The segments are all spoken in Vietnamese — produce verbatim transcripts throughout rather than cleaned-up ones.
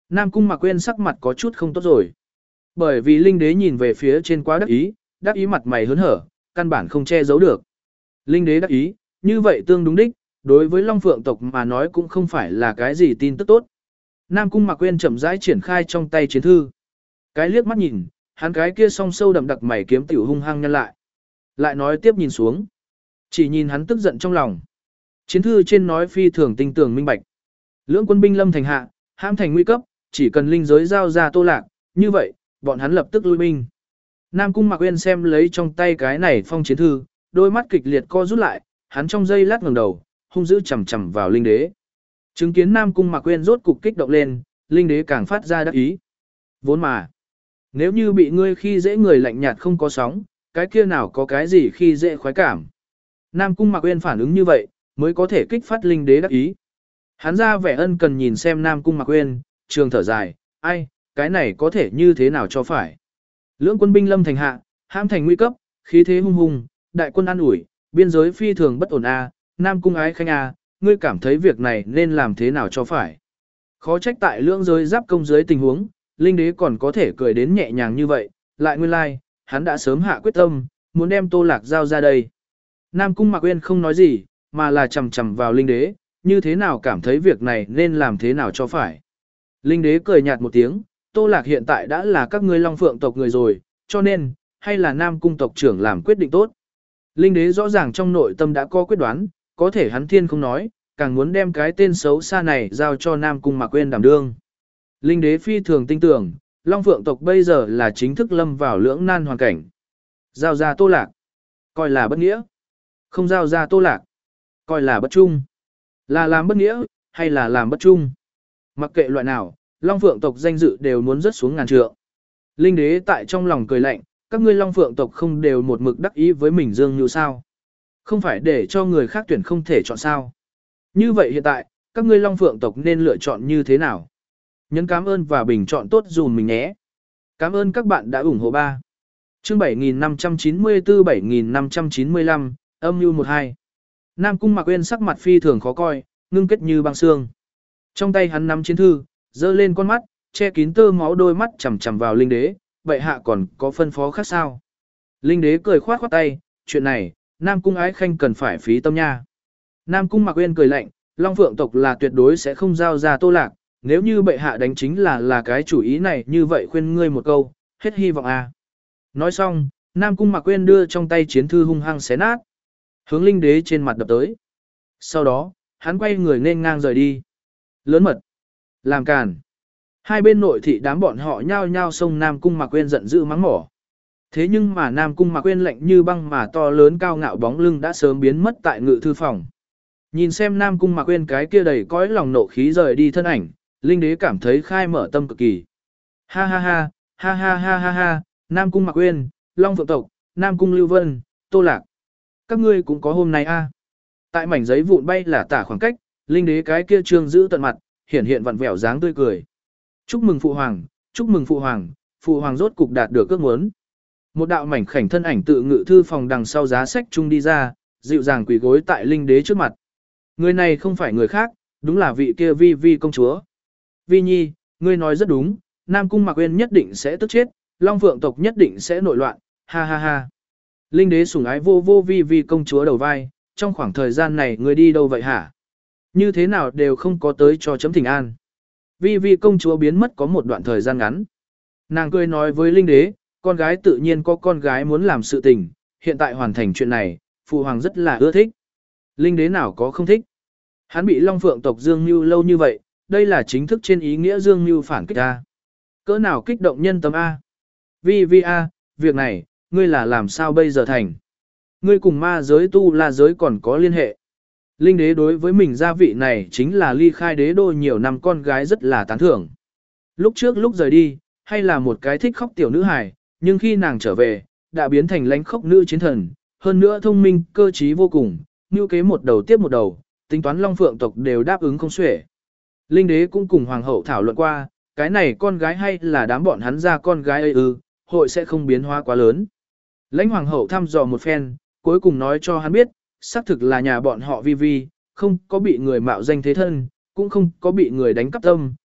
Nam Cung Mạc Quyên sắc mặt có chút không tốt rồi. Bởi vì Linh Đế nhìn về phía trên quá đắc ý, đắc ý mặt mày hớn hở, căn bản không che giấu được. Linh Đế đắc ý, như vậy tương đúng đích, đối với Long Phượng tộc mà nói cũng không phải là cái gì tin tức tốt. Nam Cung Mạc Quyên chậm rãi triển khai trong tay chiến thư. Cái liếc mắt nhìn, hắn cái kia song sâu đậm đặc mày kiếm tiểu hung hăng nhăn lại. Lại nói tiếp nhìn xuống. Chỉ nhìn hắn tức giận trong lòng. Chiến thư trên nói phi thường tinh tường minh bạch. Lưỡng quân binh lâm thành hạ, hãm thành nguy cấp, chỉ cần linh giới giao ra Tô Lạc, như vậy, bọn hắn lập tức lui binh. Nam Cung Mạc Uyên xem lấy trong tay cái này phong chiến thư, đôi mắt kịch liệt co rút lại, hắn trong giây lát ngẩng đầu, hung dữ chằm chằm vào Linh Đế. Chứng kiến Nam Cung Mạc Uyên rốt cục kích động lên, Linh Đế càng phát ra đắc ý. Vốn mà, nếu như bị ngươi khi dễ người lạnh nhạt không có sóng, cái kia nào có cái gì khi dễ khoái cảm. Nam Cung Mạc Uyên phản ứng như vậy, mới có thể kích phát Linh Đế đắc ý. Hắn ra vẻ ân cần nhìn xem Nam Cung Mạc Uyên, trường thở dài, ai, cái này có thể như thế nào cho phải. Lưỡng quân binh lâm thành hạ, hãm thành nguy cấp, khí thế hung hùng, đại quân an ủi, biên giới phi thường bất ổn a, Nam Cung ái khanh a, ngươi cảm thấy việc này nên làm thế nào cho phải. Khó trách tại lưỡng giới giáp công dưới tình huống, Linh Đế còn có thể cười đến nhẹ nhàng như vậy, lại nguyên lai, like, hắn đã sớm hạ quyết tâm, muốn đem Tô Lạc giao ra đây. Nam Cung Mạc Uyên không nói gì, mà là chầm chầm vào Linh Đế, như thế nào cảm thấy việc này nên làm thế nào cho phải. Linh Đế cười nhạt một tiếng, Tô Lạc hiện tại đã là các ngươi Long Phượng tộc người rồi, cho nên, hay là Nam Cung tộc trưởng làm quyết định tốt. Linh Đế rõ ràng trong nội tâm đã có quyết đoán, có thể hắn thiên không nói, càng muốn đem cái tên xấu xa này giao cho Nam Cung Mạc Uyên đảm đương. Linh Đế phi thường tin tưởng, Long Phượng tộc bây giờ là chính thức lâm vào lưỡng nan hoàn cảnh. Giao ra Tô Lạc, coi là bất nghĩa. Không giao ra Tô Lạc, coi là bất trung. Là làm bất nghĩa, hay là làm bất trung. Mặc kệ loại nào, Long Phượng tộc danh dự đều muốn rớt xuống ngàn trượng. Linh Đế tại trong lòng cười lạnh, các ngươi Long Phượng tộc không đều một mực đắc ý với mình Dương Nhu sao? Không phải để cho người khác tuyển không thể chọn sao? Như vậy hiện tại, các ngươi Long Phượng tộc nên lựa chọn như thế nào? Nhấn cảm ơn và bình chọn tốt dùm mình nhé. Cảm ơn các bạn đã ủng hộ ba. Chương bảy nghìn năm trăm chín mươi tư bảy nghìn năm trăm chín mươi lăm, âm nhu một hai. Nam Cung Mạc Uyên sắc mặt phi thường khó coi, ngưng kết như băng xương. Trong tay hắn nắm chiến thư, giơ lên con mắt, che kín tơ máu đôi mắt chằm chằm vào Linh Đế, vậy hạ còn có phân phó khác sao? Linh Đế cười khoát khoát tay, chuyện này, Nam Cung ái khanh cần phải phí tâm nha. Nam Cung Mạc Uyên cười lạnh, Long Phượng tộc là tuyệt đối sẽ không giao ra Tô Lạc, nếu như bệ hạ đánh chính là là cái chủ ý này như vậy khuyên ngươi một câu, hết hy vọng à. Nói xong, Nam Cung Mạc Uyên đưa trong tay chiến thư hung hăng xé nát, hướng Linh Đế trên mặt đập tới. Sau đó, hắn quay người nên ngang rời đi. Lớn mật, làm càn. Hai bên nội thị đám bọn họ nhao nhao xông Nam Cung Mạc Uyên giận dữ mắng mỏ. Thế nhưng mà Nam Cung Mạc Uyên lạnh như băng mà to lớn cao ngạo bóng lưng đã sớm biến mất tại ngự thư phòng. Nhìn xem Nam Cung Mạc Uyên cái kia đầy cõi lòng nộ khí rời đi thân ảnh, Linh Đế cảm thấy khai mở tâm cực kỳ. Ha ha ha, ha ha ha ha ha, Nam Cung Mạc Uyên, Long Phượng tộc, Nam Cung Lưu Vân, Tô Lạc. Các ngươi cũng có hôm nay a. À. Tại mảnh giấy vụn bay là tả khoảng cách, Linh Đế cái kia trương giữ tận mặt, hiển hiện vặn vẹo dáng tươi cười. Chúc mừng phụ hoàng, chúc mừng phụ hoàng, phụ hoàng rốt cục đạt được ước muốn. Một đạo mảnh khảnh thân ảnh tự ngự thư phòng đằng sau giá sách trung đi ra, dịu dàng quỳ gối tại Linh Đế trước mặt. Người này không phải người khác, đúng là vị kia Vi Vi công chúa. Vi Nhi, ngươi nói rất đúng, Nam Cung Mạc Uyên nhất định sẽ tức chết, Long Phượng tộc nhất định sẽ nội loạn, ha ha ha. Linh Đế sủng ái vô vô Vi Vi công chúa đầu vai, trong khoảng thời gian này ngươi đi đâu vậy hả? Như thế nào đều không có tới cho chấm thỉnh an. Vi Vi công chúa biến mất có một đoạn thời gian ngắn. Nàng cười nói với Linh Đế, con gái tự nhiên có con gái muốn làm sự tình, hiện tại hoàn thành chuyện này, phụ hoàng rất là ưa thích. Linh Đế nào có không thích. Hắn bị Long Phượng tộc Dương Nưu lâu như vậy, đây là chính thức trên ý nghĩa Dương Nưu phản kích a. Cỡ nào kích động nhân tâm a. Vi Vi a, việc này, ngươi là làm sao bây giờ thành? Ngươi cùng ma giới tu la giới còn có liên hệ. Linh Đế đối với mình gia vị này chính là ly khai đế đô nhiều năm con gái rất là tán thưởng. Lúc trước lúc rời đi, hay là một cái thích khóc tiểu nữ hài, nhưng khi nàng trở về, đã biến thành lãnh khốc nữ chiến thần, hơn nữa thông minh, cơ trí vô cùng, như kế một đầu tiếp một đầu, tính toán Long Phượng tộc đều đáp ứng không xuể. Linh Đế cũng cùng hoàng hậu thảo luận qua, cái này con gái hay là đám bọn hắn ra con gái ấy ư, hội sẽ không biến hóa quá lớn. Lãnh hoàng hậu thăm dò một phen, cuối cùng nói cho hắn biết, xác thực là nhà bọn họ Vi Vi, không có bị người mạo danh thế thân, cũng không có bị người đánh cắp tâm,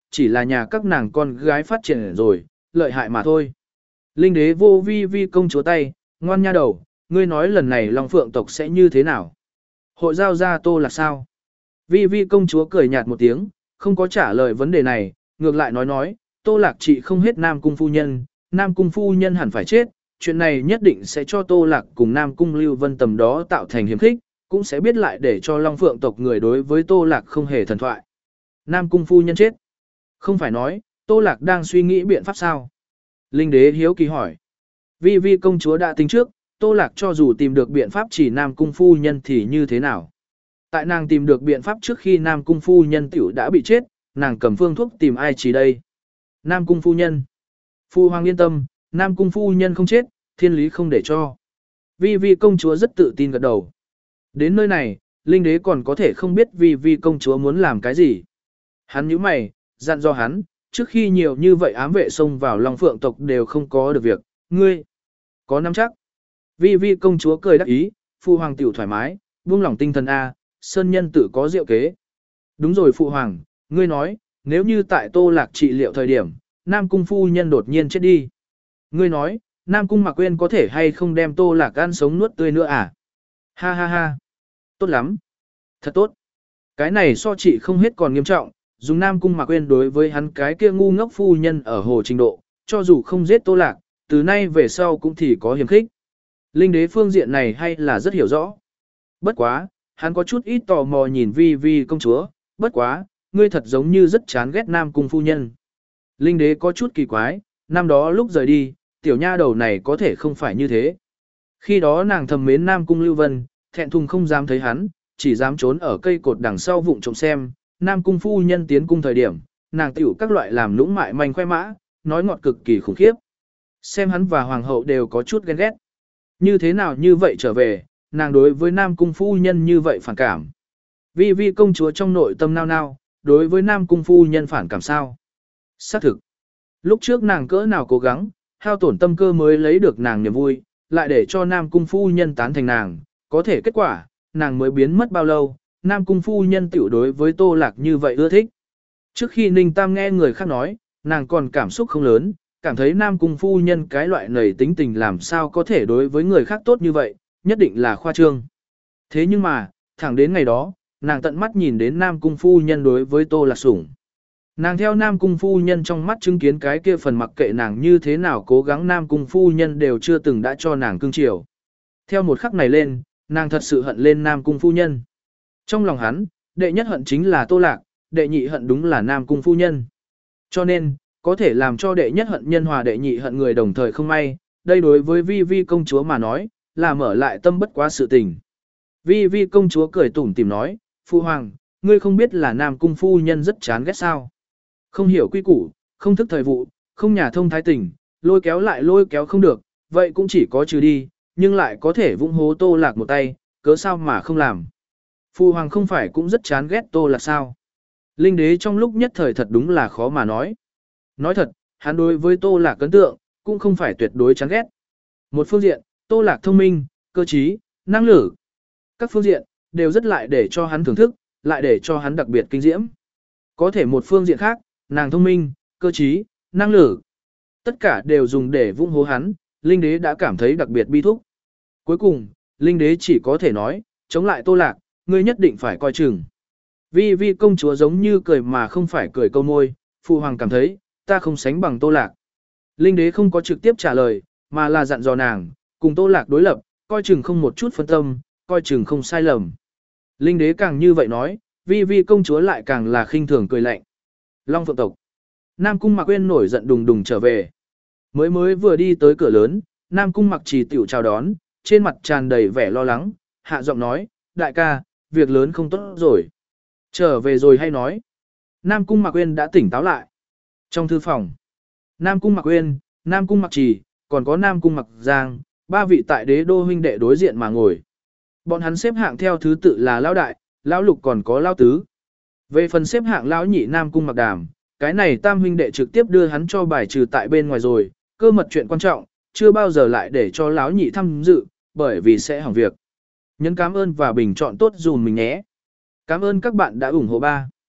chỉ là nhà các nàng con gái phát triển rồi, lợi hại mà thôi. Linh đế vô vi vi công chúa tay, ngoan nha đầu, ngươi nói lần này Long Phượng tộc sẽ như thế nào? Hội giao ra Tô Lạc sao? Vi vi công chúa cười nhạt một tiếng, không có trả lời vấn đề này, ngược lại nói nói, Tô Lạc trị không hết Nam Cung phu nhân, Nam Cung phu nhân hẳn phải chết, chuyện này nhất định sẽ cho Tô Lạc cùng Nam Cung Lưu Vân tầm đó tạo thành hiểm khích, cũng sẽ biết lại để cho Long Phượng tộc người đối với Tô Lạc không hề thần thoại. Nam Cung phu nhân chết. Không phải nói, Tô Lạc đang suy nghĩ biện pháp sao? Linh đế hiếu kỳ hỏi. Vi vi công chúa đã tính trước, Tô Lạc cho dù tìm được biện pháp chỉ Nam Cung phu nhân thì như thế nào? Tại nàng tìm được biện pháp trước khi Nam Cung phu nhân tiểu đã bị chết, nàng cầm phương thuốc tìm ai chỉ đây? Nam Cung phu nhân. Phu hoàng yên tâm, Nam Cung phu nhân không chết, thiên lý không để cho. Vi vi công chúa rất tự tin gật đầu. Đến nơi này, Linh đế còn có thể không biết Vi vi công chúa muốn làm cái gì. Hắn nhíu mày, dặn dò hắn, trước khi nhiều như vậy ám vệ xông vào Long Phượng tộc đều không có được việc, ngươi có nắm chắc. Vi vi công chúa cười đắc ý, phu hoàng tiểu thoải mái, buông lỏng tinh thần a, sơn nhân tự có diệu kế. Đúng rồi phụ hoàng, ngươi nói, nếu như tại Tô Lạc trị liệu thời điểm, Nam Cung phu nhân đột nhiên chết đi. Ngươi nói, Nam Cung Mạc Quyên có thể hay không đem Tô Lạc ăn sống nuốt tươi nữa à? Ha ha ha. Tốt lắm. Thật tốt. Cái này so trị không hết còn nghiêm trọng, dùng Nam Cung Mạc Quyên đối với hắn cái kia ngu ngốc phu nhân ở hồ trình độ, cho dù không giết Tô Lạc, từ nay về sau cũng thì có hiểm khích. Linh đế phương diện này hay là rất hiểu rõ. Bất quá, hắn có chút ít tò mò nhìn Vi vi công chúa, bất quá, ngươi thật giống như rất chán ghét Nam Cung phu nhân. Linh đế có chút kỳ quái, năm đó lúc rời đi, tiểu nha đầu này có thể không phải như thế. Khi đó nàng thầm mến Nam Cung Lưu Vân, thẹn thùng không dám thấy hắn, chỉ dám trốn ở cây cột đằng sau vụng trộm xem, Nam Cung phu nhân tiến cung thời điểm, nàng tiểu các loại làm lũng mại manh khoe mã, nói ngọt cực kỳ khủng khiếp. Xem hắn và hoàng hậu đều có chút ghen ghét. Như thế nào như vậy trở về, nàng đối với Nam Cung phu nhân như vậy phản cảm. Vi vi công chúa trong nội tâm nao nao, đối với Nam Cung phu nhân phản cảm sao? Xác thực. Lúc trước nàng cỡ nào cố gắng, hao tổn tâm cơ mới lấy được nàng niềm vui, lại để cho Nam Cung phu nhân tán thành nàng, có thể kết quả, nàng mới biến mất bao lâu, Nam Cung phu nhân tiểu đối với Tô Lạc như vậy ưa thích. Trước khi Ninh Tam nghe người khác nói, nàng còn cảm xúc không lớn, cảm thấy Nam Cung phu nhân cái loại nảy tính tình làm sao có thể đối với người khác tốt như vậy, nhất định là khoa trương. Thế nhưng mà, thẳng đến ngày đó, nàng tận mắt nhìn đến Nam Cung phu nhân đối với Tô Lạc sủng. Nàng theo Nam Cung phu nhân trong mắt chứng kiến cái kia phần mặc kệ nàng như thế nào cố gắng Nam Cung phu nhân đều chưa từng đã cho nàng cưng chiều. Theo một khắc này lên, nàng thật sự hận lên Nam Cung phu nhân. Trong lòng hắn, đệ nhất hận chính là Tô Lạc, đệ nhị hận đúng là Nam Cung phu nhân. Cho nên, có thể làm cho đệ nhất hận nhân hòa đệ nhị hận người đồng thời không may, đây đối với Vi vi công chúa mà nói, là mở lại tâm bất quá sự tình. Vi vi công chúa cười tủm tỉm nói, Phu hoàng, ngươi không biết là Nam Cung phu nhân rất chán ghét sao. Không hiểu quy củ, không thức thời vụ, không nhà thông thái tình, lôi kéo lại lôi kéo không được, vậy cũng chỉ có trừ đi, nhưng lại có thể vung hố Tô Lạc một tay, cớ sao mà không làm. Phu hoàng không phải cũng rất chán ghét Tô Lạc sao. Linh đế trong lúc nhất thời thật đúng là khó mà nói. Nói thật, hắn đối với Tô Lạc ấn tượng, cũng không phải tuyệt đối chán ghét. Một phương diện, Tô Lạc thông minh, cơ trí, năng lực. Các phương diện, đều rất lại để cho hắn thưởng thức, lại để cho hắn đặc biệt kinh diễm. Có thể một phương diện khác, nàng thông minh, cơ trí, năng lực. Tất cả đều dùng để vung hố hắn, Linh đế đã cảm thấy đặc biệt bi thúc. Cuối cùng, Linh đế chỉ có thể nói, chống lại Tô Lạc, ngươi nhất định phải coi chừng. Vi vi công chúa giống như cười mà không phải cười câu môi, phụ hoàng cảm thấy, ta không sánh bằng Tô Lạc. Linh đế không có trực tiếp trả lời, mà là dặn dò nàng, cùng Tô Lạc đối lập, coi chừng không một chút phân tâm, coi chừng không sai lầm. Linh đế càng như vậy nói, vi vi công chúa lại càng là khinh thường cười lạnh. Long Phượng tộc. Nam Cung Mạc Quyên nổi giận đùng đùng trở về. Mới mới vừa đi tới cửa lớn, Nam Cung Mặc Trì tiểu chào đón, trên mặt tràn đầy vẻ lo lắng, hạ giọng nói, đại ca, việc lớn không tốt rồi. Trở về rồi hay nói. Nam Cung Mạc Quyên đã tỉnh táo lại. Trong thư phòng, Nam Cung Mạc Quyên, Nam Cung Mặc Trì, còn có Nam Cung Mặc Giang, ba vị tại đế đô huynh đệ đối diện mà ngồi. Bọn hắn xếp hạng theo thứ tự là lão đại, lão lục còn có lão tứ. Về phần xếp hạng lão nhị Nam Cung Mặc Đàm, cái này tam huynh đệ trực tiếp đưa hắn cho bài trừ tại bên ngoài rồi, cơ mật chuyện quan trọng, chưa bao giờ lại để cho lão nhị tham dự, bởi vì sẽ hỏng việc. Nhấn cảm ơn và bình chọn tốt dùm mình nhé. Cảm ơn các bạn đã ủng hộ ba.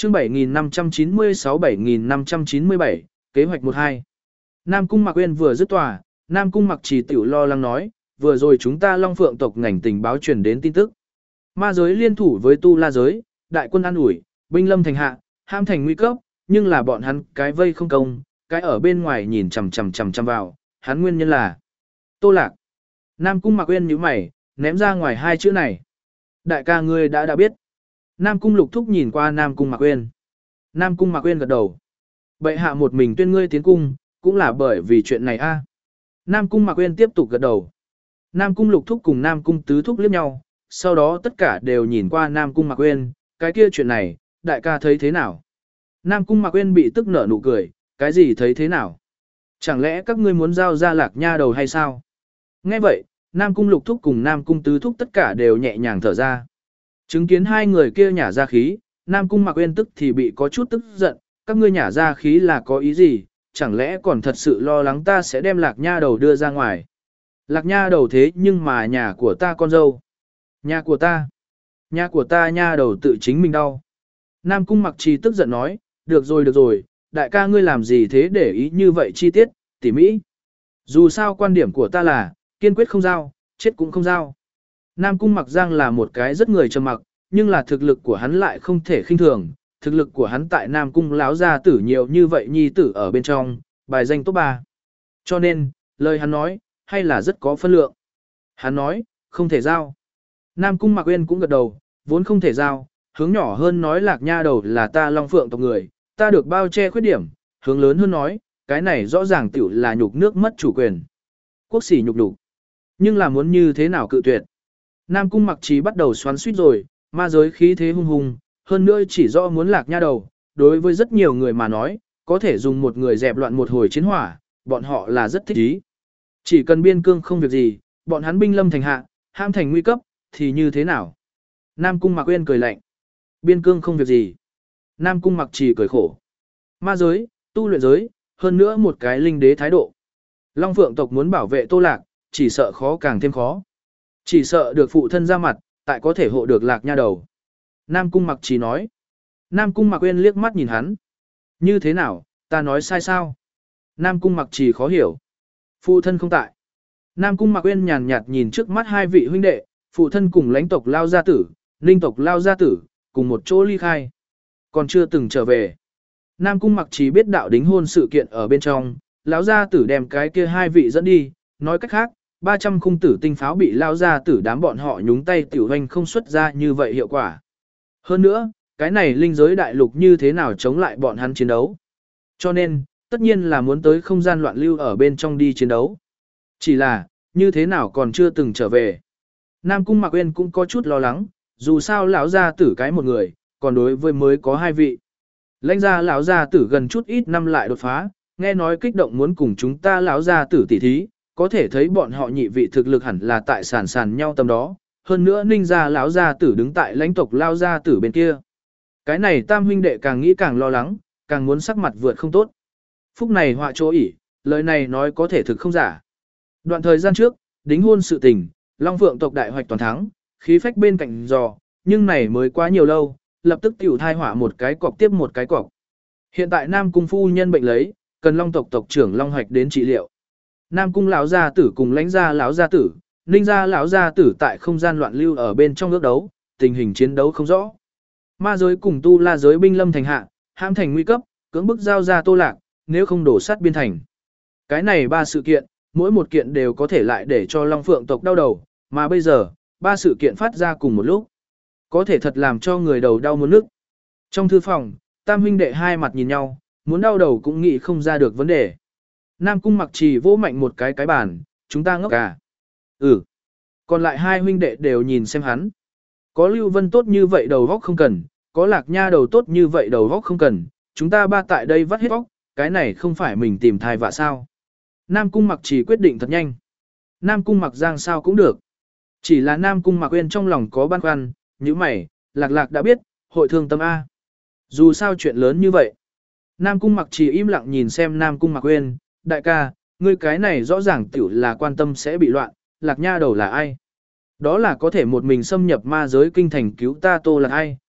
Chương bảy nghìn năm trăm chín mươi sáu bảy nghìn năm trăm chín mươi bảy, kế hoạch một hai. Nam Cung Mạc Uyên vừa dứt tòa, Nam Cung Mặc Trì tiểu lo lắng nói, vừa rồi chúng ta Long Phượng tộc ngành tình báo truyền đến tin tức. Ma giới liên thủ với Tu La giới, đại quân an ủi, binh lâm thành hạ, ham thành nguy cấp, nhưng là bọn hắn cái vây không công, cái ở bên ngoài nhìn chằm chằm chằm chằm vào, hắn nguyên nhân là Tô Lạc. Nam Cung Mạc Uyên nhíu mày, ném ra ngoài hai chữ này. Đại ca ngươi đã đã biết. Nam Cung Lục Thúc nhìn qua Nam Cung Mạc Uyên. Nam Cung Mạc Uyên gật đầu. Bệ hạ một mình tuyên ngươi tiến cung, cũng là bởi vì chuyện này a. Nam Cung Mạc Uyên tiếp tục gật đầu. Nam Cung Lục Thúc cùng Nam Cung Tứ Thúc liếc nhau, sau đó tất cả đều nhìn qua Nam Cung Mạc Uyên, cái kia chuyện này, đại ca thấy thế nào? Nam Cung Mạc Uyên bị tức nở nụ cười, cái gì thấy thế nào? Chẳng lẽ các ngươi muốn giao ra Lạc Nha đầu hay sao? Nghe vậy, Nam Cung Lục Thúc cùng Nam Cung Tứ Thúc tất cả đều nhẹ nhàng thở ra. Chứng kiến hai người kia nhả ra khí, Nam Cung Mạc Uyên tức thì bị có chút tức giận, các ngươi nhả ra khí là có ý gì, chẳng lẽ còn thật sự lo lắng ta sẽ đem Lạc Nha đầu đưa ra ngoài. Lạc Nha đầu thế nhưng mà nhà của ta con dâu. Nhà của ta. Nhà của ta nha đầu tự chính mình đau. Nam Cung Mặc Trì tức giận nói, được rồi được rồi, đại ca ngươi làm gì thế để ý như vậy chi tiết, tỉ mỹ. Dù sao quan điểm của ta là, kiên quyết không giao, chết cũng không giao. Nam Cung Mặc Giang là một cái rất người trầm mặc, nhưng là thực lực của hắn lại không thể khinh thường. Thực lực của hắn tại Nam Cung láo gia tử nhiều như vậy nhi tử ở bên trong, bài danh top ba. Cho nên, lời hắn nói, hay là rất có phân lượng. Hắn nói, không thể giao. Nam Cung Mạc Uyên cũng gật đầu, vốn không thể giao, hướng nhỏ hơn nói Lạc Nha đầu là ta Long Phượng tộc người, ta được bao che khuyết điểm, hướng lớn hơn nói, cái này rõ ràng tiểu là nhục nước mất chủ quyền. Quốc sỉ nhục đủ. Nhưng là muốn như thế nào cự tuyệt. Nam Cung Mặc Trì bắt đầu xoắn suýt rồi, ma giới khí thế hung hùng, hơn nữa chỉ rõ muốn Lạc Nha đầu, đối với rất nhiều người mà nói, có thể dùng một người dẹp loạn một hồi chiến hỏa, bọn họ là rất thích ý. Chỉ cần biên cương không việc gì, bọn hắn binh lâm thành hạ, ham thành nguy cấp, thì như thế nào? Nam Cung Mạc Uyên cười lạnh. Biên cương không việc gì. Nam Cung Mặc Trì cười khổ. Ma giới, tu luyện giới, hơn nữa một cái linh đế thái độ. Long Phượng tộc muốn bảo vệ Tô Lạc, chỉ sợ khó càng thêm khó. Chỉ sợ được phụ thân ra mặt, tại có thể hộ được Lạc Nha đầu. Nam Cung Mặc Trì nói. Nam Cung Mạc Uyên liếc mắt nhìn hắn. Như thế nào, ta nói sai sao? Nam Cung Mặc Trì khó hiểu. Phụ thân không tại. Nam Cung Mạc Uyên nhàn nhạt nhìn trước mắt hai vị huynh đệ, phụ thân cùng lãnh tộc lao gia tử, linh tộc lao gia tử, cùng một chỗ ly khai. Còn chưa từng trở về. Nam Cung Mặc Trì biết đạo đính hôn sự kiện ở bên trong, lão gia tử đem cái kia hai vị dẫn đi, nói cách khác, ba trăm khung tử tinh pháo bị lao gia tử đám bọn họ nhúng tay tiểu hoành không xuất ra như vậy hiệu quả. Hơn nữa, cái này linh giới đại lục như thế nào chống lại bọn hắn chiến đấu. Cho nên, tất nhiên là muốn tới không gian loạn lưu ở bên trong đi chiến đấu. Chỉ là, như thế nào còn chưa từng trở về. Nam Cung Mạc Uyên cũng có chút lo lắng, dù sao lão gia tử cái một người, còn đối với mới có hai vị. Lãnh gia lão gia tử gần chút ít năm lại đột phá, nghe nói kích động muốn cùng chúng ta lão gia tử tỉ thí, có thể thấy bọn họ nhị vị thực lực hẳn là tại sàn sàn nhau tầm đó. Hơn nữa Ninh gia lão gia tử đứng tại lãnh tộc lao gia tử bên kia. Cái này tam huynh đệ càng nghĩ càng lo lắng, càng muốn sắc mặt vượt không tốt. Phúc này họa chỗ ỉ, lời này nói có thể thực không giả. Đoạn thời gian trước, đính hôn sự tình, Long Phượng tộc đại hoạch toàn thắng, khí phách bên cạnh giò, nhưng này mới quá nhiều lâu, lập tức tiểu thai hỏa một cái cọc tiếp một cái cọc. Hiện tại Nam Cung phu nhân bệnh lấy, cần Long tộc tộc trưởng Long Hoạch đến trị liệu. Nam Cung lão gia tử cùng lãnh gia lão gia tử, Ninh gia lão gia tử tại không gian loạn lưu ở bên trong ước đấu, tình hình chiến đấu không rõ. Ma giới cùng Tu La giới binh lâm thành hạ, hãm thành nguy cấp, cưỡng bức giao ra Tô Lạc, nếu không đổ sát biên thành. Cái này ba sự kiện, mỗi một kiện đều có thể lại để cho Long Phượng tộc đau đầu, mà bây giờ, ba sự kiện phát ra cùng một lúc. Có thể thật làm cho người đầu đau muốn nức. Trong thư phòng, tam huynh đệ hai mặt nhìn nhau, muốn đau đầu cũng nghĩ không ra được vấn đề. Nam Cung Mặc Trì vỗ mạnh một cái cái bàn, chúng ta ngốc cả. Ừ. Còn lại hai huynh đệ đều nhìn xem hắn. Có Lưu Vân tốt như vậy đầu góc không cần, có Lạc Nha đầu tốt như vậy đầu góc không cần, chúng ta ba tại đây vắt hết góc, cái này không phải mình tìm thai vạ sao. Nam Cung Mặc Trì quyết định thật nhanh. Nam Cung Mặc Giang sao cũng được. Chỉ là Nam Cung Mặc Uyên trong lòng có băn khoăn, như mày, Lạc Lạc đã biết, hội thương tâm A. Dù sao chuyện lớn như vậy. Nam Cung Mặc Trì im lặng nhìn xem Nam Cung Mặc Uyên, đại ca, ngươi cái này rõ ràng tiểu là quan tâm sẽ bị loạn, Lạc Nha đầu là ai? Đó là có thể một mình xâm nhập ma giới kinh thành cứu ta Tô là ai,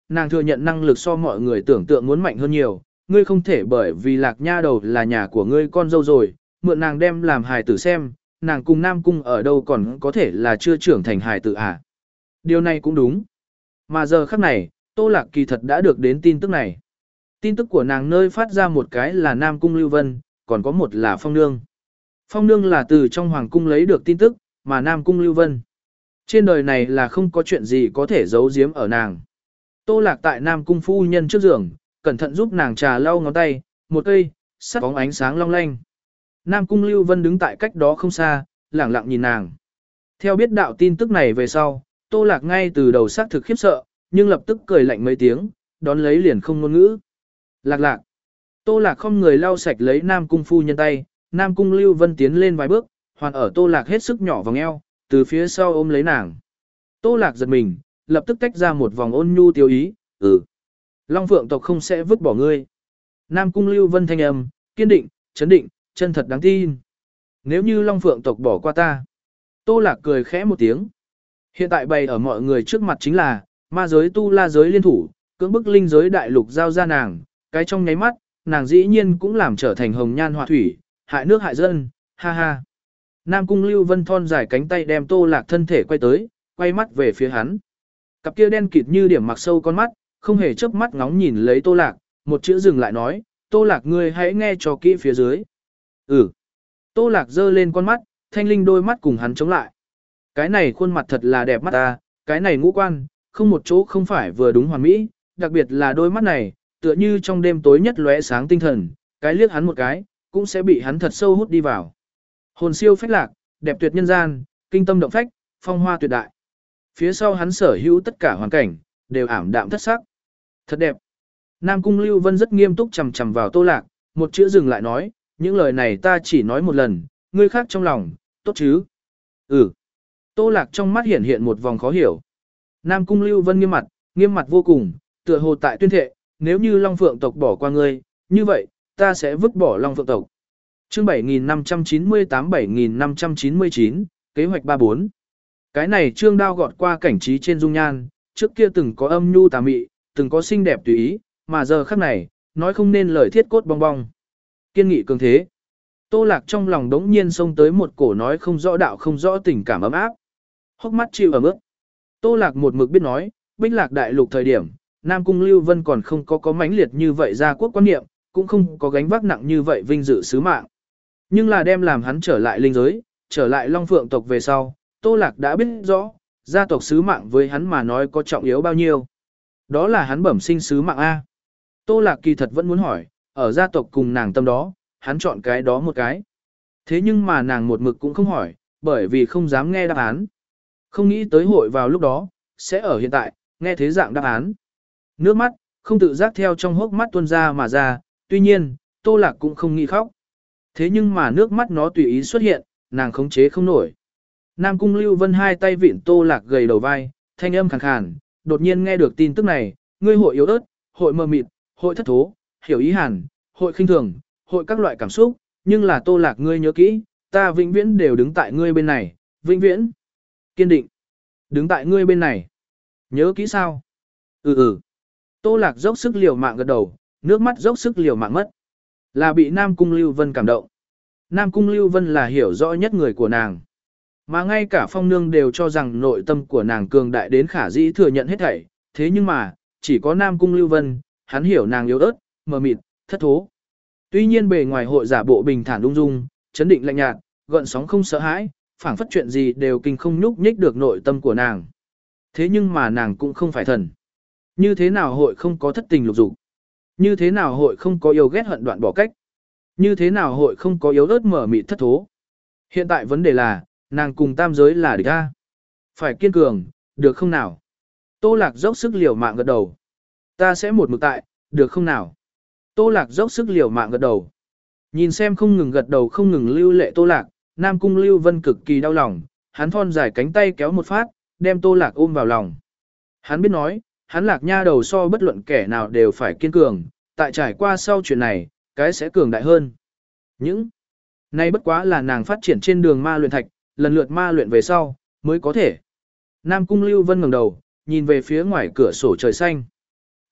nàng thừa nhận năng lực so mọi người tưởng tượng muốn mạnh hơn nhiều, ngươi không thể bởi vì lạc nha đầu là nhà của ngươi con dâu rồi, mượn nàng đem làm hài tử xem, nàng cùng Nam Cung ở đâu còn có thể là chưa trưởng thành hài tử à. Điều này cũng đúng. Mà giờ khắc này, Tô Lạc kỳ thật đã được đến tin tức này. Tin tức của nàng nơi phát ra một cái là Nam Cung Lưu Vân, còn có một là Phong Nương. Phong Nương là từ trong Hoàng Cung lấy được tin tức, mà Nam Cung Lưu Vân. Trên đời này là không có chuyện gì có thể giấu giếm ở nàng. Tô Lạc tại Nam Cung phu nhân trước giường, cẩn thận giúp nàng trà lau ngón tay, một cây, sắt bóng ánh sáng long lanh. Nam Cung Lưu Vân đứng tại cách đó không xa, lẳng lặng nhìn nàng. Theo biết đạo tin tức này về sau, Tô Lạc ngay từ đầu xác thực khiếp sợ, nhưng lập tức cười lạnh mấy tiếng, đón lấy liền không ngôn ngữ. Lạc lạc. Tô Lạc không người lau sạch lấy Nam Cung phu nhân tay, Nam Cung Lưu Vân tiến lên vài bước, hoàn ở Tô Lạc hết sức nhỏ vòng eo, từ phía sau ôm lấy nàng. Tô Lạc giật mình, lập tức tách ra một vòng ôn nhu tiêu ý, ừ. Long Phượng tộc không sẽ vứt bỏ ngươi. Nam Cung Lưu Vân thanh âm, kiên định, chấn định, chân thật đáng tin. Nếu như Long Phượng tộc bỏ qua ta. Tô Lạc cười khẽ một tiếng. Hiện tại bày ở mọi người trước mặt chính là, ma giới tu la giới liên thủ, cưỡng bức linh giới đại lục giao ra nàng, cái trong nháy mắt, nàng dĩ nhiên cũng làm trở thành hồng nhan họa thủy, hại nước hại dân, ha ha. Nam Cung Lưu Vân thon dài cánh tay đem Tô Lạc thân thể quay tới, quay mắt về phía hắn. Cặp kia đen kịt như điểm mặc sâu con mắt, không hề chớp mắt ngóng nhìn lấy Tô Lạc, một chữ dừng lại nói, Tô Lạc ngươi hãy nghe cho kỹ phía dưới. Ừ. Tô Lạc giơ lên con mắt, thanh linh đôi mắt cùng hắn chống lại. Cái này khuôn mặt thật là đẹp mắt ta, cái này ngũ quan, không một chỗ không phải vừa đúng hoàn mỹ, đặc biệt là đôi mắt này, tựa như trong đêm tối nhất lóe sáng tinh thần, cái liếc hắn một cái, cũng sẽ bị hắn thật sâu hút đi vào. Hồn siêu phách lạc, đẹp tuyệt nhân gian, kinh tâm động phách, phong hoa tuyệt đại. Phía sau hắn sở hữu tất cả hoàn cảnh, đều ảm đạm thất sắc. Thật đẹp. Nam Cung Lưu Vân rất nghiêm túc chằm chằm vào Tô Lạc, một chữ dừng lại nói, những lời này ta chỉ nói một lần, ngươi khác trong lòng, tốt chứ? Ừ. Tô Lạc trong mắt hiện hiện một vòng khó hiểu. Nam Cung Lưu Vân nghiêm mặt, nghiêm mặt vô cùng, tựa hồ tại tuyên thệ, nếu như Long Phượng tộc bỏ qua ngươi, như vậy, ta sẽ vứt bỏ Long Phượng tộc. Chương bảy nghìn năm trăm chín mươi tám bảy nghìn năm trăm chín mươi chín, kế hoạch ba bốn. Cái này trương đao gọt qua cảnh trí trên dung nhan, trước kia từng có âm nhu tà mị, từng có xinh đẹp tùy ý, mà giờ khắc này, nói không nên lời thiết cốt bong bong. Kiên nghị cường thế. Tô Lạc trong lòng đống nhiên xông tới một cổ nói không rõ đạo không rõ tình cảm ấm áp. Hốc mắt chịu ẩm ướt. Tô Lạc một mực biết nói, Bích Lạc đại lục thời điểm, Nam Cung Lưu Vân còn không có có mãnh liệt như vậy ra quốc quan niệm, cũng không có gánh vác nặng như vậy vinh dự sứ mạng. Nhưng là đem làm hắn trở lại linh giới, trở lại Long Phượng tộc về sau, Tô Lạc đã biết rõ, gia tộc sứ mạng với hắn mà nói có trọng yếu bao nhiêu. Đó là hắn bẩm sinh sứ mạng A. Tô Lạc kỳ thật vẫn muốn hỏi, ở gia tộc cùng nàng tâm đó, hắn chọn cái đó một cái. Thế nhưng mà nàng một mực cũng không hỏi, bởi vì không dám nghe đáp án. Không nghĩ tới hội vào lúc đó, sẽ ở hiện tại, nghe thế dạng đáp án. Nước mắt, không tự giác theo trong hốc mắt tuôn ra mà ra, tuy nhiên, Tô Lạc cũng không nghĩ khóc. Thế nhưng mà nước mắt nó tùy ý xuất hiện, nàng khống chế không nổi. Nam Cung Lưu Vân hai tay vịn Tô Lạc gầy đầu vai, thanh âm khàn khàn, đột nhiên nghe được tin tức này, ngươi hội yếu ớt, hội mờ mịt, hội thất thố, hiểu ý hàn, hội khinh thường, hội các loại cảm xúc, nhưng là Tô Lạc ngươi nhớ kỹ, ta vĩnh viễn đều đứng tại ngươi bên này, vĩnh viễn. Kiên định. Đứng tại ngươi bên này. Nhớ kỹ sao? Ừ ừ. Tô Lạc dốc sức liều mạng gật đầu, nước mắt dốc sức liều mạng mất. Là bị Nam Cung Lưu Vân cảm động. Nam Cung Lưu Vân là hiểu rõ nhất người của nàng. Mà ngay cả Phong Nương đều cho rằng nội tâm của nàng cường đại đến khả dĩ thừa nhận hết thảy. Thế nhưng mà, chỉ có Nam Cung Lưu Vân, hắn hiểu nàng yếu ớt, mờ mịt, thất thố. Tuy nhiên bề ngoài hội giả bộ bình thản ung dung, chấn định lạnh nhạt, gợn sóng không sợ hãi, phảng phất chuyện gì đều kinh không nhúc nhích được nội tâm của nàng. Thế nhưng mà nàng cũng không phải thần. Như thế nào hội không có thất tình lục dục? Như thế nào hội không có yêu ghét hận đoạn bỏ cách? Như thế nào hội không có yếu ớt mở mịt thất thố? Hiện tại vấn đề là, nàng cùng tam giới là địch a. Phải kiên cường, được không nào? Tô Lạc dốc sức liều mạng gật đầu. Ta sẽ một mực tại, được không nào? Tô Lạc dốc sức liều mạng gật đầu. Nhìn xem không ngừng gật đầu không ngừng lưu lệ Tô Lạc, Nam Cung Lưu Vân cực kỳ đau lòng, hắn thon dài cánh tay kéo một phát, đem Tô Lạc ôm vào lòng. Hắn biết nói, hắn Lạc nha đầu so bất luận kẻ nào đều phải kiên cường, tại trải qua sau chuyện này, cái sẽ cường đại hơn. Những nay bất quá là nàng phát triển trên đường ma luyện thạch, lần lượt ma luyện về sau, mới có thể. Nam Cung Lưu Vân ngẩng đầu, nhìn về phía ngoài cửa sổ trời xanh.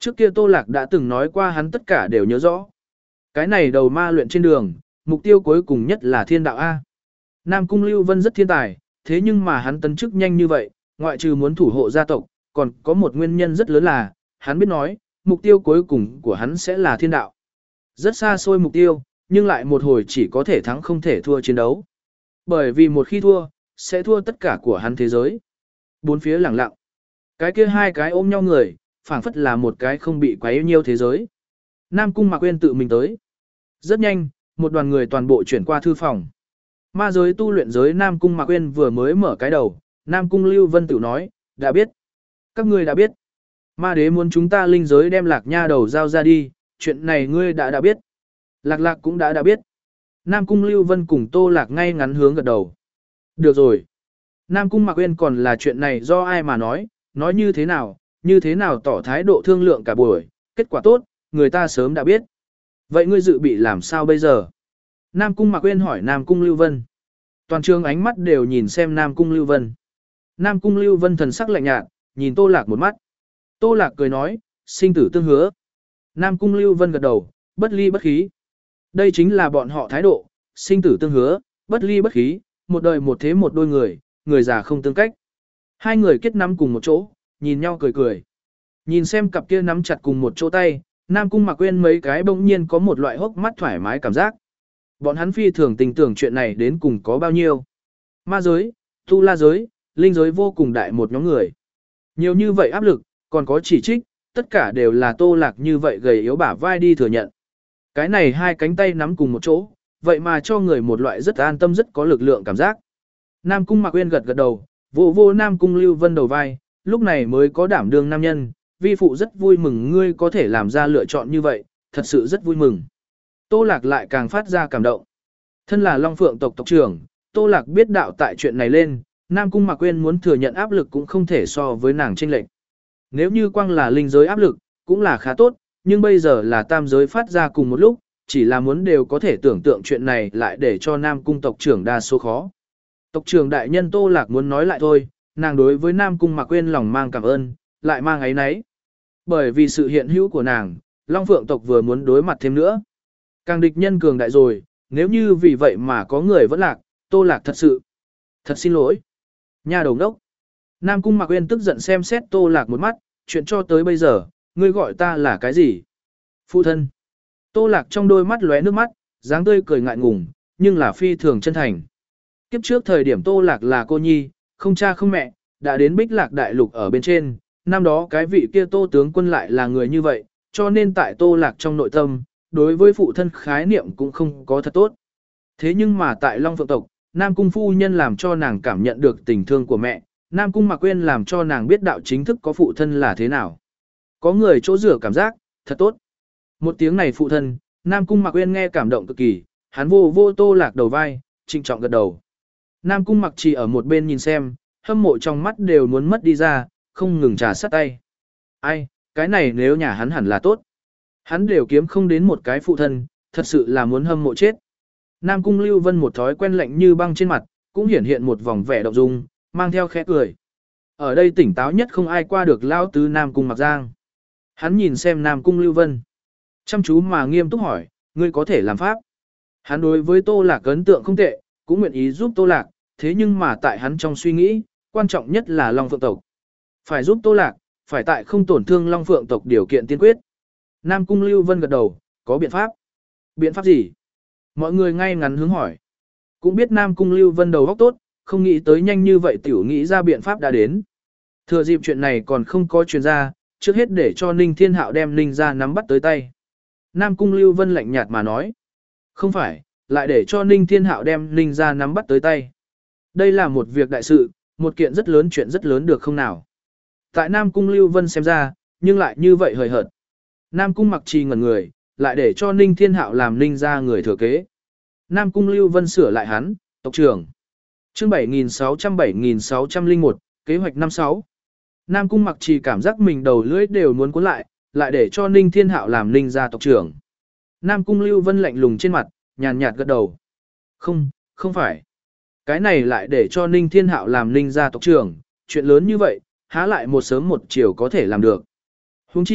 Trước kia Tô Lạc đã từng nói qua hắn tất cả đều nhớ rõ. Cái này đầu ma luyện trên đường, mục tiêu cuối cùng nhất là thiên đạo A. Nam Cung Lưu Vân rất thiên tài, thế nhưng mà hắn tấn chức nhanh như vậy, ngoại trừ muốn thủ hộ gia tộc, còn có một nguyên nhân rất lớn là, hắn biết nói, mục tiêu cuối cùng của hắn sẽ là thiên đạo. Rất xa xôi mục tiêu, nhưng lại một hồi chỉ có thể thắng không thể thua chiến đấu. Bởi vì một khi thua, sẽ thua tất cả của hắn thế giới. Bốn phía lặng lặng. Cái kia hai cái ôm nhau người, phảng phất là một cái không bị quấy nhiêu thế giới. Nam Cung Mạc Uyên tự mình tới. Rất nhanh, một đoàn người toàn bộ chuyển qua thư phòng. Ma giới tu luyện giới Nam Cung Mạc Uyên vừa mới mở cái đầu, Nam Cung Lưu Vân tự nói, đã biết. Các ngươi đã biết. Ma đế muốn chúng ta linh giới đem Lạc Nha đầu giao ra đi, chuyện này ngươi đã đã biết. Lạc Lạc cũng đã đã biết. Nam Cung Lưu Vân cùng Tô Lạc ngay ngắn hướng gật đầu. Được rồi. Nam Cung Mạc Uyên còn là chuyện này do ai mà nói, nói như thế nào, như thế nào tỏ thái độ thương lượng cả buổi, kết quả tốt, người ta sớm đã biết. Vậy ngươi dự bị làm sao bây giờ? Nam Cung Mạc Uyên hỏi Nam Cung Lưu Vân. Toàn trường ánh mắt đều nhìn xem Nam Cung Lưu Vân. Nam Cung Lưu Vân thần sắc lạnh nhạt, nhìn Tô Lạc một mắt. Tô Lạc cười nói, sinh tử tương hứa. Nam Cung Lưu Vân gật đầu, bất ly bất khí. Đây chính là bọn họ thái độ, sinh tử tương hứa, bất ly bất khí, một đời một thế một đôi người, người già không tương cách. Hai người kết nắm cùng một chỗ, nhìn nhau cười cười. Nhìn xem cặp kia nắm chặt cùng một chỗ tay, Nam Cung Mạc Uyên mấy cái bỗng nhiên có một loại hốc mắt thoải mái cảm giác. Bọn hắn phi thường tình tưởng chuyện này đến cùng có bao nhiêu. Ma giới, tu la giới, linh giới vô cùng đại một nhóm người. Nhiều như vậy áp lực, còn có chỉ trích, tất cả đều là Tô Lạc như vậy gầy yếu bả vai đi thừa nhận. Cái này hai cánh tay nắm cùng một chỗ, vậy mà cho người một loại rất an tâm rất có lực lượng cảm giác. Nam Cung Mạc Uyên gật gật đầu, vô vô Nam Cung Lưu Vân đầu vai, lúc này mới có đảm đương nam nhân, vi phụ rất vui mừng ngươi có thể làm ra lựa chọn như vậy, thật sự rất vui mừng. Tô Lạc lại càng phát ra cảm động. Thân là Long Phượng tộc tộc trưởng, Tô Lạc biết đạo tại chuyện này lên, Nam Cung Mạc Uyên muốn thừa nhận áp lực cũng không thể so với nàng chênh lệch. Nếu như quang là linh giới áp lực, cũng là khá tốt, nhưng bây giờ là tam giới phát ra cùng một lúc, chỉ là muốn đều có thể tưởng tượng chuyện này lại để cho Nam Cung tộc trưởng đa số khó. Tộc trưởng đại nhân Tô Lạc muốn nói lại thôi, nàng đối với Nam Cung Mạc Uyên lòng mang cảm ơn, lại mang ấy nấy. Bởi vì sự hiện hữu của nàng, Long Phượng tộc vừa muốn đối mặt thêm nữa. Càng địch nhân cường đại rồi, nếu như vì vậy mà có người vẫn lạc, Tô Lạc thật sự. Thật xin lỗi. Nhà đầu đốc. Nam Cung Mạc Uyên tức giận xem xét Tô Lạc một mắt, chuyện cho tới bây giờ, ngươi gọi ta là cái gì? Phụ thân. Tô Lạc trong đôi mắt lóe nước mắt, dáng tươi cười ngại ngùng, nhưng là phi thường chân thành. Kiếp trước thời điểm Tô Lạc là cô nhi, không cha không mẹ, đã đến Bích Lạc Đại Lục ở bên trên, năm đó cái vị kia Tô tướng quân lại là người như vậy, cho nên tại Tô Lạc trong nội tâm, đối với phụ thân khái niệm cũng không có thật tốt. Thế nhưng mà tại Long Phượng tộc, Nam Cung phu nhân làm cho nàng cảm nhận được tình thương của mẹ, Nam Cung Mạc Uyên làm cho nàng biết đạo chính thức có phụ thân là thế nào. Có người chỗ rửa cảm giác, thật tốt. Một tiếng này phụ thân, Nam Cung Mạc Uyên nghe cảm động cực kỳ, hắn vô vô Tô Lạc đầu vai, trịnh trọng gật đầu. Nam Cung Mặc Trì ở một bên nhìn xem, hâm mộ trong mắt đều muốn mất đi ra, không ngừng trà sát tay. Ai, cái này nếu nhà hắn hẳn là tốt. Hắn đều kiếm không đến một cái phụ thân, thật sự là muốn hâm mộ chết. Nam Cung Lưu Vân một thói quen lạnh như băng trên mặt, cũng hiển hiện một vòng vẻ động dung, mang theo khẽ cười. Ở đây tỉnh táo nhất không ai qua được lao tứ Nam Cung Mặc Giang. Hắn nhìn xem Nam Cung Lưu Vân. Chăm chú mà nghiêm túc hỏi, ngươi có thể làm pháp. Hắn đối với Tô Lạc ấn tượng không tệ, cũng nguyện ý giúp Tô Lạc, thế nhưng mà tại hắn trong suy nghĩ, quan trọng nhất là Long Phượng tộc. Phải giúp Tô Lạc, phải tại không tổn thương Long Phượng tộc điều kiện tiên quyết. Nam Cung Lưu Vân gật đầu, có biện pháp. Biện pháp gì? Mọi người ngay ngắn hướng hỏi. Cũng biết Nam Cung Lưu Vân đầu óc tốt, không nghĩ tới nhanh như vậy tiểu nghĩ ra biện pháp đã đến. Thừa dịp chuyện này còn không có truyền ra, trước hết để cho Ninh Thiên Hạo đem Ninh ra nắm bắt tới tay. Nam Cung Lưu Vân lạnh nhạt mà nói. Không phải, lại để cho Ninh Thiên Hạo đem Ninh ra nắm bắt tới tay. Đây là một việc đại sự, một kiện rất lớn chuyện rất lớn được không nào. Tại Nam Cung Lưu Vân xem ra, nhưng lại như vậy hời hợt. Nam Cung Mặc Trì ngẩn người, lại để cho Ninh Thiên Hạo làm Ninh ra người thừa kế. Nam Cung Lưu Vân sửa lại hắn, tộc trưởng. Chương bảy nghìn sáu trăm bảy nghìn sáu trăm lẻ một, kế hoạch năm sáu. Nam Cung Mặc Trì cảm giác mình đầu lưỡi đều muốn cuốn lại, lại để cho Ninh Thiên Hạo làm Ninh gia tộc trưởng. Nam Cung Lưu Vân lạnh lùng trên mặt, nhàn nhạt gật đầu. Không, không phải. Cái này lại để cho Ninh Thiên Hạo làm Ninh gia tộc trưởng, chuyện lớn như vậy, há lại một sớm một chiều có thể làm được. Huống chi,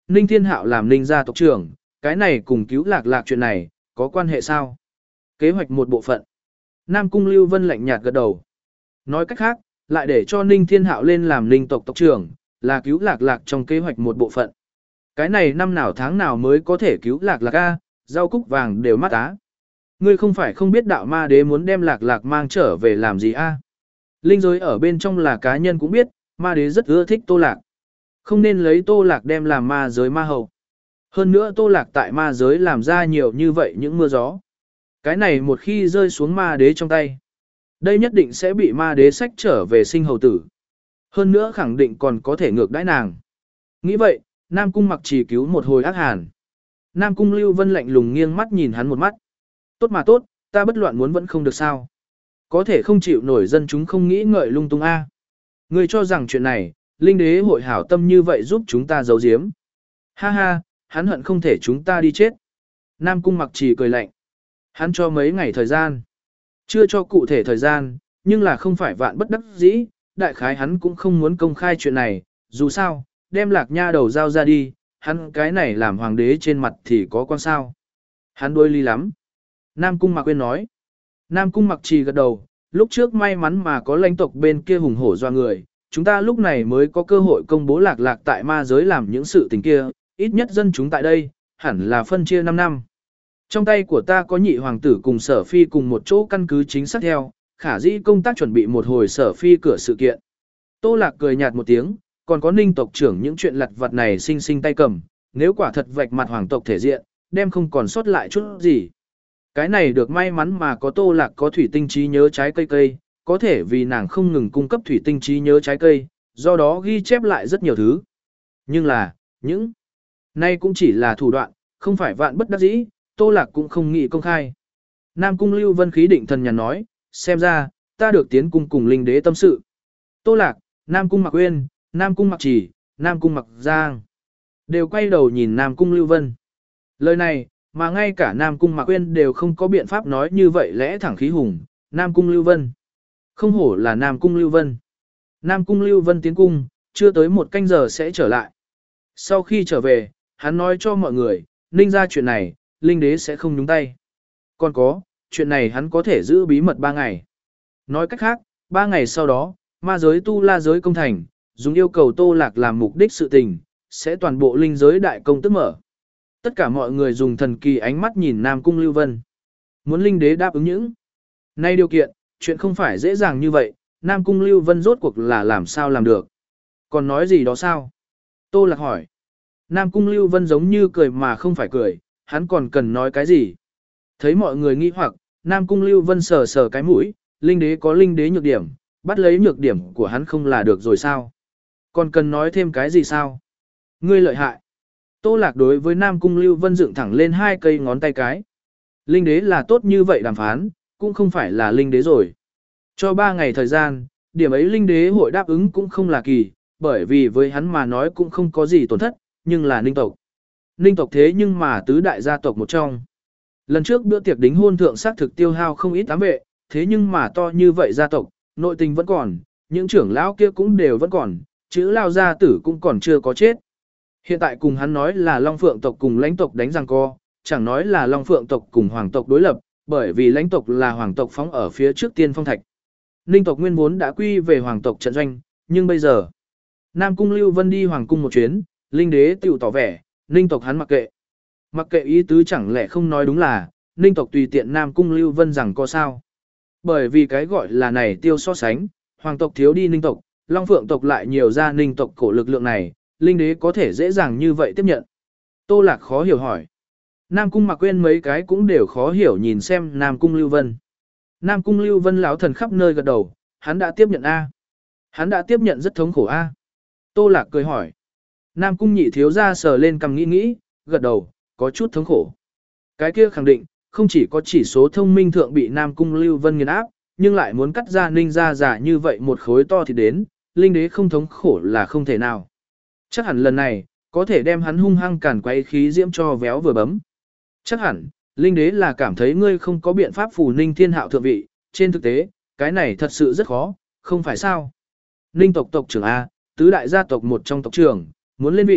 Ninh Thiên Hạo làm Ninh gia tộc trưởng, cái này cùng cứu lạc lạc chuyện này, có quan hệ sao? Kế hoạch một bộ phận. Nam Cung Lưu Vân lạnh nhạt gật đầu. Nói cách khác, lại để cho Ninh Thiên Hạo lên làm Ninh tộc tộc trưởng, là cứu lạc lạc trong kế hoạch một bộ phận. Cái này năm nào tháng nào mới có thể cứu lạc lạc a, rau cúc vàng đều mắt á. Ngươi không phải không biết đạo ma đế muốn đem lạc lạc mang trở về làm gì a? Linh giới ở bên trong là cá nhân cũng biết, ma đế rất ưa thích Tô Lạc. Không nên lấy Tô Lạc đem làm ma giới ma hậu. Hơn nữa Tô Lạc tại ma giới làm ra nhiều như vậy những mưa gió. Cái này một khi rơi xuống ma đế trong tay, đây nhất định sẽ bị ma đế sách trở về sinh hầu tử. Hơn nữa khẳng định còn có thể ngược đãi nàng. Nghĩ vậy, Nam Cung Mặc Trì cứu một hồi ác hàn. Nam Cung Lưu Vân lạnh lùng nghiêng mắt nhìn hắn một mắt. Tốt mà tốt, ta bất loạn muốn vẫn không được sao. Có thể không chịu nổi dân chúng không nghĩ ngợi lung tung a. Ngươi cho rằng chuyện này, Linh đế hội hảo tâm như vậy giúp chúng ta giấu giếm. Ha ha, hắn hận không thể chúng ta đi chết. Nam Cung Mặc Trì cười lạnh. Hắn cho mấy ngày thời gian. Chưa cho cụ thể thời gian, nhưng là không phải vạn bất đắc dĩ, đại khái hắn cũng không muốn công khai chuyện này, dù sao, đem lạc nha đầu giao ra đi, hắn cái này làm hoàng đế trên mặt thì có quan sao. Hắn đôi ly lắm. Nam Cung Mạc Quyên nói. Nam Cung Mặc Trì gật đầu, lúc trước may mắn mà có lãnh tộc bên kia hùng hổ doa người, chúng ta lúc này mới có cơ hội công bố lạc lạc tại ma giới làm những sự tình kia, ít nhất dân chúng tại đây, hẳn là phân chia năm năm. Trong tay của ta có nhị hoàng tử cùng sở phi cùng một chỗ căn cứ chính xác theo, khả dĩ công tác chuẩn bị một hồi sở phi cửa sự kiện. Tô Lạc cười nhạt một tiếng, còn có Ninh tộc trưởng những chuyện lặt vặt này sinh sinh tay cầm, nếu quả thật vạch mặt hoàng tộc thể diện, đem không còn sót lại chút gì. Cái này được may mắn mà có Tô Lạc có thủy tinh trí nhớ trái cây cây, có thể vì nàng không ngừng cung cấp thủy tinh trí nhớ trái cây, do đó ghi chép lại rất nhiều thứ. Nhưng là, những nay cũng chỉ là thủ đoạn, không phải vạn bất đắc dĩ, Tô Lạc cũng không nghĩ công khai. Nam Cung Lưu Vân khí định thần nhàn nói, xem ra, ta được tiến cung cùng Linh đế tâm sự. Tô Lạc, Nam Cung Mặc Uyên, Nam Cung Mặc Trì, Nam Cung Mặc Giang, đều quay đầu nhìn Nam Cung Lưu Vân. Lời này, mà ngay cả Nam Cung Mặc Uyên đều không có biện pháp nói như vậy lẽ thẳng khí hùng, Nam Cung Lưu Vân. Không hổ là Nam Cung Lưu Vân. Nam Cung Lưu Vân tiến cung, chưa tới một canh giờ sẽ trở lại. Sau khi trở về, hắn nói cho mọi người, Ninh ra chuyện này, Linh đế sẽ không nhúng tay. Còn có, chuyện này hắn có thể giữ bí mật ba ngày. Nói cách khác, ba ngày sau đó, ma giới tu la giới công thành, dùng yêu cầu Tô Lạc làm mục đích sự tình, sẽ toàn bộ linh giới đại công tức mở. Tất cả mọi người dùng thần kỳ ánh mắt nhìn Nam Cung Lưu Vân. Muốn Linh đế đáp ứng những nay điều kiện, chuyện không phải dễ dàng như vậy, Nam Cung Lưu Vân rốt cuộc là làm sao làm được. Còn nói gì đó sao? Tô Lạc hỏi. Nam Cung Lưu Vân giống như cười mà không phải cười, hắn còn cần nói cái gì? Thấy mọi người nghi hoặc, Nam Cung Lưu Vân sờ sờ cái mũi, Linh đế có Linh đế nhược điểm, bắt lấy nhược điểm của hắn không là được rồi sao? Còn cần nói thêm cái gì sao? Ngươi lợi hại. Tô Lạc đối với Nam Cung Lưu Vân dựng thẳng lên hai cây ngón tay cái. Linh đế là tốt như vậy đàm phán, cũng không phải là Linh đế rồi. Cho ba ngày thời gian, điểm ấy Linh đế hội đáp ứng cũng không là kỳ, bởi vì với hắn mà nói cũng không có gì tổn thất, nhưng là Ninh tộc. Ninh tộc thế nhưng mà tứ đại gia tộc một trong. Lần trước bữa tiệc đính hôn thượng xác thực tiêu hao không ít ám vệ, thế nhưng mà to như vậy gia tộc, nội tình vẫn còn, những trưởng lão kia cũng đều vẫn còn, chữ lao gia tử cũng còn chưa có chết. Hiện tại cùng hắn nói là Long Phượng tộc cùng lãnh tộc đánh giằng co, chẳng nói là Long Phượng tộc cùng hoàng tộc đối lập, bởi vì lãnh tộc là hoàng tộc phóng ở phía trước tiên phong thạch. Ninh tộc nguyên vốn đã quy về hoàng tộc trận doanh, nhưng bây giờ, Nam Cung Lưu Vân đi hoàng cung một chuyến, Linh đế tiểu tỏ vẻ, Ninh tộc hắn mặc kệ. Mặc kệ ý tứ chẳng lẽ không nói đúng là, Ninh tộc tùy tiện Nam Cung Lưu Vân rằng có sao. Bởi vì cái gọi là này tiêu so sánh, hoàng tộc thiếu đi Ninh tộc, Long Phượng tộc lại nhiều ra Ninh tộc cổ lực lượng này, Linh đế có thể dễ dàng như vậy tiếp nhận. Tô Lạc khó hiểu hỏi. Nam Cung Mặc Quyên mấy cái cũng đều khó hiểu nhìn xem Nam Cung Lưu Vân. Nam Cung Lưu Vân lão thần khắp nơi gật đầu, hắn đã tiếp nhận A. Hắn đã tiếp nhận rất thống khổ A. Tô Lạc cười hỏi. Nam Cung nhị thiếu ra sờ lên cầm nghĩ nghĩ, gật đầu, có chút thống khổ. Cái kia khẳng định, không chỉ có chỉ số thông minh thượng bị Nam Cung Lưu Vân nghiền áp, nhưng lại muốn cắt ra Ninh ra giả như vậy một khối to thì đến, Linh đế không thống khổ là không thể nào. Chắc hẳn lần này, có thể đem hắn hung hăng cản quay khí diễm cho véo vừa bấm. Chắc hẳn, Linh đế là cảm thấy ngươi không có biện pháp phù Ninh Thiên Hạo thượng vị, trên thực tế, cái này thật sự rất khó, không phải sao. Ninh tộc tộc trưởng A, tứ đại gia tộc một trong tộc trưởng, muốn lên vị,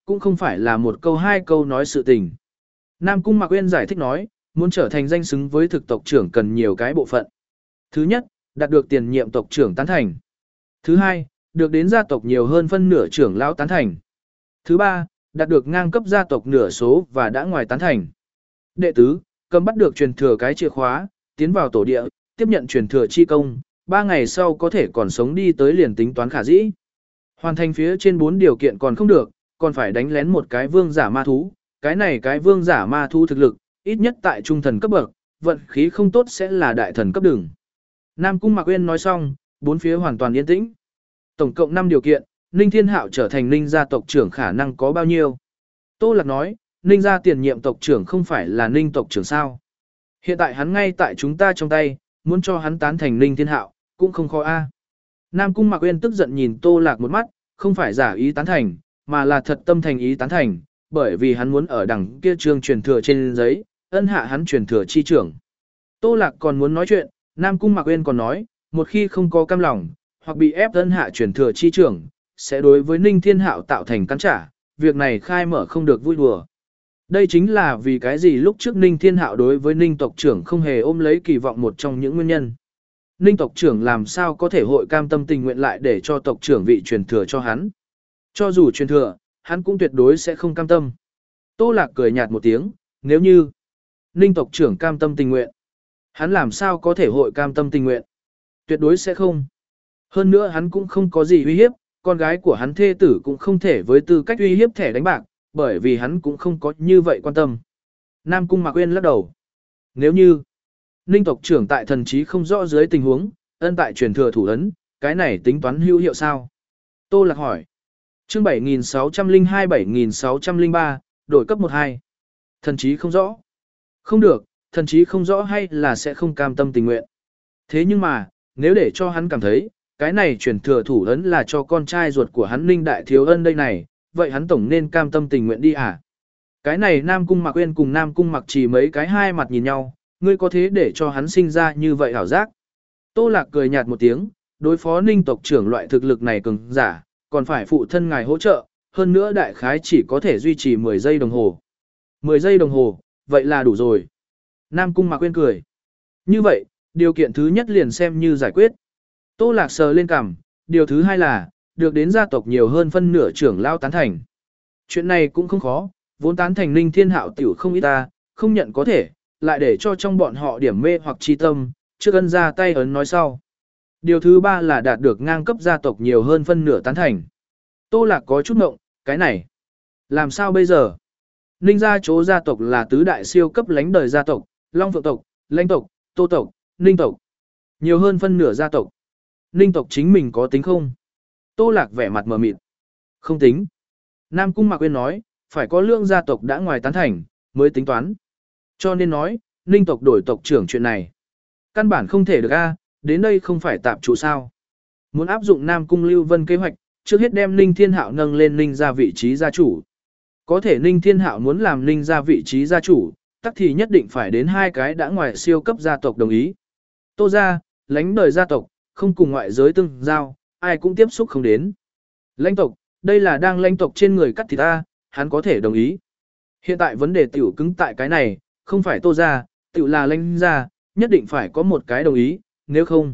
cũng không phải là một câu hai câu nói sự tình. Nam Cung Mạc Uyên giải thích nói, muốn trở thành danh xứng với thực tộc trưởng cần nhiều cái bộ phận. Thứ nhất, đạt được tiền nhiệm tộc trưởng tán thành. Thứ hai, được đến gia tộc nhiều hơn phân nửa trưởng lão tán thành. Thứ ba, đạt được ngang cấp gia tộc nửa số và đã ngoài tán thành. Đệ tứ, cầm bắt được truyền thừa cái chìa khóa, tiến vào tổ địa, tiếp nhận truyền thừa chi công, ba ngày sau có thể còn sống đi tới liền tính toán khả dĩ. Hoàn thành phía trên bốn điều kiện còn không được, còn phải đánh lén một cái vương giả ma thú, cái này cái vương giả ma thú thực lực, ít nhất tại trung thần cấp bậc, vận khí không tốt sẽ là đại thần cấp đường. Nam Cung Mạc Uyên nói xong, bốn phía hoàn toàn yên tĩnh. Tổng cộng năm điều kiện, Ninh Thiên Hạo trở thành Ninh gia tộc trưởng khả năng có bao nhiêu? Tô Lạc nói, Ninh gia tiền nhiệm tộc trưởng không phải là Ninh tộc trưởng sao? Hiện tại hắn ngay tại chúng ta trong tay, muốn cho hắn tán thành Ninh Thiên Hạo, cũng không khó a. Nam Cung Mạc Uyên tức giận nhìn Tô Lạc một mắt, không phải giả ý tán thành, mà là thật tâm thành ý tán thành, bởi vì hắn muốn ở đằng kia trường truyền thừa trên giấy, ân hạ hắn truyền thừa chi trưởng. Tô Lạc còn muốn nói chuyện, Nam Cung Mạc Uyên còn nói, một khi không có cam lòng, hoặc bị ép ân hạ truyền thừa chi trưởng, sẽ đối với Ninh Thiên Hạo tạo thành cắn trả, việc này khai mở không được vui đùa. Đây chính là vì cái gì lúc trước Ninh Thiên Hạo đối với Ninh tộc trưởng không hề ôm lấy kỳ vọng một trong những nguyên nhân. Ninh tộc trưởng làm sao có thể hội cam tâm tình nguyện lại để cho tộc trưởng vị truyền thừa cho hắn. Cho dù truyền thừa, hắn cũng tuyệt đối sẽ không cam tâm. Tô Lạc cười nhạt một tiếng, nếu như Ninh tộc trưởng cam tâm tình nguyện, hắn làm sao có thể hội cam tâm tình nguyện. Tuyệt đối sẽ không. Hơn nữa hắn cũng không có gì uy hiếp, con gái của hắn thê tử cũng không thể với tư cách uy hiếp thẻ đánh bạc, bởi vì hắn cũng không có như vậy quan tâm. Nam Cung Mạc Uyên lắc đầu. Nếu như Ninh tộc trưởng tại thần trí không rõ dưới tình huống, ân tại truyền thừa thủ ấn, cái này tính toán hữu hiệu sao? Tô Lạc hỏi. Chương bảy nghìn sáu trăm lẻ hai bảy nghìn sáu trăm lẻ ba, đổi cấp một hai. Thần trí không rõ. Không được, thần trí không rõ hay là sẽ không cam tâm tình nguyện. Thế nhưng mà, nếu để cho hắn cảm thấy, cái này truyền thừa thủ ấn là cho con trai ruột của hắn Ninh Đại Thiếu Ân đây này, vậy hắn tổng nên cam tâm tình nguyện đi à? Cái này Nam Cung Mạc Uyên cùng Nam Cung Mặc Chỉ mấy cái hai mặt nhìn nhau, ngươi có thế để cho hắn sinh ra như vậy hảo giác. Tô Lạc cười nhạt một tiếng, đối phó Ninh tộc trưởng loại thực lực này cường giả, còn phải phụ thân ngài hỗ trợ, hơn nữa đại khái chỉ có thể duy trì mười giây đồng hồ. mười giây đồng hồ, vậy là đủ rồi. Nam Cung Mạc Uyên cười. Như vậy, điều kiện thứ nhất liền xem như giải quyết. Tô Lạc sờ lên cằm, điều thứ hai là, được đến gia tộc nhiều hơn phân nửa trưởng lao tán thành. Chuyện này cũng không khó, vốn tán thành Ninh Thiên Hạo tiểu không ít ta, không nhận có thể, lại để cho trong bọn họ điểm mê hoặc chi tâm, trước ân ra tay ấn nói sau. Điều thứ ba là đạt được ngang cấp gia tộc nhiều hơn phân nửa tán thành. Tô Lạc có chút ngộng, cái này, làm sao bây giờ? Ninh gia chỗ gia tộc là tứ đại siêu cấp lãnh đời gia tộc, Long Phượng tộc, Lãnh tộc, Tô tộc, Ninh tộc. Nhiều hơn phân nửa gia tộc. Ninh tộc chính mình có tính không? Tô Lạc vẻ mặt mờ mịt. Không tính. Nam Cung Mạc Uyên nói, phải có lượng gia tộc đã ngoài tán thành, mới tính toán. Cho nên nói, Ninh tộc đổi tộc trưởng chuyện này. Căn bản không thể được a, đến đây không phải tạp trụ sao. Muốn áp dụng Nam Cung Lưu Vân kế hoạch, trước hết đem Ninh Thiên Hạo nâng lên Ninh gia vị trí gia chủ. Có thể Ninh Thiên Hạo muốn làm Ninh gia vị trí gia chủ, tắc thì nhất định phải đến hai cái đã ngoài siêu cấp gia tộc đồng ý. Tô gia, lãnh đời gia tộc, không cùng ngoại giới tương giao, ai cũng tiếp xúc không đến. Lãnh tộc, đây là đang lãnh tộc trên người cắt thịt ta, hắn có thể đồng ý. Hiện tại vấn đề tiểu cứng tại cái này, không phải Tô gia, tiểu là lãnh gia, nhất định phải có một cái đồng ý, nếu không,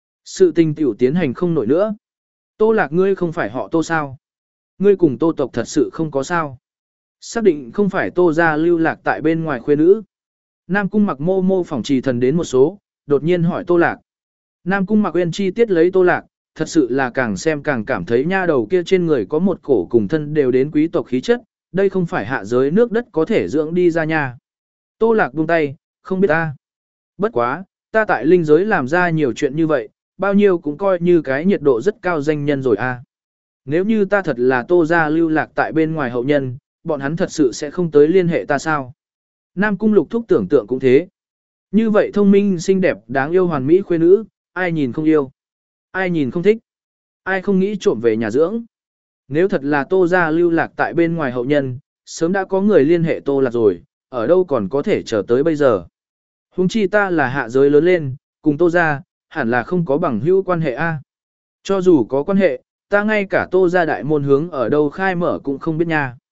sự tình tiểu tiến hành không nổi nữa. Tô Lạc ngươi không phải họ Tô sao? Ngươi cùng Tô tộc thật sự không có sao? Xác định không phải Tô gia lưu lạc tại bên ngoài khuê nữ. Nam Cung Mặc mô mô phỏng trì thần đến một số, đột nhiên hỏi Tô Lạc. Nam Cung Mạc Uyên chi tiết lấy Tô Lạc, thật sự là càng xem càng cảm thấy nha đầu kia trên người có một cổ cùng thân đều đến quý tộc khí chất, đây không phải hạ giới nước đất có thể dưỡng đi ra nha. Tô Lạc buông tay, không biết ta. Bất quá, ta tại linh giới làm ra nhiều chuyện như vậy, bao nhiêu cũng coi như cái nhiệt độ rất cao danh nhân rồi a. Nếu như ta thật là Tô gia lưu lạc tại bên ngoài hậu nhân, bọn hắn thật sự sẽ không tới liên hệ ta sao? Nam Cung Lục Thúc tưởng tượng cũng thế. Như vậy thông minh, xinh đẹp, đáng yêu hoàn mỹ khuê nữ, ai nhìn không yêu, ai nhìn không thích, ai không nghĩ trộm về nhà dưỡng. Nếu thật là Tô gia lưu lạc tại bên ngoài hậu nhân, sớm đã có người liên hệ Tô Lạc rồi, ở đâu còn có thể chờ tới bây giờ. Huống chi ta là hạ giới lớn lên, cùng Tô gia, hẳn là không có bằng hữu quan hệ a. Cho dù có quan hệ, ta ngay cả Tô gia đại môn hướng ở đâu khai mở cũng không biết nha.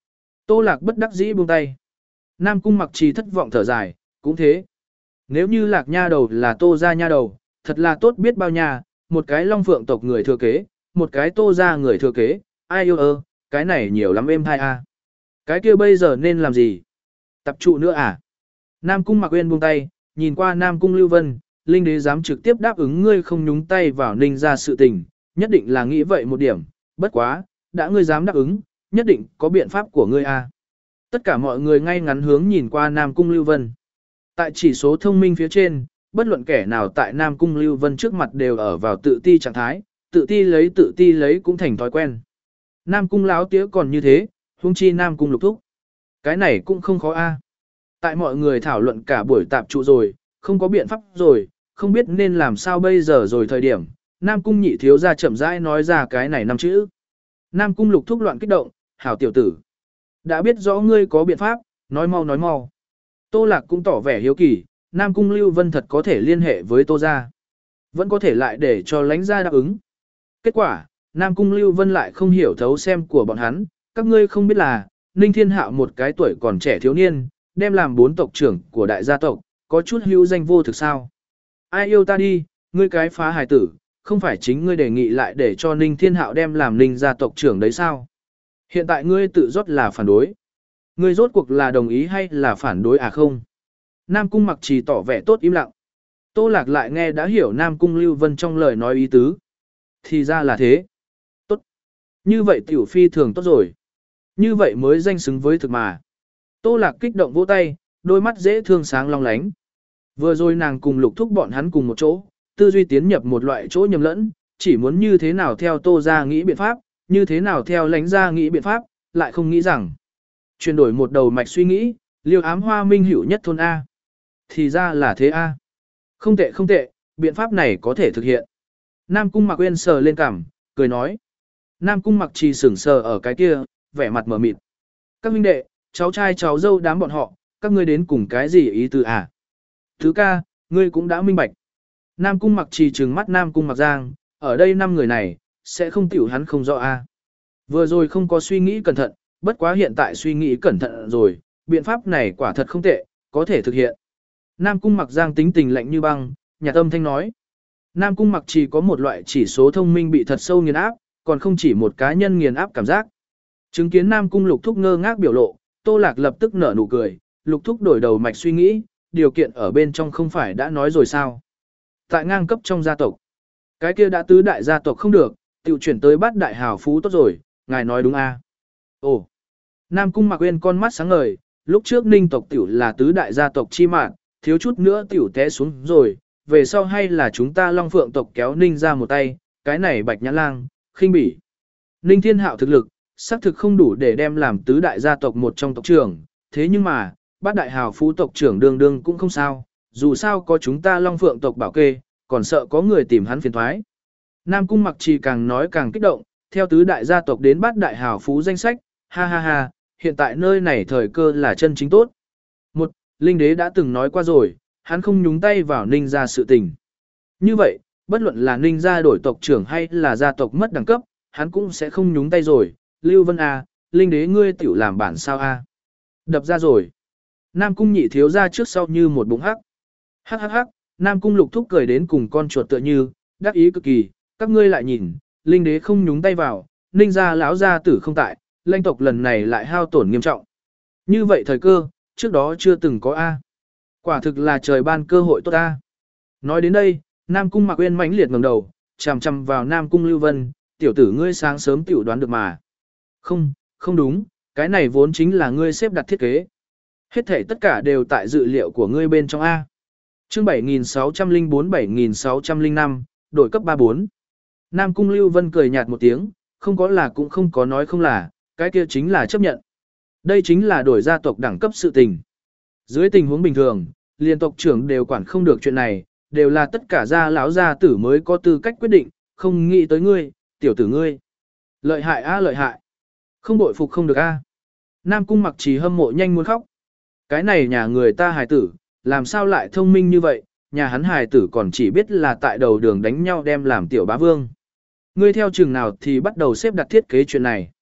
Tô Lạc bất đắc dĩ buông tay. Nam Cung Mặc Trì thất vọng thở dài, cũng thế. Nếu như Lạc nha đầu là Tô gia nha đầu, thật là tốt biết bao nha, một cái Long Phượng tộc người thừa kế, một cái Tô gia người thừa kế, ai yêu ơ, cái này nhiều lắm êm thai a. Cái kia bây giờ nên làm gì? Tập trụ nữa à? Nam Cung Mặc Uyên buông tay, nhìn qua Nam Cung Lưu Vân, Linh đế dám trực tiếp đáp ứng ngươi không nhúng tay vào Ninh gia sự tình, nhất định là nghĩ vậy một điểm, bất quá, đã ngươi dám đáp ứng, nhất định có biện pháp của ngươi a. Tất cả mọi người ngay ngắn hướng nhìn qua Nam Cung Lưu Vân. Tại chỉ số thông minh phía trên, bất luận kẻ nào tại Nam Cung Lưu Vân trước mặt đều ở vào tự ti trạng thái, tự ti lấy tự ti lấy cũng thành thói quen. Nam Cung láo tía còn như thế, huống chi Nam Cung lục thúc. Cái này cũng không khó a. Tại mọi người thảo luận cả buổi tạp trụ rồi, không có biện pháp rồi, không biết nên làm sao bây giờ rồi thời điểm. Nam Cung nhị thiếu gia chậm rãi nói ra cái này năm chữ. Nam Cung lục thúc loạn kích động, hảo tiểu tử. Đã biết rõ ngươi có biện pháp, nói mau nói mau. Tô Lạc cũng tỏ vẻ hiếu kỳ, Nam Cung Lưu Vân thật có thể liên hệ với Tô gia. Vẫn có thể lại để cho lãnh gia đáp ứng. Kết quả, Nam Cung Lưu Vân lại không hiểu thấu xem của bọn hắn, các ngươi không biết là, Ninh Thiên Hạo một cái tuổi còn trẻ thiếu niên, đem làm bốn tộc trưởng của đại gia tộc, có chút hữu danh vô thực sao. Ai yêu ta đi, ngươi cái phá hài tử, không phải chính ngươi đề nghị lại để cho Ninh Thiên Hạo đem làm Ninh gia tộc trưởng đấy sao? Hiện tại ngươi tự rót là phản đối. Ngươi rốt cuộc là đồng ý hay là phản đối à không? Nam Cung Mặc Trì tỏ vẻ tốt im lặng. Tô Lạc lại nghe đã hiểu Nam Cung Lưu Vân trong lời nói ý tứ. Thì ra là thế. Tốt. Như vậy tiểu phi thường tốt rồi. Như vậy mới danh xứng với thực mà. Tô Lạc kích động vỗ tay, đôi mắt dễ thương sáng long lánh. Vừa rồi nàng cùng Lục Thúc bọn hắn cùng một chỗ, tư duy tiến nhập một loại chỗ nhầm lẫn, chỉ muốn như thế nào theo Tô gia nghĩ biện pháp, như thế nào theo Lãnh gia nghĩ biện pháp, lại không nghĩ rằng chuyển đổi một đầu mạch suy nghĩ, Liêu Ám Hoa minh hữu nhất thôn A. Thì ra là thế A. Không tệ không tệ, biện pháp này có thể thực hiện. Nam Cung Mặc Uyên sờ lên cằm, cười nói. Nam Cung Mặc Trì sững sờ ở cái kia, vẻ mặt mờ mịt. Các huynh đệ, cháu trai cháu dâu đám bọn họ, các ngươi đến cùng cái gì ý tư à? Thứ ca, ngươi cũng đã minh bạch. Nam Cung Mặc Trì trừng mắt Nam Cung Mặc Giang, ở đây năm người này, sẽ không tiểu hắn không rõ a. Vừa rồi không có suy nghĩ cẩn thận, bất quá hiện tại suy nghĩ cẩn thận rồi, biện pháp này quả thật không tệ, có thể thực hiện. Nam Cung Mặc Giang tính tình lạnh như băng, nhà tâm thanh nói. Nam Cung Mặc Trì có một loại chỉ số thông minh bị thật sâu nghiền áp, còn không chỉ một cá nhân nghiền áp cảm giác. Chứng kiến Nam Cung Lục Thúc ngơ ngác biểu lộ, Tô Lạc lập tức nở nụ cười, Lục Thúc đổi đầu mạch suy nghĩ, điều kiện ở bên trong không phải đã nói rồi sao. Tại ngang cấp trong gia tộc, cái kia đã tứ đại gia tộc không được, tiểu chuyển tới bát đại hào phú tốt rồi, ngài nói đúng a? Ồ, Nam Cung Mặc Uyên con mắt sáng ngời, lúc trước Ninh tộc tiểu là tứ đại gia tộc chi mạng, thiếu chút nữa tiểu té xuống rồi, về sau hay là chúng ta Long Phượng tộc kéo Ninh ra một tay, cái này Bạch Nhã Lang, khinh bỉ. Ninh Thiên Hạo thực lực, xác thực không đủ để đem làm tứ đại gia tộc một trong tộc trưởng, thế nhưng mà, bát đại hào phú tộc trưởng đương đương cũng không sao, dù sao có chúng ta Long Phượng tộc bảo kê, còn sợ có người tìm hắn phiền thoái. Nam Cung Mặc Trì càng nói càng kích động, theo tứ đại gia tộc đến bát đại hào phú danh sách, ha ha ha, hiện tại nơi này thời cơ là chân chính tốt. Một, Linh Đế đã từng nói qua rồi, hắn không nhúng tay vào Ninh gia sự tình. Như vậy, bất luận là Ninh gia đổi tộc trưởng hay là gia tộc mất đẳng cấp, hắn cũng sẽ không nhúng tay rồi. Lưu Vân A, Linh Đế ngươi tiểu làm bản sao A. Đập ra rồi. Nam Cung nhị thiếu ra trước sau như một bụng hắc. Hắc hắc hắc, Nam Cung Lục Thúc cười đến cùng con chuột tựa như, đắc ý cực kỳ, các ngươi lại nhìn, Linh Đế không nhúng tay vào, Ninh gia lão gia tử không tại, lãnh tộc lần này lại hao tổn nghiêm trọng. Như vậy thời cơ, trước đó chưa từng có A. Quả thực là trời ban cơ hội tốt A. Nói đến đây, Nam Cung Mặc Uyên mãnh liệt ngẩng đầu, chằm chằm vào Nam Cung Lưu Vân, tiểu tử ngươi sáng sớm tiểu đoán được mà. Không, không đúng, cái này vốn chính là ngươi xếp đặt thiết kế. Hết thể tất cả đều tại dự liệu của ngươi bên trong A. Chương bảy nghìn sáu trăm lẻ bốn bảy nghìn sáu trăm lẻ năm, đổi cấp ba bốn. Nam Cung Lưu Vân cười nhạt một tiếng, không có là cũng không có nói không là, cái kia chính là chấp nhận. Đây chính là đổi gia tộc đẳng cấp sự tình. Dưới tình huống bình thường, liên tộc trưởng đều quản không được chuyện này, đều là tất cả gia lão gia tử mới có tư cách quyết định, không nghĩ tới ngươi, tiểu tử ngươi. Lợi hại a lợi hại. Không bội phục không được a. Nam Cung Mặc Trì hâm mộ nhanh muốn khóc. Cái này nhà người ta hài tử, làm sao lại thông minh như vậy, nhà hắn hài tử còn chỉ biết là tại đầu đường đánh nhau đem làm tiểu bá vương. Ngươi theo chừng nào thì bắt đầu xếp đặt thiết kế chuyện này.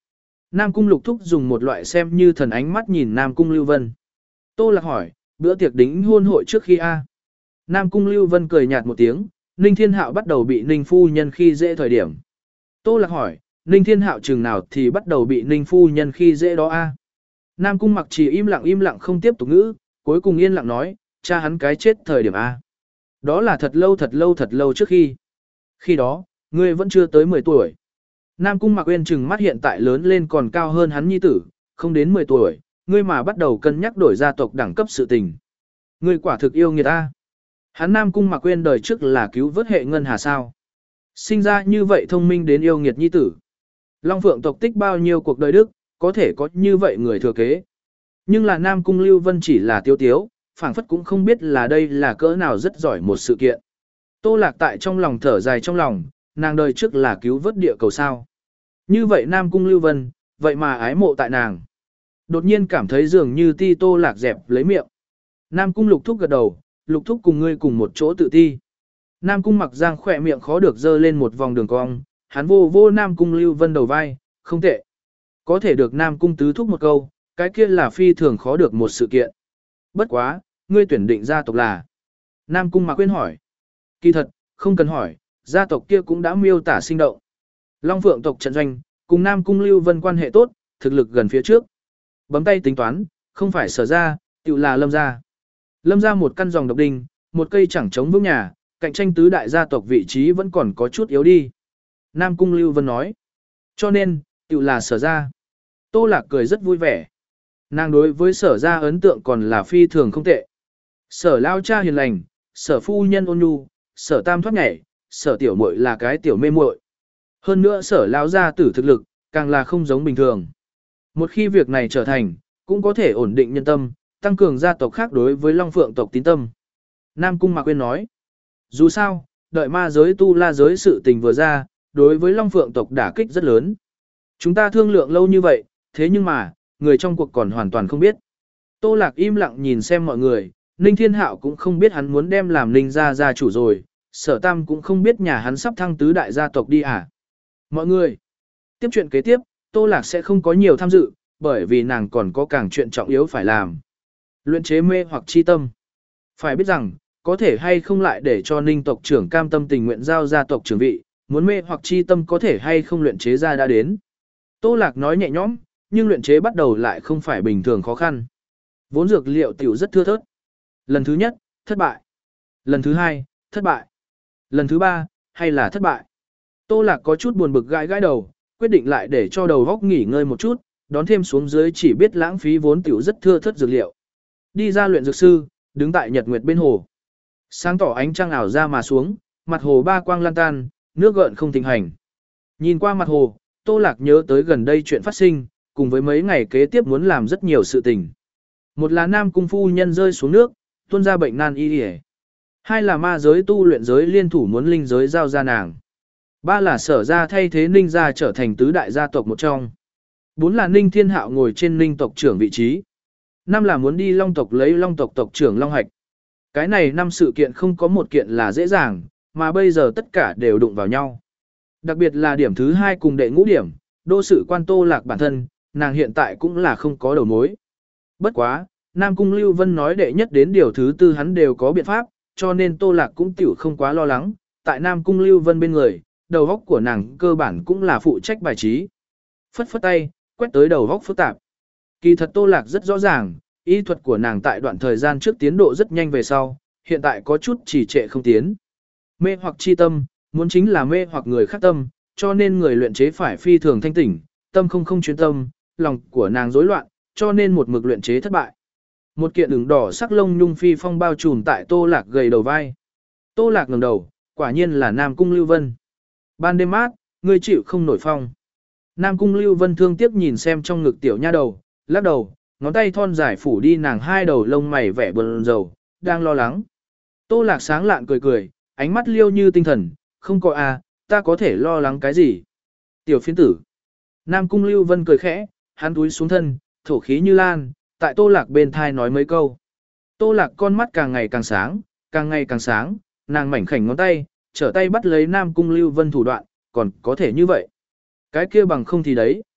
Nam Cung Lục Thúc dùng một loại xem như thần ánh mắt nhìn Nam Cung Lưu Vân. Tô Lạc hỏi, bữa tiệc đính hôn hội trước khi a? Nam Cung Lưu Vân cười nhạt một tiếng, Ninh Thiên Hạo bắt đầu bị Ninh phu nhân khi dễ thời điểm. Tô Lạc hỏi, Ninh Thiên Hạo chừng nào thì bắt đầu bị Ninh phu nhân khi dễ đó a? Nam Cung Mặc Trì im lặng im lặng không tiếp tục ngữ, cuối cùng yên lặng nói, cha hắn cái chết thời điểm a. Đó là thật lâu thật lâu thật lâu trước khi. Khi đó, ngươi vẫn chưa tới mười tuổi. Nam Cung Mạc Uyên chừng mắt hiện tại lớn lên còn cao hơn hắn nhi tử, không đến mười tuổi, ngươi mà bắt đầu cân nhắc đổi gia tộc đẳng cấp sự tình. Ngươi quả thực yêu người ta. Hắn Nam Cung Mạc Uyên đời trước là cứu vớt hệ ngân hà sao. Sinh ra như vậy thông minh đến yêu nghiệt nhi tử. Long Phượng tộc tích bao nhiêu cuộc đời đức, có thể có như vậy người thừa kế. Nhưng là Nam Cung Lưu Vân chỉ là tiêu tiếu, phảng phất cũng không biết là đây là cỡ nào rất giỏi một sự kiện. Tô Lạc tại trong lòng thở dài trong lòng, nàng đời trước là cứu vớt địa cầu sao. Như vậy Nam Cung Lưu Vân, vậy mà ái mộ tại nàng. Đột nhiên cảm thấy dường như ti Tô Lạc dẹp lấy miệng. Nam Cung Lục Thúc gật đầu, Lục Thúc cùng ngươi cùng một chỗ tự ti. Nam Cung Mặc Giang khỏe miệng khó được dơ lên một vòng đường cong, hắn vô vô Nam Cung Lưu Vân đầu vai, không tệ. Có thể được Nam Cung Tứ Thúc một câu, cái kia là phi thường khó được một sự kiện. Bất quá, ngươi tuyển định gia tộc là. Nam Cung Mạc Quyên hỏi. Kỳ thật, không cần hỏi, gia tộc kia cũng đã miêu tả sinh động. Long Phượng tộc trận doanh, cùng Nam Cung Lưu Vân quan hệ tốt, thực lực gần phía trước. Bấm tay tính toán, không phải Sở gia, tự là Lâm gia. Lâm gia một căn dòng độc đinh, một cây chẳng chống vững nhà, cạnh tranh tứ đại gia tộc vị trí vẫn còn có chút yếu đi. Nam Cung Lưu Vân nói. Cho nên, tự là Sở gia. Tô Lạc cười rất vui vẻ. Nàng đối với Sở gia ấn tượng còn là phi thường không tệ. Sở lao cha hiền lành, Sở phu nhân ôn nhu, Sở tam thoát nhảy, Sở tiểu muội là cái tiểu mê muội. Hơn nữa Sở lao gia tử thực lực, càng là không giống bình thường. Một khi việc này trở thành, cũng có thể ổn định nhân tâm, tăng cường gia tộc khác đối với Long Phượng tộc tín tâm. Nam Cung Mạc Quyên nói, dù sao, đợi ma giới tu la giới sự tình vừa ra, đối với Long Phượng tộc đả kích rất lớn. Chúng ta thương lượng lâu như vậy, thế nhưng mà, người trong cuộc còn hoàn toàn không biết. Tô Lạc im lặng nhìn xem mọi người, Ninh Thiên Hạo cũng không biết hắn muốn đem làm Ninh gia gia chủ rồi, Sở Tam cũng không biết nhà hắn sắp thăng tứ đại gia tộc đi à. Mọi người, tiếp chuyện kế tiếp, Tô Lạc sẽ không có nhiều tham dự, bởi vì nàng còn có càng chuyện trọng yếu phải làm. Luyện chế mê hoặc chi tâm. Phải biết rằng, có thể hay không lại để cho Ninh tộc trưởng cam tâm tình nguyện giao gia tộc trưởng vị, muốn mê hoặc chi tâm có thể hay không luyện chế ra đã đến. Tô Lạc nói nhẹ nhõm, nhưng luyện chế bắt đầu lại không phải bình thường khó khăn. Vốn dược liệu tiểu rất thưa thớt. Lần thứ nhất, thất bại. Lần thứ hai, thất bại. Lần thứ ba, hay là thất bại. Tô Lạc có chút buồn bực gãi gãi đầu, quyết định lại để cho đầu góc nghỉ ngơi một chút, đón thêm xuống dưới chỉ biết lãng phí vốn tiểu rất thưa thớt dược liệu. Đi ra luyện dược sư, đứng tại nhật nguyệt bên hồ. Sáng tỏ ánh trăng ảo ra mà xuống, mặt hồ ba quang lan tan, nước gợn không thịnh hành. Nhìn qua mặt hồ, Tô Lạc nhớ tới gần đây chuyện phát sinh, cùng với mấy ngày kế tiếp muốn làm rất nhiều sự tình. Một là Nam Cung phu nhân rơi xuống nước, tuôn ra bệnh nan y y. Hai là ma giới tu luyện giới liên thủ muốn linh giới giao ra nàng. Ba là Sở gia thay thế Ninh gia trở thành tứ đại gia tộc một trong. Bốn là Ninh Thiên Hạo ngồi trên Ninh tộc trưởng vị trí. Năm là muốn đi Long tộc lấy Long tộc tộc trưởng Long Hạch. Cái này năm sự kiện không có một kiện là dễ dàng, mà bây giờ tất cả đều đụng vào nhau. Đặc biệt là điểm thứ hai cùng đệ ngũ điểm, đô sự quan Tô Lạc bản thân, nàng hiện tại cũng là không có đầu mối. Bất quá, Nam Cung Lưu Vân nói đệ nhất đến điều thứ tư hắn đều có biện pháp, cho nên Tô Lạc cũng tiểu không quá lo lắng, tại Nam Cung Lưu Vân bên người, đầu óc của nàng cơ bản cũng là phụ trách bài trí. Phất phất tay, quét tới đầu óc phức tạp. Kỳ thật Tô Lạc rất rõ ràng, y thuật của nàng tại đoạn thời gian trước tiến độ rất nhanh về sau, hiện tại có chút trì trệ không tiến. Mê hoặc chi tâm, muốn chính là mê hoặc người khác tâm, cho nên người luyện chế phải phi thường thanh tỉnh, tâm không không chuyên tâm, lòng của nàng rối loạn, cho nên một mực luyện chế thất bại. Một kiện ửng đỏ sắc lông nhung phi phong bao trùm tại Tô Lạc gầy đầu vai. Tô Lạc ngẩng đầu, quả nhiên là Nam Cung Lưu Vân. Ban đêm mát, ngươi chịu không nổi phong. Nam Cung Lưu Vân thương tiếc nhìn xem trong ngực tiểu nha đầu, lắc đầu, ngón tay thon dài phủ đi nàng hai đầu lông mày vẻ buồn rầu, đang lo lắng. Tô Lạc sáng lạn cười cười, ánh mắt liêu như tinh thần, không có à, ta có thể lo lắng cái gì. Tiểu phiến tử. Nam Cung Lưu Vân cười khẽ, hắn túi xuống thân, thổ khí như lan, tại Tô Lạc bên thai nói mấy câu. Tô Lạc con mắt càng ngày càng sáng, càng ngày càng sáng, nàng mảnh khảnh ngón tay, trở tay bắt lấy Nam Cung Lưu Vân thủ đoạn, còn có thể như vậy. Cái kia bằng không thì đấy.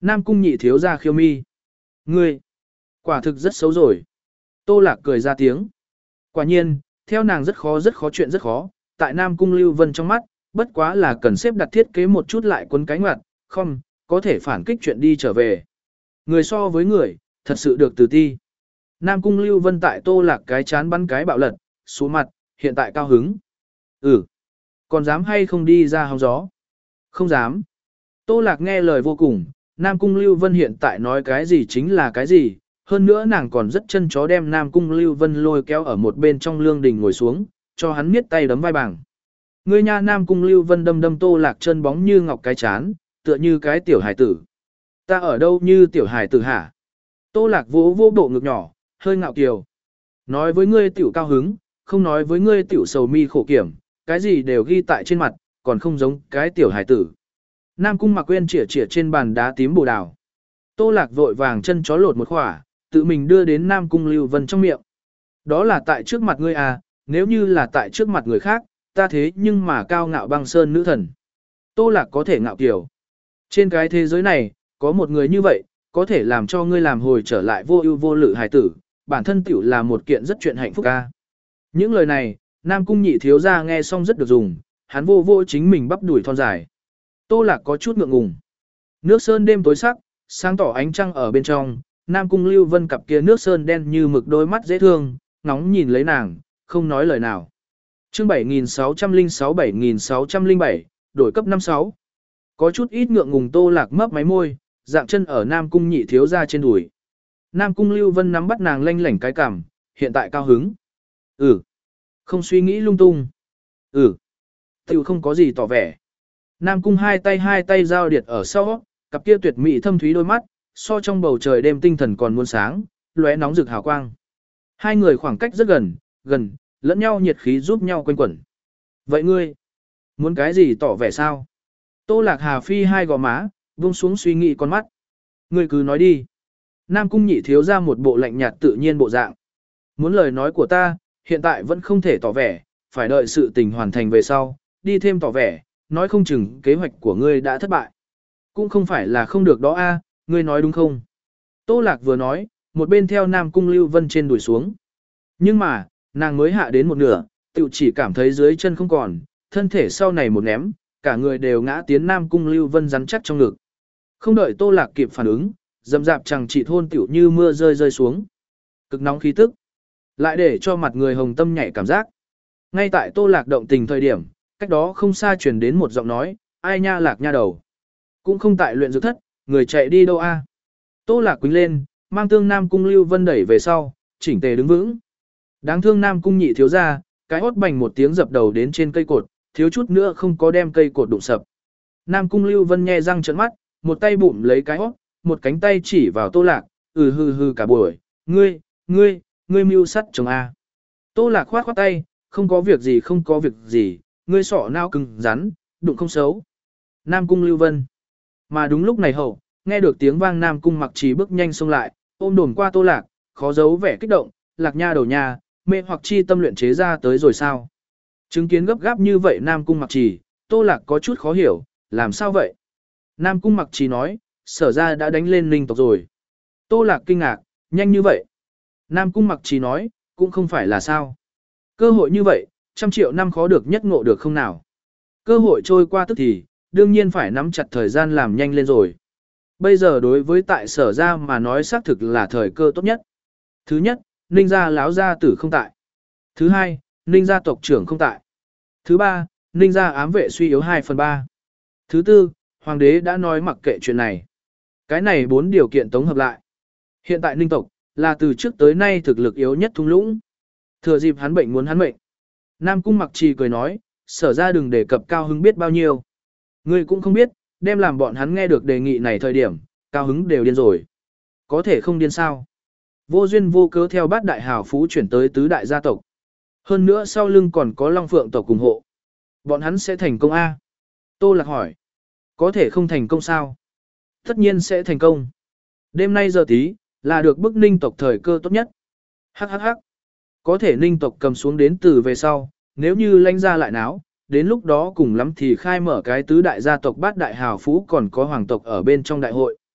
Nam cung nhị thiếu gia khiêu mi. Ngươi, quả thực rất xấu rồi. Tô Lạc cười ra tiếng. Quả nhiên, theo nàng rất khó rất khó chuyện rất khó, tại Nam cung Lưu Vân trong mắt, bất quá là cần xếp đặt thiết kế một chút lại quấn cái ngoặt, không, có thể phản kích chuyện đi trở về. Người so với người, thật sự được từ ti. Nam cung Lưu Vân tại Tô Lạc cái chán bắn cái bạo lật, xuống mặt, hiện tại cao hứng. Ừ, còn dám hay không đi ra hóng gió? Không dám. Tô Lạc nghe lời vô cùng, Nam cung Lưu Vân hiện tại nói cái gì chính là cái gì, hơn nữa nàng còn rất chân chó đem Nam cung Lưu Vân lôi kéo ở một bên trong lương đình ngồi xuống, cho hắn miết tay đấm vai bảng. Người nha Nam cung Lưu Vân đâm đâm Tô Lạc chân bóng như ngọc cái chán, tựa như cái tiểu hải tử. Ta ở đâu như tiểu hải tử hả? Tô Lạc vỗ vỗ bộ ngực nhỏ, hơi ngạo kiều. Nói với ngươi tiểu cao hứng, không nói với ngươi tiểu sầu mi khổ kiểm, cái gì đều ghi tại trên mặt, còn không giống cái tiểu hải tử. Nam cung Mặc Quyên chĩa chĩa trên bàn đá tím bồ đào. Tô Lạc vội vàng chân chó lột một khỏa, tự mình đưa đến Nam cung Lưu Vân trong miệng. Đó là tại trước mặt ngươi à, nếu như là tại trước mặt người khác, ta thế nhưng mà cao ngạo băng sơn nữ thần. Tô Lạc có thể ngạo kiều. Trên cái thế giới này, có một người như vậy, có thể làm cho ngươi làm hồi trở lại vô ưu vô lự hài tử, bản thân tiểu là một kiện rất chuyện hạnh phúc ca. Những lời này, Nam cung nhị thiếu gia nghe xong rất được dùng, hắn vô vô chính mình bắp đuổi thon dài. Tô Lạc có chút ngượng ngùng. Nước sơn đêm tối sắc, sáng tỏ ánh trăng ở bên trong, Nam cung Lưu Vân cặp kia nước sơn đen như mực đôi mắt dễ thương, ngóng nhìn lấy nàng, không nói lời nào. Chương bảy nghìn sáu trăm lẻ sáu bảy nghìn sáu trăm lẻ bảy, đổi cấp năm sáu. Có chút ít ngượng ngùng Tô Lạc mấp máy môi, dạng chân ở Nam cung nhị thiếu gia trên đùi. Nam cung Lưu Vân nắm bắt nàng lanh lảnh cái cằm, hiện tại cao hứng. Ừ. Không suy nghĩ lung tung. Ừ. Tiểu không có gì tỏ vẻ. Nam cung hai tay hai tay giao điệt ở sau, cặp kia tuyệt mỹ thâm thúy đôi mắt, so trong bầu trời đêm tinh thần còn muôn sáng, lóe nóng rực hào quang. Hai người khoảng cách rất gần, gần, lẫn nhau nhiệt khí giúp nhau quanh quẩn. Vậy ngươi, muốn cái gì tỏ vẻ sao? Tô Lạc Hà phi hai gò má, buông xuống suy nghĩ con mắt. Ngươi cứ nói đi. Nam cung nhị thiếu ra một bộ lạnh nhạt tự nhiên bộ dạng. Muốn lời nói của ta, hiện tại vẫn không thể tỏ vẻ, phải đợi sự tình hoàn thành về sau, đi thêm tỏ vẻ, nói không chừng kế hoạch của ngươi đã thất bại. Cũng không phải là không được đó a, ngươi nói đúng không? Tô Lạc vừa nói, một bên theo Nam cung Lưu Vân trên đuổi xuống. Nhưng mà, nàng mới hạ đến một nửa, tự chỉ cảm thấy dưới chân không còn, thân thể sau này một ném, cả người đều ngã tiến Nam cung Lưu Vân rắn chắc trong ngực. Không đợi Tô Lạc kịp phản ứng, dầm dạp chẳng chỉ thôn tiểu như mưa rơi rơi xuống. Cực nóng khí tức, lại để cho mặt người hồng tâm nhảy cảm giác. Ngay tại Tô Lạc động tình thời điểm, cách đó không xa truyền đến một giọng nói, ai nha Lạc nha đầu. Cũng không tại luyện dược thất, người chạy đi đâu a? Tô Lạc quýnh lên, mang tương Nam cung Lưu Vân đẩy về sau, chỉnh tề đứng vững. Đáng thương Nam cung nhị thiếu ra, cái hốt bành một tiếng dập đầu đến trên cây cột, thiếu chút nữa không có đem cây cột đụng sập. Nam cung Lưu Vân nhe răng trợn mắt, một tay bụm lấy cái hốt, một cánh tay chỉ vào Tô Lạc, ừ hừ hừ cả buổi, ngươi, ngươi, ngươi mưu sắt chồng a. Tô Lạc khoát khoát tay, không có việc gì không có việc gì, ngươi sọ não cứng rắn, đụng không xấu. Nam cung Lưu Vân. Mà đúng lúc này hậu, nghe được tiếng vang Nam cung Mặc Trì bước nhanh xông lại, ôm đồn qua Tô Lạc, khó giấu vẻ kích động, Lạc nha đầu nha, mê hoặc chi tâm luyện chế ra tới rồi sao? Chứng kiến gấp gáp như vậy Nam cung Mặc Trì, Tô Lạc có chút khó hiểu, làm sao vậy? Nam cung Mặc Trì nói, sở ra đã đánh lên Ninh tộc rồi. Tô Lạc kinh ngạc, nhanh như vậy. Nam cung Mặc Trì nói, cũng không phải là sao. Cơ hội như vậy, trăm triệu năm khó được nhất ngộ được không nào. Cơ hội trôi qua tức thì, đương nhiên phải nắm chặt thời gian làm nhanh lên rồi. Bây giờ đối với tại sở ra mà nói xác thực là thời cơ tốt nhất. Thứ nhất, Ninh gia láo gia tử không tại. Thứ hai, Ninh gia tộc trưởng không tại. Thứ ba, Ninh gia ám vệ suy yếu hai phần ba. Thứ tư, hoàng đế đã nói mặc kệ chuyện này. Cái này bốn điều kiện tống hợp lại. Hiện tại Ninh tộc, là từ trước tới nay thực lực yếu nhất thung lũng. Thừa dịp hắn bệnh muốn hắn mệnh. Nam cung Mặc Trì cười nói, sở ra đừng đề cập cao hứng biết bao nhiêu. Ngươi cũng không biết, đem làm bọn hắn nghe được đề nghị này thời điểm, cao hứng đều điên rồi. Có thể không điên sao. Vô duyên vô cớ theo bát đại hào phú chuyển tới tứ đại gia tộc. Hơn nữa sau lưng còn có Long Phượng tộc ủng hộ. Bọn hắn sẽ thành công A. Tô Lạc hỏi. Có thể không thành công sao? Tất nhiên sẽ thành công. Đêm nay giờ tí, là được bức Ninh tộc thời cơ tốt nhất. Hắc hắc hắc. Có thể Ninh tộc cầm xuống đến từ về sau, nếu như lãnh ra lại náo, đến lúc đó cùng lắm thì khai mở cái tứ đại gia tộc bát đại hào phú còn có hoàng tộc ở bên trong đại hội.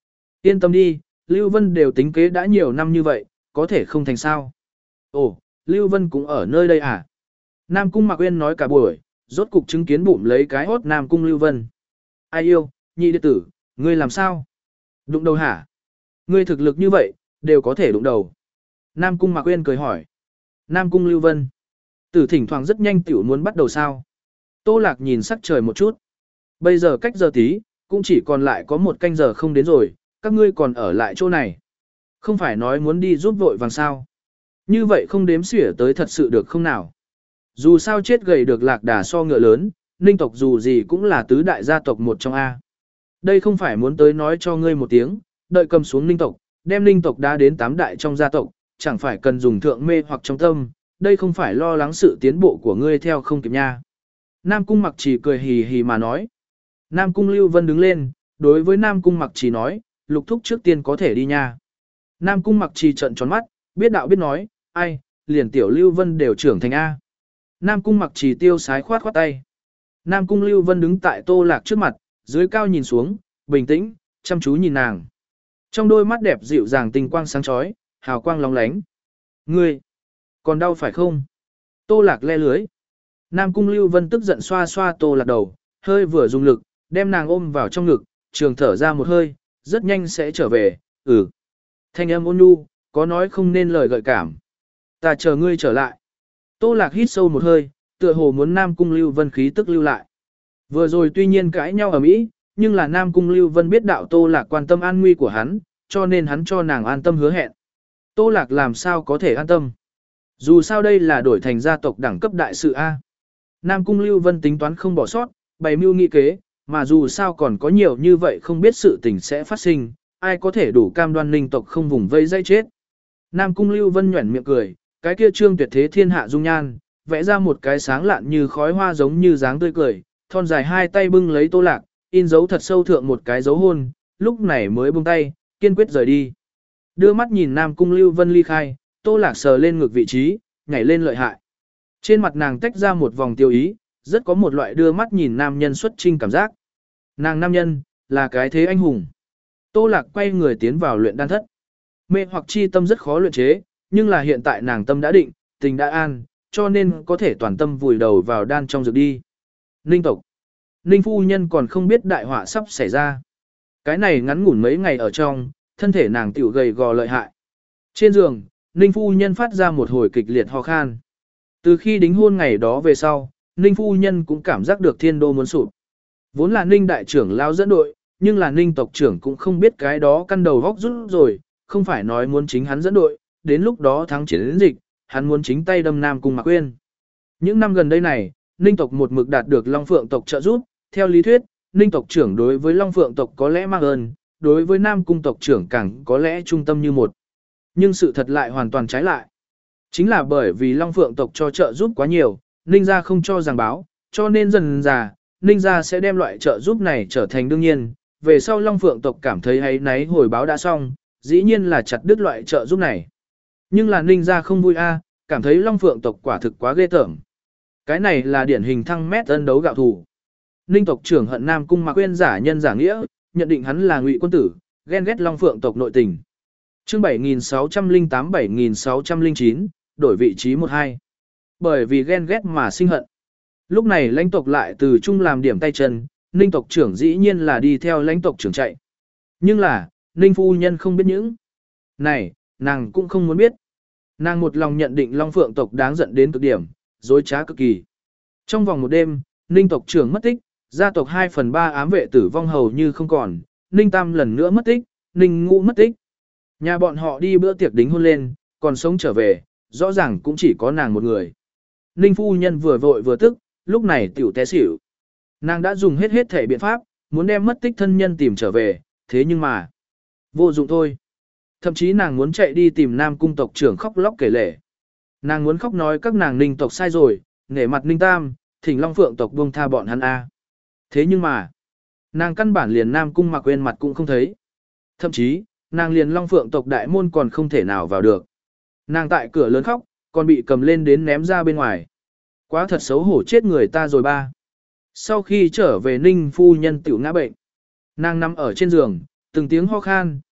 Yên tâm đi, Lưu Vân đều tính kế đã nhiều năm như vậy, có thể không thành sao. Ồ, Lưu Vân cũng ở nơi đây à? Nam Cung Mạc Uyên nói cả buổi, rốt cục chứng kiến bụng lấy cái hốt Nam Cung Lưu Vân. Ai yêu, nhị đệ tử, ngươi làm sao? Đụng đầu hả? Ngươi thực lực như vậy, đều có thể đụng đầu. Nam Cung Mạc Uyên cười hỏi. Nam Cung Lưu Vân. Tử thỉnh thoảng rất nhanh tiểu muốn bắt đầu sao? Tô Lạc nhìn sắc trời một chút. Bây giờ cách giờ tí, cũng chỉ còn lại có một canh giờ không đến rồi, các ngươi còn ở lại chỗ này. Không phải nói muốn đi giúp vội vàng sao? Như vậy không đếm xỉa tới thật sự được không nào? Dù sao chết gầy được lạc đà so ngựa lớn, Ninh tộc dù gì cũng là tứ đại gia tộc một trong A. Đây không phải muốn tới nói cho ngươi một tiếng, đợi cầm xuống Ninh tộc, đem Ninh tộc đã đến tám đại trong gia tộc, chẳng phải cần dùng thượng mê hoặc trong tâm, đây không phải lo lắng sự tiến bộ của ngươi theo không kịp nha. Nam Cung Mặc Trì cười hì hì mà nói. Nam Cung Lưu Vân đứng lên, đối với Nam Cung Mặc Trì nói, lục thúc trước tiên có thể đi nha. Nam Cung Mặc Trì trợn tròn mắt, biết đạo biết nói, ai, liền tiểu Lưu Vân đều trưởng thành A. Nam Cung Mặc Trì tiêu sái khoát khoát tay. Nam Cung Lưu Vân đứng tại Tô Lạc trước mặt, dưới cao nhìn xuống, bình tĩnh, chăm chú nhìn nàng. Trong đôi mắt đẹp dịu dàng tinh quang sáng chói, hào quang lóng lánh. Ngươi, còn đau phải không? Tô Lạc le lưới. Nam Cung Lưu Vân tức giận xoa xoa Tô Lạc đầu, hơi vừa dùng lực, đem nàng ôm vào trong ngực, trường thở ra một hơi, rất nhanh sẽ trở về, ừ. Thanh âm ôn nhu, có nói không nên lời gợi cảm. Ta chờ ngươi trở lại. Tô Lạc hít sâu một hơi, tựa hồ muốn Nam Cung Lưu Vân khí tức lưu lại. Vừa rồi tuy nhiên cãi nhau ở mỹ, nhưng là Nam Cung Lưu Vân biết đạo Tô Lạc quan tâm an nguy của hắn, cho nên hắn cho nàng an tâm hứa hẹn. Tô Lạc làm sao có thể an tâm? Dù sao đây là đổi thành gia tộc đẳng cấp đại sự A. Nam Cung Lưu Vân tính toán không bỏ sót, bày mưu nghị kế, mà dù sao còn có nhiều như vậy không biết sự tình sẽ phát sinh, ai có thể đủ cam đoan Ninh tộc không vùng vây dây chết. Nam Cung Lưu Vân nhuẩn miệng cười, cái kia trương tuyệt thế thiên hạ dung nhan, vẽ ra một cái sáng lạn như khói hoa giống như dáng tươi cười, thon dài hai tay bưng lấy Tô Lạc, in dấu thật sâu thượng một cái dấu hôn, lúc này mới buông tay, kiên quyết rời đi. Đưa mắt nhìn Nam Cung Lưu Vân ly khai, Tô Lạc sờ lên ngược vị trí, nhảy lên lợi hại. Trên mặt nàng tách ra một vòng tiêu ý, rất có một loại đưa mắt nhìn nam nhân xuất trinh cảm giác. Nàng nam nhân, là cái thế anh hùng. Tô Lạc quay người tiến vào luyện đan thất. Mê hoặc chi tâm rất khó luyện chế, nhưng là hiện tại nàng tâm đã định, tình đã an, cho nên có thể toàn tâm vùi đầu vào đan trong dược đi. Ninh tộc. Ninh phu nhân còn không biết đại họa sắp xảy ra. Cái này ngắn ngủn mấy ngày ở trong, thân thể nàng tiểu gầy gò lợi hại. Trên giường, Ninh phu nhân phát ra một hồi kịch liệt ho khan. Từ khi đính hôn ngày đó về sau, Ninh phu nhân cũng cảm giác được thiên đô muốn sụp. Vốn là Ninh đại trưởng lao dẫn đội, nhưng là Ninh tộc trưởng cũng không biết cái đó căn đầu vóc rút rồi, không phải nói muốn chính hắn dẫn đội, đến lúc đó thắng chiến dịch, hắn muốn chính tay đâm Nam Cung Mạc Uyên. Những năm gần đây này, Ninh tộc một mực đạt được Long Phượng tộc trợ giúp, theo lý thuyết, Ninh tộc trưởng đối với Long Phượng tộc có lẽ mang ơn, đối với Nam Cung tộc trưởng càng có lẽ trung tâm như một. Nhưng sự thật lại hoàn toàn trái lại. Chính là bởi vì Long Phượng tộc cho trợ giúp quá nhiều, Ninh gia không cho giảng báo, cho nên dần dà, Ninh gia sẽ đem loại trợ giúp này trở thành đương nhiên. Về sau Long Phượng tộc cảm thấy ấy náy hồi báo đã xong, dĩ nhiên là chặt đứt loại trợ giúp này. Nhưng là Ninh gia không vui a, cảm thấy Long Phượng tộc quả thực quá ghê tởm. Cái này là điển hình thăng mét ân đấu gạo thù. Ninh tộc trưởng hận Nam Cung Mạc Uyên giả nhân giả nghĩa, nhận định hắn là ngụy quân tử, ghen ghét Long Phượng tộc nội tình. Chương bảy nghìn sáu trăm lẻ tám bảy nghìn sáu trăm lẻ chín, đổi vị trí một hai. Bởi vì ghen ghét mà sinh hận. Lúc này lãnh tộc lại từ chung làm điểm tay chân, Ninh tộc trưởng dĩ nhiên là đi theo lãnh tộc trưởng chạy. Nhưng là, Ninh phu nhân không biết những này, nàng cũng không muốn biết. Nàng một lòng nhận định Long Phượng tộc đáng giận đến cực điểm, dối trá cực kỳ. Trong vòng một đêm, Ninh tộc trưởng mất tích, gia tộc hai phần ba ám vệ tử vong hầu như không còn, Ninh Tam lần nữa mất tích, Ninh Ngũ mất tích. Nhà bọn họ đi bữa tiệc đính hôn lên, còn sống trở về, rõ ràng cũng chỉ có nàng một người. Ninh phu nhân vừa vội vừa tức, lúc này tiểu té xỉu. Nàng đã dùng hết hết thể biện pháp, muốn đem mất tích thân nhân tìm trở về, thế nhưng mà, vô dụng thôi. Thậm chí nàng muốn chạy đi tìm Nam Cung tộc trưởng khóc lóc kể lể. Nàng muốn khóc nói các nàng Ninh tộc sai rồi, nể mặt Ninh Tam, thỉnh Long Phượng tộc buông tha bọn hắn a. Thế nhưng mà, nàng căn bản liền Nam Cung Mạc Uyên mặt cũng không thấy. Thậm chí, nàng liền Long Phượng tộc đại môn còn không thể nào vào được. Nàng tại cửa lớn khóc, còn bị cầm lên đến ném ra bên ngoài. Quá thật xấu hổ chết người ta rồi ba. Sau khi trở về Ninh phu nhân tiểu ngã bệnh. Nàng nằm ở trên giường, từng tiếng ho khan,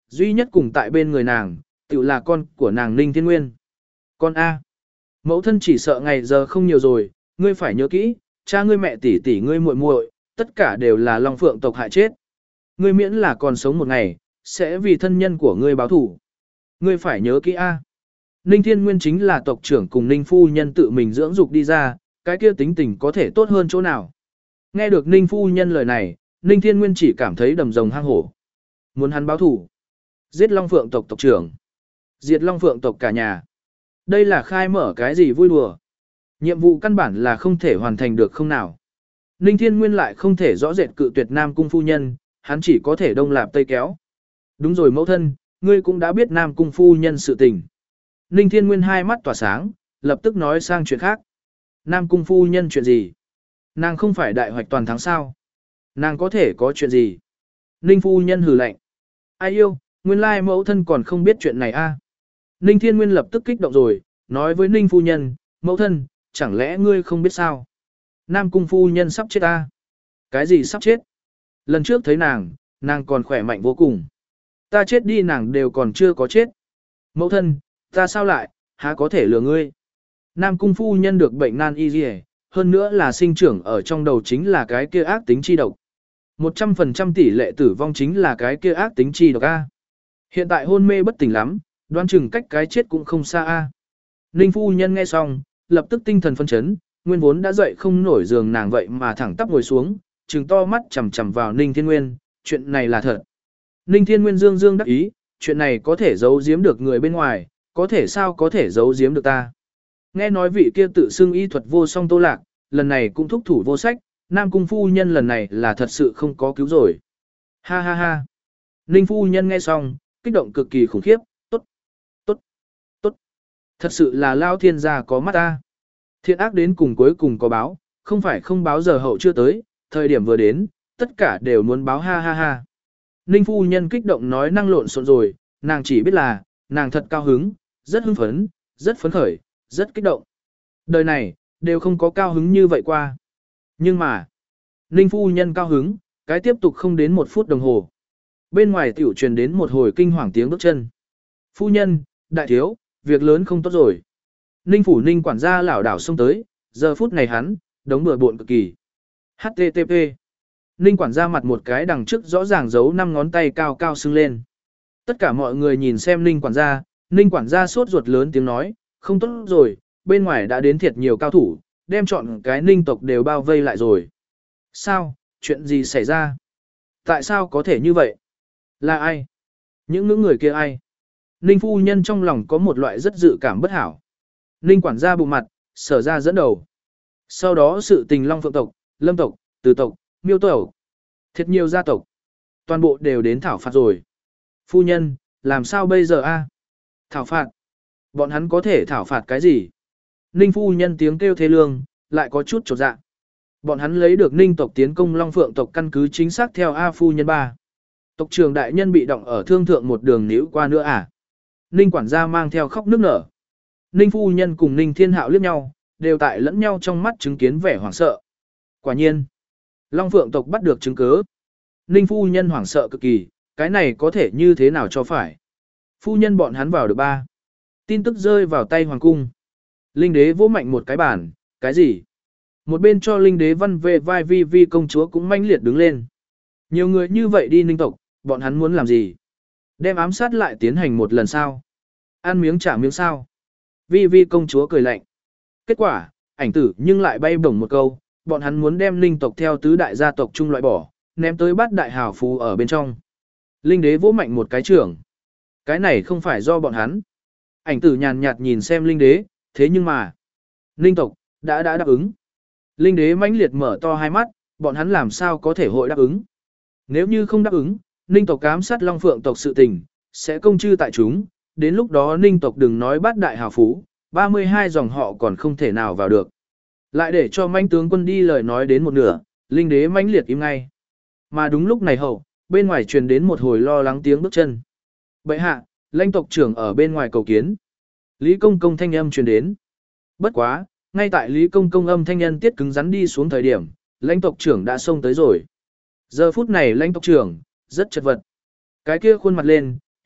duy nhất cùng tại bên người nàng, tự là con của nàng Ninh Thiên Nguyên. Con A. Mẫu thân chỉ sợ ngày giờ không nhiều rồi, ngươi phải nhớ kỹ, cha ngươi mẹ tỷ tỷ ngươi muội muội, tất cả đều là Long Phượng tộc hại chết. Ngươi miễn là còn sống một ngày, sẽ vì thân nhân của ngươi báo thủ. Ngươi phải nhớ kỹ A. Ninh Thiên Nguyên chính là tộc trưởng cùng Ninh phu nhân tự mình dưỡng dục đi ra, cái kia tính tình có thể tốt hơn chỗ nào. Nghe được Ninh phu nhân lời này, Ninh Thiên Nguyên chỉ cảm thấy đầm rồng hang hổ. Muốn hắn báo thủ. Giết Long Phượng tộc tộc trưởng. Diệt Long Phượng tộc cả nhà. Đây là khai mở cái gì vui đùa. Nhiệm vụ căn bản là không thể hoàn thành được không nào. Ninh Thiên Nguyên lại không thể rõ rệt cự tuyệt Nam Cung phu nhân, hắn chỉ có thể đông lạp tây kéo. Đúng rồi mẫu thân, ngươi cũng đã biết Nam Cung phu nhân sự tình. Ninh Thiên Nguyên hai mắt tỏa sáng, lập tức nói sang chuyện khác. Nam Cung phu nhân chuyện gì? Nàng không phải đại hoạch toàn thắng sao? Nàng có thể có chuyện gì? Ninh phu nhân hừ lạnh. Ai yêu, nguyên lai mẫu thân còn không biết chuyện này a. À? Ninh Thiên Nguyên lập tức kích động rồi, nói với Ninh phu nhân, mẫu thân, chẳng lẽ ngươi không biết sao? Nam Cung phu nhân sắp chết a. Cái gì sắp chết? Lần trước thấy nàng, nàng còn khỏe mạnh vô cùng. Ta chết đi nàng đều còn chưa có chết. Mẫu thân, ta sao lại, há có thể lừa ngươi? Nam Cung phu nhân được bệnh nan y dì hơn nữa là sinh trưởng ở trong đầu chính là cái kia ác tính chi độc. một trăm phần trăm tỷ lệ tử vong chính là cái kia ác tính chi độc A. Hiện tại hôn mê bất tỉnh lắm, đoán chừng cách cái chết cũng không xa A. Ninh phu nhân nghe xong, lập tức tinh thần phân chấn, nguyên vốn đã dậy không nổi giường nàng vậy mà thẳng tắp ngồi xuống, trừng to mắt chằm chằm vào Ninh Thiên Nguyên, chuyện này là thật. Ninh Thiên Nguyên dương dương đắc ý, chuyện này có thể giấu giếm được người bên ngoài, có thể sao có thể giấu giếm được ta. Nghe nói vị kia tự xưng y thuật vô song Tô Lạc, lần này cũng thúc thủ vô sách, Nam Cung phu nhân lần này là thật sự không có cứu rồi. Ha ha ha. Ninh phu nhân nghe xong, kích động cực kỳ khủng khiếp, tốt, tốt, tốt. Thật sự là lao thiên gia có mắt ta. Thiện ác đến cùng cuối cùng có báo, không phải không báo giờ hậu chưa tới, thời điểm vừa đến, tất cả đều muốn báo ha ha ha. Ninh phu nhân kích động nói năng lộn xộn rồi, nàng chỉ biết là, nàng thật cao hứng, rất hưng phấn, rất phấn khởi, rất kích động. Đời này, đều không có cao hứng như vậy qua. Nhưng mà, Ninh phu nhân cao hứng, cái tiếp tục không đến một phút đồng hồ. Bên ngoài tiểu truyền đến một hồi kinh hoàng tiếng bước chân. Phu nhân, đại thiếu, việc lớn không tốt rồi. Ninh phủ Ninh quản gia lảo đảo xông tới, giờ phút này hắn, đống bừa bộn cực kỳ. hát tê tê pê. Ninh quản gia mặt một cái đằng trước rõ ràng giấu năm ngón tay cao cao sưng lên. Tất cả mọi người nhìn xem Ninh quản gia, Ninh quản gia sốt ruột lớn tiếng nói, không tốt rồi, bên ngoài đã đến thiệt nhiều cao thủ, đem chọn cái Ninh tộc đều bao vây lại rồi. Sao, chuyện gì xảy ra? Tại sao có thể như vậy? Là ai? Những nữ người kia ai? Ninh phu nhân trong lòng có một loại rất dự cảm bất hảo. Ninh quản gia bụng mặt, sở ra dẫn đầu. Sau đó sự tình Long Phượng tộc, Lâm tộc, Từ tộc, Miêu tộc, thiệt nhiều gia tộc. Toàn bộ đều đến thảo phạt rồi. Phu nhân, làm sao bây giờ a? Thảo phạt? Bọn hắn có thể thảo phạt cái gì? Ninh phu nhân tiếng kêu thê lương, lại có chút chột dạ. Bọn hắn lấy được Ninh tộc tiến công Long Phượng tộc căn cứ chính xác theo A phu nhân ba. Tộc trưởng đại nhân bị động ở thương thượng một đường níu qua nữa à? Ninh quản gia mang theo khóc nức nở. Ninh phu nhân cùng Ninh Thiên Hạo liếc nhau, đều tại lẫn nhau trong mắt chứng kiến vẻ hoảng sợ. Quả nhiên, Long Phượng tộc bắt được chứng cứ. Ninh phu nhân hoảng sợ cực kỳ, cái này có thể như thế nào cho phải? Phu nhân bọn hắn vào được ba. Tin tức rơi vào tay hoàng cung. Linh đế vỗ mạnh một cái bàn, cái gì? Một bên cho linh đế văn về vai vi vi công chúa cũng manh liệt đứng lên. Nhiều người như vậy đi Ninh tộc, bọn hắn muốn làm gì? Đem ám sát lại tiến hành một lần sao? Ăn miếng trả miếng sao? Vi vi công chúa cười lạnh. Kết quả, ảnh tử nhưng lại bay bổng một câu, bọn hắn muốn đem Ninh tộc theo tứ đại gia tộc chung loại bỏ, ném tới bát đại hào phú ở bên trong. Linh đế vỗ mạnh một cái trưởng. Cái này không phải do bọn hắn. Ảnh tử nhàn nhạt nhìn xem linh đế, thế nhưng mà, Ninh tộc, đã đã đáp ứng. Linh đế mãnh liệt mở to hai mắt, bọn hắn làm sao có thể hội đáp ứng. Nếu như không đáp ứng, Ninh tộc ám sát Long Phượng tộc sự tình, sẽ công chư tại chúng, đến lúc đó Ninh tộc đừng nói bát đại hào phú, ba mươi hai dòng họ còn không thể nào vào được. Lại để cho mãnh tướng quân đi lời nói đến một nửa, linh đế mãnh liệt im ngay. Mà đúng lúc này hậu, bên ngoài truyền đến một hồi lo lắng tiếng bước chân. Bệ hạ, lãnh tộc trưởng ở bên ngoài cầu kiến. Lý công công thanh âm truyền đến. Bất quá, ngay tại Lý công công âm thanh nhân tiết cứng rắn đi xuống thời điểm, lãnh tộc trưởng đã xông tới rồi. Giờ phút này lãnh tộc trưởng, rất chật vật. Cái kia khuôn mặt lên,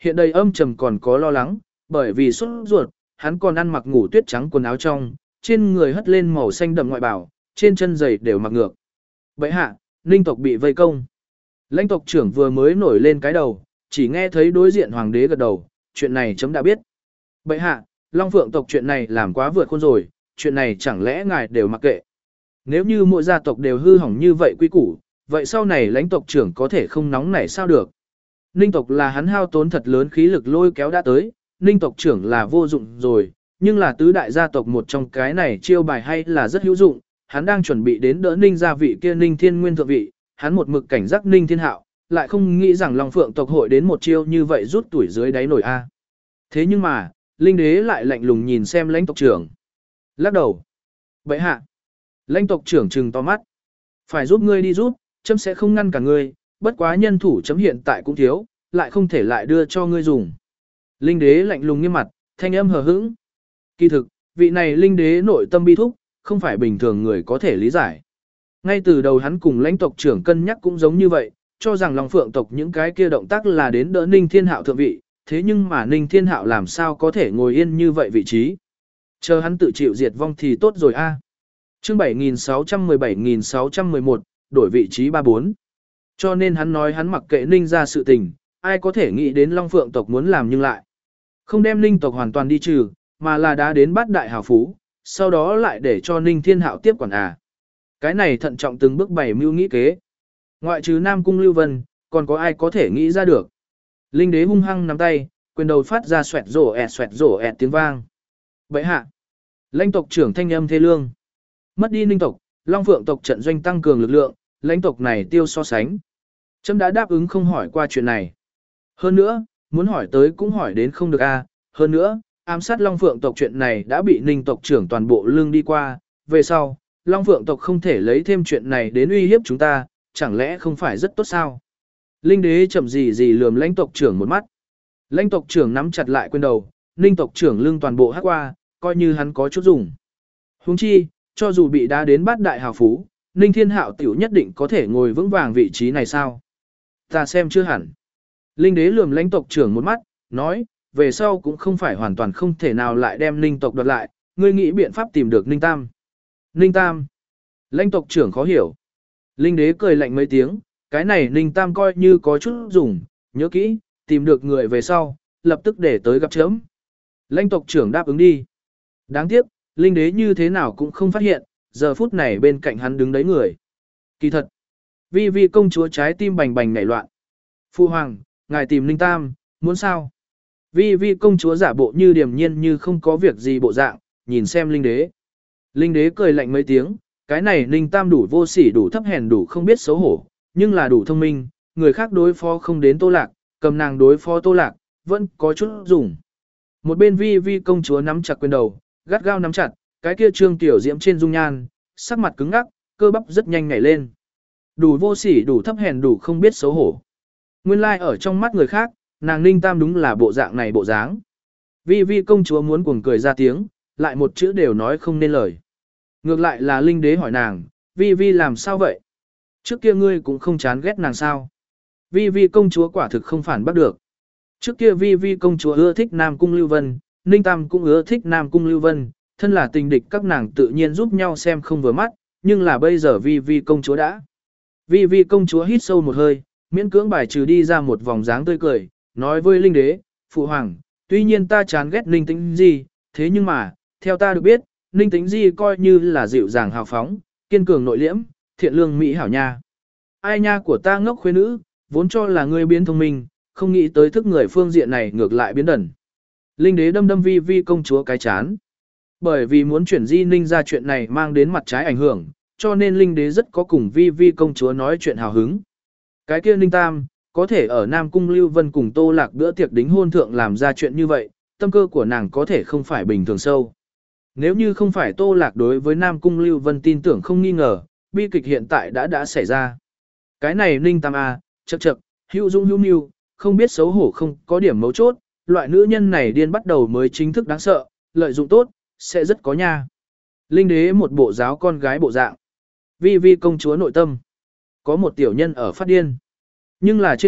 hiện đầy âm trầm còn có lo lắng, bởi vì sốt ruột, hắn còn ăn mặc ngủ tuyết trắng quần áo trong, trên người hất lên màu xanh đậm ngoại bảo, trên chân giày đều mặc ngược. Bệ hạ, Ninh tộc bị vây công. Lãnh tộc trưởng vừa mới nổi lên cái đầu, chỉ nghe thấy đối diện hoàng đế gật đầu, chuyện này chấm đã biết. Bệ hạ, Long Phượng tộc chuyện này làm quá vượt khuôn rồi, chuyện này chẳng lẽ ngài đều mặc kệ. Nếu như mỗi gia tộc đều hư hỏng như vậy quy củ, vậy sau này lãnh tộc trưởng có thể không nóng nảy sao được. Ninh tộc là hắn hao tốn thật lớn khí lực lôi kéo đã tới, Ninh tộc trưởng là vô dụng rồi, nhưng là tứ đại gia tộc một trong cái này chiêu bài hay là rất hữu dụng, hắn đang chuẩn bị đến đỡ Ninh gia vị kia Ninh Thiên Nguyên thượng vị, hắn một mực cảnh giác Ninh Thiên Hạo, lại không nghĩ rằng Long Phượng tộc hội đến một chiêu như vậy rút tuổi dưới đáy nổi a. Thế nhưng mà, Linh đế lại lạnh lùng nhìn xem lãnh tộc trưởng. Lắc đầu. Bệ hạ. Lãnh tộc trưởng trừng to mắt. Phải giúp ngươi đi giúp, chấm sẽ không ngăn cả ngươi, bất quá nhân thủ chấm hiện tại cũng thiếu, lại không thể lại đưa cho ngươi dùng. Linh đế lạnh lùng nghiêm mặt, thanh âm hờ hững. Kỳ thực, vị này linh đế nội tâm bi thúc, không phải bình thường người có thể lý giải. Ngay từ đầu hắn cùng lãnh tộc trưởng cân nhắc cũng giống như vậy, cho rằng Long Phượng tộc những cái kia động tác là đến đỡ Ninh Thiên Hạo thượng vị, thế nhưng mà Ninh Thiên Hạo làm sao có thể ngồi yên như vậy vị trí. Chờ hắn tự chịu diệt vong thì tốt rồi a. Chương bảy nghìn sáu trăm mười bảy nghìn sáu trăm mười một, đổi vị trí ba bốn. Cho nên hắn nói hắn mặc kệ Ninh ra sự tình, ai có thể nghĩ đến Long Phượng tộc muốn làm nhưng lại. Không đem Ninh tộc hoàn toàn đi trừ, mà là đã đến bát đại hào phú, sau đó lại để cho Ninh Thiên Hạo tiếp quản à. Cái này thận trọng từng bước bày mưu nghĩ kế. Ngoại trừ Nam Cung Lưu Vân, còn có ai có thể nghĩ ra được. Linh đế hung hăng nắm tay, quyền đầu phát ra xoẹt rổ ẹt xoẹt rổ ẹt tiếng vang. Bệ hạ. Lãnh tộc trưởng thanh âm thê lương. Mất đi Ninh tộc, Long Phượng tộc trận doanh tăng cường lực lượng, lãnh tộc này tiêu so sánh. Trẫm đã đáp ứng không hỏi qua chuyện này. Hơn nữa, muốn hỏi tới cũng hỏi đến không được a. Hơn nữa, ám sát Long Phượng tộc chuyện này đã bị Ninh tộc trưởng toàn bộ lương đi qua. Về sau, Long Phượng tộc không thể lấy thêm chuyện này đến uy hiếp chúng ta, chẳng lẽ không phải rất tốt sao? Linh đế chậm gì gì lườm lãnh tộc trưởng một mắt. Lãnh tộc trưởng nắm chặt lại quyền đầu, Ninh tộc trưởng lương toàn bộ hát qua, coi như hắn có chút dùng. Huống chi, cho dù bị đá đến bát đại hào phú, Ninh Thiên Hạo tiểu nhất định có thể ngồi vững vàng vị trí này sao? Ta xem chưa hẳn. Linh đế lườm lãnh tộc trưởng một mắt, nói, về sau cũng không phải hoàn toàn không thể nào lại đem Ninh tộc đoạt lại, ngươi nghĩ biện pháp tìm được Ninh Tam. Ninh Tam. Lãnh tộc trưởng khó hiểu. Linh đế cười lạnh mấy tiếng, cái này Ninh Tam coi như có chút dùng, nhớ kỹ, tìm được người về sau, lập tức để tới gặp chấm. Lãnh tộc trưởng đáp ứng đi. Đáng tiếc, Linh đế như thế nào cũng không phát hiện, giờ phút này bên cạnh hắn đứng đấy người. Kỳ thật, Vi Vi công chúa trái tim bành bành nảy loạn. Phu hoàng, ngài tìm Ninh Tam, muốn sao? Vi Vi công chúa giả bộ như điềm nhiên như không có việc gì bộ dạng, nhìn xem Linh đế. Linh đế cười lạnh mấy tiếng, cái này Ninh Tam đủ vô sỉ đủ thấp hèn đủ không biết xấu hổ, nhưng là đủ thông minh, người khác đối phó không đến Tô Lạc, cầm nàng đối phó Tô Lạc, vẫn có chút dùng. Một bên Vi Vi công chúa nắm chặt quyền đầu, gắt gao nắm chặt, cái kia trương tiểu diễm trên dung nhan, sắc mặt cứng ngắc, cơ bắp rất nhanh nhảy lên. Đủ vô sỉ đủ thấp hèn đủ không biết xấu hổ. Nguyên lai like ở trong mắt người khác, nàng Ninh Tam đúng là bộ dạng này bộ dáng. Vi Vi công chúa muốn cuồng cười ra tiếng, lại một chữ đều nói không nên lời. Ngược lại là Linh đế hỏi nàng, Vi Vi làm sao vậy? Trước kia ngươi cũng không chán ghét nàng sao? Vi Vi công chúa quả thực không phản bắt được. Trước kia Vi Vi công chúa ưa thích Nam Cung Lưu Vân, Ninh Tam cũng ưa thích Nam Cung Lưu Vân, thân là tình địch các nàng tự nhiên giúp nhau xem không vừa mắt, nhưng là bây giờ Vi Vi công chúa đã. Vi Vi công chúa hít sâu một hơi, miễn cưỡng bài trừ đi ra một vòng dáng tươi cười, nói với Linh đế, phụ hoàng, tuy nhiên ta chán ghét Ninh Tĩnh Di, thế nhưng mà, theo ta được biết, Ninh Tĩnh Di coi như là dịu dàng hào phóng, kiên cường nội liễm, thiện lương mỹ hảo nha. Ai nha của ta ngốc khuê nữ, vốn cho là ngươi biến thông minh, không nghĩ tới thức người phương diện này ngược lại biến đần. Linh đế đâm đâm Vi Vi công chúa cái chán. Bởi vì muốn chuyển Di Ninh ra chuyện này mang đến mặt trái ảnh hưởng, cho nên Linh đế rất có cùng Vi Vi công chúa nói chuyện hào hứng. Cái kia Ninh Tam, có thể ở Nam Cung Lưu Vân cùng Tô Lạc bữa tiệc đính hôn thượng làm ra chuyện như vậy, tâm cơ của nàng có thể không phải bình thường sâu. Nếu như không phải Tô Lạc đối với Nam Cung Lưu Vân tin tưởng không nghi ngờ, bi kịch hiện tại đã đã xảy ra. Cái này Ninh Tam A, chậc chậc, hữu dung hữu mưu, không biết xấu hổ không có điểm mấu chốt, loại nữ nhân này điên bắt đầu mới chính thức đáng sợ, lợi dụng tốt, sẽ rất có nha. Linh đế một bộ giáo con gái bộ dạng. Vi Vi công chúa nội tâm. Có một tiểu nhân ở phát điên. Nhưng là trên mặt,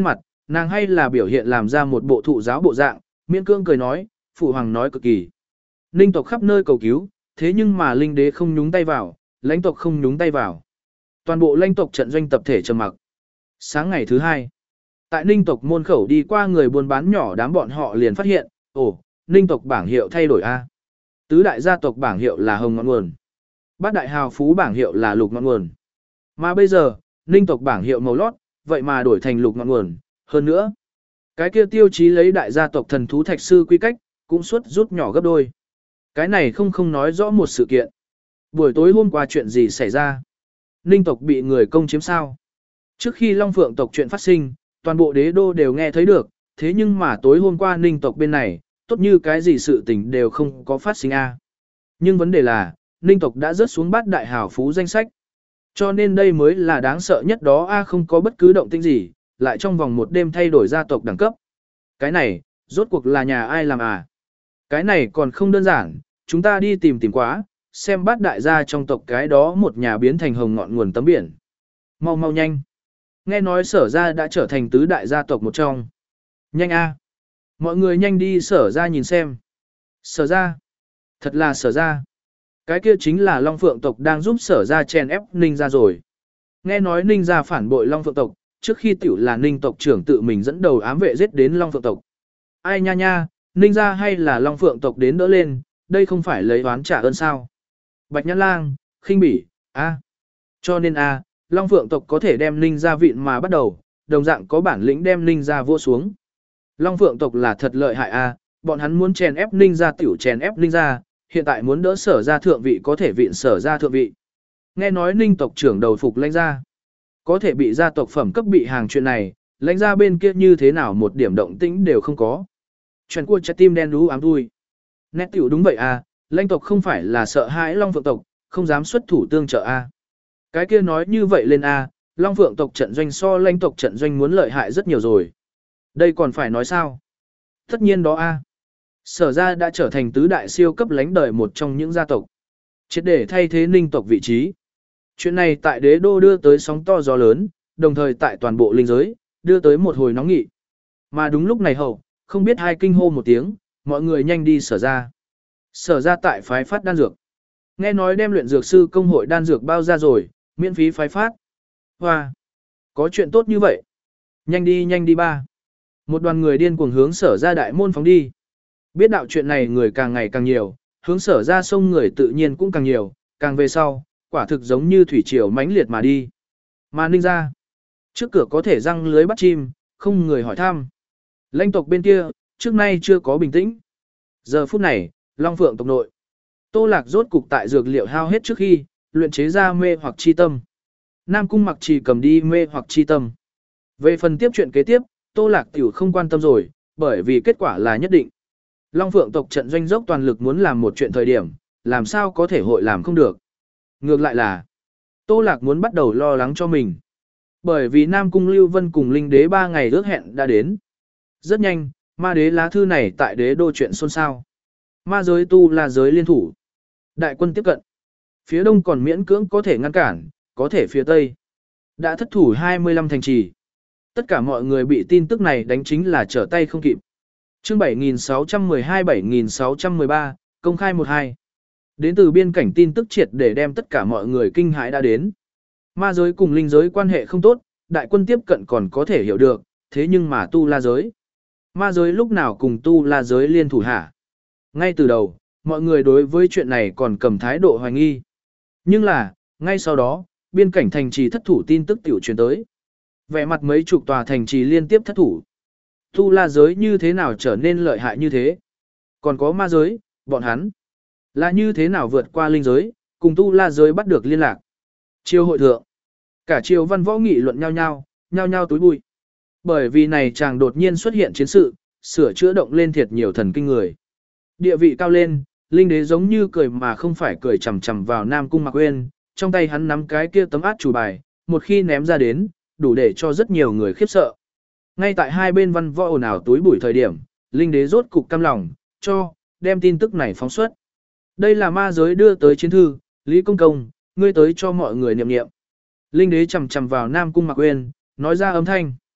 nàng hay là biểu hiện làm ra một bộ thụ giáo bộ dạng, miễn cương cười nói, phụ hoàng nói cực kỳ. Ninh tộc khắp nơi cầu cứu, thế nhưng mà linh đế không nhúng tay vào, lãnh tộc không nhúng tay vào. Toàn bộ lãnh tộc trận doanh tập thể trầm mặc. Sáng ngày thứ hai, tại Ninh tộc môn khẩu đi qua người buôn bán nhỏ đám bọn họ liền phát hiện, ồ, Ninh tộc bảng hiệu thay đổi a. Tứ đại gia tộc bảng hiệu là hồng ngọn nguồn. Bát đại hào phú bảng hiệu là lục ngọn nguồn. Mà bây giờ, Ninh tộc bảng hiệu màu lót, vậy mà đổi thành lục ngọn nguồn, hơn nữa. Cái kia tiêu chí lấy đại gia tộc thần thú thạch sư quy cách, cũng suốt rút nhỏ gấp đôi. Cái này không không nói rõ một sự kiện. Buổi tối hôm qua chuyện gì xảy ra? Ninh tộc bị người công chiếm sao? Trước khi Long Phượng tộc chuyện phát sinh, toàn bộ đế đô đều nghe thấy được, thế nhưng mà tối hôm qua Ninh tộc bên này, tốt như cái gì sự tình đều không có phát sinh a. Nhưng vấn đề là, Ninh tộc đã rớt xuống bát đại hào phú danh sách. Cho nên đây mới là đáng sợ nhất đó a, không có bất cứ động tĩnh gì, lại trong vòng một đêm thay đổi gia tộc đẳng cấp. Cái này, rốt cuộc là nhà ai làm à? Cái này còn không đơn giản, chúng ta đi tìm tìm quá, xem bát đại gia trong tộc cái đó một nhà biến thành hồng ngọn nguồn tấm biển. Mau mau nhanh. Nghe nói sở gia đã trở thành tứ đại gia tộc một trong. Nhanh a. Mọi người nhanh đi sở gia nhìn xem. Sở gia. Thật là sở gia. Cái kia chính là Long Phượng tộc đang giúp sở gia chèn ép Ninh gia rồi. Nghe nói Ninh gia phản bội Long Phượng tộc, trước khi tiểu là Ninh tộc trưởng tự mình dẫn đầu ám vệ giết đến Long Phượng tộc. Ai nha nha, Ninh gia hay là Long Phượng tộc đến đỡ lên, đây không phải lấy oán trả ơn sao. Bạch Nhãn Lang, khinh bỉ, a. Cho nên a, Long Phượng tộc có thể đem Ninh gia vịn mà bắt đầu, đồng dạng có bản lĩnh đem Ninh gia vua xuống. Long Phượng tộc là thật lợi hại a, bọn hắn muốn chèn ép Ninh gia tiểu chèn ép Ninh gia, hiện tại muốn đỡ sở gia thượng vị có thể vịn sở gia thượng vị. Nghe nói Ninh tộc trưởng đầu phục lãnh gia, có thể bị gia tộc phẩm cấp bị hàng chuyện này, lãnh gia bên kia như thế nào một điểm động tĩnh đều không có. Chuyện của trái tim đen đú ám đuôi. Nét tiểu đúng vậy à, lãnh tộc không phải là sợ hãi Long Phượng tộc, không dám xuất thủ tương trợ a. Cái kia nói như vậy lên a, Long Phượng tộc trận doanh so lãnh tộc trận doanh muốn lợi hại rất nhiều rồi. Đây còn phải nói sao? Tất nhiên đó a. Sở gia đã trở thành tứ đại siêu cấp lãnh đời một trong những gia tộc. Triệt để thay thế Ninh tộc vị trí. Chuyện này tại đế đô đưa tới sóng to gió lớn, đồng thời tại toàn bộ linh giới, đưa tới một hồi nóng nghị. Mà đúng lúc này hậu, không biết hai kinh hô một tiếng, mọi người nhanh đi sở ra. Sở ra tại phái phát đan dược. Nghe nói đem luyện dược sư công hội đan dược bao ra rồi, miễn phí phái phát. Hoa! Có chuyện tốt như vậy. Nhanh đi nhanh đi ba. Một đoàn người điên cuồng hướng sở ra đại môn phóng đi. Biết đạo chuyện này người càng ngày càng nhiều, hướng sở ra sông người tự nhiên cũng càng nhiều, càng về sau, quả thực giống như thủy triều mãnh liệt mà đi. Mà Ninh ra, trước cửa có thể răng lưới bắt chim, không người hỏi thăm. Lãnh tộc bên kia, trước nay chưa có bình tĩnh. Giờ phút này, Long Phượng tộc nội. Tô Lạc rốt cục tại dược liệu hao hết trước khi, luyện chế ra mê hoặc chi tâm. Nam Cung Mặc chỉ cầm đi mê hoặc chi tâm. Về phần tiếp chuyện kế tiếp, Tô Lạc tiểu không quan tâm rồi, bởi vì kết quả là nhất định. Long Phượng tộc trận doanh dốc toàn lực muốn làm một chuyện thời điểm, làm sao có thể hội làm không được. Ngược lại là, Tô Lạc muốn bắt đầu lo lắng cho mình. Bởi vì Nam Cung Lưu Vân cùng Linh Đế ba ngày ước hẹn đã đến. Rất nhanh, ma đế lá thư này tại đế đô chuyện xôn xao. Ma giới tu là giới liên thủ. Đại quân tiếp cận. Phía đông còn miễn cưỡng có thể ngăn cản, có thể phía tây. Đã thất thủ hai mươi lăm thành trì. Tất cả mọi người bị tin tức này đánh chính là trở tay không kịp. Chương bảy nghìn sáu trăm mười hai bảy nghìn sáu trăm mười ba, công khai một hai. Đến từ biên cảnh tin tức triệt để đem tất cả mọi người kinh hãi đã đến. Ma giới cùng linh giới quan hệ không tốt, đại quân tiếp cận còn có thể hiểu được, thế nhưng mà tu la giới. Ma giới lúc nào cùng tu la giới liên thủ hả? Ngay từ đầu, mọi người đối với chuyện này còn cầm thái độ hoài nghi. Nhưng là, ngay sau đó, biên cảnh thành trì thất thủ tin tức tiểu truyền tới. Vẻ mặt mấy chục tòa thành trì liên tiếp thất thủ. Tu la giới như thế nào trở nên lợi hại như thế? Còn có ma giới, bọn hắn là như thế nào vượt qua linh giới, cùng tu la giới bắt được liên lạc. Chiêu hội thượng, cả triều văn võ nghị luận nhau nhau, nhau nhau túi bụi. Bởi vì này chàng đột nhiên xuất hiện chiến sự, sửa chữa động lên thiệt nhiều thần kinh người. Địa vị cao lên, linh đế giống như cười mà không phải cười chằm chằm vào Nam Cung Mạc Uyên, trong tay hắn nắm cái kia tấm át chủ bài, một khi ném ra đến, đủ để cho rất nhiều người khiếp sợ. Ngay tại hai bên văn võ ồn ào túi bụi thời điểm, linh đế rốt cục căm lòng, cho, đem tin tức này phóng xuất. Đây là ma giới đưa tới chiến thư, Lý Công Công, ngươi tới cho mọi người niệm niệm. Linh đế chầm chầm vào Nam Cung Mạc Uyên, nói ra âm thanh.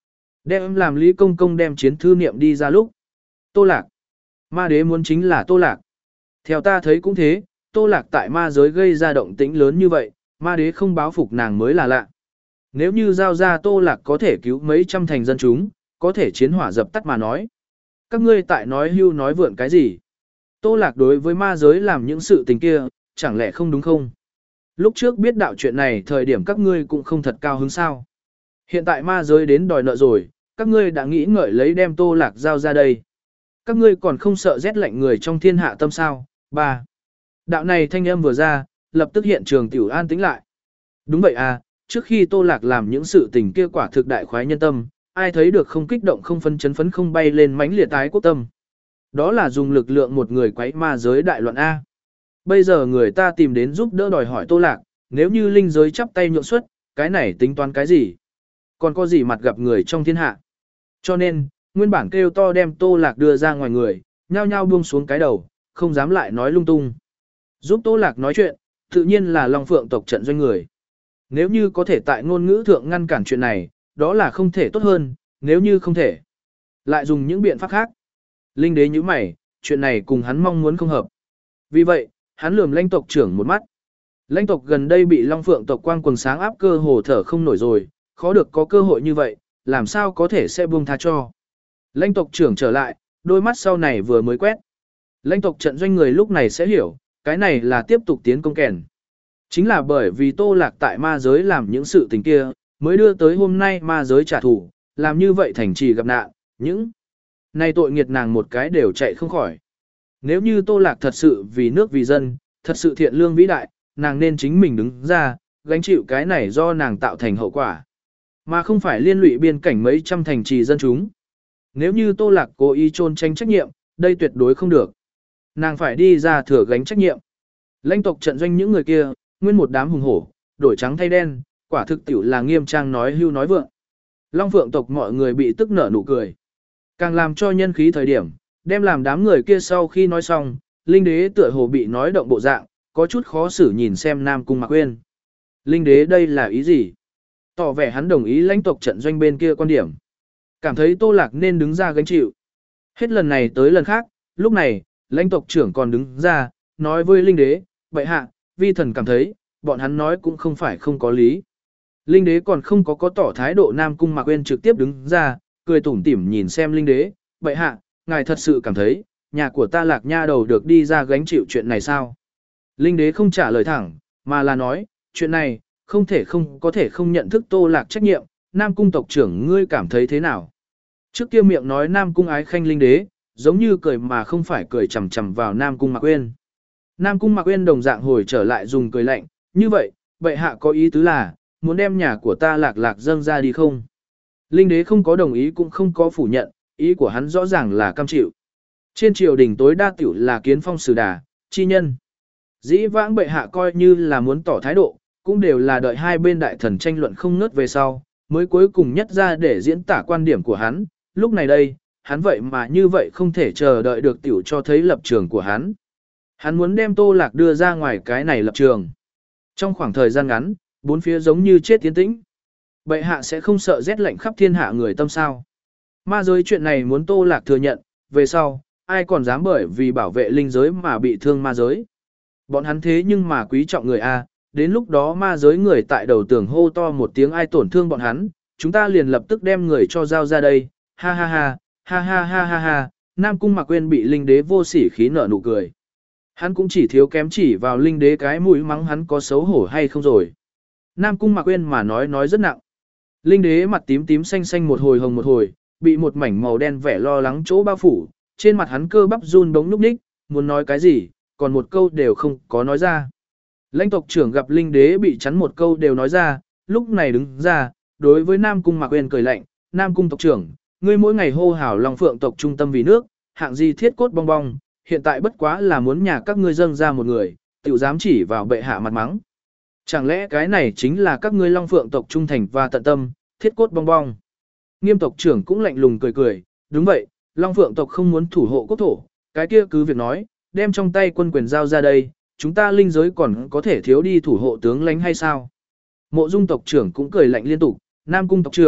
Đem làm Lý Công Công đem chiến thư niệm đi ra lúc. Tô Lạc. Ma đế muốn chính là Tô Lạc. Theo ta thấy cũng thế, Tô Lạc tại ma giới gây ra động tĩnh lớn như vậy, ma đế không báo phục nàng mới là lạ. Nếu như giao ra Tô Lạc có thể cứu mấy trăm thành dân chúng, có thể chiến hỏa dập tắt mà nói. Các ngươi tại nói hưu nói vượn cái gì? Tô Lạc đối với ma giới làm những sự tình kia, chẳng lẽ không đúng không? Lúc trước biết đạo chuyện này thời điểm các ngươi cũng không thật cao hứng sao. Hiện tại ma giới đến đòi nợ rồi, các ngươi đã nghĩ ngợi lấy đem Tô Lạc giao ra đây. Các ngươi còn không sợ rét lạnh người trong thiên hạ tâm sao? ba. Đạo này thanh âm vừa ra, lập tức hiện trường tiểu an tĩnh lại. Đúng vậy à, trước khi Tô Lạc làm những sự tình kia quả thực đại khoái nhân tâm, ai thấy được không kích động không phân chấn phấn không bay lên mãnh liệt tái quốc tâm. Đó là dùng lực lượng một người quấy ma giới đại loạn A. Bây giờ người ta tìm đến giúp đỡ đòi hỏi Tô Lạc, nếu như linh giới chắp tay nhượng xuất, cái này tính toán cái gì? Còn có gì mặt gặp người trong thiên hạ? Cho nên, nguyên bản kêu to đem Tô Lạc đưa ra ngoài người, nhao nhao buông xuống cái đầu, không dám lại nói lung tung. Giúp Tô Lạc nói chuyện, tự nhiên là Long Phượng tộc trận doanh người. Nếu như có thể tại ngôn ngữ thượng ngăn cản chuyện này, đó là không thể tốt hơn, nếu như không thể. Lại dùng những biện pháp khác. Linh đế như mày, chuyện này cùng hắn mong muốn không hợp. Vì vậy, hắn lườm lãnh tộc trưởng một mắt. Lãnh tộc gần đây bị Long Phượng tộc quang quần sáng áp cơ hồ thở không nổi rồi, khó được có cơ hội như vậy, làm sao có thể sẽ buông tha cho. Lãnh tộc trưởng trở lại, đôi mắt sau này vừa mới quét. Lãnh tộc trận doanh người lúc này sẽ hiểu, cái này là tiếp tục tiến công kèn. Chính là bởi vì Tô Lạc tại ma giới làm những sự tình kia, mới đưa tới hôm nay ma giới trả thù, làm như vậy thành trì gặp nạn, những này tội nghiệt nàng một cái đều chạy không khỏi. Nếu như Tô Lạc thật sự vì nước vì dân, thật sự thiện lương vĩ đại, nàng nên chính mình đứng ra, gánh chịu cái này do nàng tạo thành hậu quả, mà không phải liên lụy biên cảnh mấy trăm thành trì dân chúng. Nếu như Tô Lạc cố ý trôn tránh trách nhiệm, đây tuyệt đối không được. Nàng phải đi ra thừa gánh trách nhiệm. Lãnh tộc trận doanh những người kia, nguyên một đám hùng hổ, đổi trắng thay đen, quả thực tiểu là nghiêm trang nói hưu nói vượng. Long Phượng tộc mọi người bị tức nở nụ cười. Càng làm cho nhân khí thời điểm, đem làm đám người kia sau khi nói xong, Linh đế tựa hồ bị nói động bộ dạng, có chút khó xử nhìn xem Nam Cung Mạc Uyên. Linh đế đây là ý gì? Tỏ vẻ hắn đồng ý lãnh tộc trận doanh bên kia quan điểm. Cảm thấy Tô Lạc nên đứng ra gánh chịu. Hết lần này tới lần khác, lúc này, lãnh tộc trưởng còn đứng ra, nói với Linh đế, vậy hạ, vi thần cảm thấy, bọn hắn nói cũng không phải không có lý. Linh đế còn không có có tỏ thái độ Nam Cung Mạc Uyên trực tiếp đứng ra, cười tủm tỉm nhìn xem Linh đế, vậy hạ, ngài thật sự cảm thấy, nhà của ta Lạc nha đầu được đi ra gánh chịu chuyện này sao? Linh đế không trả lời thẳng, mà là nói, chuyện này, không thể không có thể không nhận thức Tô Lạc trách nhiệm, Nam Cung tộc trưởng ngươi cảm thấy thế nào? Trước kia miệng nói Nam Cung ái khanh Linh đế, giống như cười mà không phải cười chằm chằm vào Nam Cung Mạc Uyên. Nam Cung Mạc Uyên đồng dạng hồi trở lại dùng cười lạnh, như vậy, bệ hạ có ý tứ là, muốn đem nhà của ta Lạc Lạc dâng ra đi không? Linh đế không có đồng ý cũng không có phủ nhận, ý của hắn rõ ràng là cam chịu. Trên triều đình tối đa tiểu là kiến phong sử đà, chi nhân. Dĩ vãng bệ hạ coi như là muốn tỏ thái độ, cũng đều là đợi hai bên đại thần tranh luận không ngớt về sau, mới cuối cùng nhất ra để diễn tả quan điểm của hắn, lúc này đây, hắn vậy mà như vậy không thể chờ đợi được tiểu cho thấy lập trường của hắn. Hắn muốn đem Tô Lạc đưa ra ngoài cái này lập trường. Trong khoảng thời gian ngắn, bốn phía giống như chết tiến tĩnh. Bệ hạ sẽ không sợ rét lạnh khắp thiên hạ người tâm sao. Ma giới chuyện này muốn Tô Lạc thừa nhận, về sau, ai còn dám bởi vì bảo vệ linh giới mà bị thương ma giới. Bọn hắn thế nhưng mà quý trọng người A, đến lúc đó ma giới người tại đầu tường hô to một tiếng ai tổn thương bọn hắn, chúng ta liền lập tức đem người cho giao ra đây, ha ha ha, ha ha ha ha ha, Nam Cung Mạc Uyên bị linh đế vô sỉ khí nở nụ cười. Hắn cũng chỉ thiếu kém chỉ vào linh đế cái mũi mắng hắn có xấu hổ hay không rồi. Nam Cung Mạc Uyên mà nói nói rất nặng. Linh đế mặt tím tím xanh xanh một hồi hồng một hồi, bị một mảnh màu đen vẻ lo lắng chỗ bao phủ, trên mặt hắn cơ bắp run bóng núc ních, muốn nói cái gì, còn một câu đều không có nói ra. Lãnh tộc trưởng gặp linh đế bị chắn một câu đều nói ra, lúc này đứng ra, đối với Nam Cung Mạc Uyên cười lạnh, Nam Cung tộc trưởng, ngươi mỗi ngày hô hào Long Phượng tộc trung tâm vì nước, hạng gì thiết cốt bong bong, hiện tại bất quá là muốn nhà các ngươi dâng ra một người, tiểu dám chỉ vào bệ hạ mặt mắng. Chẳng lẽ cái này chính là các ngươi Long Phượng tộc trung thành và tận tâm, thiết cốt bong bong. Nghiêm tộc trưởng cũng lạnh lùng cười cười, đúng vậy, Long Phượng tộc không muốn thủ hộ quốc thổ, cái kia cứ việc nói, đem trong tay quân quyền giao ra đây, chúng ta linh giới còn có thể thiếu đi thủ hộ tướng lãnh hay sao? Mộ Dung tộc trưởng cũng cười lạnh liên tục, Nam Cung tộc trưởng,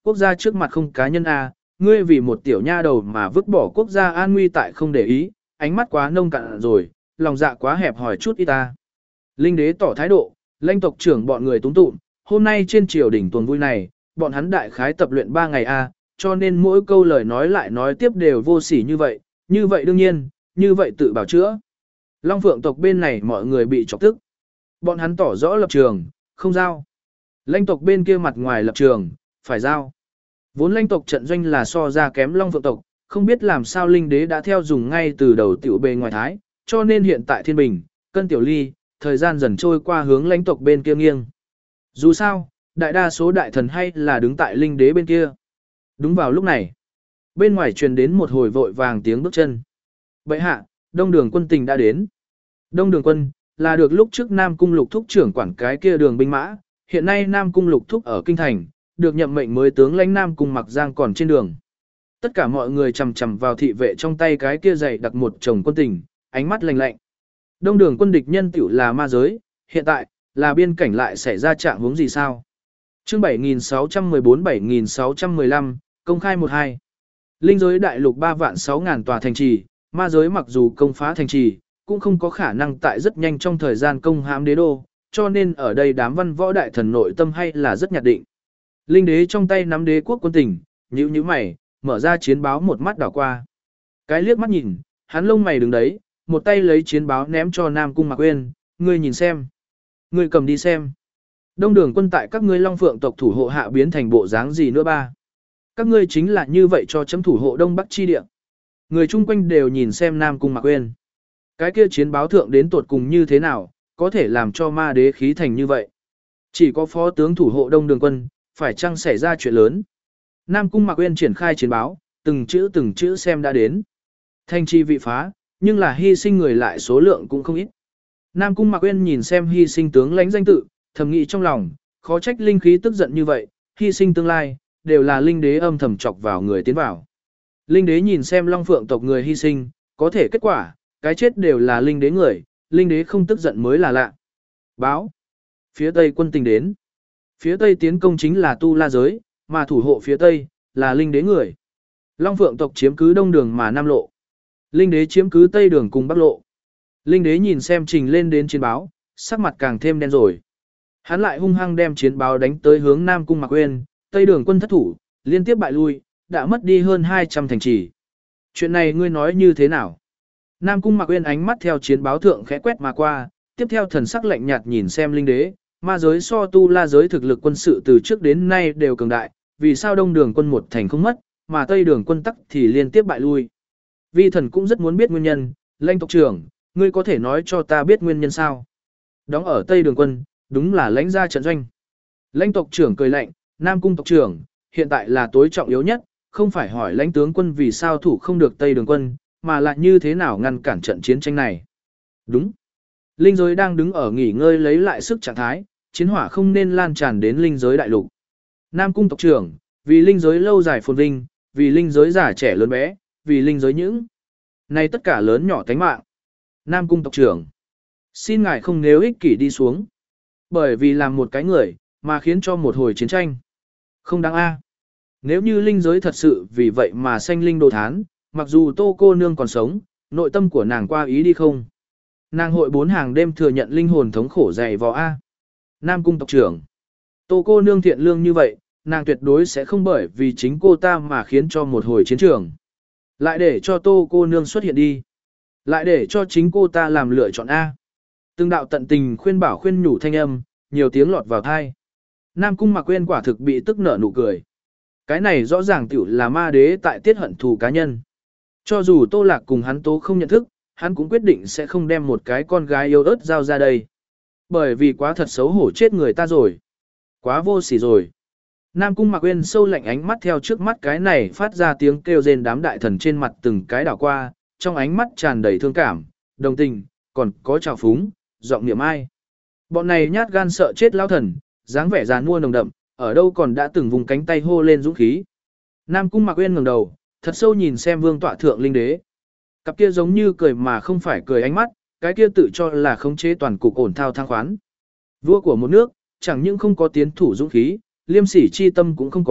quốc gia trước mặt không cá nhân a, ngươi vì một tiểu nha đầu mà vứt bỏ quốc gia an nguy tại không để ý, ánh mắt quá nông cạn rồi, lòng dạ quá hẹp hòi chút ít ta. Linh đế tỏ thái độ, lãnh tộc trưởng bọn người túng tụm, hôm nay trên triều đỉnh tuần vui này, bọn hắn đại khái tập luyện ba ngày a, cho nên mỗi câu lời nói lại nói tiếp đều vô sỉ như vậy, như vậy đương nhiên, như vậy tự bảo chữa. Long Phượng tộc bên này mọi người bị chọc tức. Bọn hắn tỏ rõ lập trường, không giao. Lãnh tộc bên kia mặt ngoài lập trường, phải giao. Vốn lãnh tộc trận doanh là so ra kém Long Phượng tộc, không biết làm sao linh đế đã theo dùng ngay từ đầu tiểu bề ngoài thái, cho nên hiện tại thiên bình, cân tiểu ly, thời gian dần trôi qua hướng lãnh tộc bên kia nghiêng. Dù sao, đại đa số đại thần hay là đứng tại linh đế bên kia. Đúng vào lúc này, bên ngoài truyền đến một hồi vội vàng tiếng bước chân. Bệ hạ, Đông Đường quân tình đã đến. Đông Đường quân, là được lúc trước Nam Cung Lục Thúc trưởng quản cái kia đường binh mã, hiện nay Nam Cung Lục Thúc ở Kinh Thành, được nhậm mệnh mới tướng lãnh Nam Cung Mặc Giang còn trên đường. Tất cả mọi người chầm chầm vào thị vệ trong tay cái kia dày đặc một chồng quân tình, ánh mắt lạnh lạnh. Đông Đường quân địch nhân tiểu là ma giới, hiện tại, là biên cảnh lại xảy ra trạng huống gì sao? Chương bảy nghìn sáu trăm mười bốn bảy nghìn sáu trăm mười lăm, công khai một hai. Linh giới đại lục ba vạn sáu ngàn tòa thành trì, ma giới mặc dù công phá thành trì, cũng không có khả năng tại rất nhanh trong thời gian công hãm đế đô, cho nên ở đây đám văn võ đại thần nội tâm hay là rất nhạt định. Linh đế trong tay nắm đế quốc quân tình, nhíu nhíu mày, mở ra chiến báo một mắt đảo qua. Cái liếc mắt nhìn, hắn lông mày đứng đấy, một tay lấy chiến báo ném cho Nam Cung Mạc Uyên, ngươi nhìn xem. Ngươi cầm đi xem. Đông Đường quân tại các ngươi Long Phượng tộc thủ hộ hạ biến thành bộ dáng gì nữa ba? Các ngươi chính là như vậy cho chấm thủ hộ Đông Bắc chi địa. Người chung quanh đều nhìn xem Nam Cung Mạc Uyên. Cái kia chiến báo thượng đến tột cùng như thế nào, có thể làm cho ma đế khí thành như vậy. Chỉ có phó tướng thủ hộ Đông Đường quân, phải chăng xảy ra chuyện lớn. Nam Cung Mạc Uyên triển khai chiến báo, từng chữ từng chữ xem đã đến. Thanh chi vị phá, nhưng là hy sinh người lại số lượng cũng không ít. Nam Cung Mạc Uyên nhìn xem hy sinh tướng lãnh danh tự, thầm nghĩ trong lòng, khó trách linh khí tức giận như vậy, hy sinh tương lai, đều là linh đế âm thầm chọc vào người tiến vào. Linh đế nhìn xem Long Phượng tộc người hy sinh, có thể kết quả, cái chết đều là linh đế người, linh đế không tức giận mới là lạ. Báo. Phía Tây quân tình đến. Phía Tây tiến công chính là Tu La giới, mà thủ hộ phía Tây, là linh đế người. Long Phượng tộc chiếm cứ đông đường mà nam lộ. Linh đế chiếm cứ tây đường cùng bắc lộ. Linh đế nhìn xem trình lên đến chiến báo, sắc mặt càng thêm đen rồi. Hắn lại hung hăng đem chiến báo đánh tới hướng Nam Cung Mạc Uyên, tây đường quân thất thủ, liên tiếp bại lui, đã mất đi hơn hai trăm thành trì. Chuyện này ngươi nói như thế nào? Nam Cung Mạc Uyên ánh mắt theo chiến báo thượng khẽ quét mà qua, tiếp theo thần sắc lạnh nhạt nhìn xem linh đế, ma giới so tu la giới thực lực quân sự từ trước đến nay đều cường đại, vì sao đông đường quân một thành không mất, mà tây đường quân tắc thì liên tiếp bại lui. Vi thần cũng rất muốn biết nguyên nhân, lãnh tộc trưởng, ngươi có thể nói cho ta biết nguyên nhân sao? Đóng ở tây đường quân, đúng là lãnh gia trận doanh. Lãnh tộc trưởng cười lạnh, Nam Cung tộc trưởng, hiện tại là tối trọng yếu nhất, không phải hỏi lãnh tướng quân vì sao thủ không được tây đường quân, mà lại như thế nào ngăn cản trận chiến tranh này. Đúng. Linh giới đang đứng ở nghỉ ngơi lấy lại sức trạng thái, chiến hỏa không nên lan tràn đến linh giới đại lục. Nam Cung tộc trưởng, vì linh giới lâu dài phồn vinh, vì linh giới già trẻ lớn bé, vì linh giới những này tất cả lớn nhỏ tánh mạng. Nam Cung tộc trưởng, xin ngài không nếu ích kỷ đi xuống, bởi vì làm một cái người mà khiến cho một hồi chiến tranh. Không đáng a. Nếu như linh giới thật sự vì vậy mà sanh linh đồ thán, mặc dù Tô cô nương còn sống, nội tâm của nàng qua ý đi không? Nàng hội bốn hàng đêm thừa nhận linh hồn thống khổ dày vò a. Nam Cung tộc trưởng, Tô cô nương thiện lương như vậy, nàng tuyệt đối sẽ không bởi vì chính cô ta mà khiến cho một hồi chiến trường. Lại để cho Tô cô nương xuất hiện đi. Lại để cho chính cô ta làm lựa chọn A. Từng đạo tận tình khuyên bảo khuyên nhủ thanh âm, nhiều tiếng lọt vào thai. Nam Cung Mạc Uyên quả thực bị tức nở nụ cười. Cái này rõ ràng tiểu là ma đế tại tiết hận thù cá nhân. Cho dù Tô Lạc cùng hắn Tố không nhận thức, hắn cũng quyết định sẽ không đem một cái con gái yêu ớt giao ra đây. Bởi vì quá thật xấu hổ chết người ta rồi. Quá vô sỉ rồi. Nam Cung Mạc Uyên sâu lạnh ánh mắt theo trước mắt cái này phát ra tiếng kêu rên đám đại thần trên mặt từng cái đảo qua, trong ánh mắt tràn đầy thương cảm, đồng tình, còn có trào phúng, giọng niệm ai. Bọn này nhát gan sợ chết lao thần, dáng vẻ già nua nồng đậm, ở đâu còn đã từng vùng cánh tay hô lên dũng khí. Nam Cung Mạc Uyên ngẩng đầu, thật sâu nhìn xem vương tọa thượng linh đế. Cặp kia giống như cười mà không phải cười ánh mắt, cái kia tự cho là khống chế toàn cục ổn thao thang khoán. Vua của một nước, chẳng những không có tiến thủ dũng khí, liêm sỉ chi tâm cũng không có,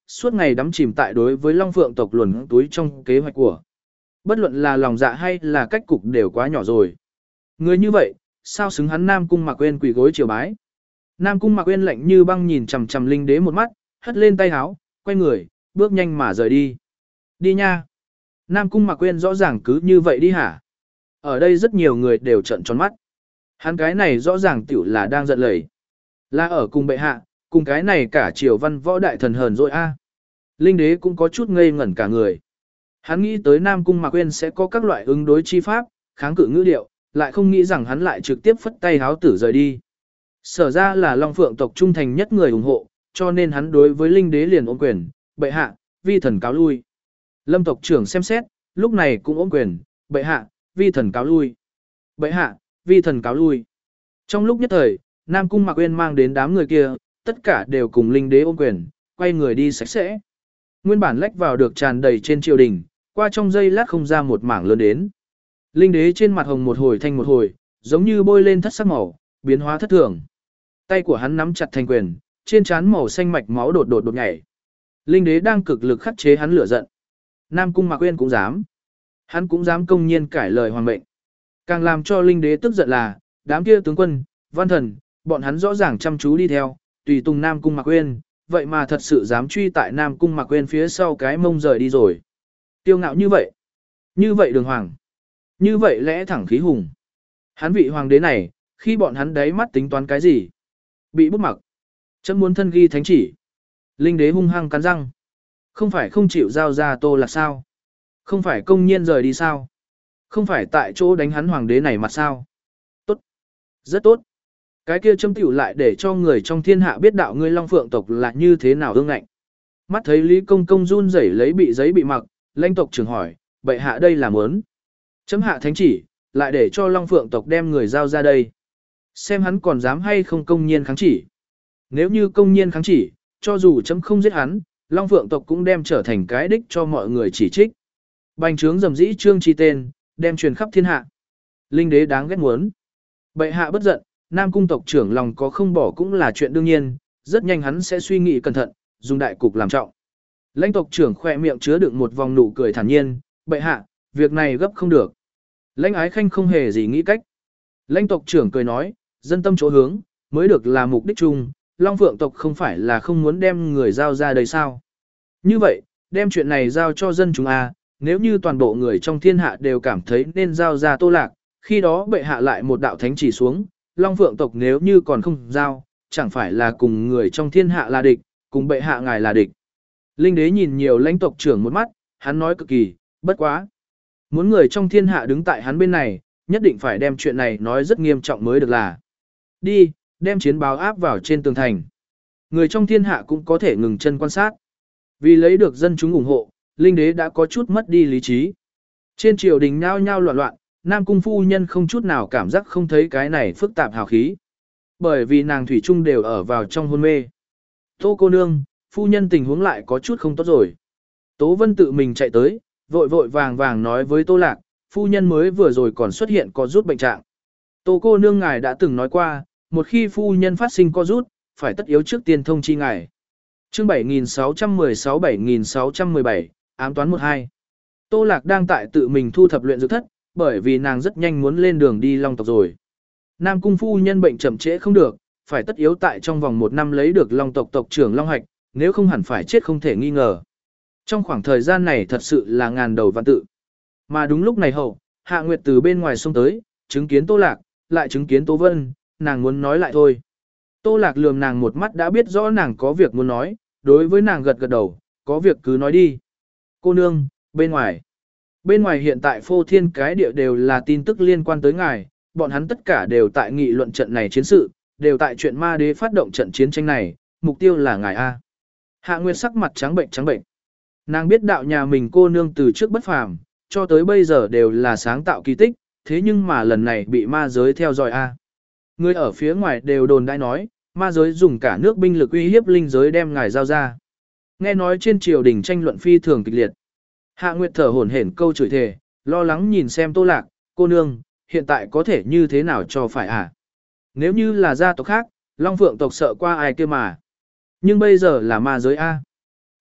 suốt ngày đắm chìm tại đối với Long Phượng tộc luồn túi trong kế hoạch của. Bất luận là lòng dạ hay là cách cục đều quá nhỏ rồi. Người như vậy, sao xứng hắn Nam Cung Mạc Uyên quỳ gối triều bái. Nam Cung Mạc Uyên lạnh như băng nhìn chằm chằm Linh Đế một mắt, hất lên tay háo, quay người, bước nhanh mà rời đi. Đi nha. Nam Cung Mạc Uyên rõ ràng cứ như vậy đi hả? Ở đây rất nhiều người đều trợn tròn mắt. Hắn cái này rõ ràng tiểu là đang giận lầy. Là ở cùng bệ hạ, cùng cái này cả triều văn võ đại thần hờn rồi a. Linh Đế cũng có chút ngây ngẩn cả người. Hắn nghĩ tới Nam Cung Mạc Uyên sẽ có các loại ứng đối chi pháp, kháng cự ngữ điệu, lại không nghĩ rằng hắn lại trực tiếp phất tay háo tử rời đi. Sở ra là Long Phượng tộc trung thành nhất người ủng hộ, cho nên hắn đối với Linh Đế liền ôm quyền, bệ hạ, vi thần cáo lui. Lâm tộc trưởng xem xét, lúc này cũng ôm quyền, bệ hạ, vi thần cáo lui. Bệ hạ, vi thần cáo lui. Trong lúc nhất thời, Nam Cung Mạc Uyên mang đến đám người kia, tất cả đều cùng Linh Đế ôm quyền, quay người đi sạch sẽ. Nguyên bản lách vào được tràn đầy trên triều đình, qua trong giây lát không ra một mảng lớn đến. Linh Đế trên mặt hồng một hồi thanh một hồi, giống như bôi lên thất sắc màu, biến hóa thất thường. Tay của hắn nắm chặt thành quyền, trên trán màu xanh mạch máu đột đột đột nhảy. Linh Đế đang cực lực khắc chế hắn lửa giận. Nam Cung Mạc Uyên cũng dám. Hắn cũng dám công nhiên cải lời hoàng mệnh. Càng làm cho Linh Đế tức giận là, đám kia tướng quân, văn thần, bọn hắn rõ ràng chăm chú đi theo, tùy tùng Nam Cung Mạc Uyên, vậy mà thật sự dám truy tại Nam Cung Mạc Uyên phía sau cái mông rời đi rồi. Tiêu ngạo như vậy. Như vậy đường hoàng. Như vậy lẽ thẳng khí hùng. Hắn vị hoàng đế này, khi bọn hắn đáy mắt tính toán cái gì? Bị bút mặc. Chấm muốn thân ghi thánh chỉ. Linh Đế hung hăng cắn răng. Không phải không chịu giao ra Tô Lạc sao? Không phải công nhiên rời đi sao? Không phải tại chỗ đánh hắn hoàng đế này mặt sao? Tốt. Rất tốt. Cái kia châm tiểu lại để cho người trong thiên hạ biết đạo ngươi Long Phượng tộc là như thế nào ương ngạnh. Mắt thấy Lý Công Công run rẩy lấy bị giấy bị mặc, lãnh tộc trưởng hỏi, bệ hạ đây là muốn. Chấm hạ thánh chỉ, lại để cho Long Phượng tộc đem người giao ra đây. Xem hắn còn dám hay không công nhiên kháng chỉ. Nếu như công nhiên kháng chỉ, cho dù chấm không giết hắn, Long Phượng tộc cũng đem trở thành cái đích cho mọi người chỉ trích. Bành trướng dầm dĩ trương chi tên, đem truyền khắp thiên hạ. Linh Đế đáng ghét muốn. Bệ hạ bất giận, Nam Cung tộc trưởng lòng có không bỏ cũng là chuyện đương nhiên, rất nhanh hắn sẽ suy nghĩ cẩn thận, dùng đại cục làm trọng. Lãnh tộc trưởng khỏe miệng chứa đựng một vòng nụ cười thản nhiên, bệ hạ, việc này gấp không được. Lãnh Ái Khanh không hề gì nghĩ cách. Lãnh tộc trưởng cười nói, dân tâm chỗ hướng, mới được là mục đích chung, Long Phượng tộc không phải là không muốn đem người giao ra đây sao. Như vậy, đem chuyện này giao cho dân chúng a, nếu như toàn bộ người trong thiên hạ đều cảm thấy nên giao ra Tô Lạc, khi đó bệ hạ lại một đạo thánh chỉ xuống, Long Phượng tộc nếu như còn không giao, chẳng phải là cùng người trong thiên hạ là địch, cùng bệ hạ ngài là địch. Linh Đế nhìn nhiều lãnh tộc trưởng một mắt, hắn nói cực kỳ, bất quá. Muốn người trong thiên hạ đứng tại hắn bên này, nhất định phải đem chuyện này nói rất nghiêm trọng mới được là. Đi, đem chiến báo áp vào trên tường thành. Người trong thiên hạ cũng có thể ngừng chân quan sát. Vì lấy được dân chúng ủng hộ, Linh Đế đã có chút mất đi lý trí. Trên triều đình nhao nhao loạn loạn, Nam Cung phu nhân không chút nào cảm giác không thấy cái này phức tạp hào khí. Bởi vì nàng thủy chung đều ở vào trong hôn mê. Tô cô nương, phu nhân tình huống lại có chút không tốt rồi. Tố Vân tự mình chạy tới, vội vội vàng vàng nói với Tô Lạc, phu nhân mới vừa rồi còn xuất hiện có rút bệnh trạng. Tô cô nương ngài đã từng nói qua, một khi phu nhân phát sinh co rút, phải tất yếu trước tiên thông chi ngài. Chương bảy nghìn sáu trăm mười sáu bảy nghìn sáu trăm mười bảy, ám toán một hai. Tô Lạc đang tại tự mình thu thập luyện dược thất, bởi vì nàng rất nhanh muốn lên đường đi Long tộc rồi. Nam Cung phu nhân bệnh chậm trễ không được, phải tất yếu tại trong vòng một năm lấy được Long tộc tộc trưởng Long Hạch, nếu không hẳn phải chết không thể nghi ngờ. Trong khoảng thời gian này thật sự là ngàn đầu vạn tự. Mà đúng lúc này hậu, Hạ Nguyệt từ bên ngoài xông tới, chứng kiến Tô Lạc, lại chứng kiến Tố Vân, nàng muốn nói lại thôi. Tô Lạc lườm nàng một mắt đã biết rõ nàng có việc muốn nói, đối với nàng gật gật đầu, có việc cứ nói đi. Cô nương, bên ngoài. Bên ngoài hiện tại phô thiên cái địa đều là tin tức liên quan tới ngài, bọn hắn tất cả đều tại nghị luận trận này chiến sự, đều tại chuyện ma đế phát động trận chiến tranh này, mục tiêu là ngài A. Hạ Nguyệt sắc mặt trắng bệnh trắng bệnh. Nàng biết đạo nhà mình cô nương từ trước bất phàm, cho tới bây giờ đều là sáng tạo kỳ tích, thế nhưng mà lần này bị ma giới theo dõi A. Người ở phía ngoài đều đồn đại nói, ma giới dùng cả nước binh lực uy hiếp linh giới đem ngài giao ra. Nghe nói trên triều đình tranh luận phi thường kịch liệt. Hạ Nguyệt thở hổn hển câu chửi thề, lo lắng nhìn xem Tô Lạc, cô nương, hiện tại có thể như thế nào cho phải à? Nếu như là gia tộc khác, Long Phượng tộc sợ qua ai kia mà. Nhưng bây giờ là ma giới A.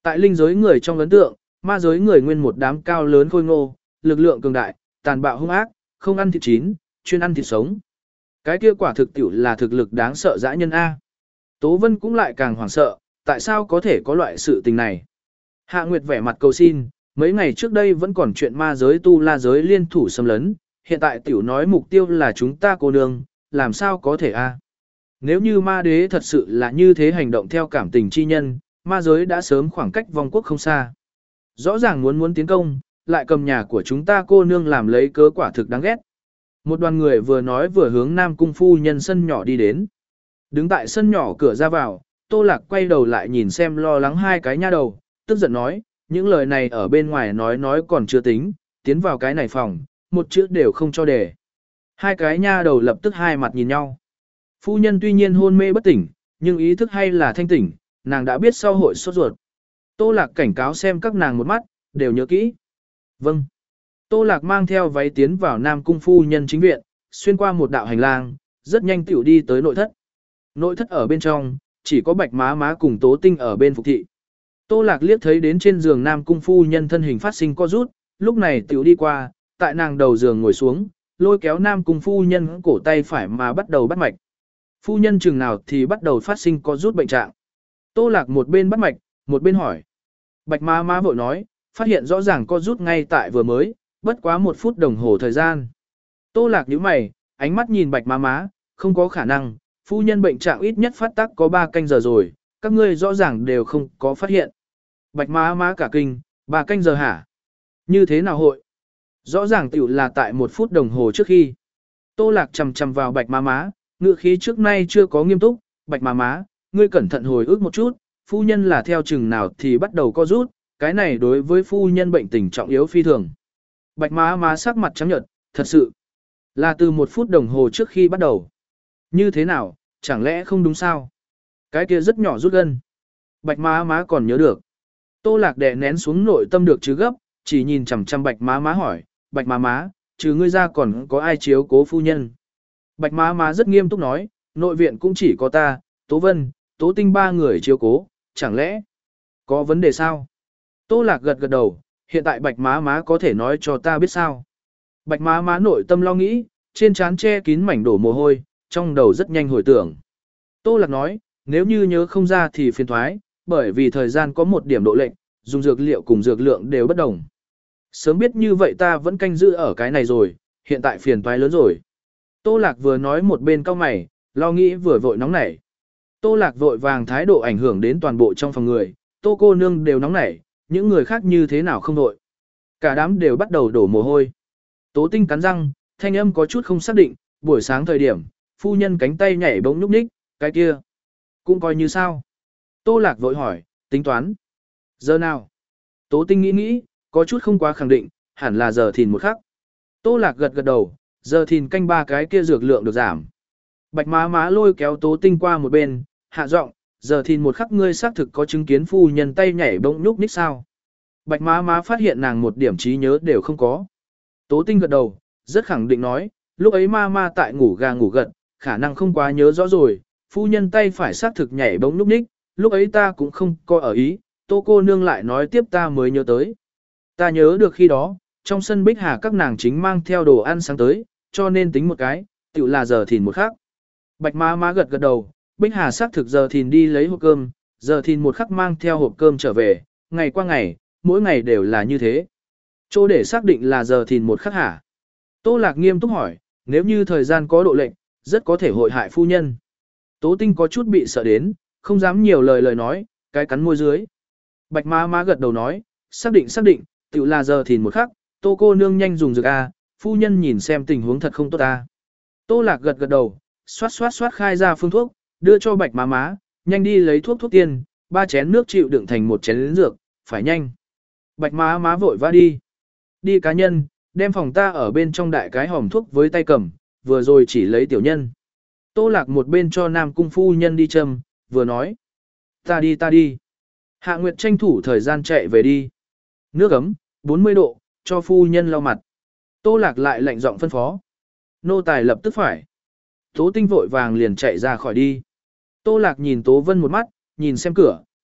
Tại linh giới người trong ấn tượng, ma giới người nguyên một đám cao lớn khôi ngô, lực lượng cường đại, tàn bạo hung ác, không ăn thịt chín, chuyên ăn thịt sống. Cái kia quả thực tiểu là thực lực đáng sợ dã nhân A. Tố Vân cũng lại càng hoảng sợ, tại sao có thể có loại sự tình này. Hạ Nguyệt vẻ mặt cầu xin, mấy ngày trước đây vẫn còn chuyện ma giới tu la giới liên thủ xâm lấn, hiện tại tiểu nói mục tiêu là chúng ta cô nương, làm sao có thể A. Nếu như ma đế thật sự là như thế hành động theo cảm tình chi nhân, ma giới đã sớm khoảng cách vong quốc không xa. Rõ ràng muốn muốn tiến công, lại cầm nhà của chúng ta cô nương làm lấy cớ quả thực đáng ghét. Một đoàn người vừa nói vừa hướng Nam Cung phu nhân sân nhỏ đi đến. Đứng tại sân nhỏ cửa ra vào, Tô Lạc quay đầu lại nhìn xem lo lắng hai cái nha đầu, tức giận nói, những lời này ở bên ngoài nói nói còn chưa tính, tiến vào cái này phòng, một chữ đều không cho để. Hai cái nha đầu lập tức hai mặt nhìn nhau. Phu nhân tuy nhiên hôn mê bất tỉnh, nhưng ý thức hay là thanh tỉnh, nàng đã biết sau hội sốt ruột. Tô Lạc cảnh cáo xem các nàng một mắt, đều nhớ kỹ. Vâng. Tô Lạc mang theo váy tiến vào Nam Cung phu nhân chính viện, xuyên qua một đạo hành lang, rất nhanh tiểu đi tới nội thất. Nội thất ở bên trong, chỉ có Bạch Má Má cùng Tố Tinh ở bên phục thị. Tô Lạc liếc thấy đến trên giường Nam Cung phu nhân thân hình phát sinh co rút, lúc này tiểu đi qua, tại nàng đầu giường ngồi xuống, lôi kéo Nam Cung phu nhân cổ tay phải mà bắt đầu bắt mạch. Phu nhân chừng nào thì bắt đầu phát sinh co rút bệnh trạng. Tô Lạc một bên bắt mạch, một bên hỏi. Bạch Má Má vội nói, phát hiện rõ ràng co rút ngay tại vừa mới, bất quá một phút đồng hồ thời gian. Tô Lạc nhíu mày, ánh mắt nhìn Bạch Má Má, không có khả năng, phu nhân bệnh trạng ít nhất phát tác có ba canh giờ rồi, các ngươi rõ ràng đều không có phát hiện. Bạch Má Má cả kinh, ba canh giờ hả? Như thế nào hội? Rõ ràng tiểu là tại một phút đồng hồ trước khi. Tô Lạc chầm chầm vào Bạch Má Má, ngựa khí trước nay chưa có nghiêm túc, Bạch Má Má, ngươi cẩn thận hồi ức một chút, phu nhân là theo chừng nào thì bắt đầu co rút, cái này đối với phu nhân bệnh tình trọng yếu phi thường. Bạch Má Má sắc mặt trắng nhợt, thật sự là từ một phút đồng hồ trước khi bắt đầu. Như thế nào, chẳng lẽ không đúng sao? Cái kia rất nhỏ rút gân. Bạch Má Má còn nhớ được. Tô Lạc đè nén xuống nội tâm được chứ gấp, chỉ nhìn chằm chằm Bạch Má Má hỏi, Bạch Má Má, trừ ngươi ra còn có ai chiếu cố phu nhân? Bạch Má Má rất nghiêm túc nói, nội viện cũng chỉ có ta, Tố Vân, Tố Tinh ba người chiếu cố, chẳng lẽ có vấn đề sao? Tô Lạc gật gật đầu, hiện tại Bạch Má Má có thể nói cho ta biết sao? Bạch Má Má nội tâm lo nghĩ, trên trán che kín mảnh đổ mồ hôi, trong đầu rất nhanh hồi tưởng. Tô Lạc nói, nếu như nhớ không ra thì phiền thoái, bởi vì thời gian có một điểm độ lệnh, dùng dược liệu cùng dược lượng đều bất đồng. Sớm biết như vậy ta vẫn canh giữ ở cái này rồi, hiện tại phiền toái lớn rồi. Tô Lạc vừa nói một bên cau mày, lo nghĩ vừa vội nóng nảy. Tô Lạc vội vàng thái độ ảnh hưởng đến toàn bộ trong phòng người, Tô cô nương đều nóng nảy, những người khác như thế nào không vội. Cả đám đều bắt đầu đổ mồ hôi. Tố Tinh cắn răng, thanh âm có chút không xác định, buổi sáng thời điểm, phu nhân cánh tay nhảy bỗng nhúc nhích, cái kia cũng coi như sao. Tô Lạc vội hỏi, tính toán. Giờ nào? Tố Tinh nghĩ nghĩ, có chút không quá khẳng định, hẳn là giờ thìn một khắc. Tô Lạc gật gật đầu, giờ thìn canh ba cái kia dược lượng được giảm. Bạch Má Má lôi kéo Tố Tinh qua một bên, hạ giọng, giờ thìn một khắc ngươi xác thực có chứng kiến phu nhân tay nhảy bỗng nhúc nhích sao? Bạch Má Má phát hiện nàng một điểm trí nhớ đều không có. Tố Tinh gật đầu, rất khẳng định nói, lúc ấy ma ma tại ngủ gà ngủ gật, khả năng không quá nhớ rõ rồi, phu nhân tay phải xác thực nhảy bỗng nhúc nhích, lúc ấy ta cũng không có ở ý, Tô cô nương lại nói tiếp ta mới nhớ tới. Ta nhớ được khi đó, trong sân Bích Hà các nàng chính mang theo đồ ăn sáng tới, cho nên tính một cái, tự là giờ thìn một khắc. Bạch Má Má gật gật đầu, Bích Hà xác thực giờ thìn đi lấy hộp cơm, giờ thìn một khắc mang theo hộp cơm trở về, ngày qua ngày, mỗi ngày đều là như thế. Chỗ để xác định là giờ thìn một khắc hả? Tô Lạc nghiêm túc hỏi, nếu như thời gian có độ lệnh, rất có thể hội hại phu nhân. Tố Tinh có chút bị sợ đến, không dám nhiều lời lời nói, cái cắn môi dưới. Bạch Má Má gật đầu nói, xác định xác định, tự là giờ thìn một khắc, Tô cô nương nhanh dùng dược A, phu nhân nhìn xem tình huống thật không tốt A. Tô Lạc gật gật đầu, xoát xoát xoát khai ra phương thuốc, đưa cho Bạch Má Má, nhanh đi lấy thuốc thuốc tiên, ba chén nước chịu đựng thành một chén dược, phải nhanh. Bạch Má Má vội vã đi. Đi cá nhân, đem phòng ta ở bên trong đại cái hòm thuốc với tay cầm, vừa rồi chỉ lấy tiểu nhân. Tô Lạc một bên cho Nam Cung phu nhân đi châm, vừa nói. Ta đi ta đi. Hạ Nguyệt tranh thủ thời gian chạy về đi. Nước ấm, bốn mươi độ, cho phu nhân lau mặt. Tô Lạc lại lạnh giọng phân phó. Nô tài lập tức phải. Tố Tinh vội vàng liền chạy ra khỏi đi. Tô Lạc nhìn Tố Vân một mắt, nhìn xem cửa,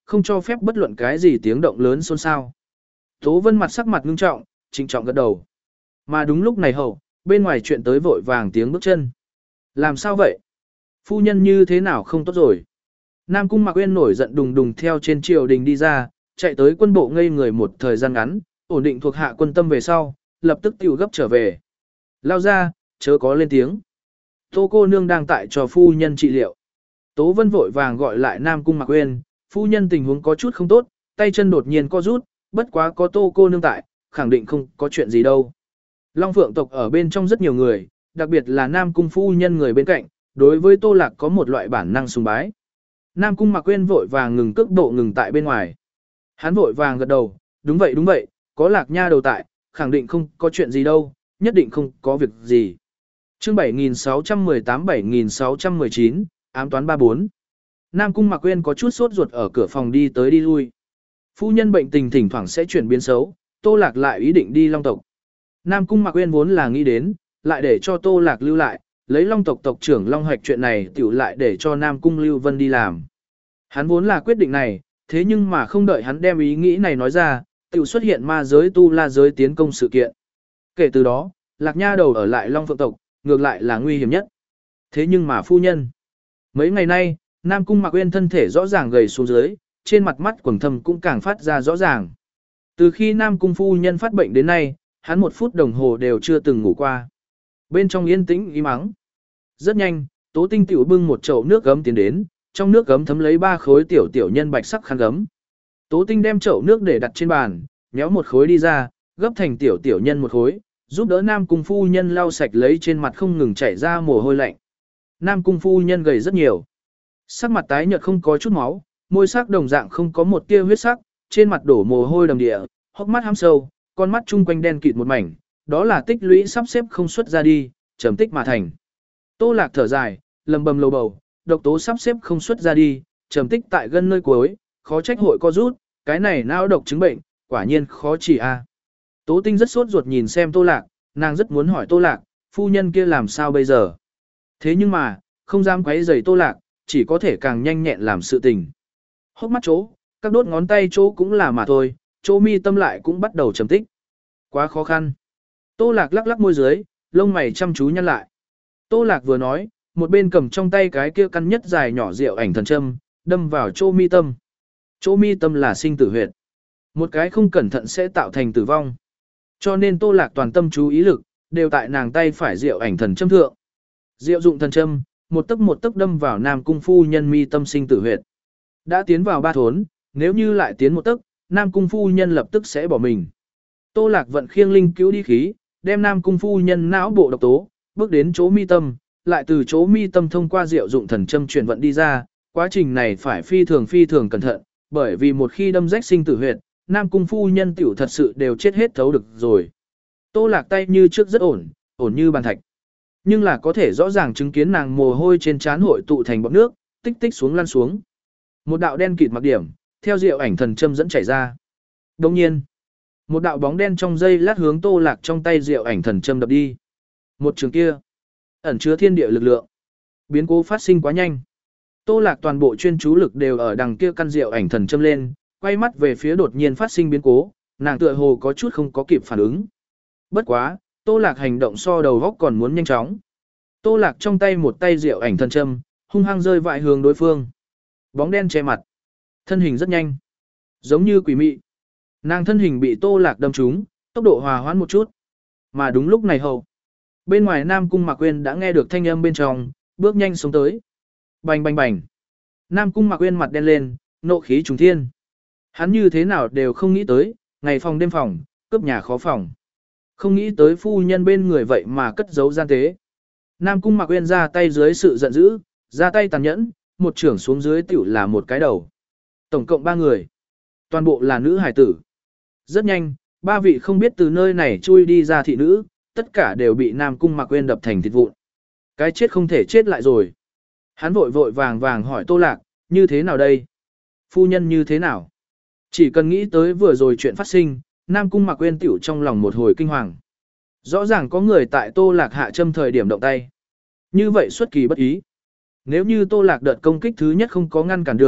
không cho phép bất luận cái gì tiếng động lớn xôn xao. Tố Vân mặt sắc mặt ngưng trọng, trịnh trọng gật đầu. Mà đúng lúc này hậu, bên ngoài chuyện tới vội vàng tiếng bước chân. Làm sao vậy? Phu nhân như thế nào không tốt rồi? Nam Cung Mạc Uyên nổi giận đùng đùng theo trên triều đình đi ra, chạy tới quân bộ ngây người một thời gian ngắn, ổn định thuộc hạ quân tâm về sau, lập tức tiêu gấp trở về. Lao ra, chớ có lên tiếng. Tô cô nương đang tại cho phu nhân trị liệu. Tố Vân vội vàng gọi lại Nam Cung Mạc Uyên, phu nhân tình huống có chút không tốt, tay chân đột nhiên co rút, bất quá có Tô cô nương tại, khẳng định không có chuyện gì đâu. Long Phượng tộc ở bên trong rất nhiều người, đặc biệt là Nam Cung phu nhân người bên cạnh, đối với Tô Lạc có một loại bản năng sùng bái. Nam Cung Mạc Uyên vội vàng ngừng cước độ ngừng tại bên ngoài. Hắn vội vàng gật đầu, đúng vậy đúng vậy, có Lạc nha đầu tại, khẳng định không có chuyện gì đâu, nhất định không có việc gì. Chương bảy nghìn sáu trăm mười tám bảy nghìn sáu trăm mười chín, ám toán ba bốn. Nam Cung Mạc Uyên có chút sốt ruột ở cửa phòng đi tới đi lui. Phu nhân bệnh tình thỉnh thoảng sẽ chuyển biến xấu, Tô Lạc lại ý định đi Long tộc. Nam Cung Mạc Uyên vốn là nghĩ đến, lại để cho Tô Lạc lưu lại, lấy Long tộc tộc trưởng Long Hoạch chuyện này tiểu lại để cho Nam Cung Lưu Vân đi làm. Hắn vốn là quyết định này, thế nhưng mà không đợi hắn đem ý nghĩ này nói ra, tiểu xuất hiện ma giới tu la giới tiến công sự kiện. Kể từ đó, Lạc Nha đầu ở lại Long Phượng tộc, ngược lại là nguy hiểm nhất. Thế nhưng mà phu nhân, mấy ngày nay, Nam Cung Mạc Uyên thân thể rõ ràng gầy xuống dưới, trên mặt mắt quầng thâm cũng càng phát ra rõ ràng. Từ khi Nam Cung phu nhân phát bệnh đến nay, hắn một phút đồng hồ đều chưa từng ngủ qua. Bên trong yên tĩnh im ắng. Rất nhanh, Tố Tinh tiểu bưng một chậu nước gấm tiến đến, trong nước gấm thấm lấy ba khối tiểu tiểu nhân bạch sắc khăn gấm. Tố Tinh đem chậu nước để đặt trên bàn, nhéo một khối đi ra, gấp thành tiểu tiểu nhân một khối, giúp đỡ Nam Cung phu nhân lau sạch lấy trên mặt không ngừng chảy ra mồ hôi lạnh. Nam Cung phu nhân gầy rất nhiều. Sắc mặt tái nhợt không có chút máu, môi sắc đồng dạng không có một tia huyết sắc, trên mặt đổ mồ hôi đầm địa, hốc mắt hăm sâu, con mắt chung quanh đen kịt một mảnh, đó là tích lũy sắp xếp không xuất ra đi, trầm tích mà thành. Tô Lạc thở dài, lầm bầm lầu bầu, độc tố sắp xếp không xuất ra đi, trầm tích tại gân nơi cuối, khó trách hội co rút, cái này não độc chứng bệnh, quả nhiên khó trị a. À. Tố Tinh rất sốt ruột nhìn xem Tô Lạc, nàng rất muốn hỏi Tô Lạc, phu nhân kia làm sao bây giờ. Thế nhưng mà, không dám quấy rầy Tô Lạc, chỉ có thể càng nhanh nhẹn làm sự tình. Hốc mắt chỗ, các đốt ngón tay chỗ cũng là mà thôi, chỗ mi tâm lại cũng bắt đầu trầm tích. Quá khó khăn. Tô Lạc lắc lắc môi dưới, lông mày chăm chú nhăn lại. Tô Lạc vừa nói, một bên cầm trong tay cái kia căn nhất dài nhỏ rượu ảnh thần châm, đâm vào chỗ mi tâm. Chỗ mi tâm là sinh tử huyệt. Một cái không cẩn thận sẽ tạo thành tử vong. Cho nên Tô Lạc toàn tâm chú ý lực, đều tại nàng tay phải rượu ảnh thần châm thượng. Diệu dụng thần châm, một tấc một tấc đâm vào Nam Cung phu nhân mi tâm sinh tử huyệt. Đã tiến vào ba thốn, nếu như lại tiến một tấc, Nam Cung phu nhân lập tức sẽ bỏ mình. Tô Lạc vận khiêng linh cứu đi khí, đem Nam Cung phu nhân não bộ độc tố, bước đến chỗ mi tâm, lại từ chỗ mi tâm thông qua diệu dụng thần châm chuyển vận đi ra, quá trình này phải phi thường phi thường cẩn thận, bởi vì một khi đâm rách sinh tử huyệt, Nam Cung phu nhân tiểu thật sự đều chết hết thấu được rồi. Tô Lạc tay như trước rất ổn, ổn như bàn thạch. Nhưng là có thể rõ ràng chứng kiến nàng mồ hôi trên trán hội tụ thành bọt nước, tích tích xuống lăn xuống. Một đạo đen kịt mặc điểm, theo diệu ảnh thần châm dẫn chảy ra. Đồng nhiên, một đạo bóng đen trong dây lát hướng Tô Lạc trong tay diệu ảnh thần châm đập đi. Một trường kia, ẩn chứa thiên địa lực lượng. Biến cố phát sinh quá nhanh. Tô Lạc toàn bộ chuyên chú lực đều ở đằng kia căn diệu ảnh thần châm lên, quay mắt về phía đột nhiên phát sinh biến cố, nàng tựa hồ có chút không có kịp phản ứng. Bất quá, Tô Lạc hành động so đầu góc còn muốn nhanh chóng. Tô Lạc trong tay một tay diệu ảnh thần châm, hung hăng rơi vại hướng đối phương. Bóng đen che mặt, thân hình rất nhanh, giống như quỷ mị. Nàng thân hình bị Tô Lạc đâm trúng, tốc độ hòa hoãn một chút. Mà đúng lúc này hậu, bên ngoài Nam Cung Mạc Uyên đã nghe được thanh âm bên trong, bước nhanh xuống tới. Bành bành bành. Nam Cung Mạc Uyên mặt đen lên, nộ khí trùng thiên. Hắn như thế nào đều không nghĩ tới, ngày phòng đêm phòng, cướp nhà khó phòng. Không nghĩ tới phu nhân bên người vậy mà cất giấu gian tế. Nam Cung Mạc Uyên ra tay dưới sự giận dữ, ra tay tàn nhẫn, một trưởng xuống dưới tiểu là một cái đầu. Tổng cộng ba người. Toàn bộ là nữ hải tử. Rất nhanh, ba vị không biết từ nơi này chui đi ra thị nữ, tất cả đều bị Nam Cung Mạc Uyên đập thành thịt vụn. Cái chết không thể chết lại rồi. Hắn vội vội vàng vàng hỏi Tô Lạc, như thế nào đây? Phu nhân như thế nào? Chỉ cần nghĩ tới vừa rồi chuyện phát sinh, Nam Cung Mạc Uyên tiểu trong lòng một hồi kinh hoàng. Rõ ràng có người tại Tô Lạc hạ châm thời điểm động tay. Như vậy xuất kỳ bất ý. Nếu như Tô Lạc đợt công kích thứ nhất không có ngăn cản được,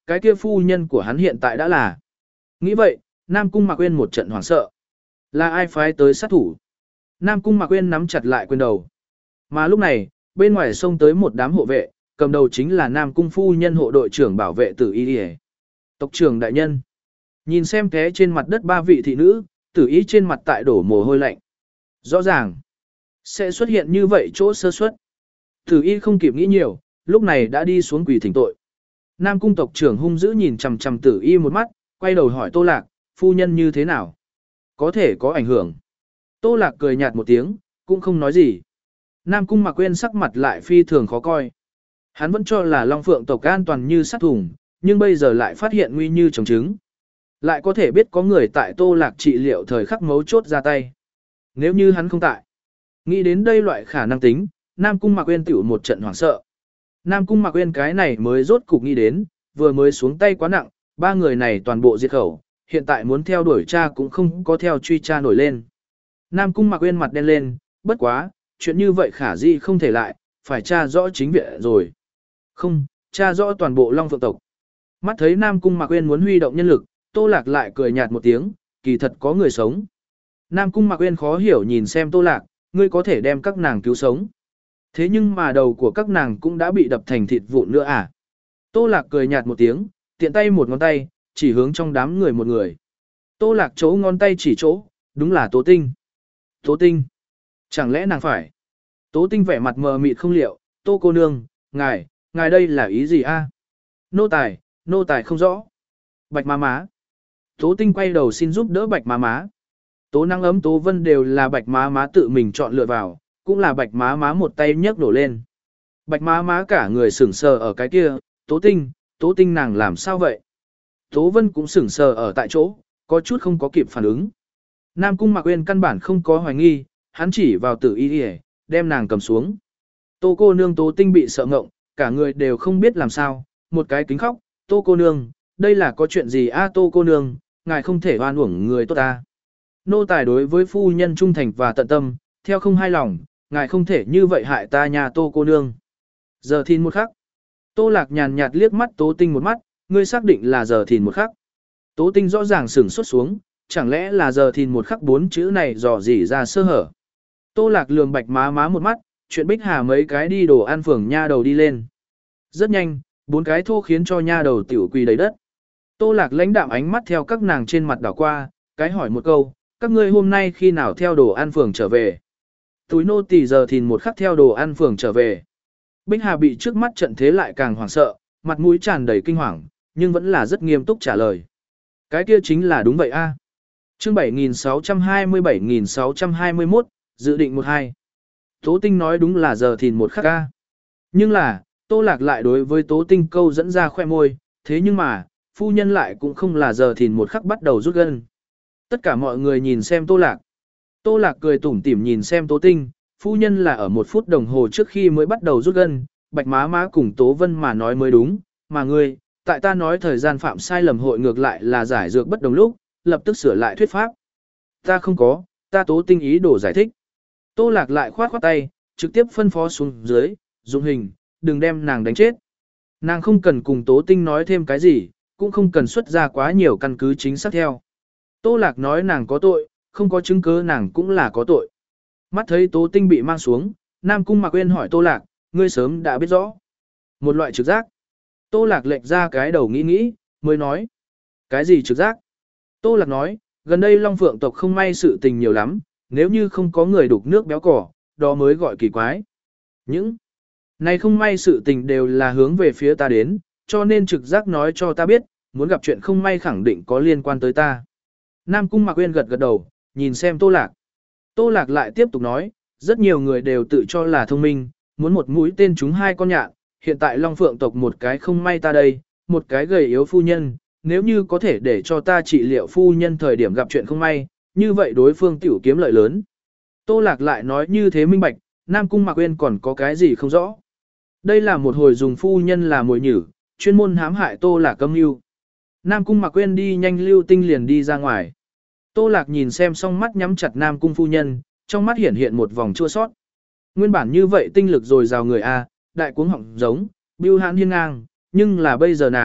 cái kia phu nhân của hắn hiện tại đã là. Nghĩ vậy, Nam Cung Mạc Uyên một trận hoảng sợ. Là ai phái tới sát thủ? Nam Cung Mạc Uyên nắm chặt lại quyền đầu. Mà lúc này, bên ngoài sông tới một đám hộ vệ, cầm đầu chính là Nam Cung phu nhân hộ đội trưởng bảo vệ Tử Y Y. Tộc trưởng đại nhân. Nhìn xem té trên mặt đất ba vị thị nữ, Tử Y trên mặt tại đổ mồ hôi lạnh. Rõ ràng, sẽ xuất hiện như vậy chỗ sơ suất. Tử Y không kịp nghĩ nhiều, lúc này đã đi xuống quỳ thỉnh tội. Nam Cung tộc trưởng hung dữ nhìn chằm chằm Tử Y một mắt, quay đầu hỏi Tô Lạc, phu nhân như thế nào? Có thể có ảnh hưởng. Tô Lạc cười nhạt một tiếng, cũng không nói gì. Nam Cung Mạc Uyên sắc mặt lại phi thường khó coi. Hắn vẫn cho là Long Phượng tộc an toàn như sát thùng, nhưng bây giờ lại phát hiện nguy như trồng trứng. Lại có thể biết có người tại Tô Lạc trị liệu thời khắc mấu chốt ra tay. Nếu như hắn không tại. Nghĩ đến đây loại khả năng tính, Nam Cung Mạc Uyên tiểu một trận hoảng sợ. Nam Cung Mạc Uyên cái này mới rốt cục nghĩ đến, vừa mới xuống tay quá nặng, ba người này toàn bộ diệt khẩu, hiện tại muốn theo đuổi cha cũng không có theo truy cha nổi lên. Nam Cung Mạc Uyên mặt đen lên, bất quá, chuyện như vậy khả di không thể lại, phải tra rõ chính viện rồi. Không, tra rõ toàn bộ Long Phượng tộc. Mắt thấy Nam Cung Mạc Uyên muốn huy động nhân lực, Tô Lạc lại cười nhạt một tiếng, kỳ thật có người sống. Nam Cung Mạc Uyên khó hiểu nhìn xem Tô Lạc, ngươi có thể đem các nàng cứu sống. Thế nhưng mà đầu của các nàng cũng đã bị đập thành thịt vụn nữa à? Tô Lạc cười nhạt một tiếng, tiện tay một ngón tay, chỉ hướng trong đám người một người. Tô Lạc chỗ ngón tay chỉ chỗ, đúng là Tố Tinh. Tố Tinh. Chẳng lẽ nàng phải? Tố Tinh vẻ mặt mờ mịt không liệu, Tô cô nương, ngài, ngài đây là ý gì a? Nô tài, nô tài không rõ. Bạch má má. Tố Tinh quay đầu xin giúp đỡ Bạch má má. Tố Năng Ấm Tố Vân đều là Bạch má má tự mình chọn lựa vào, cũng là Bạch má má một tay nhấc đổ lên. Bạch má má cả người sững sờ ở cái kia, Tố Tinh, Tố Tinh nàng làm sao vậy? Tố Vân cũng sững sờ ở tại chỗ, có chút không có kịp phản ứng. Nam Cung Mạc Uyên căn bản không có hoài nghi, hắn chỉ vào Tử Y Y, đem nàng cầm xuống. Tô cô nương Tố Tinh bị sợ ngộng, cả người đều không biết làm sao, một cái kính khóc, Tô cô nương, đây là có chuyện gì a Tô cô nương, ngài không thể oan uổng người tốt ta. Nô tài đối với phu nhân trung thành và tận tâm, theo không hai lòng, ngài không thể như vậy hại ta nhà Tô cô nương. Giờ thìn một khắc. Tô Lạc nhàn nhạt liếc mắt Tố Tinh một mắt, ngươi xác định là giờ thìn một khắc. Tố Tinh rõ ràng sửng sốt xuống, chẳng lẽ là giờ thìn một khắc bốn chữ này dò dỉ ra sơ hở. Tô Lạc lườm Bạch má má một mắt, chuyện Bích Hà mấy cái đi đồ ăn phường nha đầu đi lên. Rất nhanh, bốn cái thô khiến cho nha đầu tiểu quỳ đầy đất. Tô Lạc lãnh đạm ánh mắt theo các nàng trên mặt đảo qua, cái hỏi một câu, các ngươi hôm nay khi nào theo đồ ăn phường trở về? Túi nô tỳ giờ thìn một khắc theo đồ ăn phường trở về. Bích Hà bị trước mắt trận thế lại càng hoảng sợ, mặt mũi tràn đầy kinh hoàng, nhưng vẫn là rất nghiêm túc trả lời. Cái kia chính là đúng vậy a. À. Chương bảy nghìn sáu trăm hai mươi bảy nghìn sáu trăm hai mươi mốt, dự định một hai. Tố Tinh nói đúng là giờ thìn một khắc a. Nhưng là, Tô Lạc lại đối với Tố Tinh câu dẫn ra khoe môi, thế nhưng mà, phu nhân lại cũng không là giờ thìn một khắc bắt đầu rút gân. Tất cả mọi người nhìn xem Tô Lạc. Tô Lạc cười tủm tỉm nhìn xem Tố Tinh, phu nhân là ở một phút đồng hồ trước khi mới bắt đầu rút gân, Bạch má má cùng Tố Vân mà nói mới đúng, mà ngươi, tại ta nói thời gian phạm sai lầm hội ngược lại là giải dược bất đồng lúc, lập tức sửa lại thuyết pháp. Ta không có, ta Tố Tinh ý đồ giải thích. Tô Lạc lại khoát khoát tay, trực tiếp phân phó xuống dưới, dùng hình, đừng đem nàng đánh chết. Nàng không cần cùng Tố Tinh nói thêm cái gì, cũng không cần xuất ra quá nhiều căn cứ chính xác theo. Tô Lạc nói nàng có tội, không có chứng cứ nàng cũng là có tội. Mắt thấy Tố Tinh bị mang xuống, Nam Cung Mạc Uyên hỏi Tô Lạc, ngươi sớm đã biết rõ. Một loại trực giác. Tô Lạc lệch ra cái đầu nghĩ nghĩ, mới nói. Cái gì trực giác? Tô Lạc nói, gần đây Long Phượng tộc không may sự tình nhiều lắm, nếu như không có người đục nước béo cỏ, đó mới gọi kỳ quái. Những này không may sự tình đều là hướng về phía ta đến, cho nên trực giác nói cho ta biết, muốn gặp chuyện không may khẳng định có liên quan tới ta. Nam Cung Mạc Uyên gật gật đầu, nhìn xem Tô Lạc. Tô Lạc lại tiếp tục nói, rất nhiều người đều tự cho là thông minh, muốn một mũi tên trúng hai con nhạn, hiện tại Long Phượng tộc một cái không may ta đây, một cái gầy yếu phu nhân, nếu như có thể để cho ta trị liệu phu nhân thời điểm gặp chuyện không may, như vậy đối phương tiểu kiếm lợi lớn. Tô Lạc lại nói như thế minh bạch, Nam Cung Mạc Uyên còn có cái gì không rõ. Đây là một hồi dùng phu nhân là mồi nhử, chuyên môn hãm hại Tô Lạc âm mưu. Nam Cung Mạc Uyên đi nhanh lưu tinh liền đi ra ngoài. Tô Lạc nhìn xem xong mắt nhắm chặt Nam Cung phu nhân, trong mắt hiện hiện một vòng chua sót. Nguyên bản như vậy tinh lực rồi rào người A, đại cuống họng giống, bưu hãn hiên ngang, nhưng là bây giờ nàng,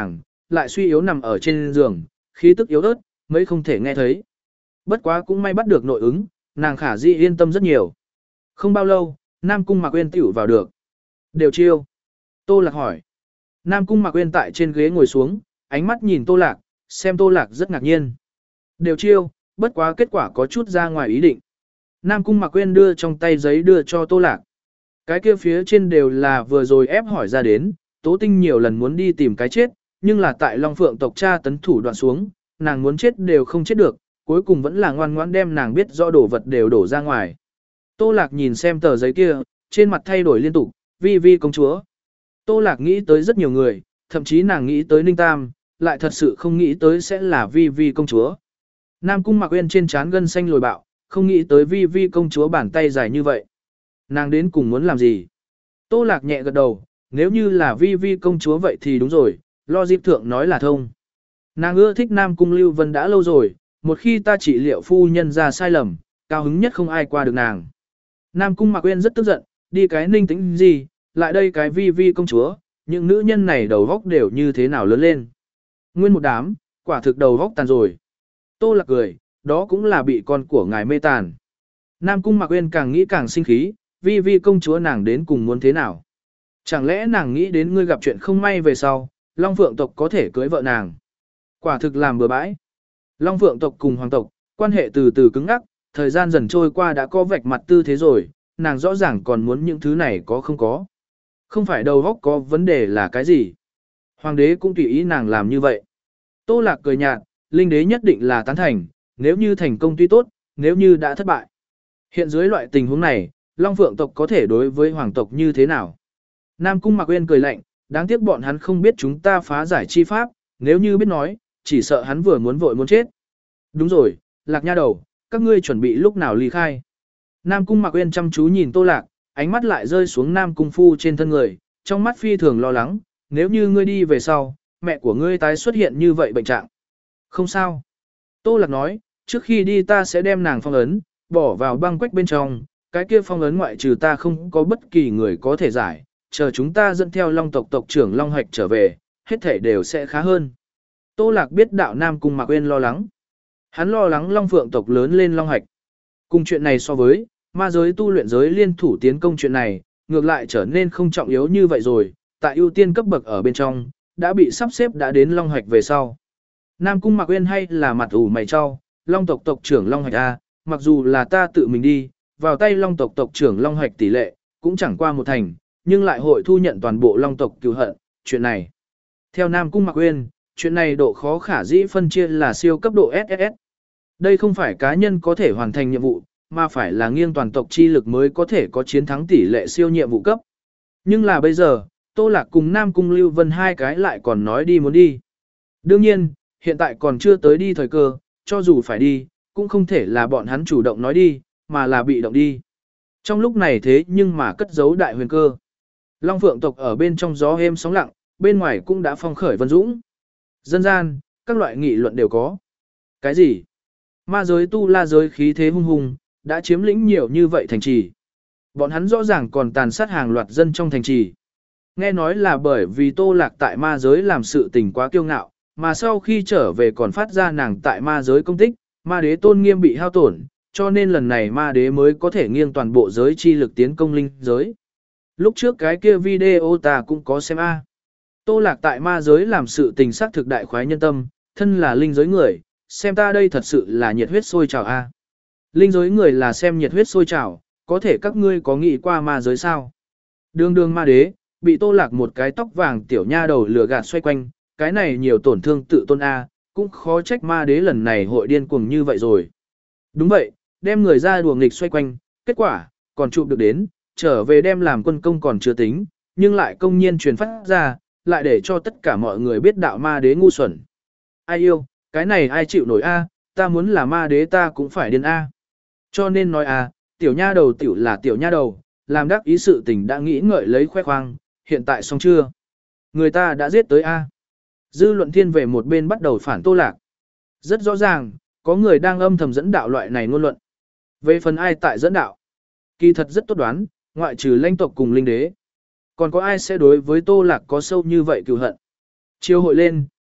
lại suy yếu nằm ở trên giường, khí tức yếu ớt, mấy không thể nghe thấy. Bất quá cũng may bắt được nội ứng, nàng khả di yên tâm rất nhiều. Không bao lâu, Nam Cung Mạc Uyên tiểu vào được. Đều chiêu. Tô Lạc hỏi. Nam Cung Mạc Uyên tại trên ghế ngồi xuống, ánh mắt nhìn Tô Lạc, xem Tô Lạc rất ngạc nhiên. Đều chiêu, bất quá kết quả có chút ra ngoài ý định. Nam Cung Mạc Uyên đưa trong tay giấy đưa cho Tô Lạc. Cái kia phía trên đều là vừa rồi ép hỏi ra đến, Tố Tinh nhiều lần muốn đi tìm cái chết, nhưng là tại Long Phượng tộc cha tấn thủ đoạn xuống, nàng muốn chết đều không chết được, cuối cùng vẫn là ngoan ngoãn đem nàng biết rõ đồ vật đều đổ ra ngoài. Tô Lạc nhìn xem tờ giấy kia, trên mặt thay đổi liên tục, vi vi công chúa. Tô Lạc nghĩ tới rất nhiều người, thậm chí nàng nghĩ tới Ninh Tam, lại thật sự không nghĩ tới sẽ là vi vi công chúa. Nam Cung Mạc Uyên trên trán gân xanh lồi bạo, không nghĩ tới vi vi công chúa bàn tay dài như vậy. Nàng đến cùng muốn làm gì? Tô Lạc nhẹ gật đầu, nếu như là vi vi công chúa vậy thì đúng rồi, lo dịp thượng nói là thông. Nàng ưa thích Nam Cung Lưu Vân đã lâu rồi, một khi ta trị liệu phu nhân ra sai lầm, cao hứng nhất không ai qua được nàng. Nam Cung Mạc Uyên rất tức giận, đi cái Ninh Tĩnh gì, lại đây cái vi vi công chúa, những nữ nhân này đầu góc đều như thế nào lớn lên. Nguyên một đám, quả thực đầu góc tàn rồi. Tô Lạc cười, đó cũng là bị con của ngài mê tàn. Nam Cung Mạc Uyên càng nghĩ càng sinh khí, vi vi công chúa nàng đến cùng muốn thế nào. Chẳng lẽ nàng nghĩ đến ngươi gặp chuyện không may về sau, Long Phượng tộc có thể cưới vợ nàng. Quả thực làm bừa bãi. Long Phượng tộc cùng Hoàng tộc, quan hệ từ từ cứng ngắc, thời gian dần trôi qua đã có vạch mặt tư thế rồi, nàng rõ ràng còn muốn những thứ này có không có. Không phải đầu óc có vấn đề là cái gì. Hoàng đế cũng tùy ý nàng làm như vậy. Tô Lạc cười nhạt, Linh đế nhất định là tán thành, nếu như thành công tuy tốt, nếu như đã thất bại. Hiện dưới loại tình huống này, Long Phượng tộc có thể đối với Hoàng tộc như thế nào? Nam Cung Mạc Uyên cười lạnh, đáng tiếc bọn hắn không biết chúng ta phá giải chi pháp, nếu như biết nói, chỉ sợ hắn vừa muốn vội muốn chết. Đúng rồi, Lạc nha đầu, các ngươi chuẩn bị lúc nào ly khai. Nam Cung Mạc Uyên chăm chú nhìn Tô Lạc, ánh mắt lại rơi xuống Nam Cung Phu trên thân người, trong mắt phi thường lo lắng, nếu như ngươi đi về sau, mẹ của ngươi tái xuất hiện như vậy bệnh trạng. Không sao. Tô Lạc nói, trước khi đi ta sẽ đem nàng phong ấn, bỏ vào băng quách bên trong, cái kia phong ấn ngoại trừ ta không có bất kỳ người có thể giải, chờ chúng ta dẫn theo Long tộc tộc trưởng Long Hạch trở về, hết thể đều sẽ khá hơn. Tô Lạc biết đạo Nam Cung Mạc Uyên lo lắng. Hắn lo lắng Long Phượng tộc lớn lên Long Hạch. Cùng chuyện này so với, ma giới tu luyện giới liên thủ tiến công chuyện này, ngược lại trở nên không trọng yếu như vậy rồi, tại ưu tiên cấp bậc ở bên trong, đã bị sắp xếp đã đến Long Hạch về sau. Nam Cung Mạc Uyên hay là mặt ủ mày cho, Long tộc tộc trưởng Long Hạch A, mặc dù là ta tự mình đi, vào tay Long tộc tộc trưởng Long Hạch tỷ lệ, cũng chẳng qua một thành, nhưng lại hội thu nhận toàn bộ Long tộc cừu hận, chuyện này. Theo Nam Cung Mạc Uyên, chuyện này độ khó khả dĩ phân chia là siêu cấp độ ét ét ét. Đây không phải cá nhân có thể hoàn thành nhiệm vụ, mà phải là nghiêng toàn tộc chi lực mới có thể có chiến thắng tỷ lệ siêu nhiệm vụ cấp. Nhưng là bây giờ, Tô Lạc cùng Nam Cung Lưu Vân hai cái lại còn nói đi muốn đi. Đương nhiên, hiện tại còn chưa tới đi thời cơ, cho dù phải đi, cũng không thể là bọn hắn chủ động nói đi, mà là bị động đi. Trong lúc này thế nhưng mà cất giấu đại huyền cơ. Long Phượng tộc ở bên trong gió êm sóng lặng, bên ngoài cũng đã phong khởi vân dũng. Dân gian, các loại nghị luận đều có. Cái gì? Ma giới tu la giới khí thế hung hùng, đã chiếm lĩnh nhiều như vậy thành trì. Bọn hắn rõ ràng còn tàn sát hàng loạt dân trong thành trì. Nghe nói là bởi vì Tô Lạc tại ma giới làm sự tình quá kiêu ngạo, mà sau khi trở về còn phát ra nàng tại ma giới công tích, ma đế tôn nghiêm bị hao tổn, cho nên lần này ma đế mới có thể nghiêng toàn bộ giới chi lực tiến công linh giới. Lúc trước cái kia video ta cũng có xem a. Tô Lạc tại ma giới làm sự tình sắc thực đại khoái nhân tâm, thân là linh giới người, xem ta đây thật sự là nhiệt huyết sôi trào a. Linh giới người là xem nhiệt huyết sôi trào, có thể các ngươi có nghĩ qua ma giới sao? Đường đường ma đế, bị Tô Lạc một cái tóc vàng tiểu nha đầu lừa gạt xoay quanh, cái này nhiều tổn thương tự tôn a, cũng khó trách ma đế lần này hội điên cuồng như vậy rồi. Đúng vậy, đem người ra đùa nghịch xoay quanh, kết quả, còn chụp được đến, trở về đem làm quân công còn chưa tính, nhưng lại công nhiên truyền phát ra, lại để cho tất cả mọi người biết đạo ma đế ngu xuẩn. Ai yêu, cái này ai chịu nổi a, ta muốn là ma đế ta cũng phải điên a. Cho nên nói a, tiểu nha đầu tiểu là tiểu nha đầu, làm đắc ý sự tình đã nghĩ ngợi lấy khoe khoang, hiện tại xong chưa? Người ta đã giết tới a. Dư luận thiên về một bên bắt đầu phản Tô Lạc. Rất rõ ràng, có người đang âm thầm dẫn đạo loại này ngôn luận. Về phần ai tại dẫn đạo? Kỳ thật rất tốt đoán, ngoại trừ lãnh tộc cùng linh đế. Còn có ai sẽ đối với Tô Lạc có sâu như vậy cừu hận? Chiêu hội lên,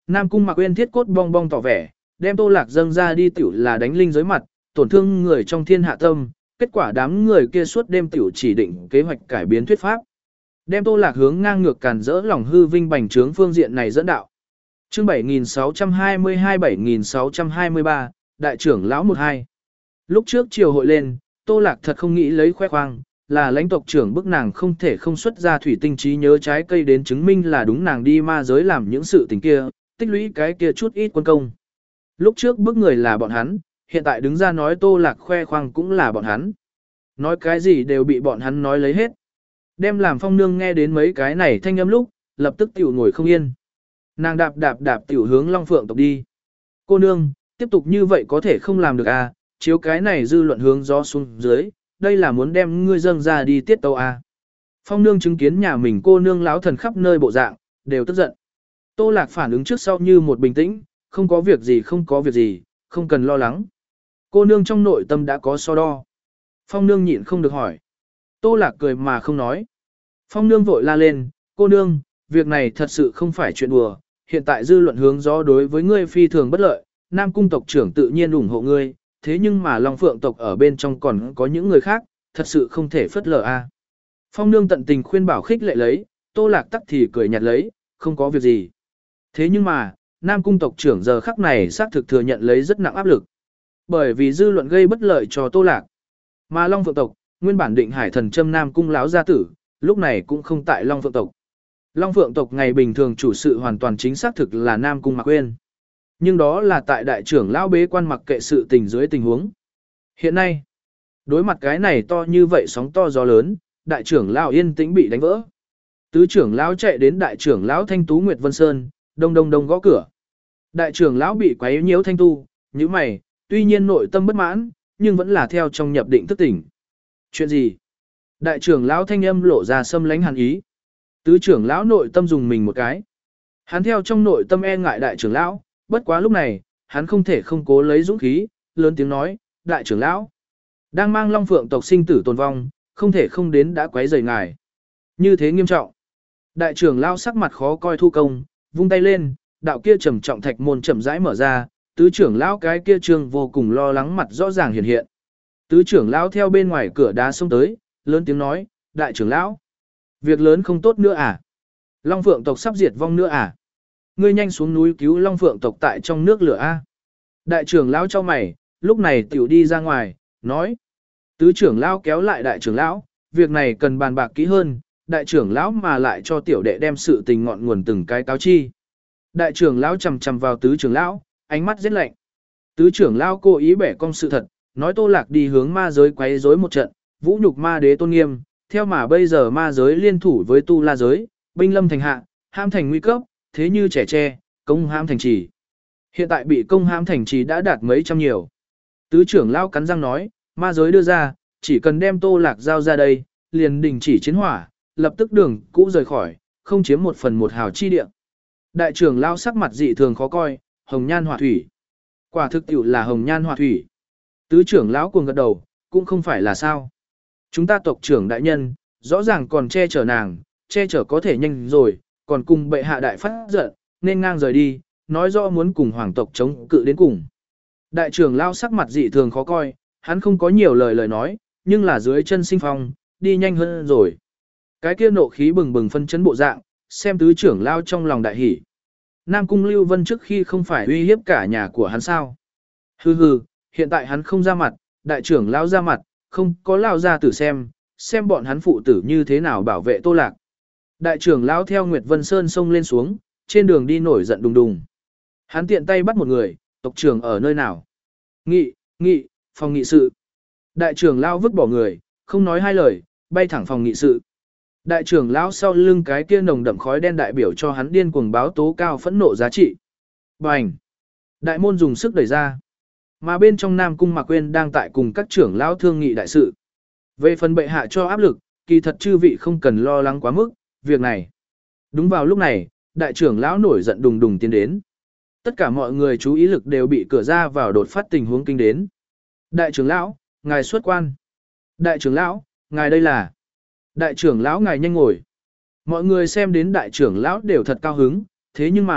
Nam Cung Mạc Uyên thiết cốt bong bong tỏ vẻ, đem Tô Lạc dâng ra đi tiểu là đánh linh giới mặt, tổn thương người trong thiên hạ tâm, kết quả đám người kia suốt đêm tiểu chỉ định kế hoạch cải biến thuyết pháp. Đem Tô Lạc hướng ngang ngược càn rỡ lòng hư vinh bành trướng phương diện này dẫn đạo. Chương bảy nghìn sáu trăm hai mươi hai bảy nghìn sáu trăm hai mươi ba, Đại trưởng lão một hai. Lúc trước chiều hội lên, Tô Lạc thật không nghĩ lấy khoe khoang, là lãnh tộc trưởng bức nàng không thể không xuất ra thủy tinh trí nhớ trái cây đến chứng minh là đúng nàng đi ma giới làm những sự tình kia, tích lũy cái kia chút ít quân công. Lúc trước bức người là bọn hắn, hiện tại đứng ra nói Tô Lạc khoe khoang cũng là bọn hắn. Nói cái gì đều bị bọn hắn nói lấy hết. Đem làm Phong Nương nghe đến mấy cái này thanh âm lúc, lập tức tiểu ngồi không yên. Nàng đạp đạp đạp tiểu hướng Long Phượng tộc đi. Cô nương, tiếp tục như vậy có thể không làm được à, chiếu cái này dư luận hướng gió xuống dưới, đây là muốn đem ngươi dâng ra đi tiết tấu à. Phong Nương chứng kiến nhà mình cô nương láo thần khắp nơi bộ dạng, đều tức giận. Tô Lạc phản ứng trước sau như một bình tĩnh, không có việc gì không có việc gì, không cần lo lắng. Cô nương trong nội tâm đã có so đo. Phong Nương nhịn không được hỏi. Tô Lạc cười mà không nói. Phong Nương vội la lên, cô nương, việc này thật sự không phải chuyện đùa, hiện tại dư luận hướng gió đối với ngươi phi thường bất lợi, Nam Cung tộc trưởng tự nhiên ủng hộ ngươi, thế nhưng mà Long Phượng tộc ở bên trong còn có những người khác, thật sự không thể phất lờ a. Phong Nương tận tình khuyên bảo khích lệ lấy, Tô Lạc tắc thì cười nhạt lấy, không có việc gì. Thế nhưng mà, Nam Cung tộc trưởng giờ khắc này xác thực thừa nhận lấy rất nặng áp lực. Bởi vì dư luận gây bất lợi cho Tô Lạc. Mà Long Phượng tộc, nguyên bản định hải thần châm Nam Cung lão gia tử, lúc này cũng không tại Long Phượng tộc. Long Phượng tộc ngày bình thường chủ sự hoàn toàn chính xác thực là Nam Cung Mạc Uyên. Nhưng đó là tại đại trưởng lão bế quan mặc kệ sự tình dưới tình huống. Hiện nay, đối mặt cái này to như vậy sóng to gió lớn, đại trưởng lão yên tĩnh bị đánh vỡ. Tứ trưởng lão chạy đến đại trưởng lão Thanh Tú Nguyệt Vân Sơn, đông đông đông gõ cửa. Đại trưởng lão bị quấy nhiễu Thanh Tu, như mày, tuy nhiên nội tâm bất mãn, nhưng vẫn là theo trong nhập định thức tỉnh. Chuyện gì? Đại trưởng lão thanh âm lộ ra xâm lánh hàn ý. Tứ trưởng lão nội tâm dùng mình một cái. Hắn theo trong nội tâm e ngại đại trưởng lão, bất quá lúc này, hắn không thể không cố lấy dũng khí, lớn tiếng nói, đại trưởng lão, đang mang Long Phượng tộc sinh tử tồn vong, không thể không đến đã quấy rầy ngài. Như thế nghiêm trọng. Đại trưởng lão sắc mặt khó coi thu công, vung tay lên, đạo kia trầm trọng thạch môn chậm rãi mở ra, tứ trưởng lão cái kia trương vô cùng lo lắng mặt rõ ràng hiện hiện. Tứ trưởng lão theo bên ngoài cửa đá xông tới, lớn tiếng nói, đại trưởng lão, việc lớn không tốt nữa à? Long Phượng tộc sắp diệt vong nữa à? Ngươi nhanh xuống núi cứu Long Phượng tộc tại trong nước lửa a. Đại trưởng lão cho mày, lúc này tiểu đi ra ngoài, nói. Tứ trưởng lão kéo lại đại trưởng lão, việc này cần bàn bạc kỹ hơn, đại trưởng lão mà lại cho tiểu đệ đem sự tình ngọn nguồn từng cái cáo chi. Đại trưởng lão chầm chầm vào tứ trưởng lão, ánh mắt rất lạnh. Tứ trưởng lão cố ý bẻ cong sự thật, nói Tô Lạc đi hướng ma giới quấy rối một trận, vũ nhục ma đế tôn nghiêm, theo mà bây giờ ma giới liên thủ với tu la giới, binh lâm thành hạ, ham thành nguy cấp, thế như trẻ tre, công hãm thành trì. Hiện tại bị công hãm thành trì đã đạt mấy trăm nhiều. Tứ trưởng lão cắn răng nói, ma giới đưa ra, chỉ cần đem Tô Lạc giao ra đây, liền đình chỉ chiến hỏa, lập tức đường cũ rời khỏi, không chiếm một phần một hào chi địa. Đại trưởng lão sắc mặt dị thường khó coi, hồng nhan hỏa thủy. Quả thực tiểu là hồng nhan hỏa thủy. Tứ trưởng lão cuồng gật đầu, cũng không phải là sao. Chúng ta tộc trưởng đại nhân, rõ ràng còn che chở nàng, che chở có thể nhanh rồi, còn cùng bệ hạ đại phát giận, nên ngang rời đi, nói rõ muốn cùng hoàng tộc chống cự đến cùng. Đại trưởng lao sắc mặt dị thường khó coi, hắn không có nhiều lời lời nói, nhưng là dưới chân sinh phong, đi nhanh hơn rồi. Cái kia nộ khí bừng bừng phân chấn bộ dạng, xem tứ trưởng lao trong lòng đại hỉ. Nam Cung Lưu Vân trước khi không phải uy hiếp cả nhà của hắn sao. Hừ hừ, hiện tại hắn không ra mặt, đại trưởng lao ra mặt, không có lao ra tử xem, xem bọn hắn phụ tử như thế nào bảo vệ Tô Lạc. Đại trưởng lão theo Nguyệt Vân Sơn sông lên xuống, trên đường đi nổi giận đùng đùng. Hắn tiện tay bắt một người, tộc trưởng ở nơi nào? Nghị, nghị, phòng nghị sự. Đại trưởng lão vứt bỏ người, không nói hai lời, bay thẳng phòng nghị sự. Đại trưởng lão sau lưng cái kia nồng đậm khói đen đại biểu cho hắn điên cuồng báo tố cao phẫn nộ giá trị. Bành! Đại môn dùng sức đẩy ra. Mà bên trong Nam Cung Mạc Uyên đang tại cùng các trưởng lão thương nghị đại sự. Về phần bệ hạ cho áp lực, kỳ thật chư vị không cần lo lắng quá mức, việc này. Đúng vào lúc này, đại trưởng lão nổi giận đùng đùng tiến đến. Tất cả mọi người chú ý lực đều bị cửa ra vào đột phát tình huống kinh đến. Đại trưởng lão, ngài xuất quan. Đại trưởng lão, ngài đây là. Đại trưởng lão ngài nhanh ngồi. Mọi người xem đến đại trưởng lão đều thật cao hứng, thế nhưng mà,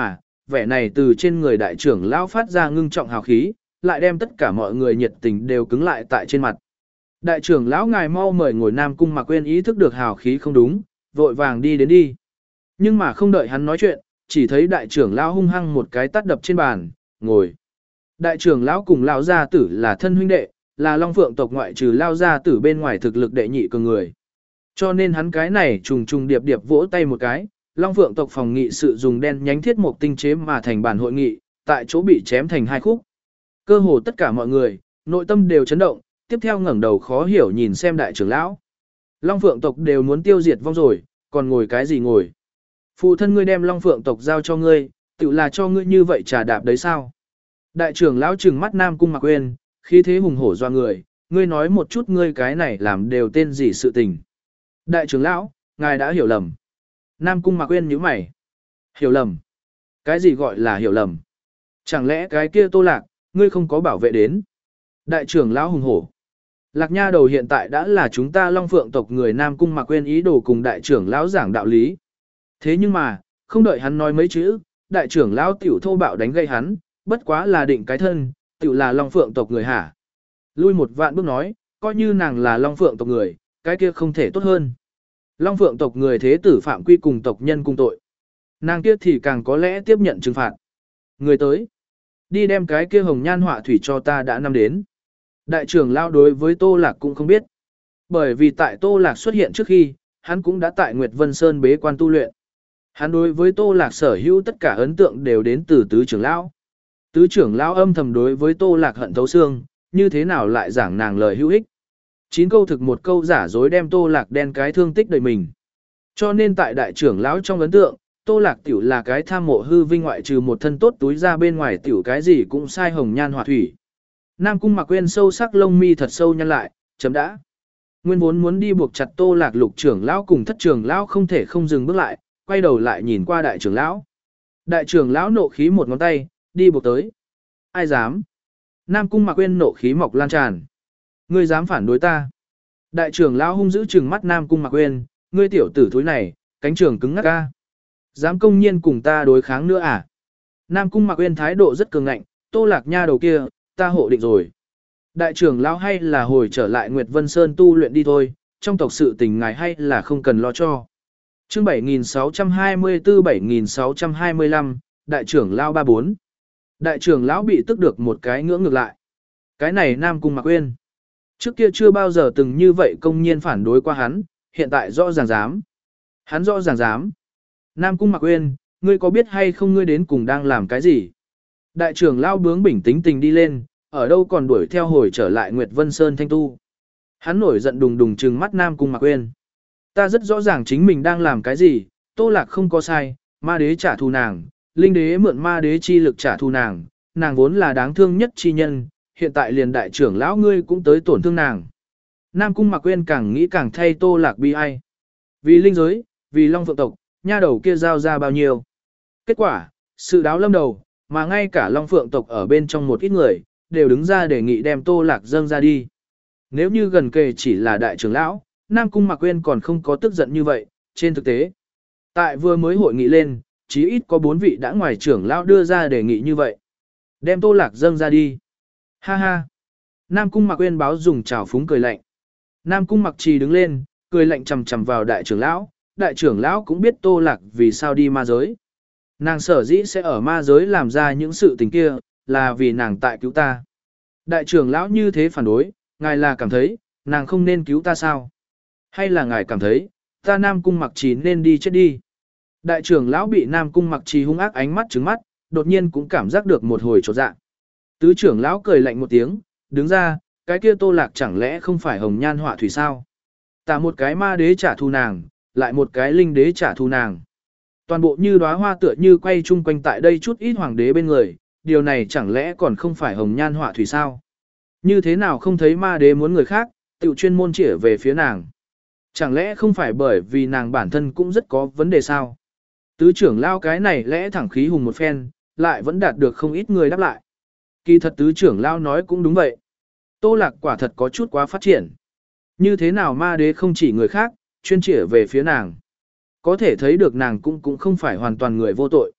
vẻ này từ trên người đại trưởng lão phát ra ngưng trọng hào khí, lại đem tất cả mọi người nhiệt tình đều cứng lại tại trên mặt. Đại trưởng lão ngài mau mời ngồi. Nam Cung Mạc Quyên ý thức được hào khí không đúng, vội vàng đi đến đi. Nhưng mà không đợi hắn nói chuyện, chỉ thấy đại trưởng lão hung hăng một cái tát đập trên bàn, ngồi. Đại trưởng lão cùng lão gia tử là thân huynh đệ, là Long Phượng tộc ngoại trừ lão gia tử bên ngoài thực lực đệ nhị cường người. Cho nên hắn cái này trùng trùng điệp điệp vỗ tay một cái, Long Phượng tộc phòng nghị sự dùng đen nhánh thiết mục tinh chế mà thành bản hội nghị, tại chỗ bị chém thành hai khúc. Cơ hồ tất cả mọi người, nội tâm đều chấn động, tiếp theo ngẩng đầu khó hiểu nhìn xem đại trưởng lão. Long Phượng tộc đều muốn tiêu diệt vong rồi, còn ngồi cái gì ngồi? Phụ thân ngươi đem Long Phượng tộc giao cho ngươi, tự là cho ngươi như vậy trà đạp đấy sao? Đại trưởng lão trừng mắt Nam Cung Mạc Quyên, khí thế hùng hổ doa người, ngươi nói một chút ngươi cái này làm đều tên gì sự tình. Đại trưởng lão, ngài đã hiểu lầm. Nam Cung Mạc Quyên nhíu mày. Hiểu lầm? Cái gì gọi là hiểu lầm? Chẳng lẽ cái kia Tô Lạc, ngươi không có bảo vệ đến? Đại trưởng lão hùng hổ. Lạc Nha đầu hiện tại đã là chúng ta Long Phượng tộc người. Nam Cung Mạc Quyên ý đồ cùng đại trưởng lão giảng đạo lý. Thế nhưng mà, không đợi hắn nói mấy chữ, đại trưởng lão tiểu thô bạo đánh gây hắn, bất quá là định cái thân, tiểu là Long Phượng tộc người hả? Lui một vạn bước nói, coi như nàng là Long Phượng tộc người, cái kia không thể tốt hơn. Long Phượng tộc người thế tử phạm quy cùng tộc nhân cùng tội. Nàng kia thì càng có lẽ tiếp nhận trừng phạt. Người tới, đi đem cái kia hồng nhan họa thủy cho ta đã năm đến. Đại trưởng lão đối với Tô Lạc cũng không biết. Bởi vì tại Tô Lạc xuất hiện trước khi, hắn cũng đã tại Nguyệt Vân Sơn bế quan tu luyện. Hắn đối với Tô Lạc sở hữu tất cả ấn tượng đều đến từ tứ trưởng lão. Tứ trưởng lão âm thầm đối với Tô Lạc hận thấu xương, như thế nào lại giảng nàng lời hữu ích. Chín câu thực một câu giả dối đem Tô Lạc đen cái thương tích đời mình. Cho nên tại đại trưởng lão trong ấn tượng, Tô Lạc tiểu là cái tham mộ hư vinh ngoại trừ một thân tốt túi ra bên ngoài tiểu cái gì cũng sai hồng nhan họa thủy. Nam Cung Mạc Quyên sâu sắc lông mi thật sâu nhăn lại, chấm đã. Nguyên vốn muốn đi buộc chặt Tô Lạc lục trưởng lão cùng thất trưởng lão không thể không dừng bước lại, quay đầu lại nhìn qua đại trưởng lão. Đại trưởng lão nộ khí một ngón tay, đi buộc tới. Ai dám? Nam Cung Mạc Quyên nộ khí mọc lan tràn. Ngươi dám phản đối ta? Đại trưởng lão hung dữ trừng mắt Nam Cung Mạc Quyên, ngươi tiểu tử thúi này, cánh trường cứng ngắc ca. Dám công nhiên cùng ta đối kháng nữa à? Nam Cung Mạc Quyên thái độ rất cường ngạnh, Tô Lạc nha đầu kia, ta hộ định rồi. Đại trưởng lão hay là hồi trở lại Nguyệt Vân Sơn tu luyện đi thôi, trong tộc sự tình ngài hay là không cần lo cho. Chương bảy nghìn sáu trăm hai mươi tư bảy nghìn sáu trăm hai mươi lăm, đại trưởng lão ba bốn. Đại trưởng lão bị tức được một cái ngưỡng ngược lại. Cái này Nam Cung Mạc Quyên, trước kia chưa bao giờ từng như vậy công nhiên phản đối qua hắn, hiện tại rõ ràng dám. Hắn rõ ràng dám. Nam Cung Mạc Quyên, ngươi có biết hay không ngươi đến cùng đang làm cái gì? Đại trưởng lão bướng bỉnh tính tình đi lên, ở đâu còn đuổi theo hồi trở lại Nguyệt Vân Sơn thanh tu. Hắn nổi giận đùng đùng trừng mắt Nam Cung Mạc Quyên. Ta rất rõ ràng chính mình đang làm cái gì, Tô Lạc không có sai, ma đế trả thù nàng, linh đế mượn ma đế chi lực trả thù nàng, nàng vốn là đáng thương nhất chi nhân, hiện tại liền đại trưởng lão ngươi cũng tới tổn thương nàng. Nam Cung Mạc Quyên càng nghĩ càng thay Tô Lạc bi ai. Vì linh giới, vì Long Phượng tộc, nha đầu kia giao ra bao nhiêu. Kết quả, sự đáo lâm đầu, mà ngay cả Long Phượng tộc ở bên trong một ít người, đều đứng ra đề nghị đem Tô Lạc dâng ra đi. Nếu như gần kề chỉ là đại trưởng lão, Nam Cung Mạc Quyên còn không có tức giận như vậy, trên thực tế. Tại vừa mới hội nghị lên, chí ít có bốn vị đã ngoài trưởng lão đưa ra đề nghị như vậy. Đem Tô Lạc dâng ra đi. Ha ha. Nam Cung Mạc Quyên báo dùng trào phúng cười lạnh. Nam Cung Mạc Trì đứng lên, cười lạnh chằm chằm vào đại trưởng lão. Đại trưởng lão cũng biết Tô Lạc vì sao đi ma giới. Nàng sở dĩ sẽ ở ma giới làm ra những sự tình kia, là vì nàng tại cứu ta. Đại trưởng lão như thế phản đối, ngài là cảm thấy, nàng không nên cứu ta sao? Hay là ngài cảm thấy, ta Nam Cung Mạc Trì nên đi chết đi? Đại trưởng lão bị Nam Cung Mạc Trì hung ác ánh mắt trừng mắt, đột nhiên cũng cảm giác được một hồi chột dạ. Tứ trưởng lão cười lạnh một tiếng, đứng ra, cái kia Tô Lạc chẳng lẽ không phải hồng nhan họa thủy sao? Ta một cái ma đế trả thù nàng, lại một cái linh đế trả thù nàng. Toàn bộ như đóa hoa tựa như quay chung quanh tại đây chút ít hoàng đế bên người, điều này chẳng lẽ còn không phải hồng nhan họa thủy sao? Như thế nào không thấy ma đế muốn người khác, tự chuyên môn chỉ về phía nàng? Chẳng lẽ không phải bởi vì nàng bản thân cũng rất có vấn đề sao? Tứ trưởng lao cái này lẽ thẳng khí hùng một phen, lại vẫn đạt được không ít người đáp lại. Kỳ thật tứ trưởng lao nói cũng đúng vậy. Tô Lạc quả thật có chút quá phát triển. Như thế nào ma đế không chỉ người khác, chuyên chỉ về phía nàng. Có thể thấy được nàng cũng cũng không phải hoàn toàn người vô tội.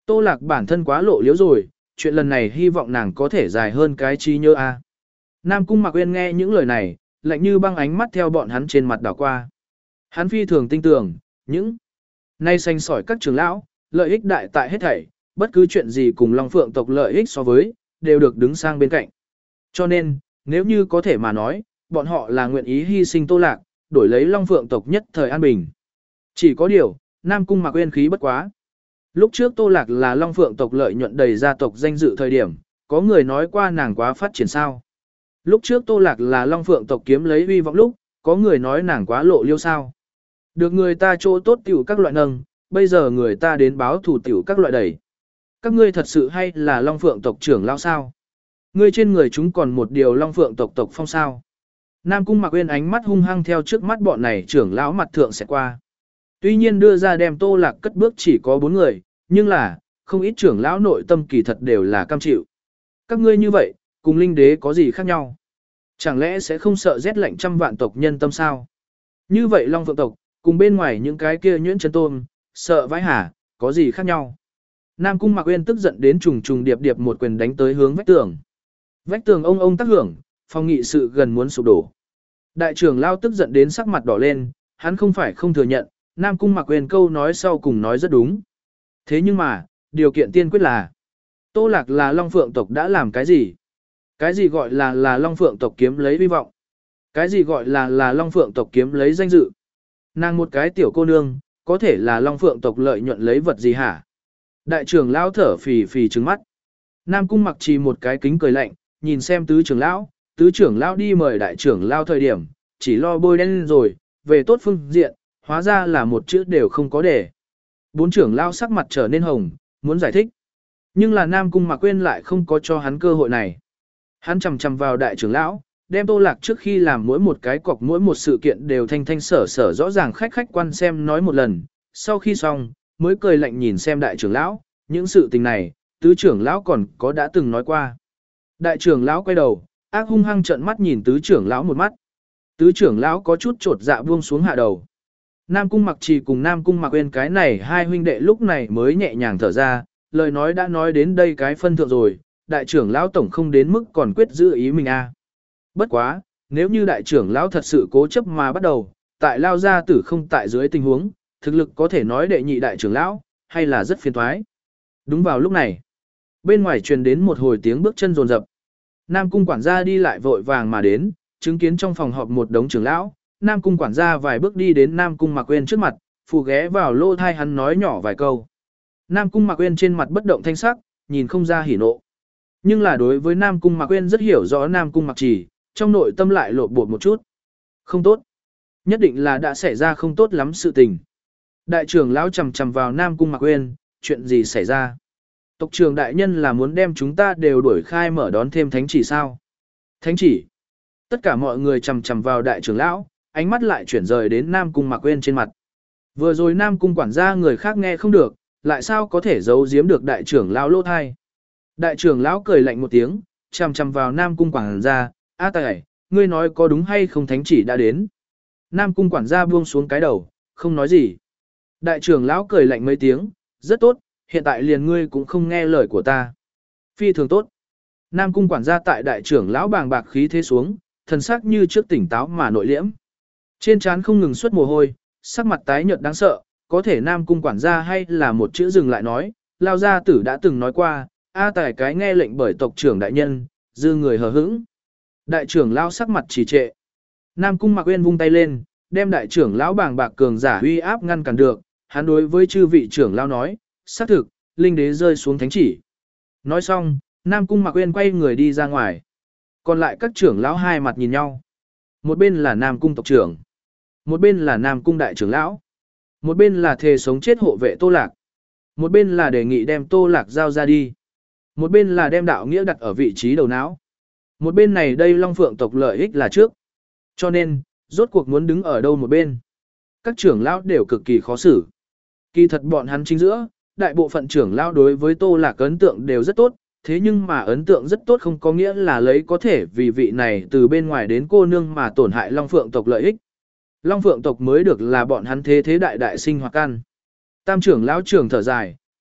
Tô Lạc bản thân quá lộ liễu rồi, chuyện lần này hy vọng nàng có thể dài hơn cái trí nhớ a. Nam Cung Mạc Uyên nghe những lời này, lạnh như băng ánh mắt theo bọn hắn trên mặt đảo qua. Hắn phi thường tin tưởng, những nay xanh sỏi các trưởng lão, lợi ích đại tại hết thảy, bất cứ chuyện gì cùng Long Phượng tộc lợi ích so với, đều được đứng sang bên cạnh. Cho nên, nếu như có thể mà nói, bọn họ là nguyện ý hy sinh Tô Lạc, đổi lấy Long Phượng tộc nhất thời an bình. Chỉ có điều, Nam Cung Mạc Uyên khí bất quá. Lúc trước Tô Lạc là Long Phượng tộc lợi nhuận đầy gia tộc danh dự thời điểm, có người nói qua nàng quá phát triển sao. Lúc trước Tô Lạc là Long Phượng tộc kiếm lấy uy vọng lúc, có người nói nàng quá lộ liêu sao. Được người ta chỗ tốt tiểu các loại nâng, bây giờ người ta đến báo thủ tiểu các loại đẩy. Các ngươi thật sự hay là Long Phượng tộc trưởng lao sao? Ngươi trên người chúng còn một điều Long Phượng tộc tộc phong sao? Nam Cung Mạc Uyên ánh mắt hung hăng theo trước mắt bọn này trưởng lão mặt thượng sẽ qua. Tuy nhiên đưa ra đem Tô Lạc cất bước chỉ có bốn người, nhưng là, không ít trưởng lão nội tâm kỳ thật đều là cam chịu. Các ngươi như vậy, cùng linh đế có gì khác nhau? Chẳng lẽ sẽ không sợ rét lạnh trăm vạn tộc nhân tâm sao? Như vậy Long Phượng tộc, cùng bên ngoài những cái kia nhuyễn chân tôm, sợ vãi hả, có gì khác nhau? Nam Cung Mạc Uyên tức giận đến trùng trùng điệp điệp một quyền đánh tới hướng vách tường. Vách tường ông ông tác hưởng, phòng nghị sự gần muốn sụp đổ. Đại trưởng lao tức giận đến sắc mặt đỏ lên, hắn không phải không thừa nhận, Nam Cung Mạc Uyên câu nói sau cùng nói rất đúng. Thế nhưng mà, điều kiện tiên quyết là Tô Lạc là Long Phượng tộc đã làm cái gì? Cái gì gọi là là Long Phượng tộc kiếm lấy hy vọng? Cái gì gọi là là Long Phượng tộc kiếm lấy danh dự? Nàng một cái tiểu cô nương, có thể là Long Phượng tộc lợi nhuận lấy vật gì hả? Đại trưởng lão thở phì phì trừng mắt. Nam Cung Mặc Trì một cái kính cười lạnh, nhìn xem tứ trưởng lão, tứ trưởng lão đi mời đại trưởng lão thời điểm, chỉ lo bôi đen lên rồi, về tốt phương diện, hóa ra là một chữ đều không có để. Bốn trưởng lão sắc mặt trở nên hồng, muốn giải thích. Nhưng là Nam Cung Mạc Uyên lại không có cho hắn cơ hội này. Hắn chầm chầm vào đại trưởng lão, đem Tô Lạc trước khi làm mỗi một cái cọc mỗi một sự kiện đều thanh thanh sở sở rõ ràng khách khách quan xem nói một lần, sau khi xong, mới cười lạnh nhìn xem đại trưởng lão, những sự tình này, tứ trưởng lão còn có đã từng nói qua. Đại trưởng lão quay đầu, ác hung hăng trợn mắt nhìn tứ trưởng lão một mắt. Tứ trưởng lão có chút trột dạ buông xuống hạ đầu. Nam Cung Mặc Trì cùng Nam Cung Mạc Uyên cái này hai huynh đệ lúc này mới nhẹ nhàng thở ra, lời nói đã nói đến đây cái phân thượng rồi, đại trưởng lão tổng không đến mức còn quyết giữ ý mình a. À. Bất quá, nếu như đại trưởng lão thật sự cố chấp mà bắt đầu, tại lao gia tử không tại dưới tình huống, thực lực có thể nói đệ nhị đại trưởng lão, hay là rất phiền toái. Đúng vào lúc này, bên ngoài truyền đến một hồi tiếng bước chân rồn rập. Nam Cung quản gia đi lại vội vàng mà đến, chứng kiến trong phòng họp một đống trưởng lão, Nam Cung quản gia vài bước đi đến Nam Cung Mạc Uyên trước mặt, phù ghé vào lô thai hắn nói nhỏ vài câu. Nam Cung Mạc Uyên trên mặt bất động thanh sắc, nhìn không ra hỉ nộ. Nhưng là đối với Nam Cung Mạc Uyên rất hiểu rõ Nam Cung Mặc Trì, trong nội tâm lại lộn bột một chút. Không tốt. Nhất định là đã xảy ra không tốt lắm sự tình. Đại trưởng lão chầm chầm vào Nam Cung Mạc Uyên, chuyện gì xảy ra? Tộc trưởng đại nhân là muốn đem chúng ta đều đuổi khai mở đón thêm thánh chỉ sao? Thánh chỉ. Tất cả mọi người chầm chầm vào đại trưởng lão, ánh mắt lại chuyển rời đến Nam Cung Mạc Uyên trên mặt. Vừa rồi Nam Cung quản gia người khác nghe không được, lại sao có thể giấu giếm được đại trưởng lão lỗ thai? Đại trưởng lão cười lạnh một tiếng, chầm chầm vào Nam Cung quản gia, "A Tài, ngươi nói có đúng hay không thánh chỉ đã đến?" Nam Cung quản gia buông xuống cái đầu, không nói gì. Đại trưởng lão cười lạnh mấy tiếng, "Rất tốt, hiện tại liền ngươi cũng không nghe lời của ta." Phi thường tốt. Nam Cung quản gia tại đại trưởng lão bàng bạc khí thế xuống, thần sắc như trước tỉnh táo mà nội liễm. Trên trán không ngừng xuất mồ hôi, sắc mặt tái nhợt đáng sợ, có thể Nam Cung quản gia hay là một chữ dừng lại nói, lao gia tử đã từng nói qua, A Tài cái nghe lệnh bởi tộc trưởng đại nhân, dư người hờ hững. Đại trưởng lão sắc mặt trì trệ. Nam Cung Mạc Uyên vung tay lên, đem đại trưởng lão bàng bạc cường giả uy áp ngăn cản được, hắn đối với chư vị trưởng lão nói, xác thực, linh đế rơi xuống thánh chỉ. Nói xong, Nam Cung Mạc Uyên quay người đi ra ngoài. Còn lại các trưởng lão hai mặt nhìn nhau. Một bên là Nam Cung tộc trưởng, một bên là Nam Cung đại trưởng lão, một bên là thề sống chết hộ vệ Tô Lạc, một bên là đề nghị đem Tô Lạc giao ra đi, một bên là đem đạo nghĩa đặt ở vị trí đầu não. Một bên này đây Long Phượng tộc lợi ích là trước. Cho nên, rốt cuộc muốn đứng ở đâu một bên. Các trưởng lão đều cực kỳ khó xử. Kỳ thật bọn hắn chính giữa, đại bộ phận trưởng lão đối với Tô Lạc ấn tượng đều rất tốt, thế nhưng mà ấn tượng rất tốt không có nghĩa là lấy có thể vì vị này từ bên ngoài đến cô nương mà tổn hại Long Phượng tộc lợi ích. Long Phượng tộc mới được là bọn hắn thế thế đại đại sinh hoạt căn. Tam trưởng lão trưởng thở dài,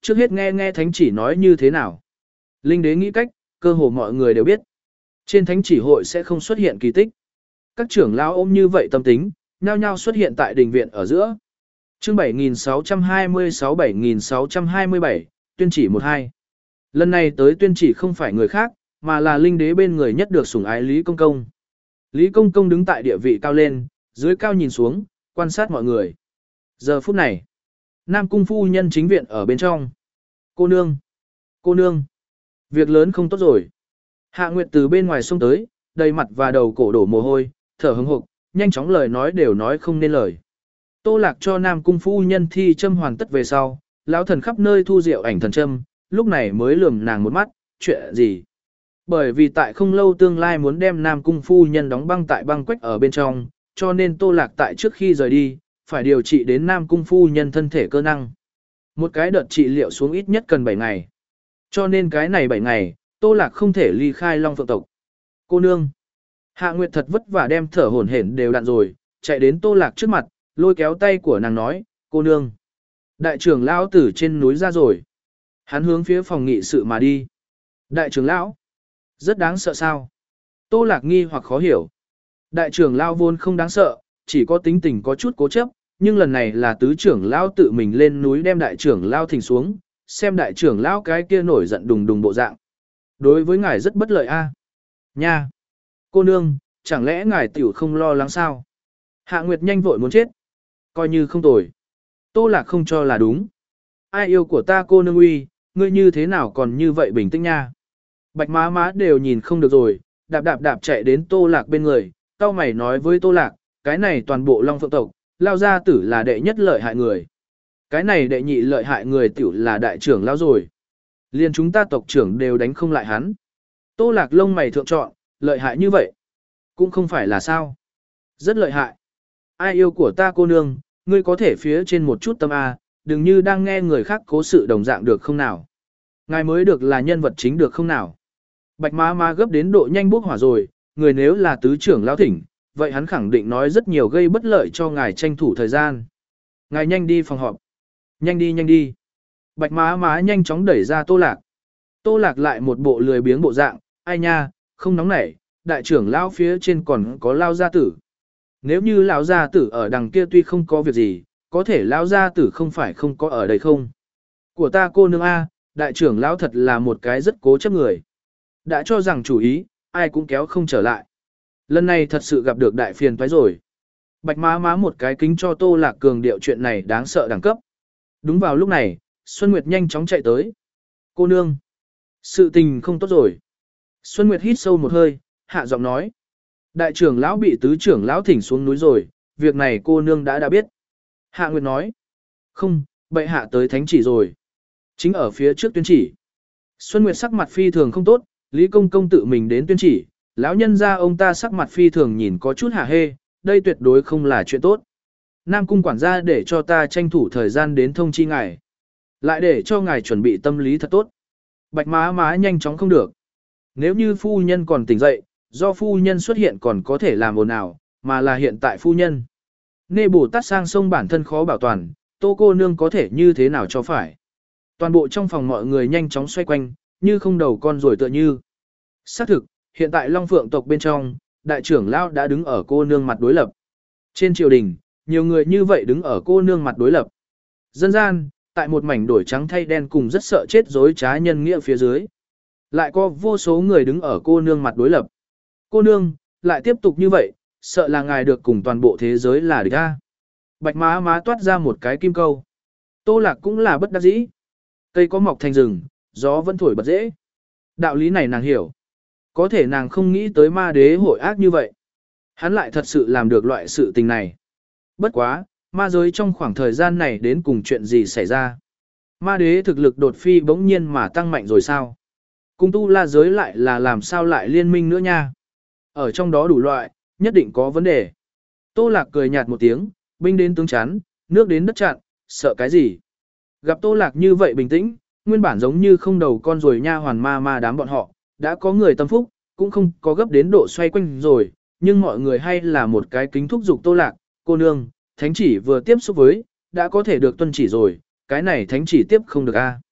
trước hết nghe nghe thánh chỉ nói như thế nào. Linh đế nghĩ cách, cơ hồ mọi người đều biết. Trên thánh chỉ hội sẽ không xuất hiện kỳ tích. Các trưởng lão ôm như vậy tâm tính, nhao nhao xuất hiện tại đình viện ở giữa. Chương bảy nghìn sáu trăm hai mươi sáu bảy nghìn sáu trăm hai mươi bảy, tuyên chỉ một hai. Lần này tới tuyên chỉ không phải người khác, mà là linh đế bên người nhất được sủng ái Lý Công Công. Lý Công Công đứng tại địa vị cao lên, dưới cao nhìn xuống, quan sát mọi người. Giờ phút này, Nam Cung phu nhân chính viện ở bên trong. Cô nương! Cô nương! Việc lớn không tốt rồi. Hạ Nguyệt từ bên ngoài xông tới, đầy mặt và đầu cổ đổ mồ hôi, thở hững hộc, nhanh chóng lời nói đều nói không nên lời. Tô Lạc cho Nam Cung phu nhân thi châm hoàn tất về sau, lão thần khắp nơi thu rượu ảnh thần châm, lúc này mới lườm nàng một mắt, chuyện gì? Bởi vì tại không lâu tương lai muốn đem Nam Cung phu nhân đóng băng tại băng quách ở bên trong, cho nên Tô Lạc tại trước khi rời đi, phải điều trị đến Nam Cung phu nhân thân thể cơ năng. Một cái đợt trị liệu xuống ít nhất cần bảy ngày. Cho nên cái này bảy ngày, Tô Lạc không thể ly khai Long Phượng tộc. Cô nương! Hạ Nguyệt thật vất vả đem thở hổn hển đều đặn rồi, chạy đến Tô Lạc trước mặt, lôi kéo tay của nàng nói, cô nương! Đại trưởng lão từ trên núi ra rồi. Hắn hướng phía phòng nghị sự mà đi. Đại trưởng lão! Rất đáng sợ sao? Tô Lạc nghi hoặc khó hiểu. Đại trưởng lão vốn không đáng sợ, chỉ có tính tình có chút cố chấp, nhưng lần này là tứ trưởng lão tự mình lên núi đem đại trưởng lão thỉnh xuống, xem đại trưởng lão cái kia nổi giận đùng đùng bộ dạng. Đối với ngài rất bất lợi a. Nha! Cô nương, chẳng lẽ ngài tiểu không lo lắng sao? Hạ Nguyệt nhanh vội muốn chết. Coi như không tồi. Tô Lạc không cho là đúng. Ai yêu của ta cô nương uy, ngươi như thế nào còn như vậy bình tĩnh nha. Bạch má má đều nhìn không được rồi, đạp đạp đạp chạy đến Tô Lạc bên người, tao mày nói với Tô Lạc, cái này toàn bộ Long Phượng tộc, lao gia tử là đệ nhất lợi hại người. Cái này đệ nhị lợi hại người tiểu là đại trưởng lao rồi. Liên chúng ta tộc trưởng đều đánh không lại hắn. Tô Lạc lông mày thượng trọn, lợi hại như vậy. Cũng không phải là sao. Rất lợi hại. Ai yêu của ta cô nương, ngươi có thể phía trên một chút tâm A, đừng như đang nghe người khác cố sự đồng dạng được không nào. Ngài mới được là nhân vật chính được không nào. Bạch má má gấp đến độ nhanh bốc hỏa rồi, người nếu là tứ trưởng lao thỉnh, vậy hắn khẳng định nói rất nhiều gây bất lợi cho ngài tranh thủ thời gian. Ngài nhanh đi phòng họp. Nhanh đi nhanh đi. Bạch má má nhanh chóng đẩy ra Tô Lạc. Tô Lạc lại một bộ lười biếng bộ dạng, ai nha, không nóng nảy, đại trưởng lao phía trên còn có lao gia tử. Nếu như lão gia tử ở đằng kia tuy không có việc gì, có thể lão gia tử không phải không có ở đây không. Của ta cô nương A, đại trưởng lão thật là một cái rất cố chấp người. Đã cho rằng chủ ý, ai cũng kéo không trở lại. Lần này thật sự gặp được đại phiền toái rồi. Bạch má má một cái kính cho Tô Lạc cường điệu chuyện này đáng sợ đẳng cấp. Đúng vào lúc này, Xuân Nguyệt nhanh chóng chạy tới. Cô nương, sự tình không tốt rồi. Xuân Nguyệt hít sâu một hơi, hạ giọng nói. Đại trưởng lão bị tứ trưởng lão thỉnh xuống núi rồi, việc này cô nương đã đã biết. Hạ Nguyệt nói. Không, bệ hạ tới thánh chỉ rồi. Chính ở phía trước tuyên chỉ. Xuân Nguyệt sắc mặt phi thường không tốt, Lý Công Công tự mình đến tuyên chỉ, lão nhân ra ông ta sắc mặt phi thường nhìn có chút hả hê, đây tuyệt đối không là chuyện tốt. Nam cung quản gia để cho ta tranh thủ thời gian đến thông chi ngài. Lại để cho ngài chuẩn bị tâm lý thật tốt. Bạch má má nhanh chóng không được. Nếu như phu nhân còn tỉnh dậy, do phu nhân xuất hiện còn có thể làm ồn ào, mà là hiện tại phu nhân. Nê Bồ Tát sang sông bản thân khó bảo toàn, Tô cô nương có thể như thế nào cho phải. Toàn bộ trong phòng mọi người nhanh chóng xoay quanh, như không đầu con rồi tựa như. Xác thực, hiện tại Long Phượng tộc bên trong, đại trưởng lão đã đứng ở cô nương mặt đối lập. Trên triều đình, nhiều người như vậy đứng ở cô nương mặt đối lập. Dân gian, tại một mảnh đổi trắng thay đen cùng rất sợ chết dối trá nhân nghĩa phía dưới. Lại có vô số người đứng ở cô nương mặt đối lập. Cô nương, lại tiếp tục như vậy, sợ là ngài được cùng toàn bộ thế giới là địch ta. Bạch má má toát ra một cái kim câu. Tô Lạc cũng là bất đắc dĩ. Cây có mọc thành rừng, gió vẫn thổi bật dễ. Đạo lý này nàng hiểu. Có thể nàng không nghĩ tới ma đế hội ác như vậy. Hắn lại thật sự làm được loại sự tình này. Bất quá, ma giới trong khoảng thời gian này đến cùng chuyện gì xảy ra. Ma đế thực lực đột phi bỗng nhiên mà tăng mạnh rồi sao? Cung tu la giới lại là làm sao lại liên minh nữa nha? Ở trong đó đủ loại, nhất định có vấn đề. Tô Lạc cười nhạt một tiếng, binh đến tướng chắn, nước đến đất chặn, sợ cái gì? Gặp Tô Lạc như vậy bình tĩnh, nguyên bản giống như không đầu con rồi nha hoàn ma ma đám bọn họ, đã có người tâm phúc, cũng không có gấp đến độ xoay quanh rồi, nhưng mọi người hay là một cái kính thúc dục Tô Lạc, cô nương, thánh chỉ vừa tiếp xúc với, đã có thể được tuân chỉ rồi, cái này thánh chỉ tiếp không được a.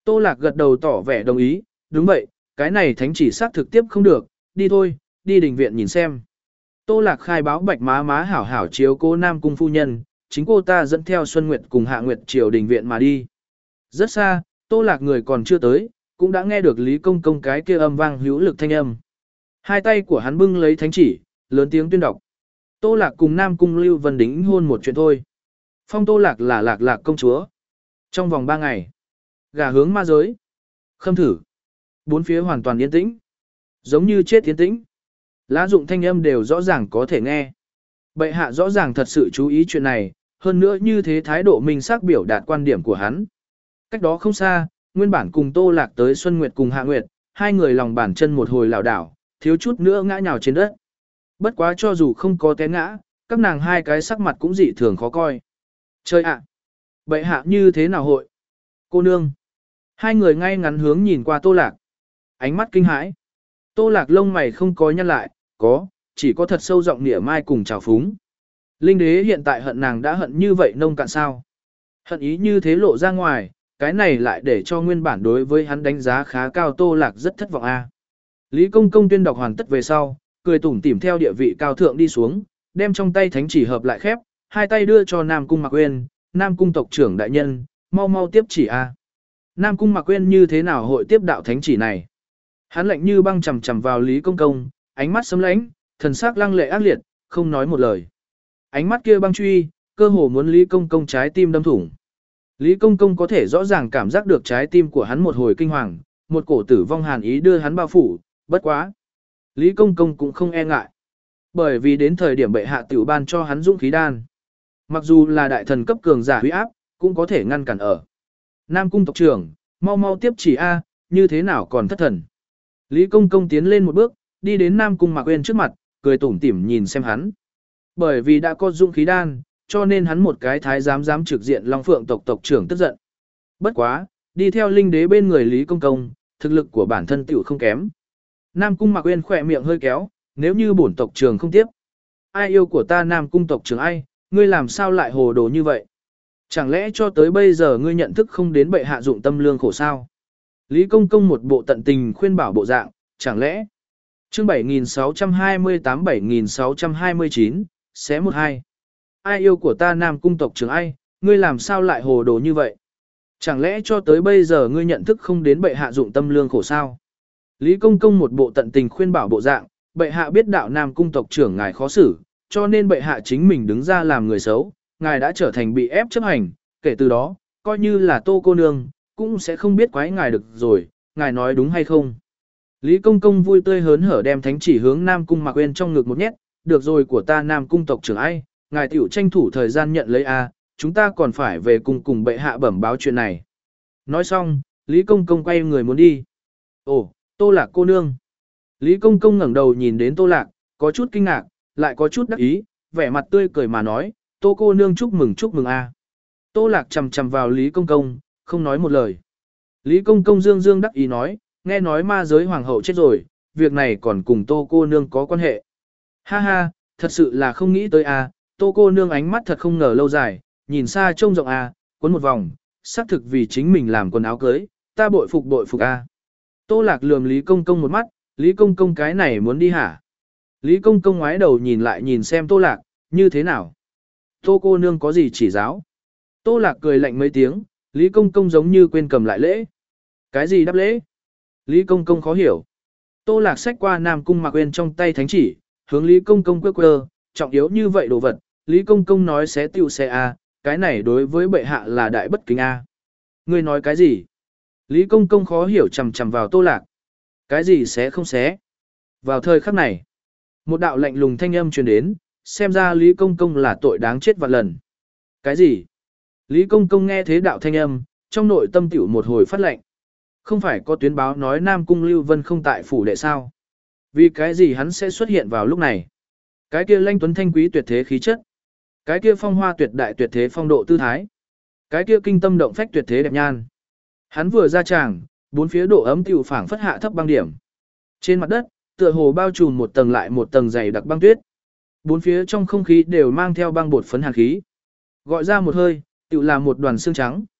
Tô Lạc gật đầu tỏ vẻ đồng ý, đúng vậy, cái này thánh chỉ xác thực tiếp không được, đi thôi, đi đình viện nhìn xem. Tô Lạc khai báo bạch má má hảo hảo chiếu cô Nam Cung phu nhân, chính cô ta dẫn theo Xuân Nguyệt cùng Hạ Nguyệt triều đình viện mà đi. Rất xa, Tô Lạc người còn chưa tới, cũng đã nghe được Lý Công Công cái kia âm vang hữu lực thanh âm. Hai tay của hắn bưng lấy thánh chỉ, lớn tiếng tuyên đọc. Tô Lạc cùng Nam Cung Lưu Vân đính hôn một chuyện thôi. Phong Tô Lạc là Lạc Lạc công chúa. Trong vòng ba ngày, gả hướng ma giới. Khâm thử. Bốn phía hoàn toàn yên tĩnh. Giống như chết yên tĩnh. Lá dụng thanh âm đều rõ ràng có thể nghe. Bệ hạ rõ ràng thật sự chú ý chuyện này, hơn nữa như thế thái độ minh xác biểu đạt quan điểm của hắn. Cách đó không xa, nguyên bản cùng Tô Lạc tới Xuân Nguyệt cùng Hạ Nguyệt, hai người lòng bàn chân một hồi lảo đảo, thiếu chút nữa ngã nhào trên đất. Bất quá cho dù không có té ngã, các nàng hai cái sắc mặt cũng dị thường khó coi. Chơi ạ! Bệ hạ như thế nào hội? Cô nương! Hai người ngay ngắn hướng nhìn qua Tô Lạc. Ánh mắt kinh hãi. Tô Lạc lông mày không có nhăn lại, có, chỉ có thật sâu giọng nịa mai cùng trào phúng. Linh đế hiện tại hận nàng đã hận như vậy nông cạn sao. Hận ý như thế lộ ra ngoài, cái này lại để cho nguyên bản đối với hắn đánh giá khá cao Tô Lạc rất thất vọng a. Lý Công Công tuyên đọc hoàn tất về sau, cười tủm tỉm theo địa vị cao thượng đi xuống, đem trong tay thánh chỉ hợp lại khép, hai tay đưa cho Nam Cung Mạc Uyên, Nam Cung tộc trưởng đại nhân, mau mau tiếp chỉ a. Nam Cung Mạc Uyên như thế nào hội tiếp đạo thánh chỉ này? Hắn lạnh như băng chằm chằm vào Lý Công Công, ánh mắt sấm lãnh, thần sắc lăng lệ ác liệt, không nói một lời. Ánh mắt kia băng truy, cơ hồ muốn Lý Công Công trái tim đâm thủng. Lý Công Công có thể rõ ràng cảm giác được trái tim của hắn một hồi kinh hoàng, một cổ tử vong hàn ý đưa hắn bao phủ, bất quá. Lý Công Công cũng không e ngại. Bởi vì đến thời điểm bệ hạ tiểu ban cho hắn dũng khí đan. Mặc dù là đại thần cấp cường giả huy áp, cũng có thể ngăn cản ở. Nam Cung tộc trưởng, mau mau tiếp chỉ A, như thế nào còn thất thần. Lý Công Công tiến lên một bước, đi đến Nam Cung Mạc Uyên trước mặt, cười tủm tỉm nhìn xem hắn. Bởi vì đã có dũng khí đan, cho nên hắn một cái thái giám dám trực diện Long Phượng tộc tộc trưởng tức giận. Bất quá, đi theo linh đế bên người Lý Công Công, thực lực của bản thân tiểu không kém. Nam Cung Mạc Uyên khỏe miệng hơi kéo, nếu như bổn tộc trưởng không tiếp. Ai yêu của ta Nam Cung tộc trưởng ai, ngươi làm sao lại hồ đồ như vậy? Chẳng lẽ cho tới bây giờ ngươi nhận thức không đến bệ hạ dụng tâm lương khổ sao? Lý Công Công một bộ tận tình khuyên bảo bộ dạng, chẳng lẽ? Chương bảy nghìn sáu trăm hai mươi tám bảy nghìn sáu trăm hai mươi chín, xé một hai. Ai yêu của ta Nam Cung tộc trưởng ai, ngươi làm sao lại hồ đồ như vậy? Chẳng lẽ cho tới bây giờ ngươi nhận thức không đến bệ hạ dụng tâm lương khổ sao? Lý Công Công một bộ tận tình khuyên bảo bộ dạng, bệ hạ biết đạo Nam Cung tộc trưởng ngài khó xử, cho nên bệ hạ chính mình đứng ra làm người xấu, ngài đã trở thành bị ép chấp hành, kể từ đó, coi như là Tô cô nương, cũng sẽ không biết quái ngài được rồi, ngài nói đúng hay không? Lý Công Công vui tươi hớn hở đem thánh chỉ hướng Nam Cung Mạc Uyên trong ngực một nhét, được rồi của ta Nam Cung tộc trưởng ai, ngài tiểu tranh thủ thời gian nhận lấy a, chúng ta còn phải về cùng cùng bệ hạ bẩm báo chuyện này. Nói xong, Lý Công Công quay người muốn đi. Ồ, Tô Lạc cô nương. Lý Công Công ngẩng đầu nhìn đến Tô Lạc, có chút kinh ngạc, lại có chút đắc ý, vẻ mặt tươi cười mà nói, Tô cô nương chúc mừng chúc mừng a. Tô Lạc chằm chằm vào Lý Công Công, không nói một lời. Lý Công Công dương dương đắc ý nói, nghe nói ma giới hoàng hậu chết rồi, việc này còn cùng Tô cô nương có quan hệ. Ha ha, thật sự là không nghĩ tới a, Tô cô nương ánh mắt thật không ngờ lâu dài, nhìn xa trông rộng a, quấn một vòng, xác thực vì chính mình làm quần áo cưới, ta bội phục bội phục a. Tô Lạc lườm Lý Công Công một mắt, Lý Công Công cái này muốn đi hả? Lý Công Công ngoái đầu nhìn lại nhìn xem Tô Lạc, như thế nào? Tô cô nương có gì chỉ giáo? Tô Lạc cười lạnh mấy tiếng, Lý Công Công giống như quên cầm lại lễ. Cái gì đáp lễ? Lý Công Công khó hiểu. Tô Lạc xách qua Nam Cung Mạc Uyên trong tay thánh chỉ, hướng Lý Công Công quơ quơ, trọng yếu như vậy đồ vật, Lý Công Công nói xé tiêu xe a, cái này đối với bệ hạ là đại bất kính a. Ngươi nói cái gì? Lý Công Công khó hiểu chằm chằm vào Tô Lạc. Cái gì xé không xé? Vào thời khắc này, một đạo lạnh lùng thanh âm truyền đến, xem ra Lý Công Công là tội đáng chết vạn lần. Cái gì? Lý Công Công nghe thế đạo thanh âm, trong nội tâm tiểu một hồi phát lệnh. Không phải có tuyến báo nói Nam Cung Lưu Vân không tại phủ đệ sao? Vì cái gì hắn sẽ xuất hiện vào lúc này? Cái kia lanh tuấn thanh quý tuyệt thế khí chất. Cái kia phong hoa tuyệt đại tuyệt thế phong độ tư thái. Cái kia kinh tâm động phách tuyệt thế đẹp nhan. Hắn vừa ra tràng, bốn phía độ ấm tiểu phảng phất hạ thấp băng điểm. Trên mặt đất, tựa hồ bao trùm một tầng lại một tầng dày đặc băng tuyết. Bốn phía trong không khí đều mang theo băng bột phấn hàn khí. Gọi ra một hơi, tiểu là một đoàn xương trắng.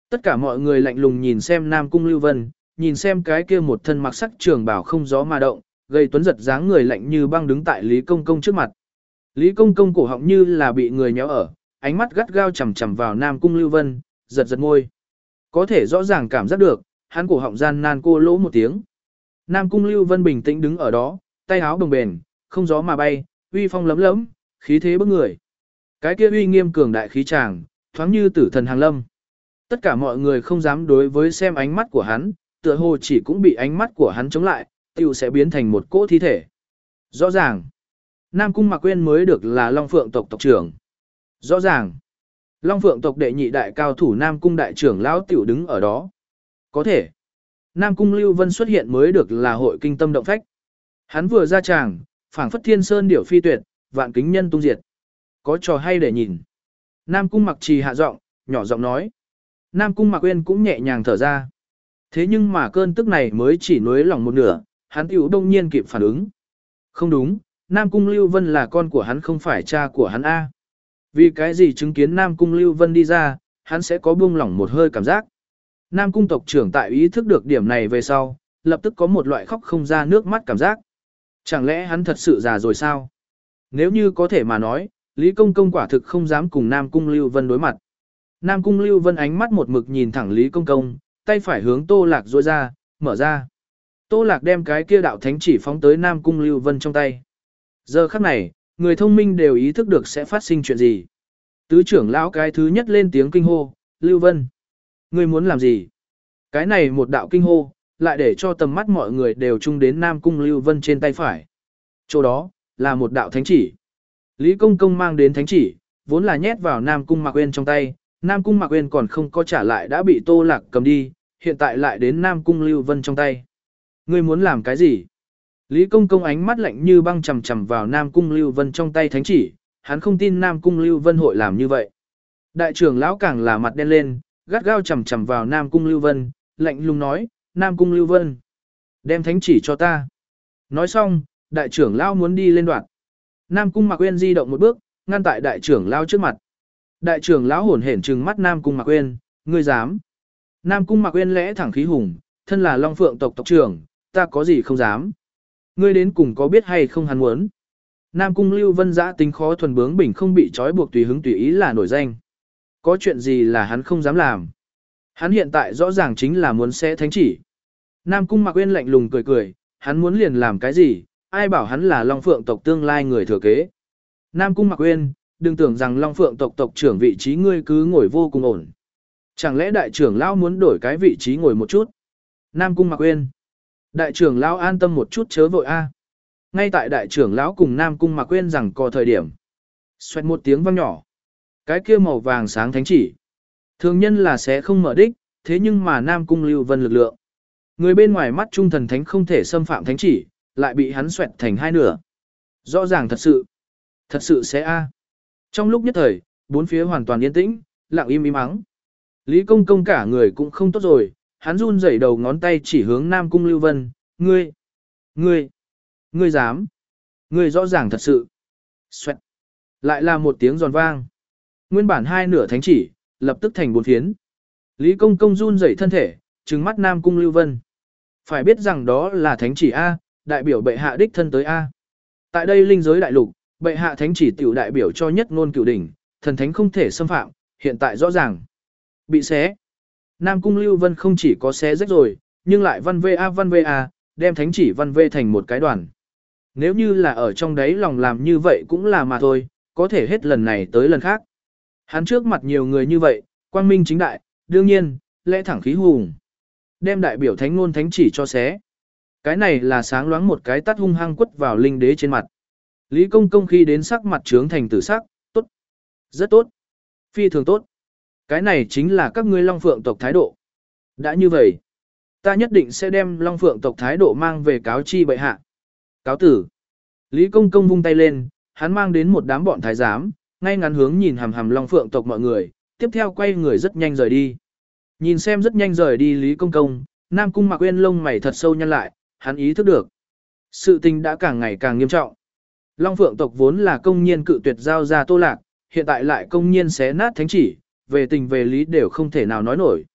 Tất cả mọi người lạnh lùng nhìn xem Nam Cung Lưu Vân, nhìn xem cái kia một thân mặc sắc trường bào không gió mà động, gây tuấn giật dáng người lạnh như băng đứng tại Lý Công Công trước mặt. Lý Công Công cổ họng như là bị người nhéo ở, ánh mắt gắt gao chằm chằm vào Nam Cung Lưu Vân, giật giật môi. Có thể rõ ràng cảm giác được, hắn cổ họng gian nan cô lỗ một tiếng. Nam Cung Lưu Vân bình tĩnh đứng ở đó, tay áo đồng bền, không gió mà bay, uy phong lấm lấm, khí thế bức người. Cái kia uy nghiêm cường đại khí tràng, thoáng như tử thần hàng lâm. Tất cả mọi người không dám đối với xem ánh mắt của hắn, tựa hồ chỉ cũng bị ánh mắt của hắn chống lại, tiểu sẽ biến thành một cỗ thi thể. Rõ ràng, Nam Cung Mạc Quyên mới được là Long Phượng tộc tộc trưởng. Rõ ràng, Long Phượng tộc đệ nhị đại cao thủ Nam Cung đại trưởng lão tiểu đứng ở đó. Có thể, Nam Cung Lưu Vân xuất hiện mới được là hội kinh tâm động phách. Hắn vừa ra tràng, phảng phất thiên sơn điểu phi tuyệt, vạn kính nhân tung diệt. Có trò hay để nhìn. Nam Cung Mặc Trì hạ giọng, nhỏ giọng nói. Nam Cung Mạc Quyên cũng nhẹ nhàng thở ra. Thế nhưng mà cơn tức này mới chỉ nuối lòng một nửa, hắn tiểu đông nhiên kịp phản ứng. Không đúng, Nam Cung Lưu Vân là con của hắn không phải cha của hắn A. Vì cái gì chứng kiến Nam Cung Lưu Vân đi ra, hắn sẽ có buông lỏng một hơi cảm giác. Nam Cung tộc trưởng tại ý thức được điểm này về sau, lập tức có một loại khóc không ra nước mắt cảm giác. Chẳng lẽ hắn thật sự già rồi sao? Nếu như có thể mà nói, Lý Công Công quả thực không dám cùng Nam Cung Lưu Vân đối mặt. Nam Cung Lưu Vân ánh mắt một mực nhìn thẳng Lý Công Công, tay phải hướng Tô Lạc duỗi ra, mở ra. Tô Lạc đem cái kia đạo thánh chỉ phóng tới Nam Cung Lưu Vân trong tay. Giờ khắc này, người thông minh đều ý thức được sẽ phát sinh chuyện gì. Tứ trưởng lão cái thứ nhất lên tiếng kinh hô, Lưu Vân, ngươi muốn làm gì? Cái này một đạo kinh hô, lại để cho tầm mắt mọi người đều chung đến Nam Cung Lưu Vân trên tay phải. Chỗ đó, là một đạo thánh chỉ. Lý Công Công mang đến thánh chỉ, vốn là nhét vào Nam Cung Mạc Quyên trong tay, Nam Cung Mạc Quyên còn không có trả lại đã bị Tô Lạc cầm đi, hiện tại lại đến Nam Cung Lưu Vân trong tay. Ngươi muốn làm cái gì? Lý Công Công ánh mắt lạnh như băng chằm chằm vào Nam Cung Lưu Vân trong tay thánh chỉ, hắn không tin Nam Cung Lưu Vân hội làm như vậy. Đại trưởng lão càng là mặt đen lên, gắt gao chằm chằm vào Nam Cung Lưu Vân, lạnh lùng nói, Nam Cung Lưu Vân, đem thánh chỉ cho ta. Nói xong, đại trưởng lão muốn đi lên đoạn. Nam Cung Mạc Quyên di động một bước, ngăn tại đại trưởng lão trước mặt. Đại trưởng lão hổn hển trừng mắt Nam Cung Mạc Quyên, ngươi dám? Nam Cung Mạc Quyên lẽ thẳng khí hùng, thân là Long Phượng tộc tộc trưởng, ta có gì không dám? Ngươi đến cùng có biết hay không hắn muốn? Nam Cung Lưu Vân giã tính khó thuần bướng bỉnh không bị trói buộc tùy hứng tùy ý là nổi danh. Có chuyện gì là hắn không dám làm? Hắn hiện tại rõ ràng chính là muốn xé thánh chỉ. Nam Cung Mạc Quyên lạnh lùng cười cười, hắn muốn liền làm cái gì? Ai bảo hắn là Long Phượng tộc tương lai người thừa kế? Nam Cung Mạc Quyên, đừng tưởng rằng Long Phượng tộc tộc trưởng vị trí ngươi cứ ngồi vô cùng ổn. Chẳng lẽ đại trưởng lão muốn đổi cái vị trí ngồi một chút? Nam Cung Mạc Quyên, đại trưởng lão an tâm một chút chớ vội a. Ngay tại đại trưởng lão cùng Nam Cung Mạc Quyên rằng có thời điểm. Xoẹt một tiếng vang nhỏ. Cái kia màu vàng sáng thánh chỉ. Thường nhân là sẽ không mở đích, thế nhưng mà Nam Cung Lưu Vân lực lượng. Người bên ngoài mắt trung thần thánh không thể xâm phạm thánh chỉ, lại bị hắn xoẹt thành hai nửa. Rõ ràng thật sự. Thật sự sẽ a. Trong lúc nhất thời, bốn phía hoàn toàn yên tĩnh, lặng im im ắng. Lý Công Công cả người cũng không tốt rồi, hắn run rẩy đầu ngón tay chỉ hướng Nam Cung Lưu Vân, ngươi, ngươi, ngươi dám, ngươi rõ ràng thật sự. Xoẹt. Lại là một tiếng giòn vang. Nguyên bản hai nửa thánh chỉ, lập tức thành bốn phiến. Lý Công Công run rẩy thân thể, trừng mắt Nam Cung Lưu Vân. Phải biết rằng đó là thánh chỉ A, đại biểu bệ hạ đích thân tới A. Tại đây linh giới đại lục, bệ hạ thánh chỉ tiểu đại biểu cho nhất ngôn cửu đỉnh, thần thánh không thể xâm phạm, hiện tại rõ ràng. Bị xé. Nam Cung Lưu Vân không chỉ có xé rách rồi, nhưng lại văn vê a văn vê a, đem thánh chỉ văn vê thành một cái đoàn. Nếu như là ở trong đấy lòng làm như vậy cũng là mà thôi, có thể hết lần này tới lần khác. Hắn trước mặt nhiều người như vậy, quang minh chính đại, đương nhiên, lẽ thẳng khí hùng. Đem đại biểu thánh ngôn thánh chỉ cho xé. Cái này là sáng loáng một cái tát hung hăng quất vào linh đế trên mặt. Lý Công Công khi đến sắc mặt trướng thành tử sắc, tốt, rất tốt, phi thường tốt. Cái này chính là các ngươi Long Phượng tộc thái độ. Đã như vậy, ta nhất định sẽ đem Long Phượng tộc thái độ mang về cáo chi bệ hạ. Cáo tử. Lý Công Công vung tay lên, hắn mang đến một đám bọn thái giám, ngay ngắn hướng nhìn hằm hằm Long Phượng tộc mọi người, tiếp theo quay người rất nhanh rời đi. Nhìn xem rất nhanh rời đi Lý Công Công, Nam Cung Mạc Quyên lông mày thật sâu nhăn lại, hắn ý thức được. Sự tình đã càng ngày càng nghiêm trọng. Long Phượng tộc vốn là công nhiên cự tuyệt giao ra Tô Lạc, hiện tại lại công nhiên xé nát thánh chỉ, về tình về lý đều không thể nào nói nổi.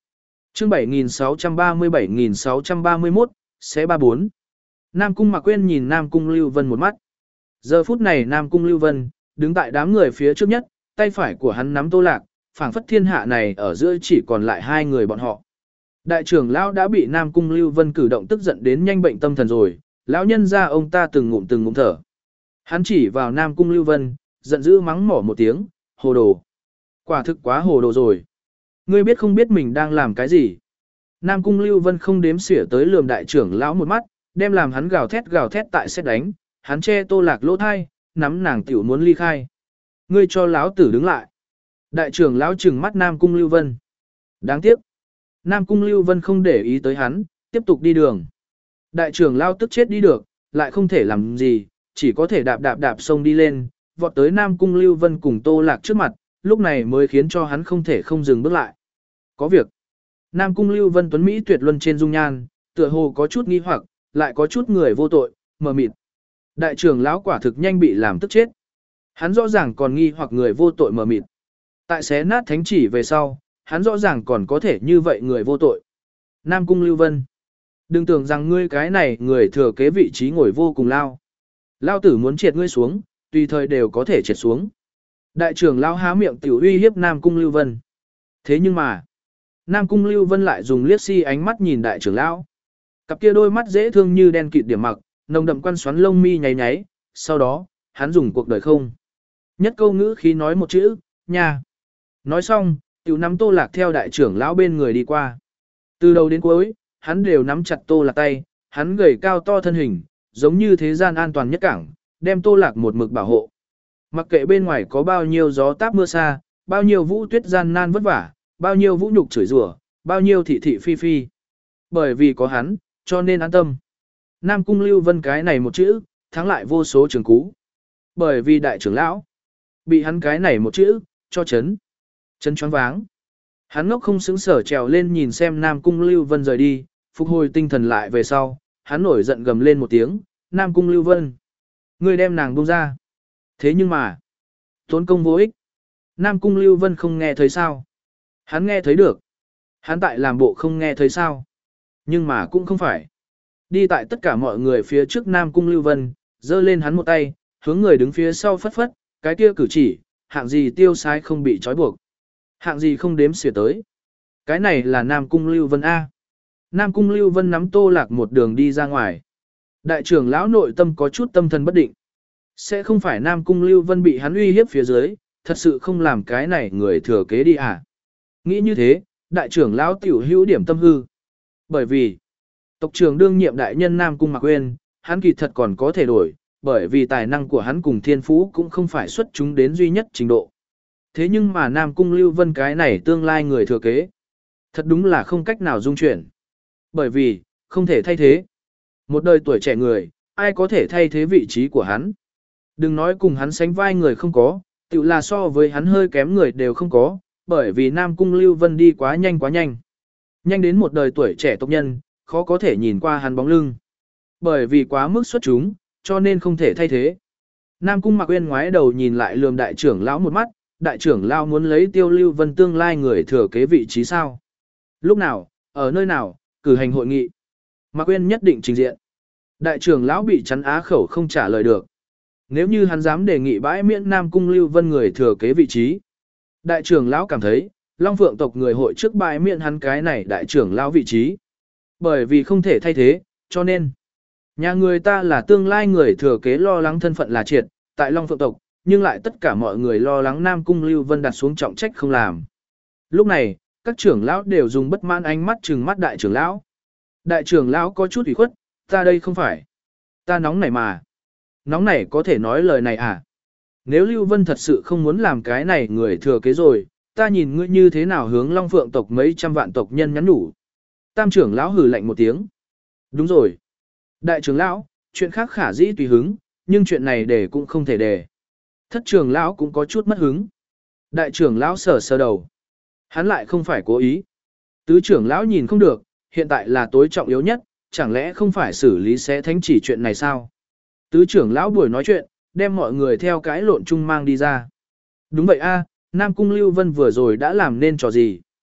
Chương bảy nghìn sáu trăm ba mươi bảy nghìn sáu trăm ba mươi mốt, sẽ ba bốn. Nam Cung Mạc Quyên nhìn Nam Cung Lưu Vân một mắt. Giờ phút này Nam Cung Lưu Vân đứng tại đám người phía trước nhất, tay phải của hắn nắm Tô Lạc, phảng phất thiên hạ này ở giữa chỉ còn lại hai người bọn họ. Đại trưởng lão đã bị Nam Cung Lưu Vân cử động tức giận đến nhanh bệnh tâm thần rồi, lão nhân gia ông ta từng ngụm từng ngụm thở. Hắn chỉ vào Nam Cung Lưu Vân, giận dữ mắng mỏ một tiếng, hồ đồ. Quả thực quá hồ đồ rồi. Ngươi biết không biết mình đang làm cái gì? Nam Cung Lưu Vân không đếm xỉa tới lườm đại trưởng lão một mắt, đem làm hắn gào thét gào thét tại xét đánh, hắn che Tô Lạc lỗ thai, nắm nàng tiểu muốn ly khai. Ngươi cho lão tử đứng lại. Đại trưởng lão trừng mắt Nam Cung Lưu Vân. Đáng tiếc. Nam Cung Lưu Vân không để ý tới hắn, tiếp tục đi đường. Đại trưởng lão tức chết đi được, lại không thể làm gì, chỉ có thể đạp đạp đạp sông đi lên, vọt tới Nam Cung Lưu Vân cùng Tô Lạc trước mặt, lúc này mới khiến cho hắn không thể không dừng bước lại. Có việc. Nam Cung Lưu Vân tuấn Mỹ tuyệt luân trên dung nhan, tựa hồ có chút nghi hoặc, lại có chút người vô tội, mờ mịt. Đại trưởng lão quả thực nhanh bị làm tức chết. Hắn rõ ràng còn nghi hoặc người vô tội mờ mịt. Tại xé nát thánh chỉ về sau, hắn rõ ràng còn có thể như vậy người vô tội. Nam Cung Lưu Vân. Đừng tưởng rằng ngươi cái này người thừa kế vị trí ngồi vô cùng lao. Lao tử muốn triệt ngươi xuống, tùy thời đều có thể triệt xuống. Đại trưởng lão há miệng tiểu uy hiếp Nam Cung Lưu Vân. Thế nhưng mà, Nam Cung Lưu Vân lại dùng liếc si ánh mắt nhìn đại trưởng lão. Cặp kia đôi mắt dễ thương như đen kịt điểm mặc, nồng đậm quan xoắn lông mi nháy nháy, sau đó, hắn dùng cuộc đời không. Nhất câu ngữ khí nói một chữ, nha. Nói xong, tiểu nắm Tô Lạc theo đại trưởng lão bên người đi qua. Từ đầu đến cuối, hắn đều nắm chặt Tô Lạc tay, hắn gầy cao to thân hình, giống như thế gian an toàn nhất cảng, đem Tô Lạc một mực bảo hộ. Mặc kệ bên ngoài có bao nhiêu gió táp mưa xa, bao nhiêu vũ tuyết gian nan vất vả, bao nhiêu vũ nhục chửi rủa, bao nhiêu thị thị phi phi. Bởi vì có hắn, cho nên an tâm. Nam Cung Lưu Vân cái này một chữ, thắng lại vô số trường cú. Bởi vì đại trưởng lão, bị hắn cái này một chữ, cho chấn. Chấn choáng váng. Hắn ngốc không xứng sở trèo lên nhìn xem Nam Cung Lưu Vân rời đi, phục hồi tinh thần lại về sau, hắn nổi giận gầm lên một tiếng, Nam Cung Lưu Vân. Ngươi đem nàng buông ra. Thế nhưng mà, tốn công vô ích. Nam Cung Lưu Vân không nghe thấy sao. Hắn nghe thấy được. Hắn tại làm bộ không nghe thấy sao. Nhưng mà cũng không phải. Đi tại tất cả mọi người phía trước Nam Cung Lưu Vân, giơ lên hắn một tay, hướng người đứng phía sau phất phất, cái kia cử chỉ, hạng gì tiêu sái không bị trói buộc. Hạng gì không đếm xỉa tới. Cái này là Nam Cung Lưu Vân A. Nam Cung Lưu Vân nắm Tô Lạc một đường đi ra ngoài. Đại trưởng lão nội tâm có chút tâm thần bất định. Sẽ không phải Nam Cung Lưu Vân bị hắn uy hiếp phía dưới, thật sự không làm cái này người thừa kế đi à. Nghĩ như thế, đại trưởng lão tiểu hữu điểm tâm hư. Bởi vì, tộc trưởng đương nhiệm đại nhân Nam Cung Mạc Uyên, hắn kỳ thật còn có thể đổi, bởi vì tài năng của hắn cùng thiên phú cũng không phải xuất chúng đến duy nhất trình độ. Thế nhưng mà Nam Cung Lưu Vân cái này tương lai người thừa kế, thật đúng là không cách nào dung chuyển. Bởi vì, không thể thay thế. Một đời tuổi trẻ người, ai có thể thay thế vị trí của hắn. Đừng nói cùng hắn sánh vai người không có, tự là so với hắn hơi kém người đều không có, bởi vì Nam Cung Lưu Vân đi quá nhanh quá nhanh. Nhanh đến một đời tuổi trẻ tộc nhân, khó có thể nhìn qua hắn bóng lưng. Bởi vì quá mức xuất chúng, cho nên không thể thay thế. Nam Cung Mạc Uyên ngoái đầu nhìn lại lườm đại trưởng lão một mắt, đại trưởng lão muốn lấy Tiêu Lưu Vân tương lai người thừa kế vị trí sao? Lúc nào, ở nơi nào, cử hành hội nghị. Mạc Uyên nhất định trình diện. Đại trưởng lão bị chắn á khẩu không trả lời được. Nếu như hắn dám đề nghị bãi miễn Nam Cung Lưu Vân người thừa kế vị trí, đại trưởng lão cảm thấy, Long Phượng tộc người hội trước bãi miễn hắn cái này đại trưởng lão vị trí. Bởi vì không thể thay thế, cho nên nhà người ta là tương lai người thừa kế lo lắng thân phận là triệt, tại Long Phượng tộc, nhưng lại tất cả mọi người lo lắng Nam Cung Lưu Vân đặt xuống trọng trách không làm. Lúc này, các trưởng lão đều dùng bất mãn ánh mắt trừng mắt đại trưởng lão. Đại trưởng lão có chút ủy khuất, ta đây không phải. Ta nóng nảy mà. Nóng nảy có thể nói lời này à? Nếu Lưu Vân thật sự không muốn làm cái này người thừa kế rồi, ta nhìn ngươi như thế nào hướng Long Phượng tộc mấy trăm vạn tộc nhân nhắn nhủ. Tam trưởng lão hừ lạnh một tiếng. Đúng rồi. Đại trưởng lão, chuyện khác khả dĩ tùy hứng, nhưng chuyện này để cũng không thể để. Thất trưởng lão cũng có chút mất hứng. Đại trưởng lão sờ sờ đầu. Hắn lại không phải cố ý. Tứ trưởng lão nhìn không được, hiện tại là tối trọng yếu nhất, chẳng lẽ không phải xử lý xé thánh chỉ chuyện này sao? Tứ trưởng lão buổi nói chuyện, đem mọi người theo cái lộn chung mang đi ra. Đúng vậy a, Nam Cung Lưu Vân vừa rồi đã làm nên trò gì?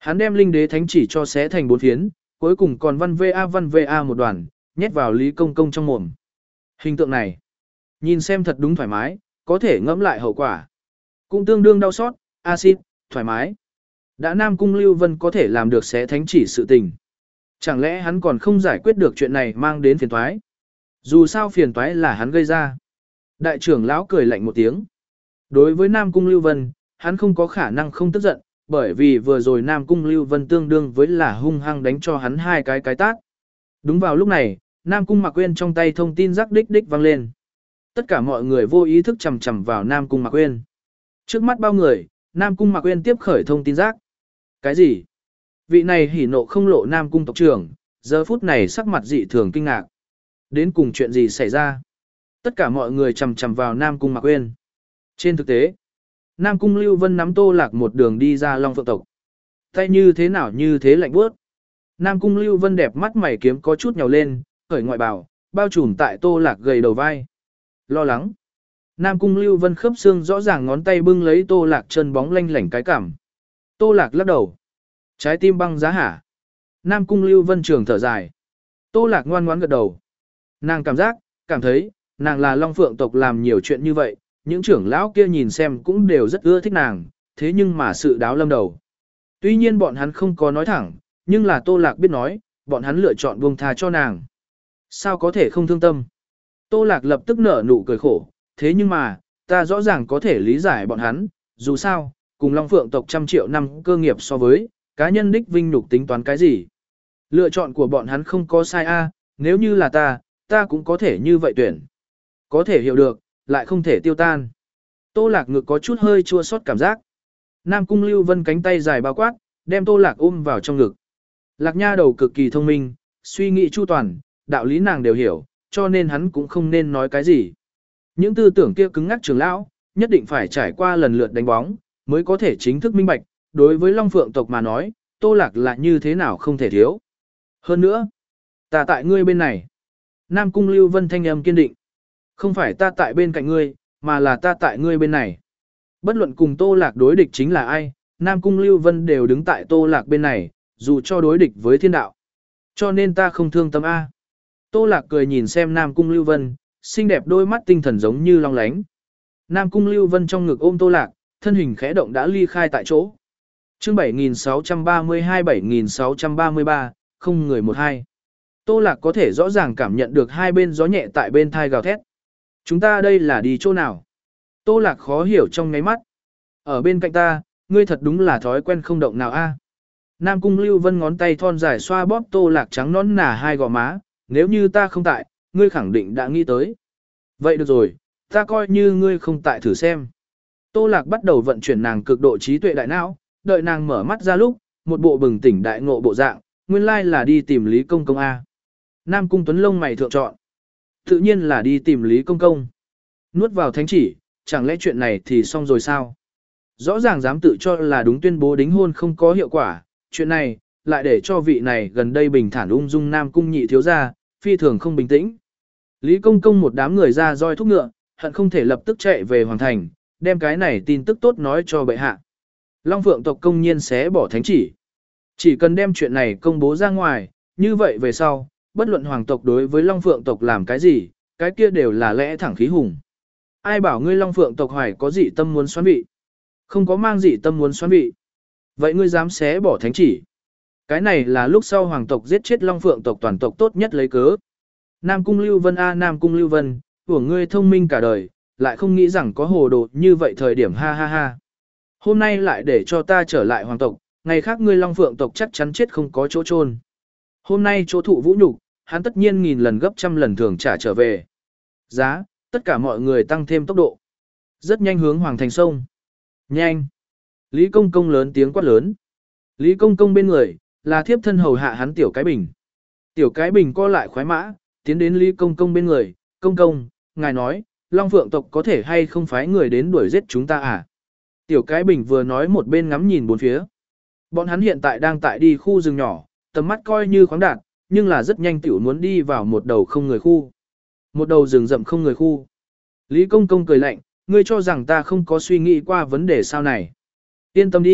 Hắn đem linh đế thánh chỉ cho xé thành bốn phiến, cuối cùng còn văn va văn va một đoàn, nhét vào Lý Công Công trong mồm. Hình tượng này, nhìn xem thật đúng thoải mái, có thể ngẫm lại hậu quả. Cũng tương đương đau xót, axit, thoải mái. Đã Nam Cung Lưu Vân có thể làm được xé thánh chỉ sự tình. Chẳng lẽ hắn còn không giải quyết được chuyện này mang đến phiền toái? Dù sao phiền toái là hắn gây ra. Đại trưởng lão cười lạnh một tiếng. Đối với Nam Cung Lưu Vân, hắn không có khả năng không tức giận, bởi vì vừa rồi Nam Cung Lưu Vân tương đương với là hung hăng đánh cho hắn hai cái cái tát. Đúng vào lúc này, Nam Cung Mạc Quyên trong tay thông tin rắc đích đích vang lên. Tất cả mọi người vô ý thức chầm chầm vào Nam Cung Mạc Quyên. Trước mắt bao người, Nam Cung Mạc Quyên tiếp khởi thông tin rác. Cái gì? Vị này hỉ nộ không lộ Nam Cung tộc trưởng, giờ phút này sắc mặt dị thường kinh ngạc. Đến cùng chuyện gì xảy ra? Tất cả mọi người chầm chầm vào Nam Cung Mạc Quyên. Trên thực tế, Nam Cung Lưu Vân nắm Tô Lạc một đường đi ra Long Phượng tộc. Tay như thế nào như thế lạnh bước. Nam Cung Lưu Vân đẹp mắt mày kiếm có chút nhào lên, khởi ngoại bào, bao trùm tại Tô Lạc gầy đầu vai. Lo lắng. Nam Cung Lưu Vân khớp xương rõ ràng ngón tay bưng lấy Tô Lạc chân bóng lanh lảnh cái cảm. Tô Lạc lắc đầu. Trái tim băng giá hả? Nam Cung Lưu Vân trường thở dài. Tô Lạc ngoan ngoãn gật đầu. Nàng cảm giác, cảm thấy, nàng là Long Phượng tộc làm nhiều chuyện như vậy, những trưởng lão kia nhìn xem cũng đều rất ưa thích nàng, thế nhưng mà sự đáo lâm đầu. Tuy nhiên bọn hắn không có nói thẳng, nhưng là Tô Lạc biết nói, bọn hắn lựa chọn buông tha cho nàng. Sao có thể không thương tâm? Tô Lạc lập tức nở nụ cười khổ, thế nhưng mà, ta rõ ràng có thể lý giải bọn hắn, dù sao, cùng Long Phượng tộc trăm triệu năm cơ nghiệp so với, cá nhân đích vinh nhục tính toán cái gì. Lựa chọn của bọn hắn không có sai a, nếu như là ta, ta cũng có thể như vậy tuyển. Có thể hiểu được, lại không thể tiêu tan. Tô Lạc ngực có chút hơi chua xót cảm giác. Nam Cung Lưu Vân cánh tay dài bao quát, đem Tô Lạc ôm vào trong ngực. Lạc Nha đầu cực kỳ thông minh, suy nghĩ chu toàn, đạo lý nàng đều hiểu, cho nên hắn cũng không nên nói cái gì. Những tư tưởng kia cứng ngắc trưởng lão, nhất định phải trải qua lần lượt đánh bóng, mới có thể chính thức minh bạch, đối với Long Phượng tộc mà nói, Tô Lạc là như thế nào không thể thiếu. Hơn nữa, ta tại ngươi bên này. Nam Cung Lưu Vân thanh âm kiên định. Không phải ta tại bên cạnh ngươi, mà là ta tại ngươi bên này. Bất luận cùng Tô Lạc đối địch chính là ai, Nam Cung Lưu Vân đều đứng tại Tô Lạc bên này, dù cho đối địch với thiên đạo. Cho nên ta không thương tâm A. Tô Lạc cười nhìn xem Nam Cung Lưu Vân, xinh đẹp đôi mắt tinh thần giống như long lánh. Nam Cung Lưu Vân trong ngực ôm Tô Lạc, thân hình khẽ động đã ly khai tại chỗ. Chương bảy nghìn sáu trăm ba mươi hai bảy nghìn sáu trăm ba mươi ba, không người một hai. Tô Lạc có thể rõ ràng cảm nhận được hai bên gió nhẹ tại bên thai gào thét. Chúng ta đây là đi chỗ nào? Tô Lạc khó hiểu trong ngáy mắt. Ở bên cạnh ta, ngươi thật đúng là thói quen không động nào a. Nam Cung Lưu Vân ngón tay thon dài xoa bóp Tô Lạc trắng nõn nà hai gò má, nếu như ta không tại, ngươi khẳng định đã nghĩ tới. Vậy được rồi, ta coi như ngươi không tại thử xem. Tô Lạc bắt đầu vận chuyển nàng cực độ trí tuệ đại não, đợi nàng mở mắt ra lúc, một bộ bừng tỉnh đại ngộ bộ dạng, nguyên lai là đi tìm Lý Công Công A. Nam Cung Tuấn lông mày thượng chọn. Tự nhiên là đi tìm Lý Công Công. Nuốt vào thánh chỉ, chẳng lẽ chuyện này thì xong rồi sao? Rõ ràng dám tự cho là đúng tuyên bố đính hôn không có hiệu quả, chuyện này, lại để cho vị này gần đây bình thản ung dung Nam Cung nhị thiếu gia, phi thường không bình tĩnh. Lý Công Công một đám người ra roi thúc ngựa, hận không thể lập tức chạy về hoàng thành, đem cái này tin tức tốt nói cho bệ hạ. Long Phượng tộc công nhiên sẽ bỏ thánh chỉ. Chỉ cần đem chuyện này công bố ra ngoài, như vậy về sau, bất luận hoàng tộc đối với Long Phượng tộc làm cái gì, cái kia đều là lẽ thẳng khí hùng. Ai bảo ngươi Long Phượng tộc hoài có dị tâm muốn xoán vị? Không có mang dị tâm muốn xoán vị. Vậy ngươi dám xé bỏ thánh chỉ? Cái này là lúc sau hoàng tộc giết chết Long Phượng tộc toàn tộc tốt nhất lấy cớ. Nam Cung Lưu Vân a Nam Cung Lưu Vân, của ngươi thông minh cả đời, lại không nghĩ rằng có hồ đồ như vậy thời điểm ha ha ha. Hôm nay lại để cho ta trở lại hoàng tộc, ngày khác ngươi Long Phượng tộc chắc chắn chết không có chỗ chôn. Hôm nay chỗ thụ vũ nhục, hắn tất nhiên nghìn lần gấp trăm lần thường trả trở về. Giá, tất cả mọi người tăng thêm tốc độ. Rất nhanh hướng hoàng thành sông. Nhanh. Lý Công Công lớn tiếng quát lớn. Lý Công Công bên người, là thiếp thân hầu hạ hắn Tiểu Cái Bình. Tiểu Cái Bình co lại khoái mã, tiến đến Lý Công Công bên người. Công Công, ngài nói, Long Phượng tộc có thể hay không phái người đến đuổi giết chúng ta à? Tiểu Cái Bình vừa nói một bên ngắm nhìn bốn phía. Bọn hắn hiện tại đang tại đi khu rừng nhỏ, tầm mắt coi như khoáng đạt, nhưng là rất nhanh tiểu muốn đi vào một đầu không người khu. Một đầu rừng rậm không người khu. Lý Công Công cười lạnh, ngươi cho rằng ta không có suy nghĩ qua vấn đề sao này. Yên tâm đi,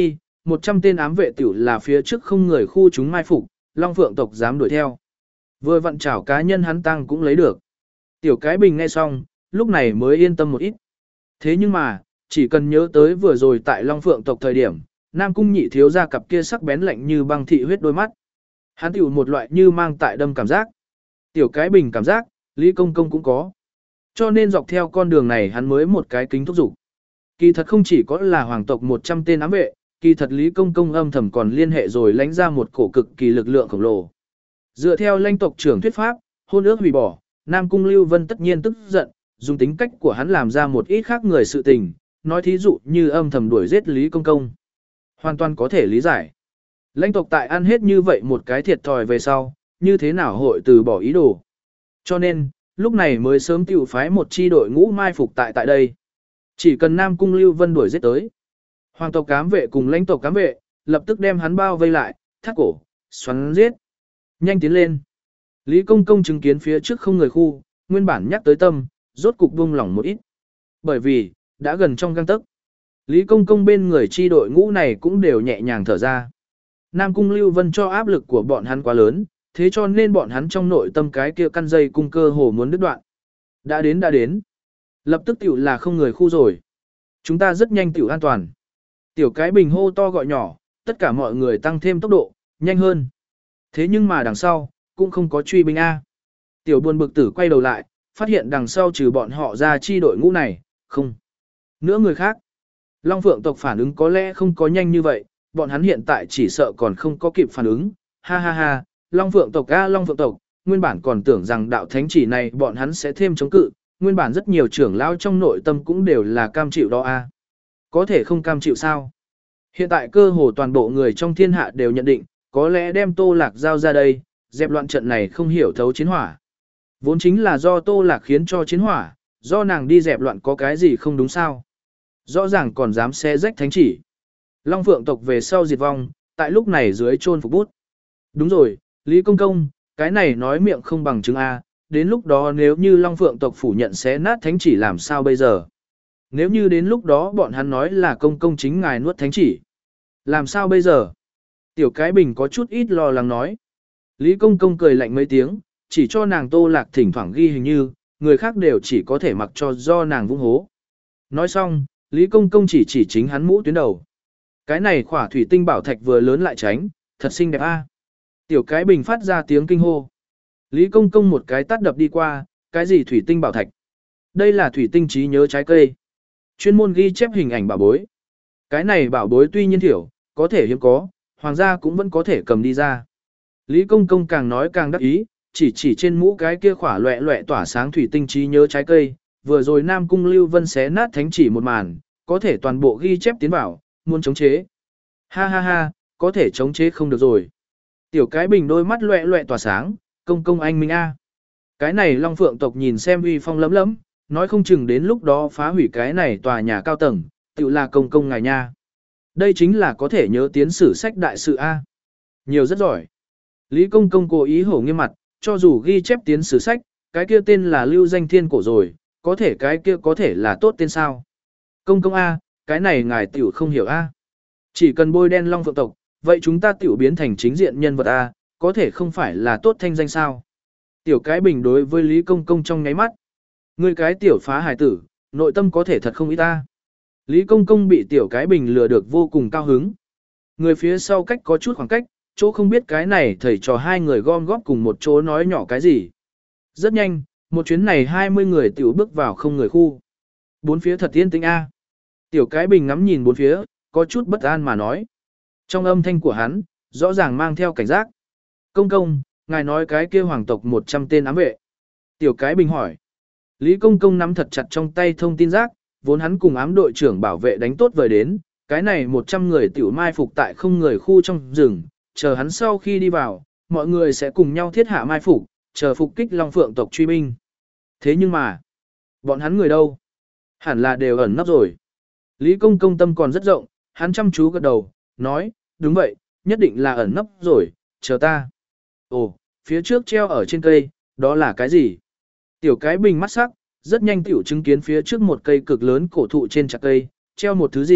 một trăm tên ám vệ tiểu là phía trước không người khu chúng mai phục, Long Phượng tộc dám đuổi theo. Vừa vặn chảo cá nhân hắn tăng cũng lấy được. Tiểu cái bình nghe xong, lúc này mới yên tâm một ít. Thế nhưng mà, chỉ cần nhớ tới vừa rồi tại Long Phượng tộc thời điểm, Nam Cung Nhị thiếu ra cặp kia sắc bén lạnh như băng thị huyết đôi mắt. Hắn tiểu một loại như mang tại đâm cảm giác. Tiểu cái bình cảm giác, Lý Công Công cũng có. Cho nên dọc theo con đường này hắn mới một cái kính thúc dục. Kỳ thật không chỉ có là hoàng tộc một trăm tên ám vệ, kỳ thật Lý Công Công âm thầm còn liên hệ rồi lãnh ra một cổ cực kỳ lực lượng khổng lồ. Dựa theo lãnh tộc trưởng thuyết pháp, hôn ước hủy bỏ, Nam Cung Lưu Vân tất nhiên tức giận, dùng tính cách của hắn làm ra một ít khác người sự tình, nói thí dụ như âm thầm đuổi giết Lý Công Công. Hoàn toàn có thể lý giải. Lãnh tộc tại ăn hết như vậy một cái thiệt thòi về sau, như thế nào hội từ bỏ ý đồ. Cho nên, lúc này mới sớm tiểu phái một chi đội ngũ mai phục tại tại đây. Chỉ cần Nam Cung Lưu Vân đuổi giết tới. Hoàng tộc cám vệ cùng lãnh tộc cám vệ, lập tức đem hắn bao vây lại, thắt cổ, xoắn giết. Nhanh tiến lên. Lý Công Công chứng kiến phía trước không người khu, nguyên bản nhắc tới tâm, rốt cục buông lỏng một ít. Bởi vì, đã gần trong gang tấc. Lý Công Công bên người chi đội ngũ này cũng đều nhẹ nhàng thở ra. Nam Cung Lưu Vân cho áp lực của bọn hắn quá lớn, thế cho nên bọn hắn trong nội tâm cái kia căn dây cung cơ hồ muốn đứt đoạn. Đã đến đã đến. Lập tức tiểu là không người khu rồi. Chúng ta rất nhanh tiểu an toàn. Tiểu cái bình hô to gọi nhỏ, tất cả mọi người tăng thêm tốc độ, nhanh hơn. Thế nhưng mà đằng sau, cũng không có truy binh A. Tiểu buồn bực tử quay đầu lại, phát hiện đằng sau trừ bọn họ ra chi đội ngũ này, không. Nữa người khác. Long Phượng tộc phản ứng có lẽ không có nhanh như vậy, bọn hắn hiện tại chỉ sợ còn không có kịp phản ứng. Ha ha ha, Long Phượng tộc A Long Phượng tộc, nguyên bản còn tưởng rằng đạo thánh chỉ này bọn hắn sẽ thêm chống cự, nguyên bản rất nhiều trưởng lão trong nội tâm cũng đều là cam chịu đó A. Có thể không cam chịu sao? Hiện tại cơ hồ toàn bộ người trong thiên hạ đều nhận định, có lẽ đem Tô Lạc giao ra đây, dẹp loạn trận này không hiểu thấu chiến hỏa. Vốn chính là do Tô Lạc khiến cho chiến hỏa, do nàng đi dẹp loạn có cái gì không đúng sao? Rõ ràng còn dám xé rách thánh chỉ. Long Phượng tộc về sau diệt vong, tại lúc này dưới chôn phục bút. Đúng rồi, Lý Công Công, cái này nói miệng không bằng chứng A, đến lúc đó nếu như Long Phượng tộc phủ nhận xé nát thánh chỉ làm sao bây giờ? Nếu như đến lúc đó bọn hắn nói là công công chính ngài nuốt thánh chỉ, làm sao bây giờ? Tiểu cái bình có chút ít lo lắng nói. Lý Công Công cười lạnh mấy tiếng, chỉ cho nàng Tô Lạc thỉnh thoảng ghi hình như, người khác đều chỉ có thể mặc cho do nàng vung hố. Nói xong, Lý Công Công chỉ chỉ chính hắn mũ tuyến đầu. Cái này khỏa thủy tinh bảo thạch vừa lớn lại tránh, thật xinh đẹp a. Tiểu cái bình phát ra tiếng kinh hô. Lý Công Công một cái tát đập đi qua, cái gì thủy tinh bảo thạch? Đây là thủy tinh trí nhớ trái cây. Chuyên môn ghi chép hình ảnh bảo bối. Cái này bảo bối tuy nhiên thiểu, có thể hiếm có, hoàng gia cũng vẫn có thể cầm đi ra. Lý Công Công càng nói càng đắc ý, chỉ chỉ trên mũ cái kia khỏa loẹ loẹ tỏa sáng thủy tinh trí nhớ trái cây, vừa rồi Nam Cung Lưu Vân xé nát thánh chỉ một màn, có thể toàn bộ ghi chép tiến vào, muốn chống chế. Ha ha ha, có thể chống chế không được rồi. Tiểu cái bình đôi mắt loẹ loẹ tỏa sáng, công công anh minh a. Cái này Long Phượng tộc nhìn xem uy phong lấm lấm, nói không chừng đến lúc đó phá hủy cái này tòa nhà cao tầng, tự là công công ngài nha. Đây chính là có thể nhớ tiến sử sách đại sự a. Nhiều rất giỏi. Lý Công Công cố ý hổ nghiêm mặt, cho dù ghi chép tiến sử sách, cái kia tên là lưu danh thiên cổ rồi, có thể cái kia có thể là tốt tên sao. Công công A, cái này ngài tiểu không hiểu A. Chỉ cần bôi đen Long Phượng tộc, vậy chúng ta tiểu biến thành chính diện nhân vật A, có thể không phải là tốt thanh danh sao. Tiểu cái bình đối với Lý Công Công trong ngáy mắt. Người cái tiểu phá hài tử, nội tâm có thể thật không ít ta. Lý Công Công bị tiểu cái bình lừa được vô cùng cao hứng. Người phía sau cách có chút khoảng cách, chỗ không biết cái này thầy trò hai người gom góp cùng một chỗ nói nhỏ cái gì. Rất nhanh, một chuyến này hai mươi người tiểu bước vào không người khu. Bốn phía thật yên tĩnh a. Tiểu cái bình ngắm nhìn bốn phía, có chút bất an mà nói. Trong âm thanh của hắn, rõ ràng mang theo cảnh giác. Công công, ngài nói cái kia hoàng tộc một trăm tên ám vệ. Tiểu cái bình hỏi. Lý Công Công nắm thật chặt trong tay thông tin giác, vốn hắn cùng ám đội trưởng bảo vệ đánh tốt vời đến, cái này một trăm người tiểu mai phục tại không người khu trong rừng, chờ hắn sau khi đi vào, mọi người sẽ cùng nhau thiết hạ mai phục, chờ phục kích Long Phượng tộc truy binh. Thế nhưng mà, bọn hắn người đâu? Hẳn là đều ẩn nấp rồi. Lý Công Công tâm còn rất rộng, hắn chăm chú gật đầu, nói, đúng vậy, nhất định là ẩn nấp rồi, chờ ta. Ồ, phía trước treo ở trên cây, đó là cái gì? Tiểu cái bình mắt sắc, rất nhanh tiểu chứng kiến phía trước một cây cực lớn cổ thụ trên chặt cây, treo một thứ gì,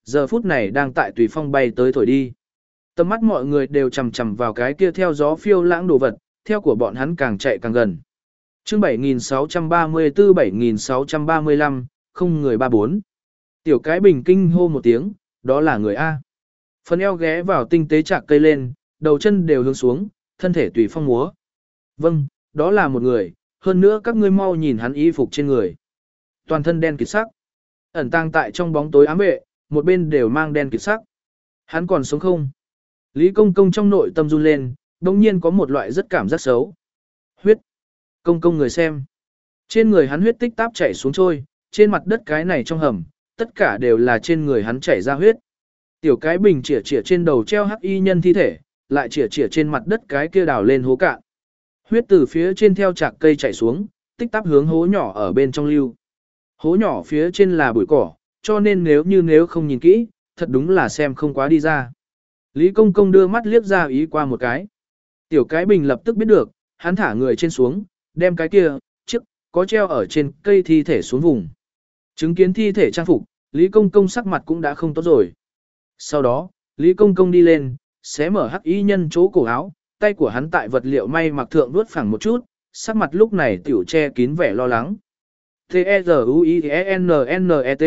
giờ phút này đang tại tùy phong bay tới thổi đi. Tầm mắt mọi người đều chầm chầm vào cái kia theo gió phiêu lãng đồ vật, theo của bọn hắn càng chạy càng gần. Chương bảy nghìn sáu trăm ba mươi tư bảy nghìn sáu trăm ba mươi lăm, không người ba bốn. Tiểu cái bình kinh hô một tiếng, đó là người A. Phần eo ghé vào tinh tế chạc cây lên, đầu chân đều hướng xuống, thân thể tùy phong múa. Vâng, đó là một người, hơn nữa các ngươi mau nhìn hắn y phục trên người. Toàn thân đen kịt sắc. Ẩn tàng tại trong bóng tối ám vệ, một bên đều mang đen kịt sắc. Hắn còn sống không? Lý Công Công trong nội tâm run lên, đồng nhiên có một loại rất cảm giác xấu. Huyết. Công công người xem. Trên người hắn huyết tích táp chảy xuống trôi, trên mặt đất cái này trong hầm, tất cả đều là trên người hắn chảy ra huyết. Tiểu cái bình chĩa chĩa trên đầu treo hắc y nhân thi thể, lại chĩa chĩa trên mặt đất cái kia đào lên hố cạn. Huyết từ phía trên theo chạc cây chảy xuống, tích táp hướng hố nhỏ ở bên trong lưu. Hố nhỏ phía trên là bụi cỏ, cho nên nếu như nếu không nhìn kỹ, thật đúng là xem không quá đi ra. Lý Công Công đưa mắt liếc ra ý qua một cái. Tiểu cái bình lập tức biết được, hắn thả người trên xuống, đem cái kia, chiếc, có treo ở trên cây thi thể xuống vùng. Chứng kiến thi thể trang phục, Lý Công Công sắc mặt cũng đã không tốt rồi. Sau đó, Lý Công Công đi lên, xé mở hắc y nhân chỗ cổ áo, tay của hắn tại vật liệu may mặc thượng vuốt phẳng một chút, sắc mặt lúc này tiểu che kín vẻ lo lắng. T-E-Z-U-I-E-N-N-E-T.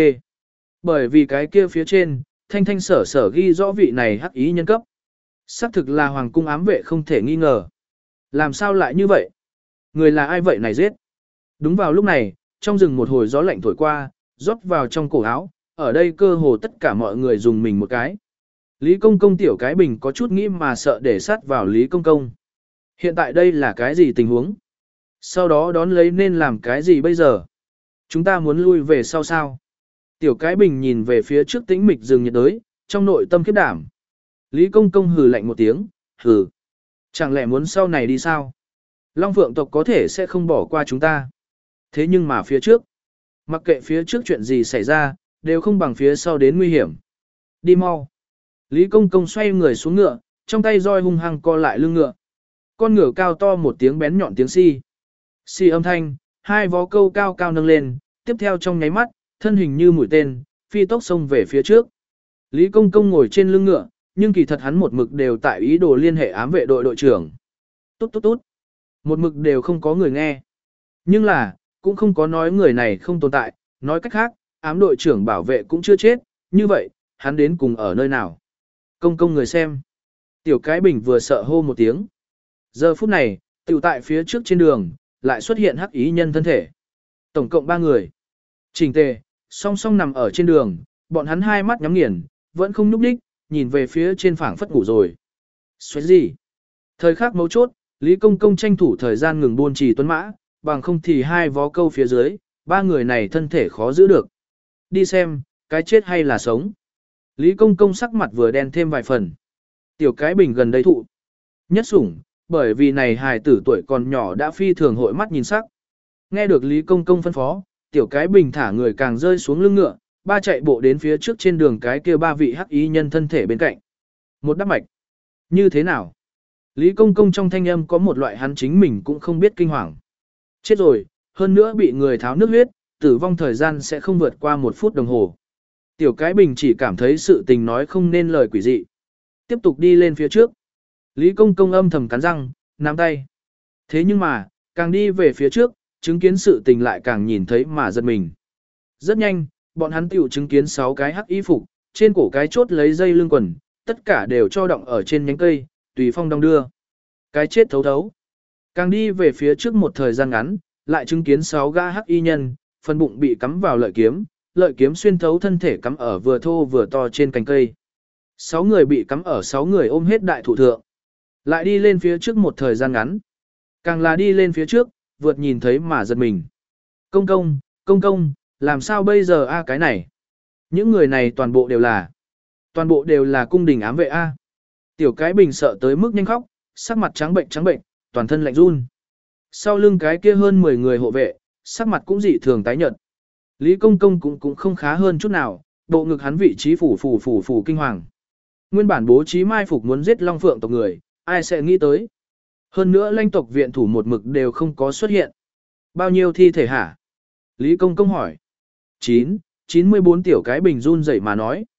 Bởi vì cái kia phía trên, thanh thanh sở sở ghi rõ vị này hắc ý nhân cấp. Xác thực là hoàng cung ám vệ không thể nghi ngờ. Làm sao lại như vậy? Người là ai vậy này giết? Đúng vào lúc này, trong rừng một hồi gió lạnh thổi qua, rót vào trong cổ áo, ở đây cơ hồ tất cả mọi người dùng mình một cái. Lý Công Công tiểu cái bình có chút nghĩ mà sợ để sát vào Lý Công Công. Hiện tại đây là cái gì tình huống? Sau đó đón lấy nên làm cái gì bây giờ? Chúng ta muốn lui về sau sao? Tiểu cái bình nhìn về phía trước tĩnh mịch rừng nhiệt đới, trong nội tâm khiếp đảm. Lý Công Công hừ lạnh một tiếng, hừ. Chẳng lẽ muốn sau này đi sao? Long Phượng tộc có thể sẽ không bỏ qua chúng ta. Thế nhưng mà phía trước, mặc kệ phía trước chuyện gì xảy ra, đều không bằng phía sau đến nguy hiểm. Đi mau. Lý Công Công xoay người xuống ngựa, trong tay roi hung hăng co lại lưng ngựa. Con ngựa cao to một tiếng bén nhọn tiếng xi. Xi âm thanh, hai vó câu cao cao nâng lên, tiếp theo trong nháy mắt, thân hình như mũi tên, phi tốc xông về phía trước. Lý Công Công ngồi trên lưng ngựa, nhưng kỳ thật hắn một mực đều tại ý đồ liên hệ ám vệ đội đội trưởng. Tốt tốt tốt. Một mực đều không có người nghe. Nhưng là, cũng không có nói người này không tồn tại, nói cách khác, ám đội trưởng bảo vệ cũng chưa chết, như vậy, hắn đến cùng ở nơi nào. Công Công người xem. Tiểu cái bình vừa sợ hô một tiếng. Giờ phút này, tiểu tại phía trước trên đường, lại xuất hiện hắc ý nhân thân thể. Tổng cộng ba người. Chỉnh tề, song song nằm ở trên đường, bọn hắn hai mắt nhắm nghiền, vẫn không nhúc đích, nhìn về phía trên phảng phất ngủ rồi. Xoáy gì? Thời khắc mấu chốt, Lý Công Công tranh thủ thời gian ngừng buôn trì tuấn mã, bằng không thì hai vó câu phía dưới, ba người này thân thể khó giữ được. Đi xem, cái chết hay là sống. Lý Công Công sắc mặt vừa đen thêm vài phần. Tiểu cái bình gần đây thụ. Nhất sủng, bởi vì này hài tử tuổi còn nhỏ đã phi thường hội mắt nhìn sắc. Nghe được Lý Công Công phân phó, tiểu cái bình thả người càng rơi xuống lưng ngựa, ba chạy bộ đến phía trước trên đường cái kia ba vị hắc y nhân thân thể bên cạnh. Một đắp mạch. Như thế nào? Lý Công Công trong thanh âm có một loại hắn chính mình cũng không biết kinh hoàng. Chết rồi, hơn nữa bị người tháo nước huyết, tử vong thời gian sẽ không vượt qua một phút đồng hồ. Tiểu cái bình chỉ cảm thấy sự tình nói không nên lời quỷ dị. Tiếp tục đi lên phía trước. Lý Công Công âm thầm cắn răng, nắm tay. Thế nhưng mà, càng đi về phía trước, chứng kiến sự tình lại càng nhìn thấy mà giật mình. Rất nhanh, bọn hắn tiểu chứng kiến sáu cái hắc y phục, trên cổ cái chốt lấy dây lưng quần, tất cả đều cho động ở trên nhánh cây, tùy phong đong đưa. Cái chết thấu thấu. Càng đi về phía trước một thời gian ngắn, lại chứng kiến sáu gã hắc y nhân, phần bụng bị cắm vào lợi kiếm, lợi kiếm xuyên thấu thân thể cắm ở vừa thô vừa to trên cành cây. Sáu người bị cắm ở sáu người ôm hết đại thụ thượng. Lại đi lên phía trước một thời gian ngắn. Càng là đi lên phía trước, vượt nhìn thấy mà giật mình. Công công, công công, làm sao bây giờ a cái này? Những người này toàn bộ đều là, toàn bộ đều là cung đình ám vệ a. Tiểu cái bình sợ tới mức nhanh khóc, sắc mặt trắng bệnh trắng bệnh, toàn thân lạnh run. Sau lưng cái kia hơn mười người hộ vệ, sắc mặt cũng dị thường tái nhợt. Lý Công Công cũng cũng không khá hơn chút nào, bộ ngực hắn vị trí phủ phủ phủ phủ kinh hoàng. Nguyên bản bố trí mai phục muốn giết Long Phượng tộc người, ai sẽ nghĩ tới? Hơn nữa lãnh tộc viện thủ một mực đều không có xuất hiện. Bao nhiêu thi thể hả? Lý Công Công hỏi. chín, chín mươi bốn tiểu cái bình run rẩy mà nói.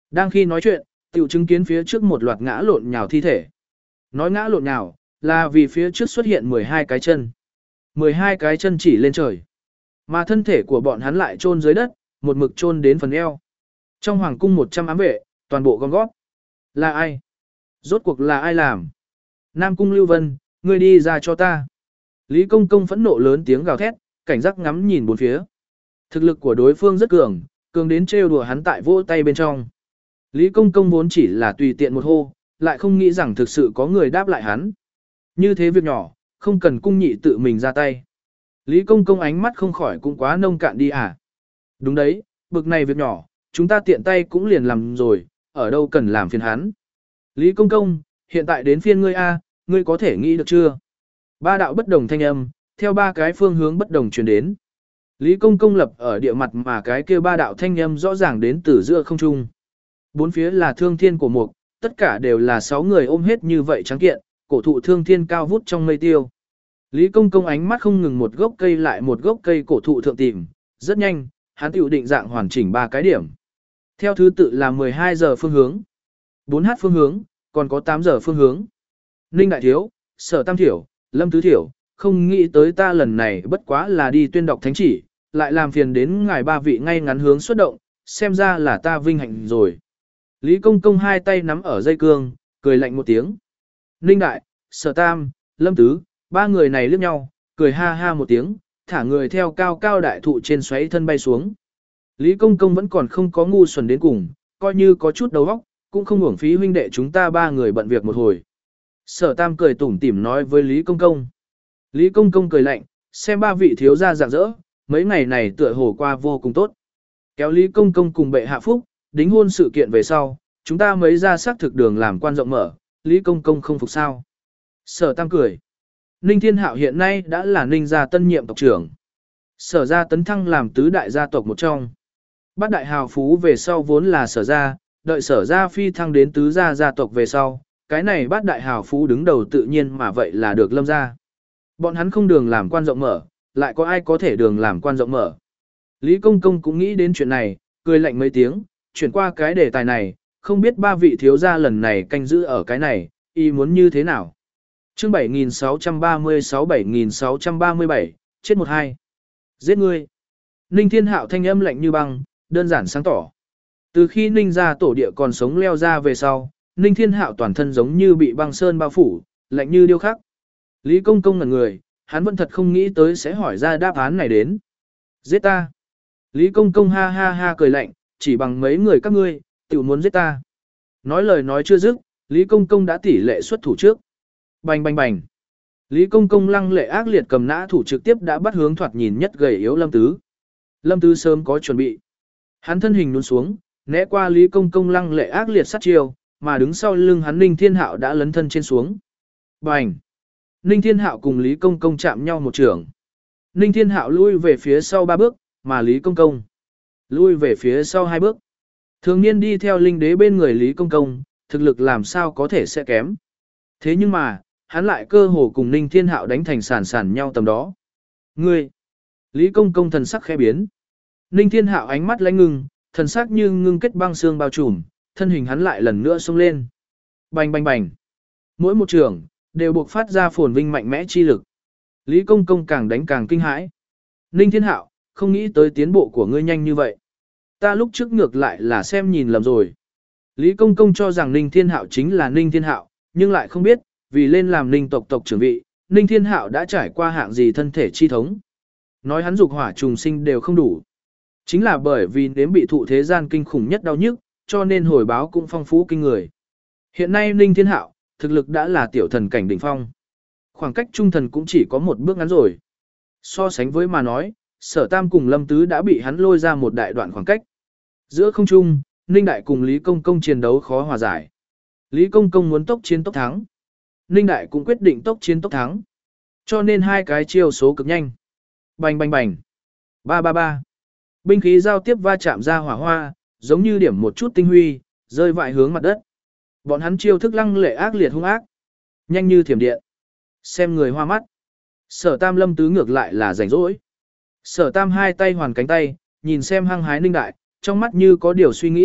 Đang khi nói chuyện, tiểu chứng kiến phía trước một loạt ngã lộn nhào thi thể. Nói ngã lộn nhào, là vì phía trước xuất hiện mười hai cái chân. mười hai cái chân chỉ lên trời. Mà thân thể của bọn hắn lại chôn dưới đất, một mực chôn đến phần eo. Trong hoàng cung một trăm ám vệ, toàn bộ gom gót. Là ai? Rốt cuộc là ai làm? Nam cung Lưu Vân, ngươi đi ra cho ta. Lý Công Công phẫn nộ lớn tiếng gào thét, cảnh giác ngắm nhìn bốn phía. Thực lực của đối phương rất cường, cường đến trêu đùa hắn tại vỗ tay bên trong. Lý Công Công vốn chỉ là tùy tiện một hô, lại không nghĩ rằng thực sự có người đáp lại hắn. Như thế việc nhỏ, không cần cung nhị tự mình ra tay. Lý Công Công ánh mắt không khỏi cũng quá nông cạn đi à. Đúng đấy, bực này việc nhỏ, chúng ta tiện tay cũng liền làm rồi, ở đâu cần làm phiền hắn. Lý Công Công, hiện tại đến phiên ngươi A, ngươi có thể nghĩ được chưa? Ba đạo bất đồng thanh âm, theo ba cái phương hướng bất đồng truyền đến. Lý Công Công lập ở địa mặt mà cái kia ba đạo thanh âm rõ ràng đến từ giữa không trung. Bốn phía là thương thiên cổ mục, tất cả đều là sáu người ôm hết như vậy trắng kiện, cổ thụ thương thiên cao vút trong mây tiêu. Lý Công Công ánh mắt không ngừng một gốc cây lại một gốc cây cổ thụ thượng tìm, rất nhanh, hắn tiểu định dạng hoàn chỉnh ba cái điểm. Theo thứ tự là mười hai giờ phương hướng, bốn h phương hướng, còn có tám giờ phương hướng. Ninh Đại Thiếu, Sở Tam Thiểu, Lâm Tứ Thiểu, không nghĩ tới ta lần này bất quá là đi tuyên đọc thánh chỉ, lại làm phiền đến ngài ba vị ngay ngắn hướng xuất động, xem ra là ta vinh hạnh rồi. Lý Công Công hai tay nắm ở dây cương, cười lạnh một tiếng. Ninh Đại, Sở Tam, Lâm Tứ, ba người này liếc nhau, cười ha ha một tiếng, thả người theo cao cao đại thụ trên xoáy thân bay xuống. Lý Công Công vẫn còn không có ngu xuẩn đến cùng, coi như có chút đầu óc, cũng không uổng phí huynh đệ chúng ta ba người bận việc một hồi. Sở Tam cười tủm tỉm nói với Lý Công Công. Lý Công Công cười lạnh, xem ba vị thiếu gia rạng rỡ, mấy ngày này tựa hồ qua vô cùng tốt. Kéo Lý Công Công cùng bệ hạ phúc, đính hôn sự kiện về sau, chúng ta mới ra xác thực đường làm quan rộng mở, Lý Công Công không phục sao. Sở Tam cười. Ninh Thiên Hạo hiện nay đã là Ninh gia tân nhiệm tộc trưởng. Sở gia tấn thăng làm tứ đại gia tộc một trong. Bát đại hào phú về sau vốn là sở gia, đợi sở gia phi thăng đến tứ gia gia tộc về sau, cái này bát đại hào phú đứng đầu tự nhiên mà vậy là được Lâm gia. Bọn hắn không đường làm quan rộng mở, lại có ai có thể đường làm quan rộng mở. Lý Công Công cũng nghĩ đến chuyện này, cười lạnh mấy tiếng, chuyển qua cái đề tài này, không biết ba vị thiếu gia lần này canh giữ ở cái này, y muốn như thế nào. Chương bảy nghìn sáu trăm ba mươi sáu bảy nghìn sáu trăm ba mươi bảy, chết một hai. Giết ngươi. Ninh Thiên Hạo thanh âm lạnh như băng, đơn giản sáng tỏ. Từ khi Ninh gia tổ địa còn sống leo ra về sau, Ninh Thiên Hạo toàn thân giống như bị băng sơn bao phủ, lạnh như điêu khắc. Lý Công Công ngẩn người, hắn vẫn thật không nghĩ tới sẽ hỏi ra đáp án này đến. Giết ta. Lý Công Công ha ha ha cười lạnh, chỉ bằng mấy người các ngươi, tự muốn giết ta. Nói lời nói chưa dứt, Lý Công Công đã tỷ lệ xuất thủ trước. Bành bành bành. Lý Công Công lăng lệ ác liệt cầm nã thủ trực tiếp đã bắt hướng thoạt nhìn nhất gầy yếu Lâm Tứ. Lâm Tứ sớm có chuẩn bị. Hắn thân hình nhún xuống, né qua Lý Công Công lăng lệ ác liệt sát chiêu, mà đứng sau lưng hắn Ninh Thiên Hạo đã lấn thân trên xuống. Bành. Ninh Thiên Hạo cùng Lý Công Công chạm nhau một trường. Ninh Thiên Hạo lui về phía sau ba bước, mà Lý Công Công lui về phía sau hai bước. Thường niên đi theo linh đế bên người Lý Công Công, thực lực làm sao có thể sẽ kém. Thế nhưng mà, hắn lại cơ hồ cùng Ninh Thiên Hạo đánh thành sàn sàn nhau tầm đó. Ngươi! Lý Công Công thần sắc khẽ biến. Ninh Thiên Hạo ánh mắt lãnh ngưng, thần sắc như ngưng kết băng xương bao trùm, thân hình hắn lại lần nữa xông lên. Bành bành bành! Mỗi một trường, đều buộc phát ra phồn vinh mạnh mẽ chi lực. Lý Công Công càng đánh càng kinh hãi. Ninh Thiên Hạo, không nghĩ tới tiến bộ của ngươi nhanh như vậy. Ta lúc trước ngược lại là xem nhìn lầm rồi. Lý Công Công cho rằng Ninh Thiên Hạo chính là Ninh Thiên Hạo, nhưng lại không biết, vì lên làm Ninh tộc tộc trưởng vị, Ninh Thiên Hạo đã trải qua hạng gì thân thể chi thống. Nói hắn dục hỏa trùng sinh đều không đủ. Chính là bởi vì nếm bị thụ thế gian kinh khủng nhất đau nhức, cho nên hồi báo cũng phong phú kinh người. Hiện nay Ninh Thiên Hạo, thực lực đã là tiểu thần cảnh đỉnh phong. Khoảng cách trung thần cũng chỉ có một bước ngắn rồi. So sánh với mà nói, Sở Tam cùng Lâm Tứ đã bị hắn lôi ra một đại đoạn khoảng cách. Giữa không trung, Ninh Đại cùng Lý Công Công chiến đấu khó hòa giải. Lý Công Công muốn tốc chiến tốc thắng. Ninh Đại cũng quyết định tốc chiến tốc thắng. Cho nên hai cái chiêu số cực nhanh. Bành bành bành. Ba ba ba. Binh khí giao tiếp va chạm ra hỏa hoa, giống như điểm một chút tinh huy, rơi vãi hướng mặt đất. Bọn hắn chiêu thức lăng lệ ác liệt hung ác. Nhanh như thiểm điện. Xem người hoa mắt. Sở Tam Lâm Tứ ngược lại là rảnh rỗi. Sở Tam hai tay hoàn cánh tay, nhìn xem hăng hái Ninh Đại, trong mắt như có điều suy nghĩ,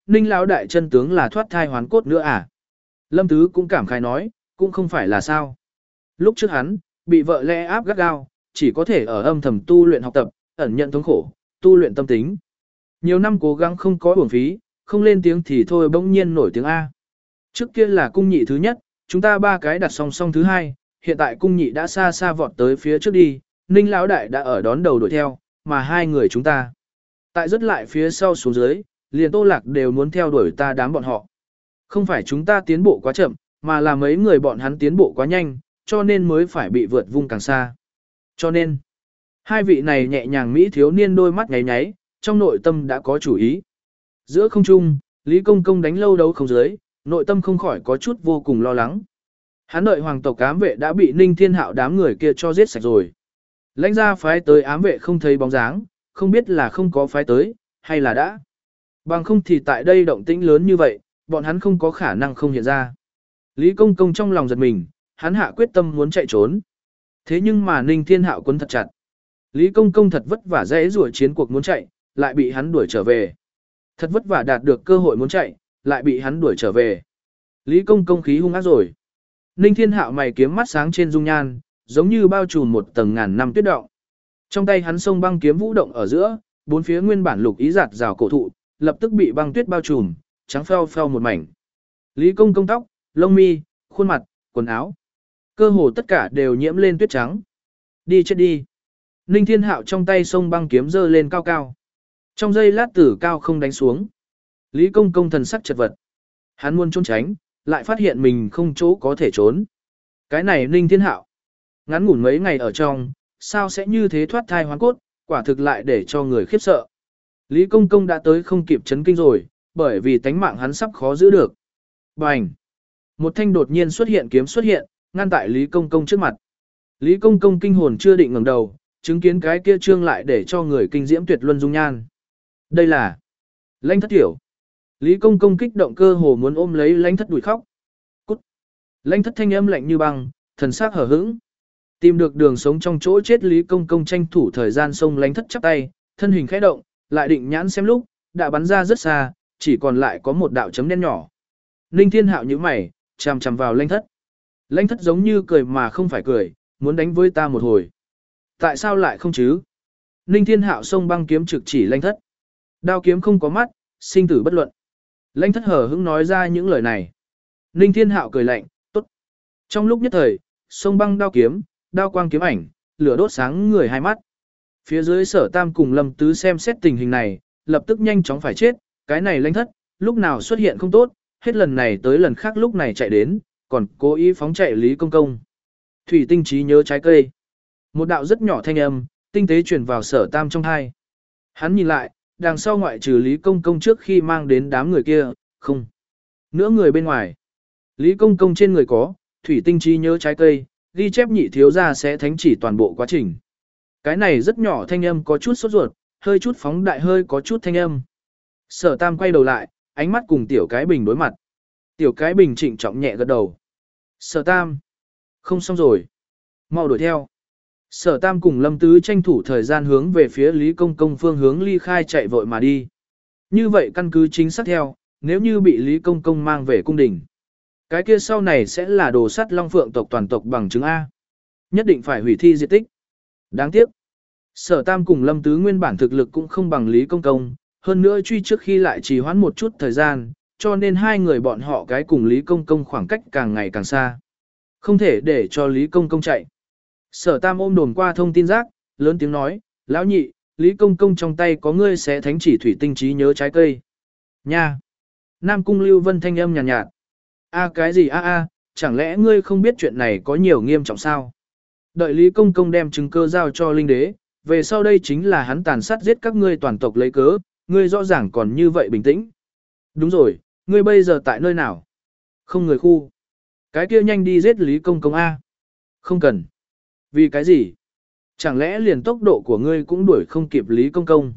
Ninh lão đại chân tướng là thoát thai hoán cốt nữa à? Lâm Tứ cũng cảm khái nói, cũng không phải là sao. Lúc trước hắn, bị vợ lẽ áp gắt gao, chỉ có thể ở âm thầm tu luyện học tập, ẩn nhận thống khổ, tu luyện tâm tính. Nhiều năm cố gắng không có uổng phí, không lên tiếng thì thôi bỗng nhiên nổi tiếng A. Trước kia là cung nhị thứ nhất, chúng ta ba cái đặt song song thứ hai, hiện tại cung nhị đã xa xa vọt tới phía trước đi, Ninh lão đại đã ở đón đầu đuổi theo, mà hai người chúng ta. Tại rất lại phía sau xuống dưới, liền Tô Lạc đều muốn theo đuổi ta đám bọn họ. Không phải chúng ta tiến bộ quá chậm, mà là mấy người bọn hắn tiến bộ quá nhanh, cho nên mới phải bị vượt vung càng xa. Cho nên, hai vị này nhẹ nhàng mỹ thiếu niên đôi mắt nháy nháy, trong nội tâm đã có chủ ý. Giữa không trung, Lý Công Công đánh lâu đấu không dưới, nội tâm không khỏi có chút vô cùng lo lắng. Hắn đợi hoàng tộc ám vệ đã bị Ninh Thiên Hạo đám người kia cho giết sạch rồi. Lãnh gia phái tới ám vệ không thấy bóng dáng, không biết là không có phái tới, hay là đã. Bằng không thì tại đây động tĩnh lớn như vậy, bọn hắn không có khả năng không hiện ra. Lý Công Công trong lòng giật mình, hắn hạ quyết tâm muốn chạy trốn. Thế nhưng mà Ninh Thiên Hạo quấn thật chặt. Lý Công Công thật vất vả dễ rủa chiến cuộc muốn chạy, lại bị hắn đuổi trở về. Thật vất vả đạt được cơ hội muốn chạy, lại bị hắn đuổi trở về. Lý Công Công khí hung ác rồi. Ninh Thiên Hạo mày kiếm mắt sáng trên dung nhan, giống như bao trùm một tầng ngàn năm tuyết động. Trong tay hắn sông băng kiếm vũ động ở giữa, bốn phía nguyên bản lục ý giạt rào cổ thụ, lập tức bị băng tuyết bao trùm, trắng phèo phèo một mảnh. Lý Công Công tóc, lông mi, khuôn mặt, quần áo, cơ hồ tất cả đều nhiễm lên tuyết trắng. Đi chết đi. Ninh Thiên Hạo trong tay sông băng kiếm giơ lên cao cao. Trong giây lát tử cao không đánh xuống. Lý Công Công thần sắc chật vật. Hắn muốn trốn tránh, lại phát hiện mình không chỗ có thể trốn. Cái này Ninh Thiên Hạo, ngắn ngủn mấy ngày ở trong, sao sẽ như thế thoát thai hoán cốt, quả thực lại để cho người khiếp sợ. Lý Công Công đã tới không kịp chấn kinh rồi, bởi vì tánh mạng hắn sắp khó giữ được. Bành! Một thanh đột nhiên xuất hiện kiếm xuất hiện, ngăn tại Lý Công Công trước mặt. Lý Công Công kinh hồn chưa định ngẩng đầu, chứng kiến cái kia trương lại để cho người kinh diễm tuyệt luân dung nhan. Đây là Lãnh Thất tiểu. Lý Công Công kích động cơ hồ muốn ôm lấy Lãnh Thất đuổi khóc. Cút! Lãnh Thất thanh âm lạnh như băng, thần sắc hờ hững. Tìm được đường sống trong chỗ chết Lý Công Công tranh thủ thời gian xông Lãnh Thất chắp tay, thân hình khẽ động, lại định nhãn xem lúc, đã bắn ra rất xa, chỉ còn lại có một đạo chấm đen nhỏ. Ninh Thiên Hạo nhíu mày, chằm chằm vào Lãnh Thất. Lãnh Thất giống như cười mà không phải cười, muốn đánh với ta một hồi. Tại sao lại không chứ? Ninh Thiên Hạo xông băng kiếm trực chỉ Lãnh Thất. Đao kiếm không có mắt, sinh tử bất luận. Lãnh Thất hờ hững nói ra những lời này. Ninh Thiên Hạo cười lạnh, tốt. Trong lúc nhất thời, xông băng đao kiếm, đao quang kiếm ảnh, lửa đốt sáng người hai mắt. Phía dưới Sở Tam cùng Lâm Tứ xem xét tình hình này, lập tức nhanh chóng phải chết, cái này Lãnh Thất, lúc nào xuất hiện không tốt, hết lần này tới lần khác lúc này chạy đến, còn cố ý phóng chạy Lý Công Công. Thủy tinh trí nhớ trái cây. Một đạo rất nhỏ thanh âm, tinh tế truyền vào Sở Tam trong tai. Hắn nhìn lại, đằng sau ngoại trừ Lý Công Công trước khi mang đến đám người kia, không. Nữa người bên ngoài. Lý Công Công trên người có, thủy tinh trí nhớ trái cây, ghi chép nhị thiếu gia sẽ thánh chỉ toàn bộ quá trình. Cái này rất nhỏ thanh âm có chút sốt ruột, hơi chút phóng đại hơi có chút thanh âm. Sở Tam quay đầu lại, ánh mắt cùng Tiểu Cái Bình đối mặt. Tiểu Cái Bình trịnh trọng nhẹ gật đầu. Sở Tam. Không xong rồi. Mau đuổi theo. Sở Tam cùng Lâm Tứ tranh thủ thời gian hướng về phía Lý Công Công phương hướng ly khai chạy vội mà đi. Như vậy căn cứ chính xác theo, nếu như bị Lý Công Công mang về cung đình. Cái kia sau này sẽ là đồ sắt Long Phượng tộc toàn tộc bằng chứng A. Nhất định phải hủy thi diệt tích. Đáng tiếc. Sở Tam cùng Lâm Tứ nguyên bản thực lực cũng không bằng Lý Công Công, hơn nữa truy trước khi lại trì hoãn một chút thời gian, cho nên hai người bọn họ cái cùng Lý Công Công khoảng cách càng ngày càng xa. Không thể để cho Lý Công Công chạy. Sở Tam ôm đồn qua thông tin rác, lớn tiếng nói, lão nhị, Lý Công Công trong tay có ngươi sẽ thánh chỉ thủy tinh trí nhớ trái cây. Nha! Nam Cung Lưu Vân thanh âm nhàn nhạt, nhạt. A cái gì a a, chẳng lẽ ngươi không biết chuyện này có nhiều nghiêm trọng sao? Đợi Lý Công Công đem chứng cơ giao cho Linh Đế, về sau đây chính là hắn tàn sát giết các ngươi toàn tộc lấy cớ, ngươi rõ ràng còn như vậy bình tĩnh. Đúng rồi, ngươi bây giờ tại nơi nào? Không người khu. Cái kia nhanh đi giết Lý Công Công A. Không cần. Vì cái gì? Chẳng lẽ liền tốc độ của ngươi cũng đuổi không kịp Lý Công Công?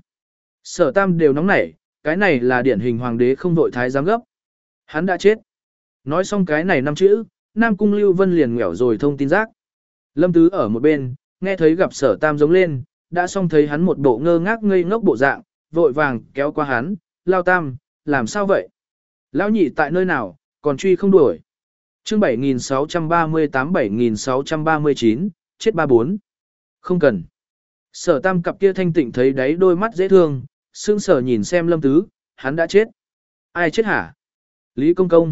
Sở Tam đều nóng nảy, cái này là điển hình hoàng đế không đội thái giám gấp. Hắn đã chết. Nói xong cái này năm chữ, Nam Cung Lưu Vân liền ngẻo rồi thông tin rác. Lâm Tứ ở một bên, nghe thấy gặp Sở Tam giống lên, đã xong thấy hắn một bộ ngơ ngác ngây ngốc bộ dạng, vội vàng kéo qua hắn, lao Tam, làm sao vậy? Lão nhị tại nơi nào, còn truy không đuổi. Chương bảy nghìn sáu trăm ba mươi tám bảy nghìn sáu trăm ba mươi chín, chết ba bốn. Không cần. Sở Tam cặp kia thanh tịnh thấy đáy đôi mắt dễ thương, sững sờ nhìn xem Lâm Tứ, hắn đã chết. Ai chết hả? Lý Công Công.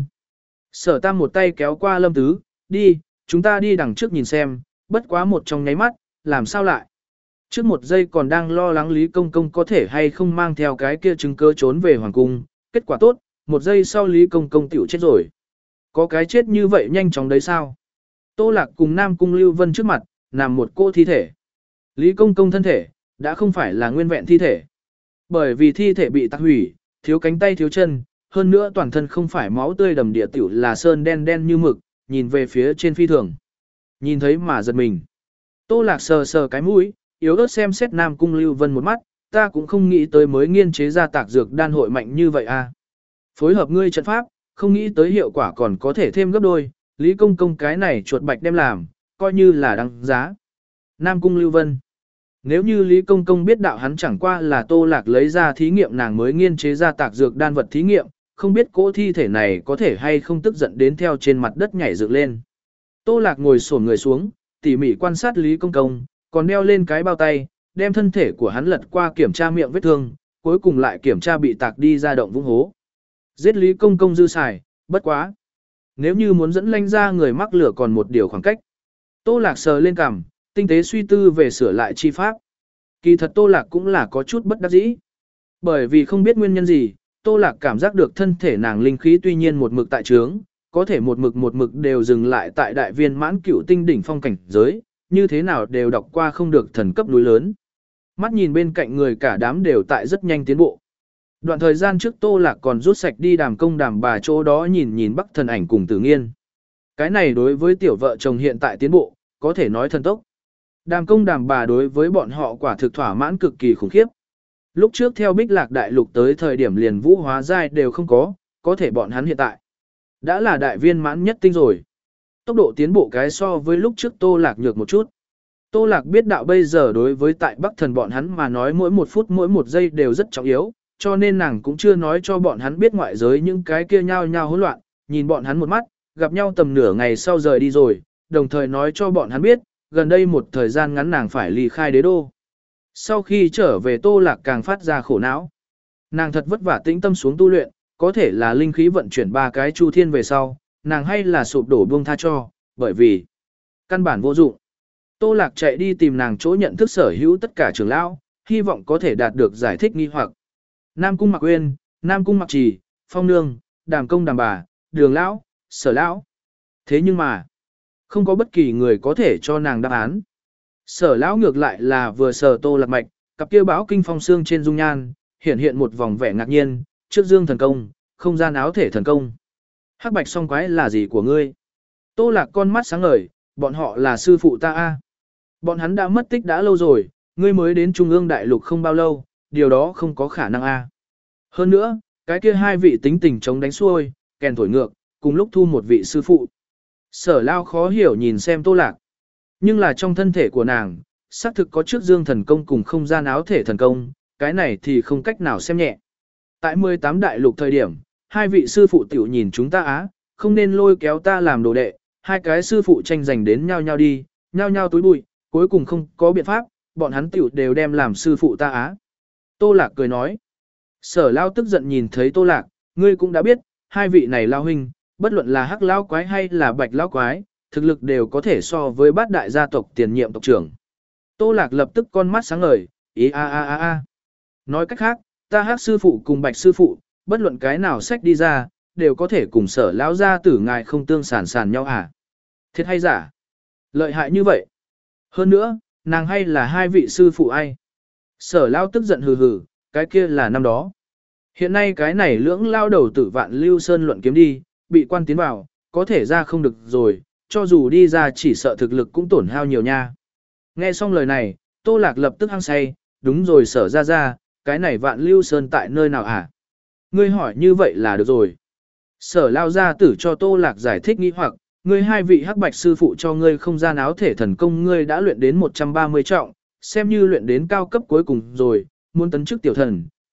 Sở Tam một tay kéo qua Lâm Tứ, đi, chúng ta đi đằng trước nhìn xem, bất quá một trong nháy mắt, làm sao lại? Trước một giây còn đang lo lắng Lý Công Công có thể hay không mang theo cái kia chứng cơ trốn về Hoàng Cung, kết quả tốt, một giây sau Lý Công Công tiểu chết rồi. Có cái chết như vậy nhanh chóng đấy sao? Tô Lạc cùng Nam Cung Lưu Vân trước mặt, nằm một cô thi thể. Lý Công Công thân thể, đã không phải là nguyên vẹn thi thể. Bởi vì thi thể bị tạc hủy, thiếu cánh tay thiếu chân, hơn nữa toàn thân không phải máu tươi đầm địa tiểu là sơn đen đen như mực, nhìn về phía trên phi thường. Nhìn thấy mà giật mình. Tô Lạc sờ sờ cái mũi, yếu ớt xem xét Nam Cung Lưu Vân một mắt, ta cũng không nghĩ tới mới nghiên chế ra tạc dược đan hội mạnh như vậy à. Phối hợp ngươi trận pháp, không nghĩ tới hiệu quả còn có thể thêm gấp đôi, Lý Công Công cái này chuột bạch đem làm, coi như là đăng giá. Nam Cung Lưu Vân. Nếu như Lý Công Công biết đạo hắn chẳng qua là Tô Lạc lấy ra thí nghiệm nàng mới nghiên chế ra tạc dược đan vật thí nghiệm, không biết cỗ thi thể này có thể hay không tức giận đến theo trên mặt đất nhảy dựng lên. Tô Lạc ngồi xổm người xuống, tỉ mỉ quan sát Lý Công Công, còn đeo lên cái bao tay, đem thân thể của hắn lật qua kiểm tra miệng vết thương, cuối cùng lại kiểm tra bị tạc đi ra động vũng hố. Giết Lý Công Công dư xài, bất quá. Nếu như muốn dẫn lanh ra người mắc lửa còn một điều khoảng cách. Tô Lạc sờ lên cằm, tinh tế suy tư về sửa lại chi pháp. Kỳ thật Tô Lạc cũng là có chút bất đắc dĩ. Bởi vì không biết nguyên nhân gì, Tô Lạc cảm giác được thân thể nàng linh khí tuy nhiên một mực tại trướng, có thể một mực một mực đều dừng lại tại đại viên mãn cửu tinh đỉnh phong cảnh giới, như thế nào đều đọc qua không được thần cấp núi lớn. Mắt nhìn bên cạnh người cả đám đều tại rất nhanh tiến bộ. Đoạn thời gian trước Tô Lạc còn rút sạch đi đàm công đàm bà chỗ đó nhìn nhìn Bắc Thần Ảnh cùng Tử Nghiên. Cái này đối với tiểu vợ chồng hiện tại tiến bộ, có thể nói thần tốc. Đàm công đàm bà đối với bọn họ quả thực thỏa mãn cực kỳ khủng khiếp. Lúc trước theo Bích Lạc Đại Lục tới thời điểm liền vũ hóa giai đều không có, có thể bọn hắn hiện tại đã là đại viên mãn nhất tinh rồi. Tốc độ tiến bộ cái so với lúc trước Tô Lạc nhược một chút. Tô Lạc biết đạo bây giờ đối với tại Bắc Thần bọn hắn mà nói mỗi một phút mỗi một giây đều rất trọng yếu, cho nên nàng cũng chưa nói cho bọn hắn biết ngoại giới những cái kia nhao nhao hỗn loạn, nhìn bọn hắn một mắt, gặp nhau tầm nửa ngày sau rời đi rồi, đồng thời nói cho bọn hắn biết, gần đây một thời gian ngắn nàng phải ly khai đế đô. Sau khi trở về Tô Lạc càng phát ra khổ não. Nàng thật vất vả tĩnh tâm xuống tu luyện, có thể là linh khí vận chuyển ba cái chu thiên về sau, nàng hay là sụp đổ buông tha cho, bởi vì căn bản vô dụng. Tô Lạc chạy đi tìm nàng chỗ nhận thức sở hữu tất cả trưởng lão, hy vọng có thể đạt được giải thích nghi hoặc. Nam Cung Mặc Uyên, Nam Cung Mặc Trì, Phong Nương, Đàm Công Đàm Bà, Đường Lão, Sở Lão. Thế nhưng mà, không có bất kỳ người có thể cho nàng đáp án. Sở Lão ngược lại là vừa sờ Tô Lạc mạch, cặp kia báo kinh phong xương trên dung nhan, hiện hiện một vòng vẻ ngạc nhiên, trước dương thần công, không gian áo thể thần công. Hắc bạch song quái là gì của ngươi? Tô Lạc con mắt sáng ngời, bọn họ là sư phụ ta a. Bọn hắn đã mất tích đã lâu rồi, ngươi mới đến Trung ương Đại Lục không bao lâu, điều đó không có khả năng a. Hơn nữa, cái kia hai vị tính tình chống đánh xuôi, kèn thổi ngược, cùng lúc thu một vị sư phụ. Sở Lao khó hiểu nhìn xem Tô Lạc. Nhưng là trong thân thể của nàng, xác thực có trước dương thần công cùng không gian áo thể thần công, cái này thì không cách nào xem nhẹ. Tại mười tám đại lục thời điểm, hai vị sư phụ tiểu nhìn chúng ta á, không nên lôi kéo ta làm đồ đệ, hai cái sư phụ tranh giành đến nhau nhau đi, nhau nhau túi bụi, cuối cùng không có biện pháp, bọn hắn tiểu đều đem làm sư phụ ta á. Tô Lạc cười nói. Sở Lao tức giận nhìn thấy Tô Lạc, ngươi cũng đã biết, hai vị này Lao huynh, bất luận là hắc Lao quái hay là bạch Lao quái, thực lực đều có thể so với bát đại gia tộc tiền nhiệm tộc trưởng. Tô Lạc lập tức con mắt sáng ngời, ý a a a a. Nói cách khác, ta hắc sư phụ cùng bạch sư phụ, bất luận cái nào sách đi ra, đều có thể cùng Sở Lão gia tử ngài không tương sản sản nhau à? Thiệt hay giả? Lợi hại như vậy. Hơn nữa, nàng hay là hai vị sư phụ ai? Sở Lao tức giận hừ hừ, cái kia là năm đó. Hiện nay cái này lưỡng lao đầu tử Vạn Lưu Sơn luận kiếm đi, bị quan tiến vào, có thể ra không được rồi, cho dù đi ra chỉ sợ thực lực cũng tổn hao nhiều nha. Nghe xong lời này, Tô Lạc lập tức hăng say, đúng rồi Sở ra ra, cái này Vạn Lưu Sơn tại nơi nào hả? Ngươi hỏi như vậy là được rồi. Sở Lao gia tử cho Tô Lạc giải thích nghi hoặc, ngươi hai vị hắc bạch sư phụ cho ngươi không gian áo thể thần công ngươi đã luyện đến một trăm ba mươi trọng, xem như luyện đến cao cấp cuối cùng rồi, muốn tấn chức tiểu thần,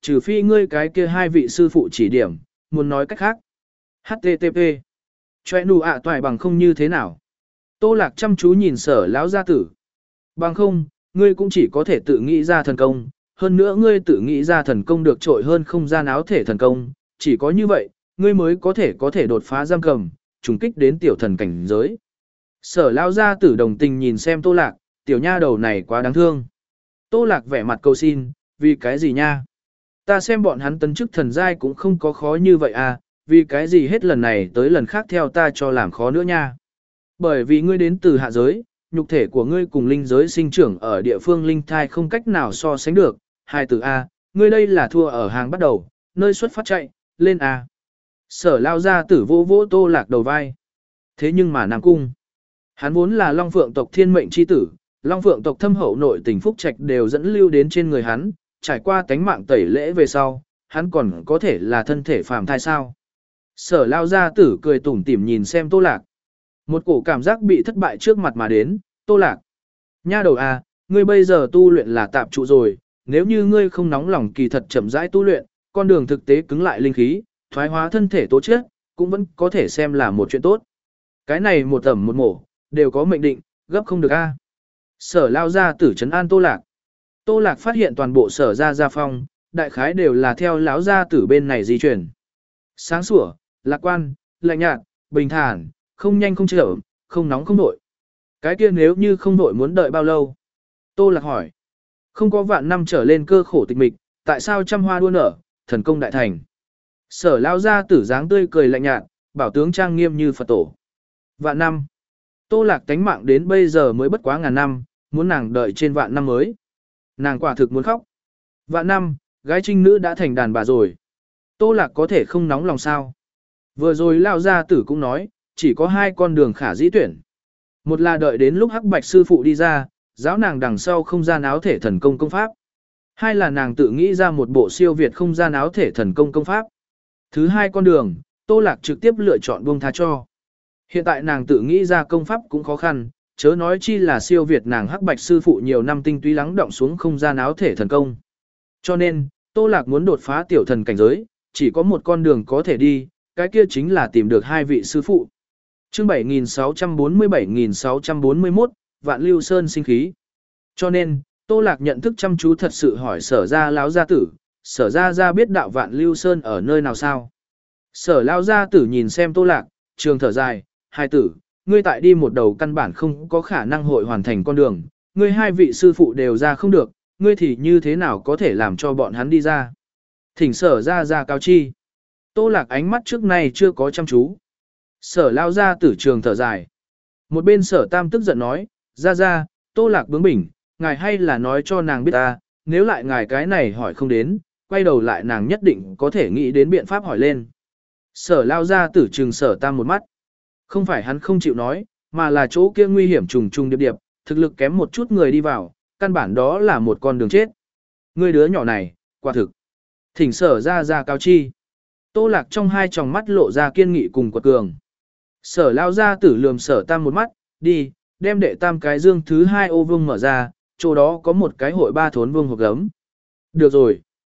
trừ phi ngươi cái kia hai vị sư phụ chỉ điểm, muốn nói cách khác. hát tê tê pê. Choe nụ ạ toại bằng không như thế nào. Tô Lạc chăm chú nhìn Sở lão gia tử. Bằng không, ngươi cũng chỉ có thể tự nghĩ ra thần công, hơn nữa ngươi tự nghĩ ra thần công được trội hơn không gian áo thể thần công, chỉ có như vậy, ngươi mới có thể có thể đột phá giam cầm, trùng kích đến tiểu thần cảnh giới. Sở lão gia tử đồng tình nhìn xem Tô Lạc, tiểu nha đầu này quá đáng thương. Tô Lạc vẻ mặt cầu xin, vì cái gì nha? Ta xem bọn hắn tấn chức thần giai cũng không có khó như vậy à, vì cái gì hết lần này tới lần khác theo ta cho làm khó nữa nha. Bởi vì ngươi đến từ hạ giới, nhục thể của ngươi cùng linh giới sinh trưởng ở địa phương linh thai không cách nào so sánh được. Hai từ A, ngươi đây là thua ở hàng bắt đầu, nơi xuất phát chạy, lên A. Sở lao ra tử vô vỗ Tô Lạc đầu vai. Thế nhưng mà Nam Cung, hắn vốn là Long Phượng tộc thiên mệnh chi tử, Long Phượng tộc thâm hậu nội tình phúc trạch đều dẫn lưu đến trên người hắn, trải qua tánh mạng tẩy lễ về sau, hắn còn có thể là thân thể phàm thai sao. Sở lao ra tử cười tủm tỉm nhìn xem Tô Lạc. Một cổ cảm giác bị thất bại trước mặt mà đến, Tô Lạc. Nha đầu à, ngươi bây giờ tu luyện là tạp trụ rồi, nếu như ngươi không nóng lòng kỳ thật chậm rãi tu luyện, con đường thực tế cứng lại linh khí, thoái hóa thân thể tố chất, cũng vẫn có thể xem là một chuyện tốt. Cái này một tẩm một mổ, đều có mệnh định, gấp không được a. Sở lao ra tử trấn an Tô Lạc. Tô Lạc phát hiện toàn bộ sở gia gia phong, đại khái đều là theo lão gia tử bên này di chuyển. Sáng sủa, lạc quan, lạnh nhạt, bình thản, không nhanh không chậm, không nóng không nổi. Cái kia nếu như không nổi muốn đợi bao lâu? Tô Lạc hỏi. Không có vạn năm trở lên cơ khổ tịch mịch, tại sao trăm hoa đua nở, thần công đại thành? Sở lao gia tử dáng tươi cười lạnh nhạt, bảo tướng trang nghiêm như Phật tổ. Vạn năm. Tô Lạc tánh mạng đến bây giờ mới bất quá ngàn năm, muốn nàng đợi trên vạn năm mới. Nàng quả thực muốn khóc. Vạn năm, gái trinh nữ đã thành đàn bà rồi. Tô Lạc có thể không nóng lòng sao? Vừa rồi lao gia tử cũng nói, chỉ có hai con đường khả dĩ tuyển. Một là đợi đến lúc Hắc Bạch sư phụ đi ra, giáo nàng đằng sau không gian áo thể thần công công pháp. Hai là nàng tự nghĩ ra một bộ siêu việt không gian áo thể thần công công pháp. Thứ hai con đường, Tô Lạc trực tiếp lựa chọn buông tha cho. Hiện tại nàng tự nghĩ ra công pháp cũng khó khăn, chớ nói chi là siêu việt nàng Hắc Bạch sư phụ nhiều năm tinh túy lắng động xuống không gian áo thể thần công. Cho nên, Tô Lạc muốn đột phá tiểu thần cảnh giới, chỉ có một con đường có thể đi, cái kia chính là tìm được hai vị sư phụ. Chương bảy nghìn sáu trăm bốn mươi bảy nghìn sáu trăm bốn mươi mốt, Vạn Lưu Sơn sinh khí. Cho nên, Tô Lạc nhận thức chăm chú thật sự hỏi Sở gia lão gia tử, Sở gia gia biết đạo Vạn Lưu Sơn ở nơi nào sao? Sở lão gia tử nhìn xem Tô Lạc, trường thở dài, hai tử, ngươi tại đi một đầu căn bản không có khả năng hội hoàn thành con đường, ngươi hai vị sư phụ đều ra không được, ngươi thì như thế nào có thể làm cho bọn hắn đi ra? Thỉnh Sở gia gia cáo chi. Tô Lạc ánh mắt trước nay chưa có chăm chú. Sở lao ra tử trường thở dài. Một bên sở tam tức giận nói, ra ra, Tô Lạc bướng bỉnh, ngài hay là nói cho nàng biết ta, nếu lại ngài cái này hỏi không đến, quay đầu lại nàng nhất định có thể nghĩ đến biện pháp hỏi lên. Sở lao ra tử trường sở tam một mắt. Không phải hắn không chịu nói, mà là chỗ kia nguy hiểm trùng trùng điệp điệp, thực lực kém một chút người đi vào, căn bản đó là một con đường chết. Người đứa nhỏ này, quả thực. Thỉnh sở ra ra cao chi. Tô Lạc trong hai tròng mắt lộ ra kiên nghị cùng quật cường. Sở lao ra tử lườm sở tam một mắt, đi, đem đệ tam cái dương thứ hai ô vương mở ra, chỗ đó có một cái hội ba thốn vương hộp gấm. Được rồi.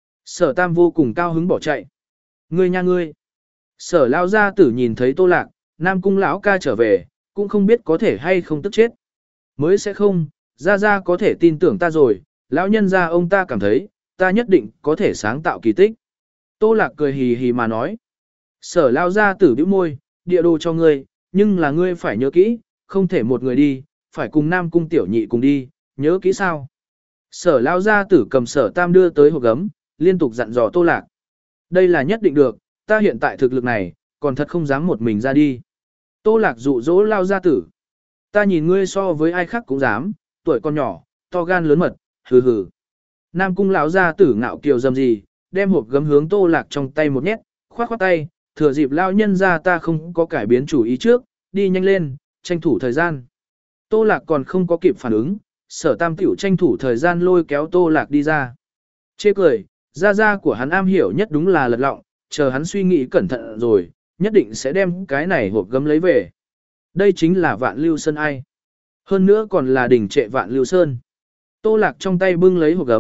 Sở tam vô cùng cao hứng bỏ chạy. Ngươi nha ngươi. Sở lao ra tử nhìn thấy Tô Lạc, Nam Cung lão ca trở về, cũng không biết có thể hay không tức chết. Mới sẽ không, ra ra có thể tin tưởng ta rồi, lão nhân ra ông ta cảm thấy, ta nhất định có thể sáng tạo kỳ tích. Tô Lạc cười hì hì mà nói. Sở lao ra tử bĩu môi, địa đồ cho ngươi, nhưng là ngươi phải nhớ kỹ, không thể một người đi, phải cùng Nam Cung tiểu nhị cùng đi, nhớ kỹ sao. Sở lao ra tử cầm sở tam đưa tới hộp gấm, liên tục dặn dò Tô Lạc. Đây là nhất định được, ta hiện tại thực lực này, còn thật không dám một mình ra đi. Tô Lạc dụ dỗ lao ra tử. Ta nhìn ngươi so với ai khác cũng dám, tuổi con nhỏ, to gan lớn mật, hừ hừ. Nam Cung lão gia tử ngạo kiều dầm gì, đem hộp gấm hướng Tô Lạc trong tay một nhét, khoát khoát tay, thừa dịp lao nhân ra ta không có cải biến chủ ý trước, đi nhanh lên, tranh thủ thời gian. Tô Lạc còn không có kịp phản ứng, sở tam tiểu tranh thủ thời gian lôi kéo Tô Lạc đi ra. Chê cười, gia gia của hắn am hiểu nhất đúng là lật lọng, chờ hắn suy nghĩ cẩn thận rồi, nhất định sẽ đem cái này hộp gấm lấy về. Đây chính là Vạn Lưu Sơn ai. Hơn nữa còn là đỉnh trệ Vạn Lưu Sơn. Tô Lạc trong tay bưng lấy hộp gấm,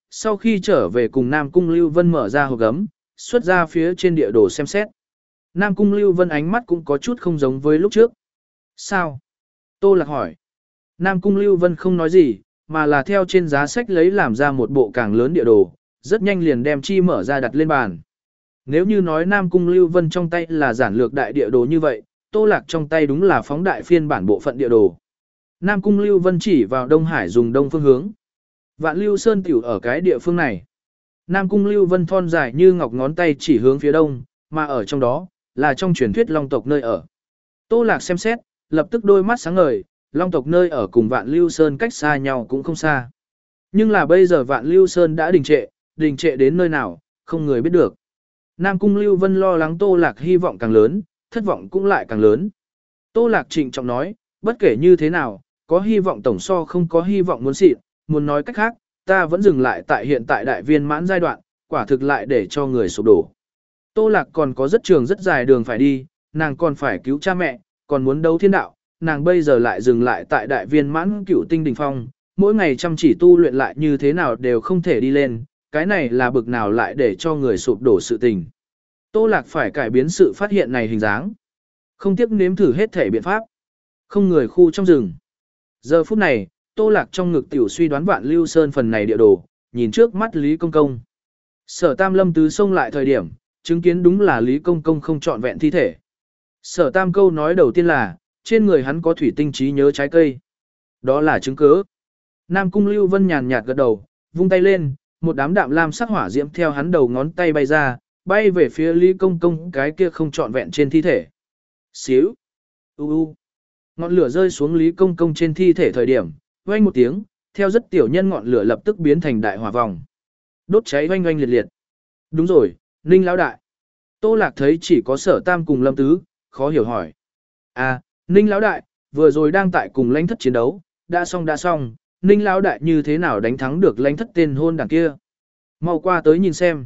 sau khi trở về cùng Nam Cung Lưu Vân mở ra hộp gấm, xuất ra phía trên địa đồ xem xét. Nam Cung Lưu Vân ánh mắt cũng có chút không giống với lúc trước. Sao? Tô Lạc hỏi. Nam Cung Lưu Vân không nói gì, mà là theo trên giá sách lấy làm ra một bộ càng lớn địa đồ, rất nhanh liền đem chi mở ra đặt lên bàn. Nếu như nói Nam Cung Lưu Vân trong tay là giản lược đại địa đồ như vậy, Tô Lạc trong tay đúng là phóng đại phiên bản bộ phận địa đồ. Nam Cung Lưu Vân chỉ vào Đông Hải dùng đông phương hướng. Vạn Lưu Sơn tiểu ở cái địa phương này. Nam Cung Lưu Vân thon dài như ngọc ngón tay chỉ hướng phía đông, mà ở trong đó, là trong truyền thuyết Long tộc nơi ở. Tô Lạc xem xét, lập tức đôi mắt sáng ngời, Long tộc nơi ở cùng Vạn Lưu Sơn cách xa nhau cũng không xa. Nhưng là bây giờ Vạn Lưu Sơn đã đình trệ, đình trệ đến nơi nào, không người biết được. Nam Cung Lưu Vân lo lắng Tô Lạc hy vọng càng lớn, thất vọng cũng lại càng lớn. Tô Lạc trịnh trọng nói, bất kể như thế nào, có hy vọng tổng so không có hy vọng muốn xịn, muốn nói cách khác, ta vẫn dừng lại tại hiện tại đại viên mãn giai đoạn, quả thực lại để cho người sụp đổ. Tô Lạc còn có rất trường rất dài đường phải đi, nàng còn phải cứu cha mẹ, còn muốn đấu thiên đạo, nàng bây giờ lại dừng lại tại đại viên mãn cửu tinh đỉnh phong, mỗi ngày chăm chỉ tu luyện lại như thế nào đều không thể đi lên, cái này là bực nào lại để cho người sụp đổ sự tình. Tô Lạc phải cải biến sự phát hiện này hình dáng. Không tiếc nếm thử hết thể biện pháp. Không người khu trong rừng. Giờ phút này, Tô Lạc trong ngực tiểu suy đoán Vạn Lưu Sơn phần này địa đồ, nhìn trước mắt Lý Công Công. Sở Tam Lâm tứ xông lại thời điểm, chứng kiến đúng là Lý Công Công không trọn vẹn thi thể. Sở Tam câu nói đầu tiên là, trên người hắn có thủy tinh trí nhớ trái cây. Đó là chứng cứ. Nam Cung Lưu Vân nhàn nhạt gật đầu, vung tay lên, một đám đạm lam sắc hỏa diễm theo hắn đầu ngón tay bay ra, bay về phía Lý Công Công cái kia không trọn vẹn trên thi thể. Xíu. U u. Ngọn lửa rơi xuống Lý Công Công trên thi thể thời điểm, oanh một tiếng, theo rất tiểu nhân ngọn lửa lập tức biến thành đại hỏa vòng. Đốt cháy oanh oanh liệt liệt. Đúng rồi, Ninh lão đại. Tô Lạc thấy chỉ có Sở Tam cùng Lâm Tứ, khó hiểu hỏi. À, Ninh lão đại, vừa rồi đang tại cùng Lãnh Thất chiến đấu, đã xong đã xong, Ninh lão đại như thế nào đánh thắng được Lãnh Thất tên hôn đảng kia? Mau qua tới nhìn xem.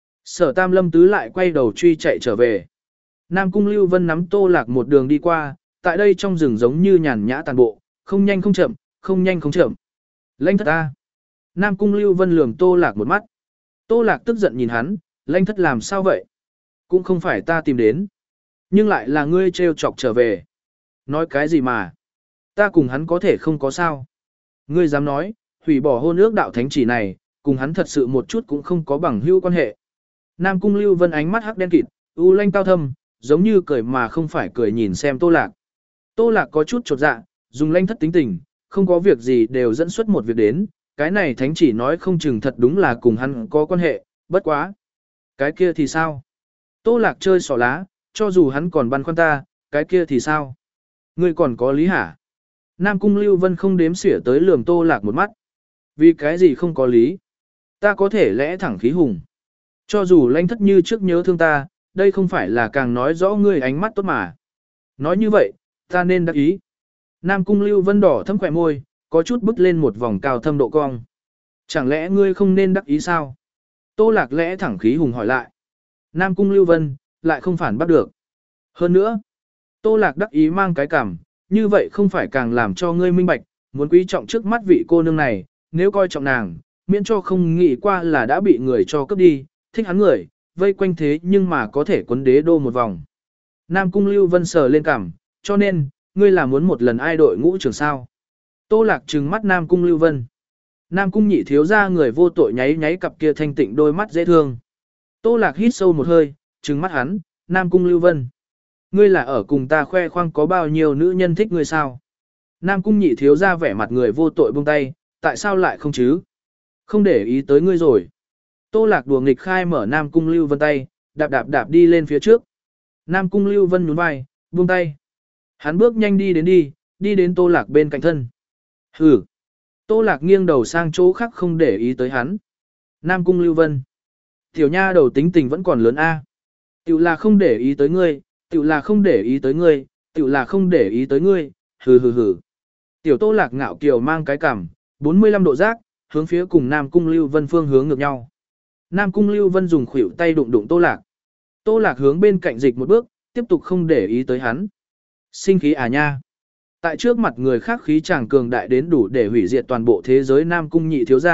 Sở Tam Lâm Tứ lại quay đầu truy chạy trở về. Nam Cung Lưu Vân nắm Tô Lạc một đường đi qua, tại đây trong rừng giống như nhàn nhã tàn bộ, không nhanh không chậm, không nhanh không chậm. Lãnh Thất ta. Nam Cung Lưu Vân lườm Tô Lạc một mắt. Tô Lạc tức giận nhìn hắn, Lãnh Thất làm sao vậy? Cũng không phải ta tìm đến. Nhưng lại là ngươi trêu chọc trở về. Nói cái gì mà? Ta cùng hắn có thể không có sao. Ngươi dám nói, hủy bỏ hôn ước đạo thánh chỉ này, cùng hắn thật sự một chút cũng không có bằng hữu quan hệ. Nam Cung Lưu Vân ánh mắt hắc đen kịt, u lanh cao thâm, giống như cười mà không phải cười nhìn xem Tô Lạc. Tô Lạc có chút chột dạ, dùng Lãnh Thất tính tình, không có việc gì đều dẫn xuất một việc đến, cái này thánh chỉ nói không chừng thật đúng là cùng hắn có quan hệ, bất quá. Cái kia thì sao? Tô Lạc chơi xỏ lá, cho dù hắn còn băn khoăn ta, cái kia thì sao? Ngươi còn có lý hả? Nam Cung Lưu Vân không đếm xỉa tới lườm Tô Lạc một mắt. Vì cái gì không có lý? Ta có thể lẽ thẳng khí hùng. Cho dù Lãnh Thất như trước nhớ thương ta, đây không phải là càng nói rõ ngươi ánh mắt tốt mà. Nói như vậy, ta nên đắc ý. Nam Cung Lưu Vân đỏ thâm khỏe môi, có chút bứt lên một vòng cao thâm độ cong. Chẳng lẽ ngươi không nên đắc ý sao? Tô Lạc lẽ thẳng khí hùng hỏi lại. Nam Cung Lưu Vân, lại không phản bắt được. Hơn nữa, Tô Lạc đắc ý mang cái cảm, như vậy không phải càng làm cho ngươi minh bạch, muốn quý trọng trước mắt vị cô nương này, nếu coi trọng nàng, miễn cho không nghĩ qua là đã bị người cho cướp đi, thích hắn người, vây quanh thế nhưng mà có thể quấn đế đô một vòng. Nam Cung Lưu Vân sờ lên cảm, cho nên, ngươi là muốn một lần ai đội ngũ trưởng sao. Tô Lạc trừng mắt Nam Cung Lưu Vân. Nam Cung nhị thiếu ra người vô tội nháy nháy cặp kia thanh tịnh đôi mắt dễ thương. Tô Lạc hít sâu một hơi, trừng mắt hắn, Nam Cung Lưu Vân. Ngươi là ở cùng ta khoe khoang có bao nhiêu nữ nhân thích ngươi sao? Nam Cung nhị thiếu ra vẻ mặt người vô tội buông tay, tại sao lại không chứ? Không để ý tới ngươi rồi. Tô Lạc đùa nghịch khai mở Nam Cung Lưu Vân tay, đạp đạp đạp đi lên phía trước. Nam Cung Lưu Vân nhún vai, buông tay. Hắn bước nhanh đi đến đi, đi đến Tô Lạc bên cạnh thân. Hừ. Tô Lạc nghiêng đầu sang chỗ khác không để ý tới hắn. Nam Cung Lưu Vân. Tiểu nha đầu tính tình vẫn còn lớn a. Tiểu là không để ý tới ngươi, tiểu là không để ý tới ngươi, tiểu là không để ý tới ngươi, hừ hừ hừ. Tiểu Tô Lạc ngạo kiều mang cái cằm, bốn mươi lăm độ giác, hướng phía cùng Nam Cung Lưu Vân phương hướng ngược nhau. Nam Cung Lưu Vân dùng khuỷu tay đụng đụng Tô Lạc. Tô Lạc hướng bên cạnh dịch một bước, tiếp tục không để ý tới hắn. Sinh khí à nha. Tại trước mặt người khác khí chàng cường đại đến đủ để hủy diệt toàn bộ thế giới Nam Cung nhị thiếu gia,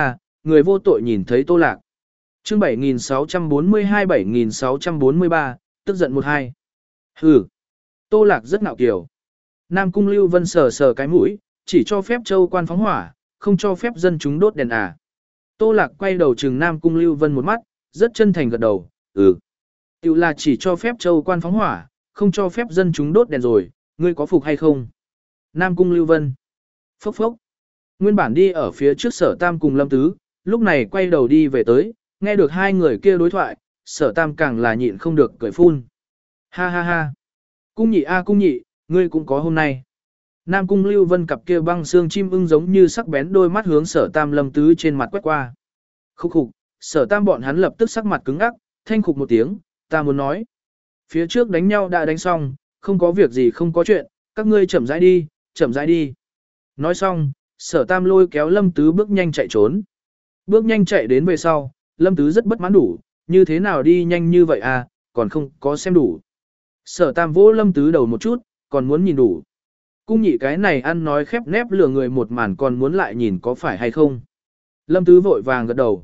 người vô tội nhìn thấy Tô Lạc. Chương bảy nghìn sáu trăm bốn mươi hai bảy nghìn sáu trăm bốn mươi ba, tức giận một hai. Hừ. Tô Lạc rất ngạo kiều. Nam Cung Lưu Vân sờ sờ cái mũi, chỉ cho phép châu quan phóng hỏa, không cho phép dân chúng đốt đèn à. Tô Lạc quay đầu trừng Nam Cung Lưu Vân một mắt, rất chân thành gật đầu, ừ. Tiểu là chỉ cho phép châu quan phóng hỏa, không cho phép dân chúng đốt đèn rồi, ngươi có phục hay không? Nam Cung Lưu Vân. Phốc phốc. Nguyên bản đi ở phía trước Sở Tam cùng Lâm Tứ, lúc này quay đầu đi về tới, nghe được hai người kia đối thoại, Sở Tam càng là nhịn không được cười phun. Ha ha ha. Cung nhị a cung nhị, ngươi cũng có hôm nay. Nam Cung Lưu Vân cặp kia băng xương chim ưng giống như sắc bén đôi mắt hướng Sở Tam Lâm Tứ trên mặt quét qua. Khúc khục, Sở Tam bọn hắn lập tức sắc mặt cứng ngắc, thanh khục một tiếng, ta muốn nói. Phía trước đánh nhau đã đánh xong, không có việc gì không có chuyện, các ngươi chậm rãi đi, chậm rãi đi. Nói xong, Sở Tam lôi kéo Lâm Tứ bước nhanh chạy trốn. Bước nhanh chạy đến về sau, Lâm Tứ rất bất mãn đủ, như thế nào đi nhanh như vậy à, còn không có xem đủ. Sở Tam vỗ Lâm Tứ đầu một chút, còn muốn nhìn đủ. Cung nhị cái này ăn nói khép nép lừa người một màn còn muốn lại nhìn có phải hay không. Lâm Tứ vội vàng gật đầu.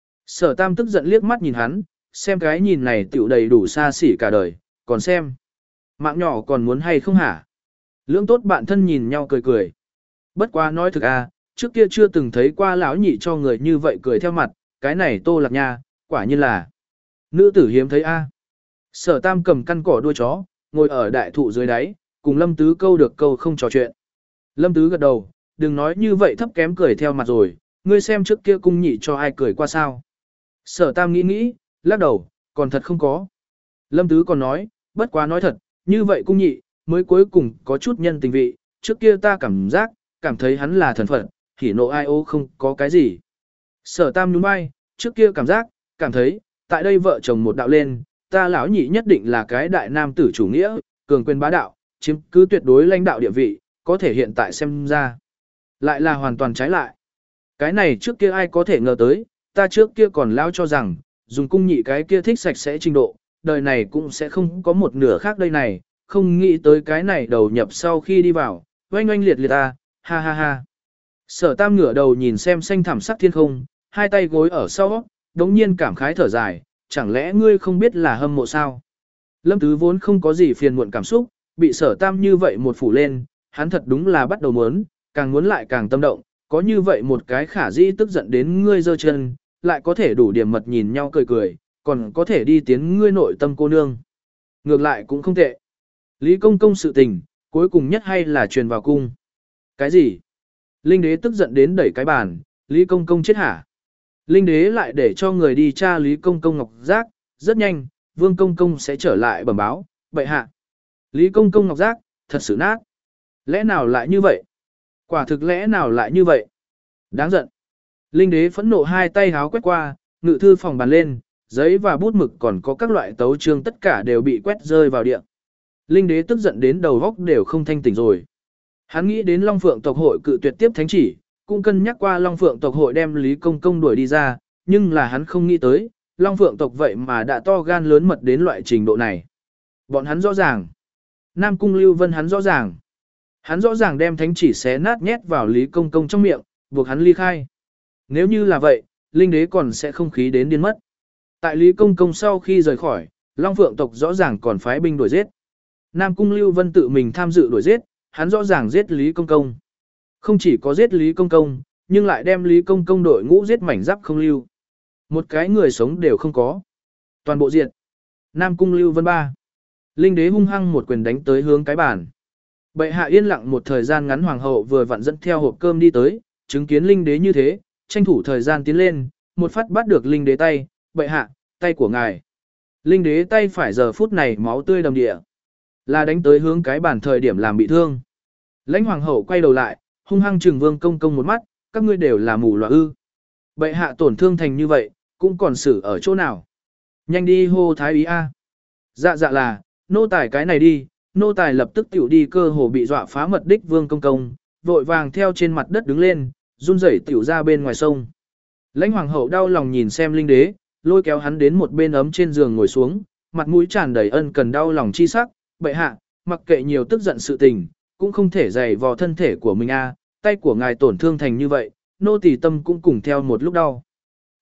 Sở Tam tức giận liếc mắt nhìn hắn, xem cái nhìn này tiểu đầy đủ xa xỉ cả đời, còn xem. Mạng nhỏ còn muốn hay không hả? Lưỡng tốt bạn thân nhìn nhau cười cười. Bất quá nói thực à, trước kia chưa từng thấy qua lão nhị cho người như vậy cười theo mặt, cái này Tô Lạc nha, quả nhiên là nữ tử hiếm thấy a. Sở Tam cầm căn cỏ đuôi chó, ngồi ở đại thụ dưới đáy, cùng Lâm Tứ câu được câu không trò chuyện. Lâm Tứ gật đầu, đừng nói như vậy thấp kém cười theo mặt rồi, ngươi xem trước kia cung nhị cho ai cười qua sao. Sở Tam nghĩ nghĩ, lắc đầu, còn thật không có. Lâm Tứ còn nói, bất quá nói thật, như vậy cung nhị, mới cuối cùng có chút nhân tình vị, trước kia ta cảm giác, cảm thấy hắn là thần phận, hỉ nộ ai ô không có cái gì. Sở Tam nhún vai, trước kia cảm giác, cảm thấy, tại đây vợ chồng một đạo lên, ta lão nhị nhất định là cái đại nam tử chủ nghĩa, cường quyền bá đạo, chiếm cứ tuyệt đối lãnh đạo địa vị, có thể hiện tại xem ra. Lại là hoàn toàn trái lại. Cái này trước kia ai có thể ngờ tới, ta trước kia còn lao cho rằng, dùng cung nhị cái kia thích sạch sẽ trình độ, đời này cũng sẽ không có một nửa khác đây này, không nghĩ tới cái này đầu nhập sau khi đi vào, oanh oanh liệt liệt ta, ha ha ha. Sở Tam ngửa đầu nhìn xem xanh thẳm sắc thiên không, hai tay gối ở sau, đống nhiên cảm khái thở dài, chẳng lẽ ngươi không biết là hâm mộ sao? Lâm Tứ vốn không có gì phiền muộn cảm xúc, bị Sở Tam như vậy một phủ lên, hắn thật đúng là bắt đầu muốn, càng muốn lại càng tâm động, có như vậy một cái khả dĩ tức giận đến ngươi giơ chân, lại có thể đủ điểm mật nhìn nhau cười cười, còn có thể đi tiến ngươi nội tâm cô nương. Ngược lại cũng không tệ. Lý Công Công sự tình, cuối cùng nhất hay là truyền vào cung. Cái gì? Linh đế tức giận đến đẩy cái bàn, Lý Công Công chết hả? Linh đế lại để cho người đi tra Lý Công Công ngọc giác, rất nhanh, Vương Công Công sẽ trở lại bẩm báo, bệ hạ. Lý Công Công ngọc giác, thật sự nát. Lẽ nào lại như vậy? Quả thực lẽ nào lại như vậy? Đáng giận. Linh đế phẫn nộ hai tay háo quét qua, ngự thư phòng bàn lên, giấy và bút mực còn có các loại tấu chương tất cả đều bị quét rơi vào địa. Linh đế tức giận đến đầu góc đều không thanh tỉnh rồi. Hắn nghĩ đến Long Phượng tộc hội cự tuyệt tiếp thánh chỉ, cũng cân nhắc qua Long Phượng tộc hội đem Lý Công Công đuổi đi ra, nhưng là hắn không nghĩ tới, Long Phượng tộc vậy mà đã to gan lớn mật đến loại trình độ này. Bọn hắn rõ ràng. Nam Cung Lưu Vân hắn rõ ràng. Hắn rõ ràng đem thánh chỉ xé nát nhét vào Lý Công Công trong miệng, buộc hắn ly khai. Nếu như là vậy, Linh đế còn sẽ không khí đến điên mất. Tại Lý Công Công sau khi rời khỏi, Long Phượng tộc rõ ràng còn phái binh đuổi giết. Nam Cung Lưu Vân tự mình tham dự đuổi giết, hắn rõ ràng giết Lý Công Công. Không chỉ có giết Lý Công Công, nhưng lại đem Lý Công Công đội ngũ giết mảnh giáp không lưu. Một cái người sống đều không có. Toàn bộ diệt. Nam Cung Lưu Vân ba. Linh đế hung hăng một quyền đánh tới hướng cái bàn. Bệ hạ yên lặng một thời gian ngắn, hoàng hậu vừa vặn dẫn theo hộp cơm đi tới, chứng kiến linh đế như thế, tranh thủ thời gian tiến lên, một phát bắt được linh đế tay, bệ hạ, tay của ngài. Linh đế tay phải giờ phút này máu tươi đầm địa. Là đánh tới hướng cái bàn thời điểm làm bị thương. Lãnh hoàng hậu quay đầu lại, hung hăng trừng Vương Công Công một mắt, các ngươi đều là mù lòa ư. Bệ hạ tổn thương thành như vậy, cũng còn xử ở chỗ nào. Nhanh đi hô thái ý a. Dạ dạ là, nô tài cái này đi, nô tài lập tức tiểu đi, cơ hồ bị dọa phá mật đích Vương Công Công, vội vàng theo trên mặt đất đứng lên, run rẩy tiểu ra bên ngoài sông. Lãnh hoàng hậu đau lòng nhìn xem linh đế, lôi kéo hắn đến một bên ấm trên giường ngồi xuống, mặt mũi tràn đầy ân cần đau lòng chi sắc, bệ hạ, mặc kệ nhiều tức giận sự tình, cũng không thể dày vò thân thể của mình a, tay của ngài tổn thương thành như vậy, nô tỳ tâm cũng cùng theo một lúc đau.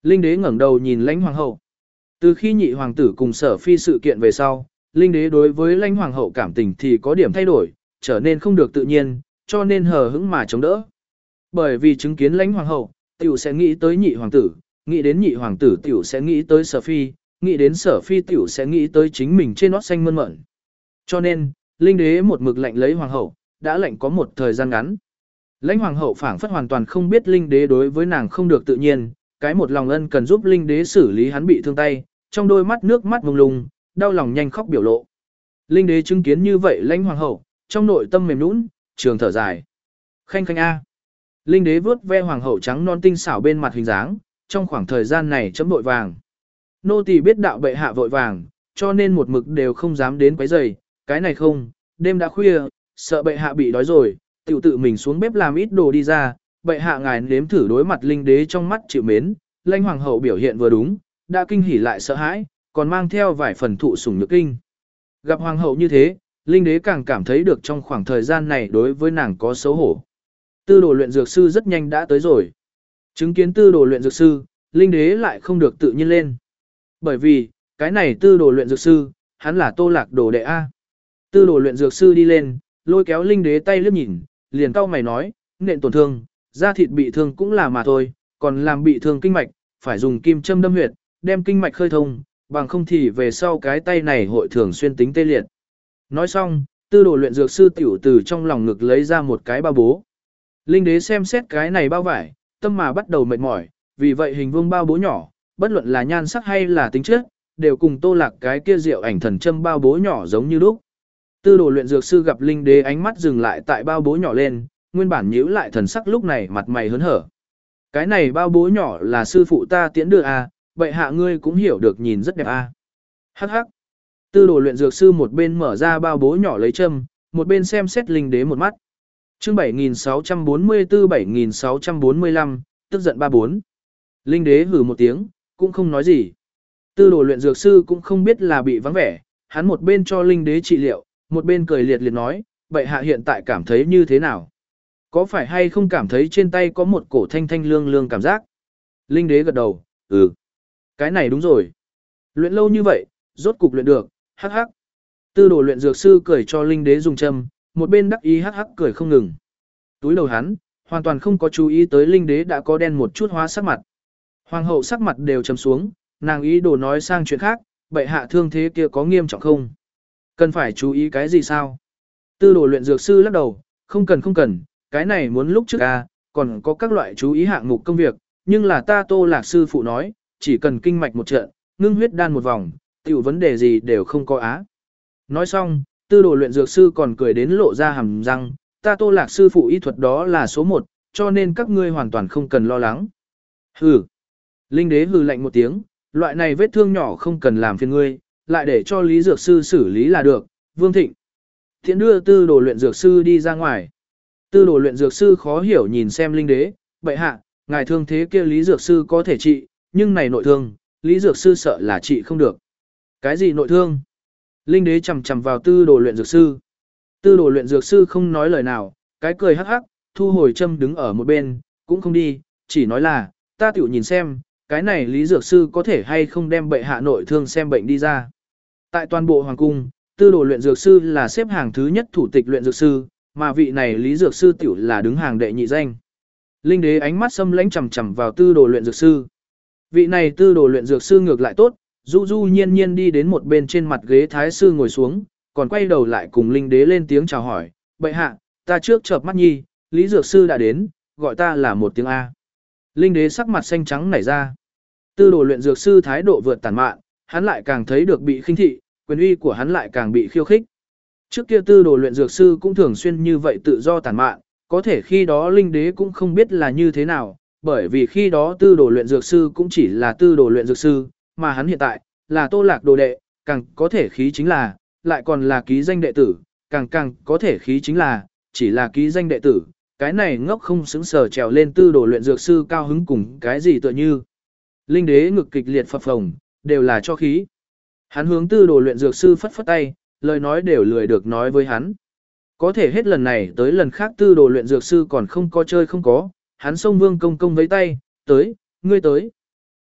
Linh đế ngẩng đầu nhìn lãnh hoàng hậu. Từ khi nhị hoàng tử cùng sở phi sự kiện về sau, linh đế đối với lãnh hoàng hậu cảm tình thì có điểm thay đổi, trở nên không được tự nhiên, cho nên hờ hững mà chống đỡ. Bởi vì chứng kiến lãnh hoàng hậu, tiểu sẽ nghĩ tới nhị hoàng tử, nghĩ đến nhị hoàng tử tiểu sẽ nghĩ tới sở phi, nghĩ đến sở phi tiểu sẽ nghĩ tới chính mình trên nót xanh mơn mởn. Cho nên, linh đế một mực lệnh lấy hoàng hậu, đã lệnh có một thời gian ngắn. Lãnh hoàng hậu phảng phất hoàn toàn không biết linh đế đối với nàng không được tự nhiên, cái một lòng ân cần giúp linh đế xử lý hắn bị thương tay, trong đôi mắt nước mắt mông lung, đau lòng nhanh khóc biểu lộ. Linh đế chứng kiến như vậy lãnh hoàng hậu, trong nội tâm mềm nũng, trường thở dài. Khanh khanh a. Linh đế vuốt ve hoàng hậu trắng non tinh xảo bên mặt hình dáng, trong khoảng thời gian này chấm vội vàng. Nô tỳ biết đạo bệ hạ vội vàng, cho nên một mực đều không dám đến quấy rầy, cái này không, đêm đã khuya, sợ bệ hạ bị đói rồi, tiểu tự mình xuống bếp làm ít đồ đi ra, bệ hạ ngài nếm thử đối mặt linh đế trong mắt chịu mến, lãnh hoàng hậu biểu hiện vừa đúng, đã kinh hỉ lại sợ hãi, còn mang theo vài phần thụ sủng nhược kinh. Gặp hoàng hậu như thế, linh đế càng cảm thấy được trong khoảng thời gian này đối với nàng có xấu hổ. Tư đồ luyện dược sư rất nhanh đã tới rồi. Chứng kiến tư đồ luyện dược sư, linh đế lại không được tự nhiên lên. Bởi vì, cái này tư đồ luyện dược sư, hắn là Tô Lạc đồ đệ A. Tư đồ luyện dược sư đi lên, lôi kéo linh đế tay liếc nhìn, liền cau mày nói, nện tổn thương, da thịt bị thương cũng là mà thôi, còn làm bị thương kinh mạch, phải dùng kim châm đâm huyệt, đem kinh mạch khơi thông, bằng không thì về sau cái tay này hội thường xuyên tính tê liệt. Nói xong, tư đồ luyện dược sư tiểu từ trong lòng ngực lấy ra một cái bao bố. Linh đế xem xét cái này bao vải, tâm mà bắt đầu mệt mỏi, vì vậy hình vuông bao bố nhỏ, bất luận là nhan sắc hay là tính chất, đều cùng Tô Lạc cái kia rượu ảnh thần châm bao bố nhỏ giống như lúc. Tư đồ luyện dược sư gặp linh đế ánh mắt dừng lại tại bao bố nhỏ lên, nguyên bản nhíu lại thần sắc lúc này mặt mày hớn hở. Cái này bao bố nhỏ là sư phụ ta tiễn đưa à, bệ hạ ngươi cũng hiểu được nhìn rất đẹp à. Hắc hắc. Tư đồ luyện dược sư một bên mở ra bao bố nhỏ lấy châm, một bên xem xét linh đế một mắt. Chương bảy nghìn sáu trăm bốn mươi tư bảy nghìn sáu trăm bốn mươi lăm, tức giận ba bốn. Linh đế hừ một tiếng, cũng không nói gì. Tư đồ luyện dược sư cũng không biết là bị vắng vẻ, hắn một bên cho linh đế trị liệu, một bên cười liệt liệt nói, bệ hạ hiện tại cảm thấy như thế nào? Có phải hay không cảm thấy trên tay có một cổ thanh thanh lương lương cảm giác? Linh đế gật đầu, ừ. Cái này đúng rồi. Luyện lâu như vậy, rốt cục luyện được, hắc hắc. Tư đồ luyện dược sư cười cho linh đế dùng châm, một bên đắc ý hắc hắc cười không ngừng. Túi đầu hắn, hoàn toàn không có chú ý tới linh đế đã có đen một chút hóa sắc mặt. Hoàng hậu sắc mặt đều trầm xuống, nàng ý đồ nói sang chuyện khác, bệ hạ thương thế kia có nghiêm trọng không? Cần phải chú ý cái gì sao? Tư đồ luyện dược sư lắc đầu, không cần không cần, cái này muốn lúc trước à, còn có các loại chú ý hạng mục công việc, nhưng là ta Tô Lạc sư phụ nói, chỉ cần kinh mạch một trận, ngưng huyết đan một vòng, tiểu vấn đề gì đều không có á. Nói xong, tư đồ luyện dược sư còn cười đến lộ ra hàm răng, ta Tô Lạc sư phụ y thuật đó là số một, cho nên các ngươi hoàn toàn không cần lo lắng. Hừ. Linh đế hừ lạnh một tiếng, loại này vết thương nhỏ không cần làm phiền ngươi, lại để cho Lý Dược Sư xử lý là được, Vương Thịnh. Thiện đưa tư đồ luyện dược sư đi ra ngoài. Tư đồ luyện dược sư khó hiểu nhìn xem linh đế, bệ hạ, ngài thương thế kia Lý Dược Sư có thể trị, nhưng này nội thương, Lý Dược Sư sợ là trị không được. Cái gì nội thương? Linh đế chầm chầm vào tư đồ luyện dược sư. Tư đồ luyện dược sư không nói lời nào, cái cười hắc hắc, thu hồi châm đứng ở một bên, cũng không đi, chỉ nói là, ta tiểu nhìn xem, cái này Lý Dược Sư có thể hay không đem bệ hạ nội thương xem bệnh đi ra. Tại toàn bộ hoàng cung, tư đồ luyện dược sư là xếp hàng thứ nhất thủ tịch luyện dược sư, mà vị này Lý Dược Sư tiểu là đứng hàng đệ nhị danh. Linh đế ánh mắt xâm lãnh chằm chằm vào tư đồ luyện dược sư. Vị này tư đồ luyện dược sư ngược lại tốt, du du nhiên nhiên đi đến một bên trên mặt ghế thái sư ngồi xuống, còn quay đầu lại cùng linh đế lên tiếng chào hỏi, bệ hạ, ta trước chợp mắt nhi, Lý Dược Sư đã đến, gọi ta là một tiếng A. Linh đế sắc mặt xanh trắng nảy ra. Tư đồ luyện dược sư thái độ vượt tàn mạn, hắn lại càng thấy được bị khinh thị, quyền uy của hắn lại càng bị khiêu khích. Trước kia tư đồ luyện dược sư cũng thường xuyên như vậy tự do tàn mạn, có thể khi đó linh đế cũng không biết là như thế nào, bởi vì khi đó tư đồ luyện dược sư cũng chỉ là tư đồ luyện dược sư, mà hắn hiện tại, là Tô Lạc đồ đệ, càng có thể khí chính là, lại còn là ký danh đệ tử, càng càng có thể khí chính là, chỉ là ký danh đệ tử, cái này ngốc không xứng sở trèo lên tư đồ luyện dược sư cao hứng cùng cái gì tựa như. Linh đế ngực kịch liệt phập phồng, đều là cho khí. Hắn hướng tư đồ luyện dược sư phất phất tay, lời nói đều lười được nói với hắn. Có thể hết lần này tới lần khác tư đồ luyện dược sư còn không có chơi không có, hắn xông Vương Công Công với tay, tới, ngươi tới.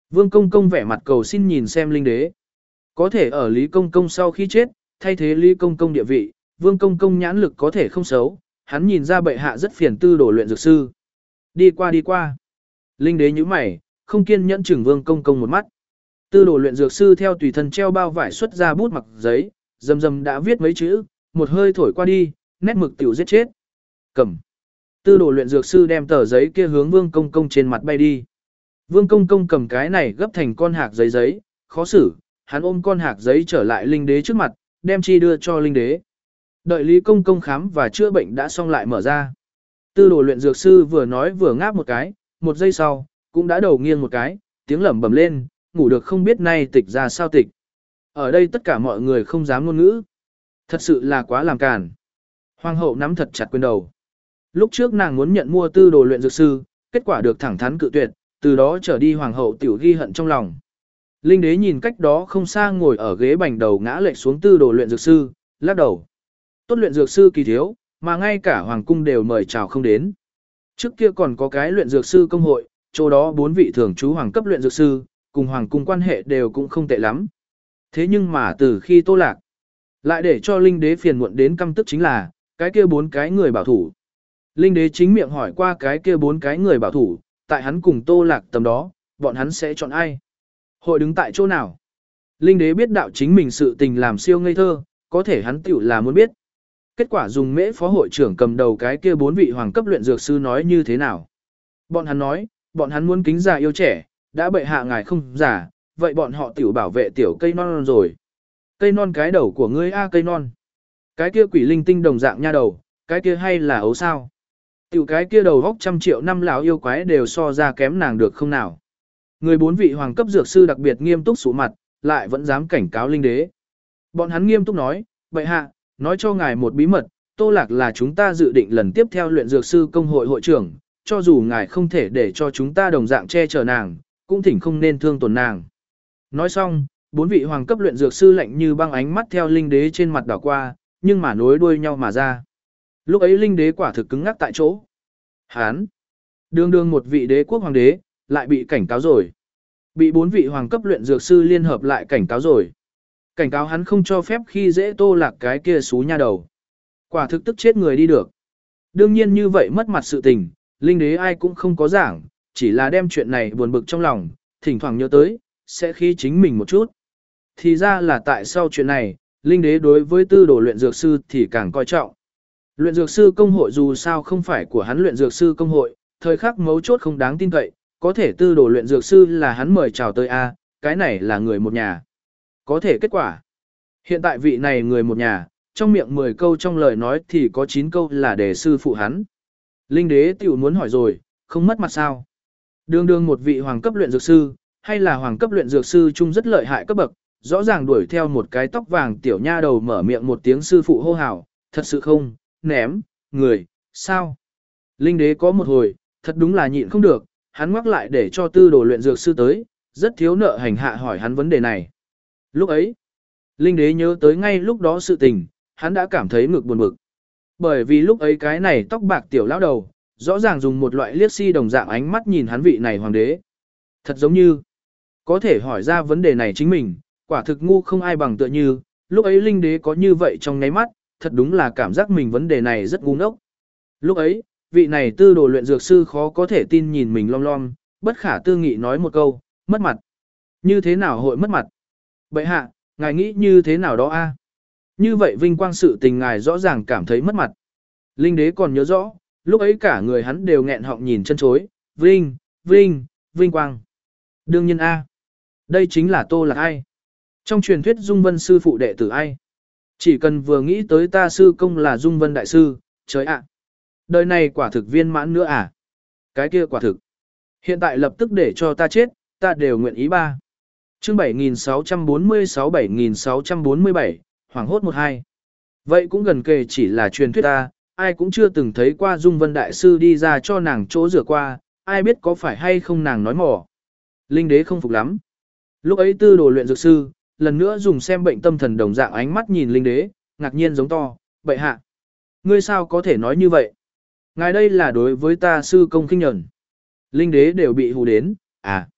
Vương Công Công vẻ mặt cầu xin nhìn xem Linh Đế. Có thể ở Lý Công Công sau khi chết, thay thế Lý Công Công địa vị, Vương Công Công nhãn lực có thể không xấu, hắn nhìn ra bệ hạ rất phiền tư đổ luyện dược sư. Đi qua đi qua. Linh Đế nhíu mày, không kiên nhẫn chừng Vương Công Công một mắt. Tư đồ luyện dược sư theo tùy thân treo bao vải xuất ra bút mặc giấy, rầm rầm đã viết mấy chữ, một hơi thổi qua đi, nét mực tiểu giết chết. Cầm. Tư đồ luyện dược sư đem tờ giấy kia hướng Vương Công Công trên mặt bay đi. Vương Công Công cầm cái này gấp thành con hạc giấy giấy, khó xử, hắn ôm con hạc giấy trở lại Linh Đế trước mặt, đem chi đưa cho Linh Đế. Đợi Lý Công Công khám và chữa bệnh đã xong lại mở ra. Tư đồ luyện dược sư vừa nói vừa ngáp một cái, một giây sau, cũng đã đầu nghiêng một cái, tiếng lẩm bẩm lên, ngủ được không biết nay tịch ra sao tịch. Ở đây tất cả mọi người không dám ngôn ngữ. Thật sự là quá làm càn. Hoàng hậu nắm thật chặt quyền đầu. Lúc trước nàng muốn nhận mua tư đồ luyện dược sư, kết quả được thẳng thắn cự tuyệt, từ đó trở đi hoàng hậu tiểu ghi hận trong lòng. Linh Đế nhìn cách đó không xa ngồi ở ghế bành đầu ngã lệch xuống tư đồ luyện dược sư, lắc đầu. Tốt luyện dược sư kỳ thiếu, mà ngay cả hoàng cung đều mời chào không đến. Trước kia còn có cái luyện dược sư công hội, chỗ đó bốn vị thường trú hoàng cấp luyện dược sư, cùng hoàng cung quan hệ đều cũng không tệ lắm. Thế nhưng mà từ khi Tô Lạc, lại để cho Linh Đế phiền muộn đến căm tức chính là, cái kia bốn cái người bảo thủ. Linh Đế chính miệng hỏi qua cái kia bốn cái người bảo thủ, tại hắn cùng Tô Lạc tầm đó, bọn hắn sẽ chọn ai? Hội đứng tại chỗ nào? Linh Đế biết đạo chính mình sự tình làm siêu ngây thơ, có thể hắn tiểu là muốn biết. Kết quả dùng mễ phó hội trưởng cầm đầu cái kia bốn vị hoàng cấp luyện dược sư nói như thế nào? Bọn hắn nói, bọn hắn muốn kính già yêu trẻ, đã bệ hạ ngài không già, vậy bọn họ tiểu bảo vệ tiểu cây non, non rồi. Cây non cái đầu của ngươi a cây non. Cái kia quỷ linh tinh đồng dạng nha đầu, cái kia hay là ấu sao? Tiểu cái kia đầu góc trăm triệu năm lão yêu quái đều so ra kém nàng được không nào? Người bốn vị hoàng cấp dược sư đặc biệt nghiêm túc sụ mặt, lại vẫn dám cảnh cáo Linh Đế. Bọn hắn nghiêm túc nói, bệ hạ, nói cho ngài một bí mật, Tô Lạc là chúng ta dự định lần tiếp theo luyện dược sư công hội hội trưởng, cho dù ngài không thể để cho chúng ta đồng dạng che chở nàng, cũng thỉnh không nên thương tổn nàng. Nói xong, bốn vị hoàng cấp luyện dược sư lạnh như băng ánh mắt theo Linh Đế trên mặt đảo qua, nhưng mà nối đuôi nhau mà ra. Lúc ấy Linh Đế quả thực cứng ngắc tại chỗ. Hán, đương đương một vị đế quốc hoàng đế, lại bị cảnh cáo rồi. Bị bốn vị hoàng cấp luyện dược sư liên hợp lại cảnh cáo rồi. Cảnh cáo hắn không cho phép khi dễ Tô Lạc cái kia xú nha đầu. Quả thực tức chết người đi được. Đương nhiên như vậy mất mặt sự tình, Linh Đế ai cũng không có giảng, chỉ là đem chuyện này buồn bực trong lòng, thỉnh thoảng nhớ tới, sẽ khi chính mình một chút. Thì ra là tại sau chuyện này, Linh Đế đối với tư đồ luyện dược sư thì càng coi trọng. Luyện dược sư công hội dù sao không phải của hắn luyện dược sư công hội, thời khắc mấu chốt không đáng tin cậy, có thể tư đồ luyện dược sư là hắn mời chào tới A, cái này là người một nhà. Có thể kết quả. Hiện tại vị này người một nhà, trong miệng mười câu trong lời nói thì có chín câu là để sư phụ hắn. Linh Đế tiểu muốn hỏi rồi, không mất mặt sao? Đương đương một vị hoàng cấp luyện dược sư, hay là hoàng cấp luyện dược sư chung rất lợi hại cấp bậc, rõ ràng đuổi theo một cái tóc vàng tiểu nha đầu mở miệng một tiếng sư phụ hô hào, thật sự không, ném, người, sao? Linh Đế có một hồi, thật đúng là nhịn không được, hắn ngoắc lại để cho tư đồ luyện dược sư tới, rất thiếu nợ hành hạ hỏi hắn vấn đề này. Lúc ấy, Linh Đế nhớ tới ngay lúc đó sự tình, hắn đã cảm thấy ngực buồn bực. Bởi vì lúc ấy cái này tóc bạc tiểu lão đầu, rõ ràng dùng một loại liếc si đồng dạng ánh mắt nhìn hắn vị này hoàng đế. Thật giống như, có thể hỏi ra vấn đề này chính mình, quả thực ngu không ai bằng tựa như, lúc ấy Linh Đế có như vậy trong nháy mắt, thật đúng là cảm giác mình vấn đề này rất ngu ngốc. Lúc ấy, vị này tư đồ luyện dược sư khó có thể tin nhìn mình lom lom, bất khả tư nghị nói một câu, mất mặt. Như thế nào hội mất mặt? Bệ hạ, ngài nghĩ như thế nào đó a? Như vậy vinh quang sự tình ngài rõ ràng cảm thấy mất mặt. Linh Đế còn nhớ rõ, lúc ấy cả người hắn đều nghẹn họng nhìn chân chối, vinh, vinh, vinh quang. Đương nhiên a, đây chính là Tô Lạc ai? Trong truyền thuyết Dung Vân sư phụ đệ tử ai? Chỉ cần vừa nghĩ tới ta sư công là Dung Vân đại sư, trời ạ. Đời này quả thực viên mãn nữa à? Cái kia quả thực. Hiện tại lập tức để cho ta chết, ta đều nguyện ý ba. Chương bảy nghìn sáu trăm bốn mươi sáu bảy nghìn sáu trăm bốn mươi bảy, hoảng hốt một hai. Vậy cũng gần kề chỉ là truyền thuyết ta, ai cũng chưa từng thấy qua Dung Vân đại sư đi ra cho nàng chỗ rửa qua, ai biết có phải hay không nàng nói mỏ. Linh Đế không phục lắm. Lúc ấy tư đồ luyện dược sư, lần nữa dùng xem bệnh tâm thần đồng dạng ánh mắt nhìn Linh Đế, ngạc nhiên giống to, bệ hạ. Ngươi sao có thể nói như vậy? Ngài đây là đối với ta sư công khinh nhẫn. Linh Đế đều bị hù đến, à.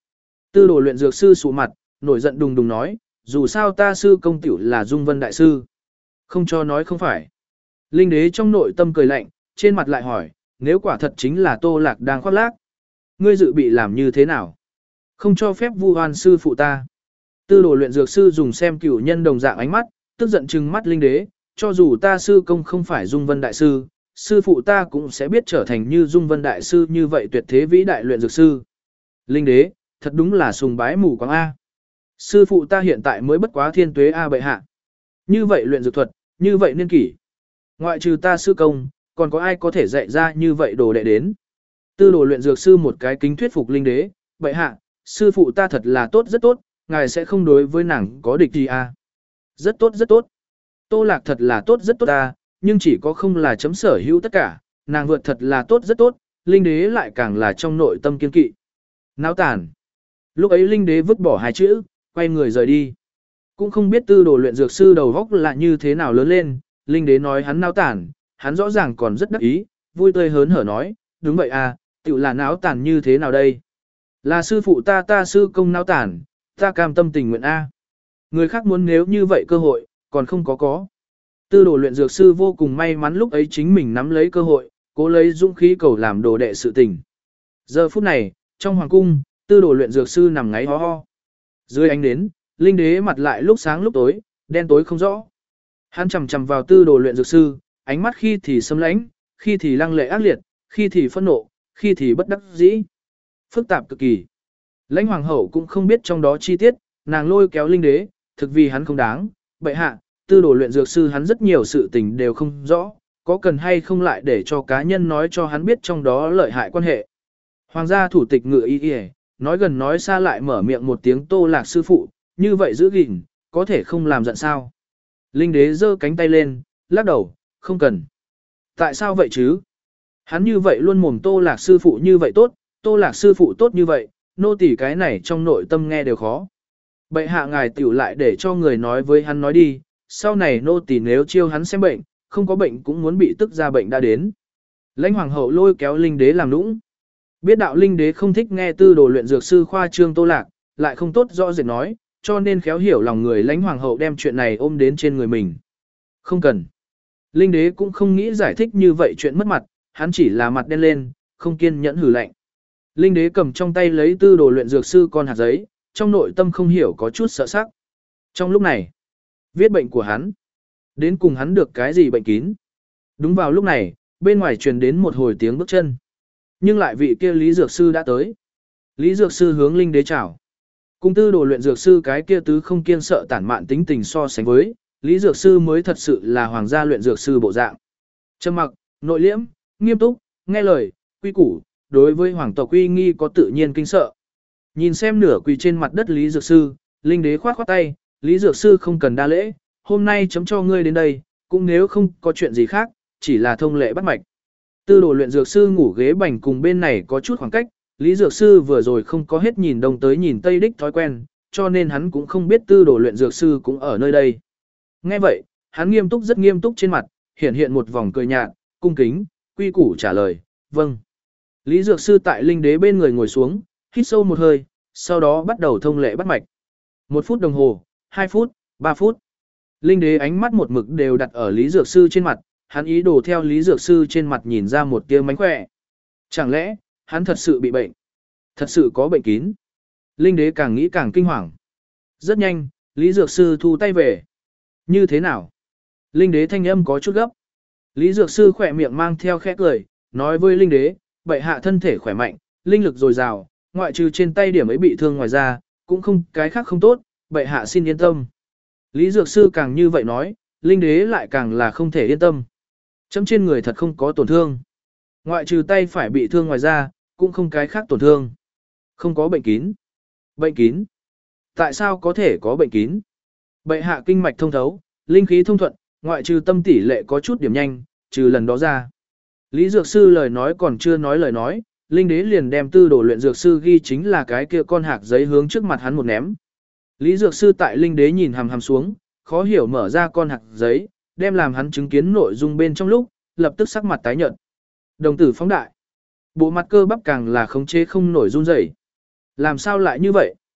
Tư đồ luyện dược sư sụ mặt, nổi giận đùng đùng nói, dù sao ta sư công tiểu là Dung Vân đại sư. Không cho nói không phải. Linh đế trong nội tâm cười lạnh, trên mặt lại hỏi, nếu quả thật chính là Tô Lạc đang khoác lác, ngươi dự bị làm như thế nào? Không cho phép vu oan sư phụ ta. Tư đồ luyện dược sư dùng xem cửu nhân đồng dạng ánh mắt, tức giận trừng mắt linh đế, cho dù ta sư công không phải Dung Vân đại sư, sư phụ ta cũng sẽ biết trở thành như Dung Vân đại sư như vậy tuyệt thế vĩ đại luyện dược sư. Linh đế, thật đúng là sùng bái mù quáng A. Sư phụ ta hiện tại mới bất quá thiên tuế A bệ hạ. Như vậy luyện dược thuật, như vậy niên kỷ. Ngoại trừ ta sư công, còn có ai có thể dạy ra như vậy đồ đệ đến. Tư đồ luyện dược sư một cái kính thuyết phục linh đế, bệ hạ, sư phụ ta thật là tốt rất tốt, ngài sẽ không đối với nàng có địch gì à. Rất tốt rất tốt. Tô Lạc thật là tốt rất tốt ta, nhưng chỉ có không là chấm sở hữu tất cả, nàng vượt thật là tốt rất tốt, linh đế lại càng là trong nội tâm kiên kỵ. Náo tàn. Lúc ấy linh đế vứt bỏ hai chữ, quay người rời đi. Cũng không biết tư đồ luyện dược sư đầu góc là như thế nào lớn lên, linh đế nói hắn náo tàn, hắn rõ ràng còn rất đắc ý, vui tươi hớn hở nói, đúng vậy à, tự là náo tàn như thế nào đây? Là sư phụ ta ta sư công náo tàn, ta cam tâm tình nguyện a. Người khác muốn nếu như vậy cơ hội, còn không có có. Tư đồ luyện dược sư vô cùng may mắn lúc ấy chính mình nắm lấy cơ hội, cố lấy dũng khí cầu làm đồ đệ sự tình. Giờ phút này, trong hoàng cung, tư đồ luyện dược sư nằm ngáy ho ho. Dưới ánh nến, linh đế mặt lại lúc sáng lúc tối, đen tối không rõ. Hắn chầm chầm vào tư đồ luyện dược sư, ánh mắt khi thì sấm lãnh, khi thì lăng lệ ác liệt, khi thì phẫn nộ, khi thì bất đắc dĩ. Phức tạp cực kỳ. Lãnh hoàng hậu cũng không biết trong đó chi tiết, nàng lôi kéo linh đế, thực vì hắn không đáng, bệ hạ, tư đồ luyện dược sư hắn rất nhiều sự tình đều không rõ, có cần hay không lại để cho cá nhân nói cho hắn biết trong đó lợi hại quan hệ. Hoàng gia thủ tịch ngự y y, nói gần nói xa lại mở miệng một tiếng Tô Lạc sư phụ, như vậy giữ gìn, có thể không làm giận sao. Linh đế giơ cánh tay lên, lắc đầu, không cần. Tại sao vậy chứ? Hắn như vậy luôn mồm Tô Lạc sư phụ như vậy tốt, Tô Lạc sư phụ tốt như vậy, nô tỳ cái này trong nội tâm nghe đều khó. Bệ hạ ngài tiểu lại để cho người nói với hắn nói đi, sau này nô tỳ nếu chiêu hắn xem bệnh, không có bệnh cũng muốn bị tức ra bệnh đã đến. Lãnh hoàng hậu lôi kéo linh đế làm nũng. Biết đạo linh đế không thích nghe tư đồ luyện dược sư khoa trương Tô Lạc, lại không tốt rõ rệt nói, cho nên khéo hiểu lòng người lãnh hoàng hậu đem chuyện này ôm đến trên người mình. Không cần. Linh đế cũng không nghĩ giải thích như vậy chuyện mất mặt, hắn chỉ là mặt đen lên, không kiên nhẫn hừ lạnh. Linh đế cầm trong tay lấy tư đồ luyện dược sư con hạt giấy, trong nội tâm không hiểu có chút sợ sắc. Trong lúc này, viết bệnh của hắn, đến cùng hắn được cái gì bệnh kín. Đúng vào lúc này, bên ngoài truyền đến một hồi tiếng bước chân. Nhưng lại vị kia Lý Dược Sư đã tới. Lý Dược Sư hướng linh đế chào. Cùng tư đồ luyện dược sư cái kia tứ không kiên sợ tản mạn tính tình so sánh với, Lý Dược Sư mới thật sự là hoàng gia luyện dược sư bộ dạng. Trầm mặc, nội liễm, nghiêm túc, nghe lời, quy củ, đối với hoàng tộc uy nghi có tự nhiên kinh sợ. Nhìn xem nửa quỳ trên mặt đất Lý Dược Sư, linh đế khoát khoát tay, Lý Dược Sư không cần đa lễ, hôm nay chấm cho ngươi đến đây, cũng nếu không có chuyện gì khác, chỉ là thông lệ bắt mạch. Tư đồ luyện dược sư ngủ ghế bành cùng bên này có chút khoảng cách, Lý Dược Sư vừa rồi không có hết nhìn đông tới nhìn tây đích thói quen, cho nên hắn cũng không biết tư đồ luyện dược sư cũng ở nơi đây. Nghe vậy, hắn nghiêm túc rất nghiêm túc trên mặt, hiện hiện một vòng cười nhạt, cung kính, quy củ trả lời, vâng. Lý Dược Sư tại linh đế bên người ngồi xuống, hít sâu một hơi, sau đó bắt đầu thông lệ bắt mạch. Một phút đồng hồ, hai phút, ba phút. Linh đế ánh mắt một mực đều đặt ở Lý Dược Sư trên mặt, hắn ý đồ theo Lý Dược Sư trên mặt nhìn ra một tia mánh khỏe. Chẳng lẽ, hắn thật sự bị bệnh? Thật sự có bệnh kín? Linh đế càng nghĩ càng kinh hoàng. Rất nhanh, Lý Dược Sư thu tay về. Như thế nào? Linh đế thanh âm có chút gấp. Lý Dược Sư khỏe miệng mang theo khẽ cười, nói với linh đế, bệ hạ thân thể khỏe mạnh, linh lực dồi dào, ngoại trừ trên tay điểm ấy bị thương ngoài ra, cũng không cái khác không tốt, bệ hạ xin yên tâm. Lý Dược Sư càng như vậy nói, linh đế lại càng là không thể yên tâm. Chấm trên người thật không có tổn thương. Ngoại trừ tay phải bị thương ngoài ra, cũng không cái khác tổn thương. Không có bệnh kín. Bệnh kín? Tại sao có thể có bệnh kín? Bệ hạ kinh mạch thông thấu, linh khí thông thuận, ngoại trừ tâm tỷ lệ có chút điểm nhanh, trừ lần đó ra. Lý Dược Sư lời nói còn chưa nói lời nói, linh đế liền đem tư đồ luyện dược sư ghi chính là cái kia con hạc giấy hướng trước mặt hắn một ném. Lý Dược Sư tại linh đế nhìn hằm hằm xuống, khó hiểu mở ra con hạc giấy, đem làm hắn chứng kiến nội dung bên trong lúc, lập tức sắc mặt tái nhợt. Đồng tử phóng đại. Bộ mặt cơ bắp càng là khống chế không nổi run rẩy. Làm sao lại như vậy?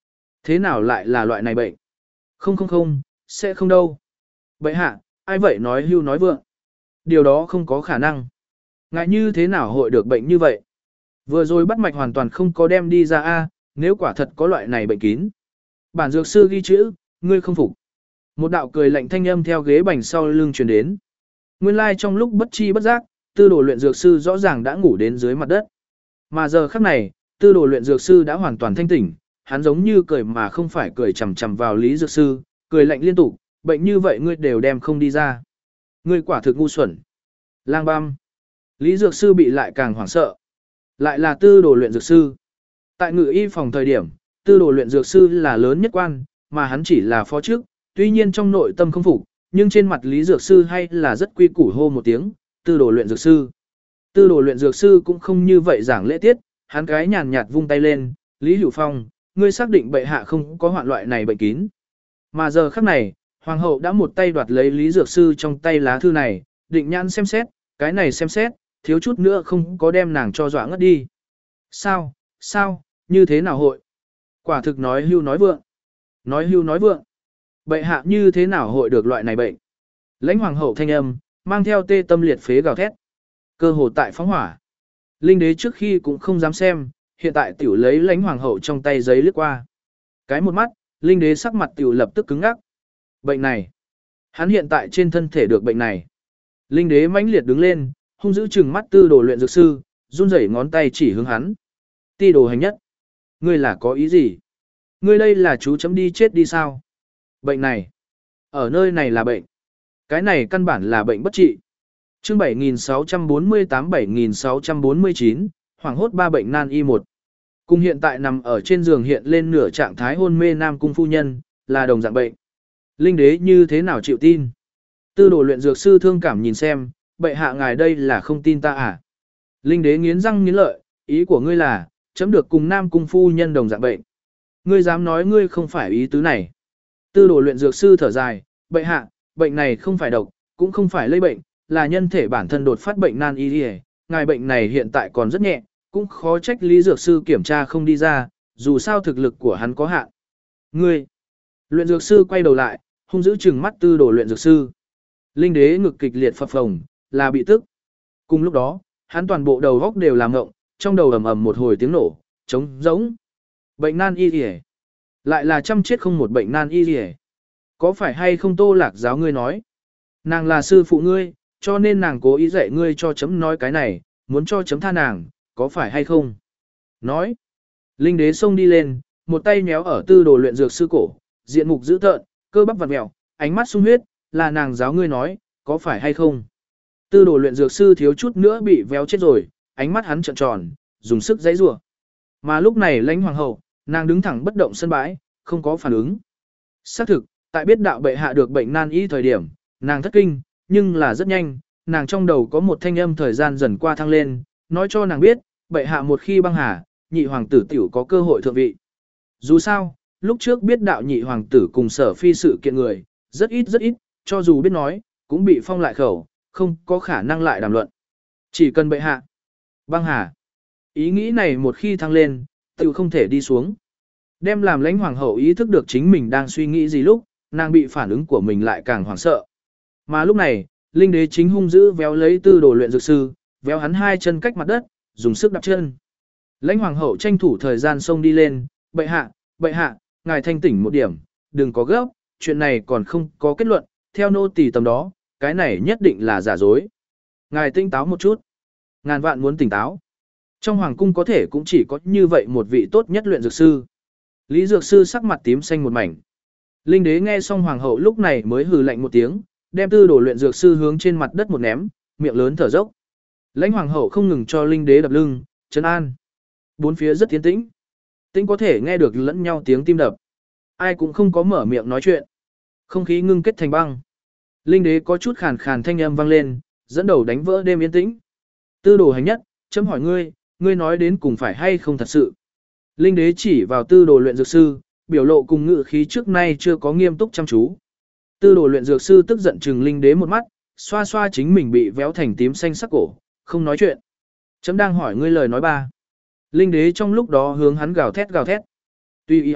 Thế nào lại là loại này bệnh? Không không không, sẽ không đâu. Bệ hạ, ai vậy nói hưu nói vượng. Điều đó không có khả năng. Ngại như thế nào hội được bệnh như vậy? Vừa rồi bắt mạch hoàn toàn không có đem đi ra a, nếu quả thật có loại này bệnh kín. Bản dược sư ghi chữ, ngươi không phục. Một đạo cười lạnh thanh âm theo ghế bành sau lưng truyền đến. Nguyên lai trong lúc bất chi bất giác, tư đồ luyện dược sư rõ ràng đã ngủ đến dưới mặt đất. Mà giờ khắc này, tư đồ luyện dược sư đã hoàn toàn thanh tỉnh, hắn giống như cười mà không phải cười chằm chằm vào Lý dược sư, cười lạnh liên tục, bệnh như vậy ngươi đều đem không đi ra. Ngươi quả thực ngu xuẩn. Lang băm. Lý dược sư bị lại càng hoảng sợ. Lại là tư đồ luyện dược sư. Tại ngự y phòng thời điểm, tư đồ luyện dược sư là lớn nhất quan, mà hắn chỉ là phó chức, tuy nhiên trong nội tâm không phục, nhưng trên mặt Lý dược sư hay là rất quy củ hô một tiếng, tư đồ luyện dược sư. Tư đồ luyện dược sư cũng không như vậy giảng lễ tiết, hắn cái nhàn nhạt vung tay lên, Lý Hữu Phong, ngươi xác định bệ hạ không có hoạn loại này bệnh kín. Mà giờ khắc này, hoàng hậu đã một tay đoạt lấy Lý dược sư trong tay lá thư này, định nhãn xem xét, cái này xem xét, thiếu chút nữa không có đem nàng cho dọa ngất đi. Sao, sao, như thế nào hội? Quả thực nói hưu nói vượng. Nói hưu nói vượng. Bệ hạ như thế nào hội được loại này bệnh? Lãnh hoàng hậu thanh âm, mang theo tê tâm liệt phế gào thét. Cơ hồ tại phóng hỏa. Linh đế trước khi cũng không dám xem, hiện tại tiểu lấy lãnh hoàng hậu trong tay giấy lướt qua. Cái một mắt, linh đế sắc mặt tiểu lập tức cứng ngắc. Bệnh này. Hắn hiện tại trên thân thể được bệnh này. Linh đế mãnh liệt đứng lên, hung dữ trừng mắt tư đồ luyện dược sư, run rẩy ngón tay chỉ hướng hắn. Ti đồ hành nhất. Ngươi là có ý gì? Ngươi đây là chú chấm đi chết đi sao? Bệnh này. Ở nơi này là bệnh. Cái này căn bản là bệnh bất trị. Chương bảy nghìn sáu trăm bốn mươi tám bảy nghìn sáu trăm bốn mươi chín, hoảng hốt ba bệnh nan y một. Cùng hiện tại nằm ở trên giường hiện lên nửa trạng thái hôn mê nam cung phu nhân, là đồng dạng bệnh. Linh đế như thế nào chịu tin? Tư đồ luyện dược sư thương cảm nhìn xem, bệ hạ ngài đây là không tin ta à? Linh đế nghiến răng nghiến lợi, ý của ngươi là, chấm được cùng nam cung phu nhân đồng dạng bệnh. Ngươi dám nói ngươi không phải ý tứ này. Tư đồ luyện dược sư thở dài, bệ hạ, bệnh này không phải độc, cũng không phải lây bệnh, là nhân thể bản thân đột phát bệnh nan y. Ngài bệnh này hiện tại còn rất nhẹ, cũng khó trách Lý dược sư kiểm tra không đi ra, dù sao thực lực của hắn có hạn. Ngươi, luyện dược sư quay đầu lại, hung dữ trừng mắt tư đồ luyện dược sư. Linh đế ngực kịch liệt phập phồng, là bị tức. Cùng lúc đó, hắn toàn bộ đầu góc đều làm ngộng, trong đầu ầm ầm một hồi tiếng nổ, trống rỗng. Bệnh nan y liề. Lại là trăm chết không một bệnh nan y liề. Có phải hay không Tô Lạc giáo ngươi nói? Nàng là sư phụ ngươi, cho nên nàng cố ý dạy ngươi cho chấm nói cái này, muốn cho chấm tha nàng, có phải hay không? Nói. Linh đế xông đi lên, một tay méo ở tư đồ luyện dược sư cổ, diện mục dữ tợn, cơ bắp vặn mèo, ánh mắt sung huyết, là nàng giáo ngươi nói, có phải hay không? Tư đồ luyện dược sư thiếu chút nữa bị véo chết rồi, ánh mắt hắn trợn tròn, dùng sức giãy giụa. Mà lúc này lãnh hoàng hậu, nàng đứng thẳng bất động sân bãi, không có phản ứng. Xác thực, tại biết đạo bệ hạ được bệnh nan y thời điểm, nàng thất kinh, nhưng là rất nhanh, nàng trong đầu có một thanh âm thời gian dần qua thăng lên, nói cho nàng biết, bệ hạ một khi băng hà, nhị hoàng tử tiểu có cơ hội thượng vị. Dù sao, lúc trước biết đạo nhị hoàng tử cùng sở phi sự kiện người, rất ít rất ít, cho dù biết nói, cũng bị phong lại khẩu, không có khả năng lại đàm luận. Chỉ cần bệ hạ băng hà. Ý nghĩ này một khi thăng lên, tiểu không thể đi xuống. Đem làm lãnh hoàng hậu ý thức được chính mình đang suy nghĩ gì lúc, nàng bị phản ứng của mình lại càng hoảng sợ. Mà lúc này, linh đế chính hung dữ véo lấy tư đồ luyện dược sư, véo hắn hai chân cách mặt đất, dùng sức đạp chân. Lãnh hoàng hậu tranh thủ thời gian xông đi lên, bệ hạ, bệ hạ, ngài thanh tỉnh một điểm, đừng có gấp, chuyện này còn không có kết luận, theo nô tỳ tầm đó, cái này nhất định là giả dối. Ngài tinh táo một chút. Ngàn vạn muốn tỉnh táo. Trong hoàng cung có thể cũng chỉ có như vậy một vị tốt nhất luyện dược sư. Lý dược sư sắc mặt tím xanh một mảnh. Linh đế nghe xong hoàng hậu lúc này mới hừ lạnh một tiếng, đem tư đồ luyện dược sư hướng trên mặt đất một ném, miệng lớn thở dốc. Lãnh hoàng hậu không ngừng cho linh đế đập lưng, trấn an. Bốn phía rất tiến tĩnh. Tĩnh có thể nghe được lẫn nhau tiếng tim đập. Ai cũng không có mở miệng nói chuyện. Không khí ngưng kết thành băng. Linh đế có chút khàn khàn thanh âm vang lên, dẫn đầu đánh vỡ đêm yên tĩnh. Tư đồ hành nhất, chấm hỏi ngươi, ngươi nói đến cùng phải hay không thật sự. Linh đế chỉ vào tư đồ luyện dược sư, biểu lộ cùng ngự khí trước nay chưa có nghiêm túc chăm chú. Tư đồ luyện dược sư tức giận trừng linh đế một mắt, xoa xoa chính mình bị véo thành tím xanh sắc cổ, không nói chuyện. Chấm đang hỏi ngươi lời nói ba. Linh đế trong lúc đó hướng hắn gào thét gào thét. Tuy ý ai,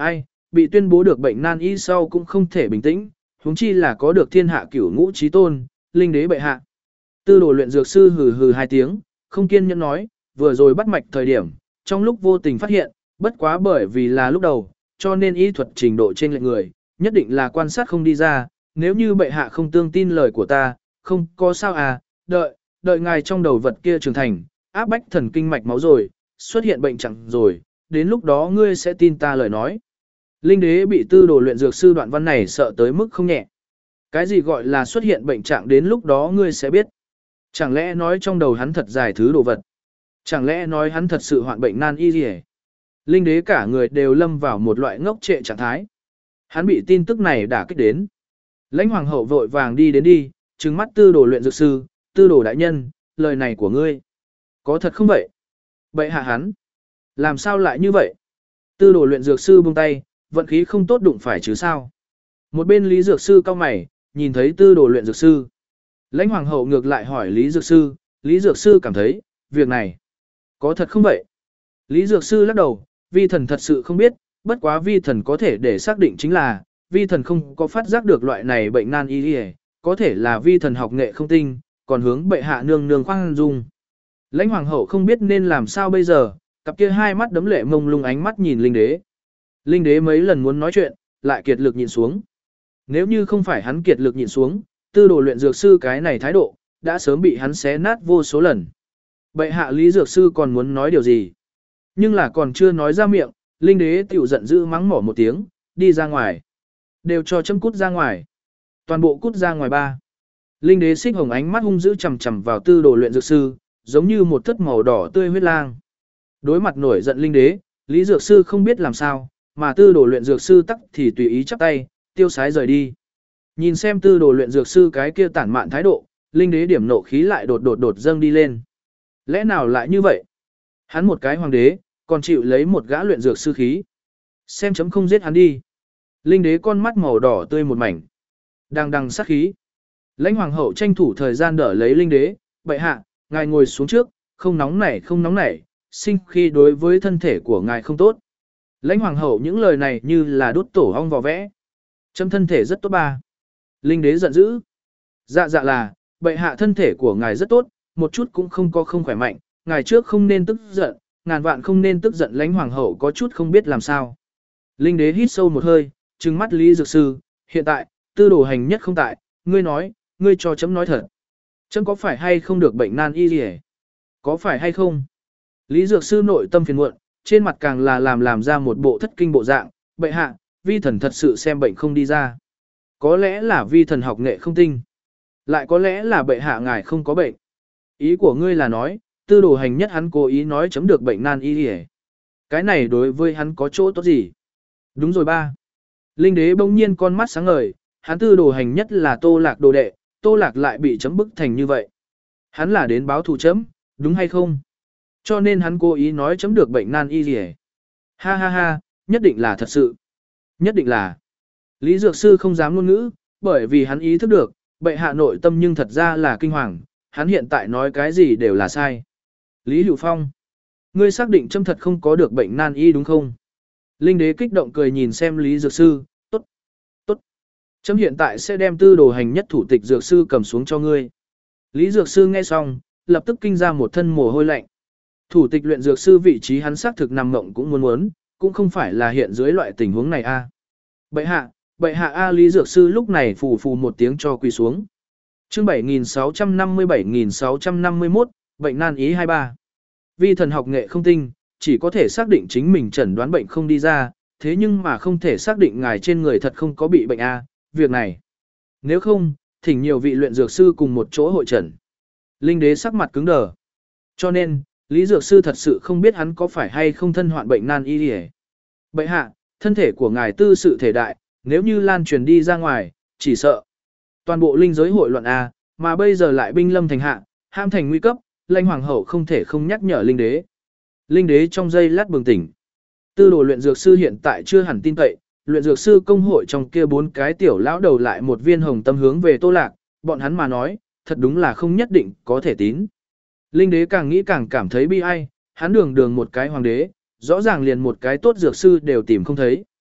bị tuyên bố được bệnh nan y sau cũng không thể bình tĩnh, huống chi là có được thiên hạ cửu ngũ chí tôn, linh đế bệ hạ. Tư đồ luyện dược sư hừ hừ hai tiếng, không kiên nhẫn nói, vừa rồi bắt mạch thời điểm, trong lúc vô tình phát hiện, bất quá bởi vì là lúc đầu, cho nên y thuật trình độ trên lệch người, nhất định là quan sát không đi ra, nếu như bệ hạ không tương tin lời của ta, không có sao à, đợi, đợi ngài trong đầu vật kia trưởng thành, áp bách thần kinh mạch máu rồi, xuất hiện bệnh chẳng rồi, đến lúc đó ngươi sẽ tin ta lời nói. Linh đế bị tư đồ luyện dược sư đoạn văn này sợ tới mức không nhẹ. Cái gì gọi là xuất hiện bệnh trạng đến lúc đó ngươi sẽ biết. Chẳng lẽ nói trong đầu hắn thật dài thứ đồ vật. Chẳng lẽ nói hắn thật sự hoạn bệnh nan y gì hết. Linh đế cả người đều lâm vào một loại ngốc trệ trạng thái. Hắn bị tin tức này đả kích đến. Lãnh hoàng hậu vội vàng đi đến đi, trừng mắt tư đồ luyện dược sư, tư đồ đại nhân, lời này của ngươi. Có thật không vậy? Bệ hạ hắn. Làm sao lại như vậy? Tư đồ luyện dược sư buông tay, vận khí không tốt đụng phải chứ sao? Một bên Lý Dược Sư cau mày, nhìn thấy tư đồ luyện dược sư. Lãnh hoàng hậu ngược lại hỏi Lý Dược Sư, Lý Dược Sư cảm thấy, việc này, có thật không vậy? Lý Dược Sư lắc đầu, vi thần thật sự không biết, bất quá vi thần có thể để xác định chính là, vi thần không có phát giác được loại này bệnh nan y y, có thể là vi thần học nghệ không tinh, còn hướng bệ hạ nương nương khoan dung. Lãnh hoàng hậu không biết nên làm sao bây giờ, cặp kia hai mắt đấm lệ mông lung ánh mắt nhìn linh đế. Linh đế mấy lần muốn nói chuyện, lại kiệt lực nhịn xuống. Nếu như không phải hắn kiệt lực nhịn xuống, tư đồ luyện dược sư cái này thái độ, đã sớm bị hắn xé nát vô số lần. Bệ hạ Lý Dược Sư còn muốn nói điều gì? Nhưng là còn chưa nói ra miệng, linh đế tiểu giận dữ mắng mỏ một tiếng, đi ra ngoài. Đều cho chấm cút ra ngoài. Toàn bộ cút ra ngoài ba. Linh đế xích hồng ánh mắt hung dữ chằm chằm vào tư đồ luyện dược sư, giống như một thất màu đỏ tươi huyết lang. Đối mặt nổi giận linh đế, Lý Dược Sư không biết làm sao, mà tư đồ luyện dược sư tắc thì tùy ý chắp tay, tiêu sái rời đi. Nhìn xem tư đồ luyện dược sư cái kia tản mạn thái độ, linh đế điểm nộ khí lại đột đột đột dâng đi lên. Lẽ nào lại như vậy? Hắn một cái hoàng đế, còn chịu lấy một gã luyện dược sư khí. Xem chấm không giết hắn đi. Linh đế con mắt màu đỏ tươi một mảnh. Đang đằng sát khí. Lãnh hoàng hậu tranh thủ thời gian đỡ lấy linh đế, bệ hạ, ngài ngồi xuống trước, không nóng nảy không nóng nảy, sinh khi đối với thân thể của ngài không tốt. Lãnh hoàng hậu những lời này như là đốt tổ ong vò vẽ. Chấm thân thể rất tốt ba. Linh đế giận dữ. Dạ dạ là, bệ hạ thân thể của ngài rất tốt, một chút cũng không có không khỏe mạnh, ngài trước không nên tức giận, ngàn vạn không nên tức giận. Lãnh hoàng hậu có chút không biết làm sao. Linh đế hít sâu một hơi, trừng mắt Lý Dược Sư, hiện tại, tư đồ hành nhất không tại, ngươi nói, ngươi cho chấm nói thật. Chấm có phải hay không được bệnh nan y gì hết? Có phải hay không? Lý Dược Sư nội tâm phiền muộn, trên mặt càng là làm làm ra một bộ thất kinh bộ dạng, bệ hạ, vi thần thật sự xem bệnh không đi ra. Có lẽ là vi thần học nghệ không tinh. Lại có lẽ là bệ hạ ngài không có bệnh. Ý của ngươi là nói, tư đồ hành nhất hắn cố ý nói chấm được bệnh nan y gì hết. Cái này đối với hắn có chỗ tốt gì? Đúng rồi ba. Linh đế bỗng nhiên con mắt sáng ngời, hắn tư đồ hành nhất là Tô Lạc đồ đệ, Tô Lạc lại bị chấm bức thành như vậy. Hắn là đến báo thù chấm, đúng hay không? Cho nên hắn cố ý nói chấm được bệnh nan y gì hết. Ha ha ha, nhất định là thật sự. Nhất định là. Lý Dược Sư không dám ngôn ngữ, bởi vì hắn ý thức được, bệ hạ nội tâm nhưng thật ra là kinh hoàng, hắn hiện tại nói cái gì đều là sai. Lý Hữu Phong, ngươi xác định chấm thật không có được bệnh nan y đúng không? Linh đế kích động cười nhìn xem Lý Dược Sư, tốt, tốt. Chấm hiện tại sẽ đem tư đồ hành nhất thủ tịch Dược Sư cầm xuống cho ngươi. Lý Dược Sư nghe xong, lập tức kinh ra một thân mồ hôi lạnh. Thủ tịch luyện Dược Sư vị trí hắn xác thực nằm mộng cũng muốn muốn, cũng không phải là hiện dưới loại tình huống này a. Bệ hạ, bệ hạ a. Lý Dược Sư lúc này phù phù một tiếng cho quỳ xuống. Chương bảy nghìn sáu trăm năm mươi bảy nghìn sáu trăm năm mươi mốt, bệnh nan y hai ba. Vi thần học nghệ không tinh, chỉ có thể xác định chính mình chẩn đoán bệnh không đi ra, thế nhưng mà không thể xác định ngài trên người thật không có bị bệnh a. Việc này, nếu không, thỉnh nhiều vị luyện dược sư cùng một chỗ hội trần. Linh đế sắc mặt cứng đờ. Cho nên, Lý Dược Sư thật sự không biết hắn có phải hay không thân hoạn bệnh nan y gì. Bệ hạ, thân thể của ngài tư sự thể đại, nếu như lan truyền đi ra ngoài, chỉ sợ toàn bộ linh giới hội loạn a, mà bây giờ lại binh lâm thành hạ, ham thành nguy cấp, Lãnh hoàng hậu không thể không nhắc nhở linh đế. Linh đế trong giây lát bừng tỉnh. Tư đồ luyện dược sư hiện tại chưa hẳn tin cậy, luyện dược sư công hội trong kia bốn cái tiểu lão đầu lại một viên hồng tâm hướng về Tô Lạc, bọn hắn mà nói, thật đúng là không nhất định có thể tín. Linh đế càng nghĩ càng cảm thấy bi ai, hắn đường đường một cái hoàng đế, rõ ràng liền một cái tốt dược sư đều tìm không thấy.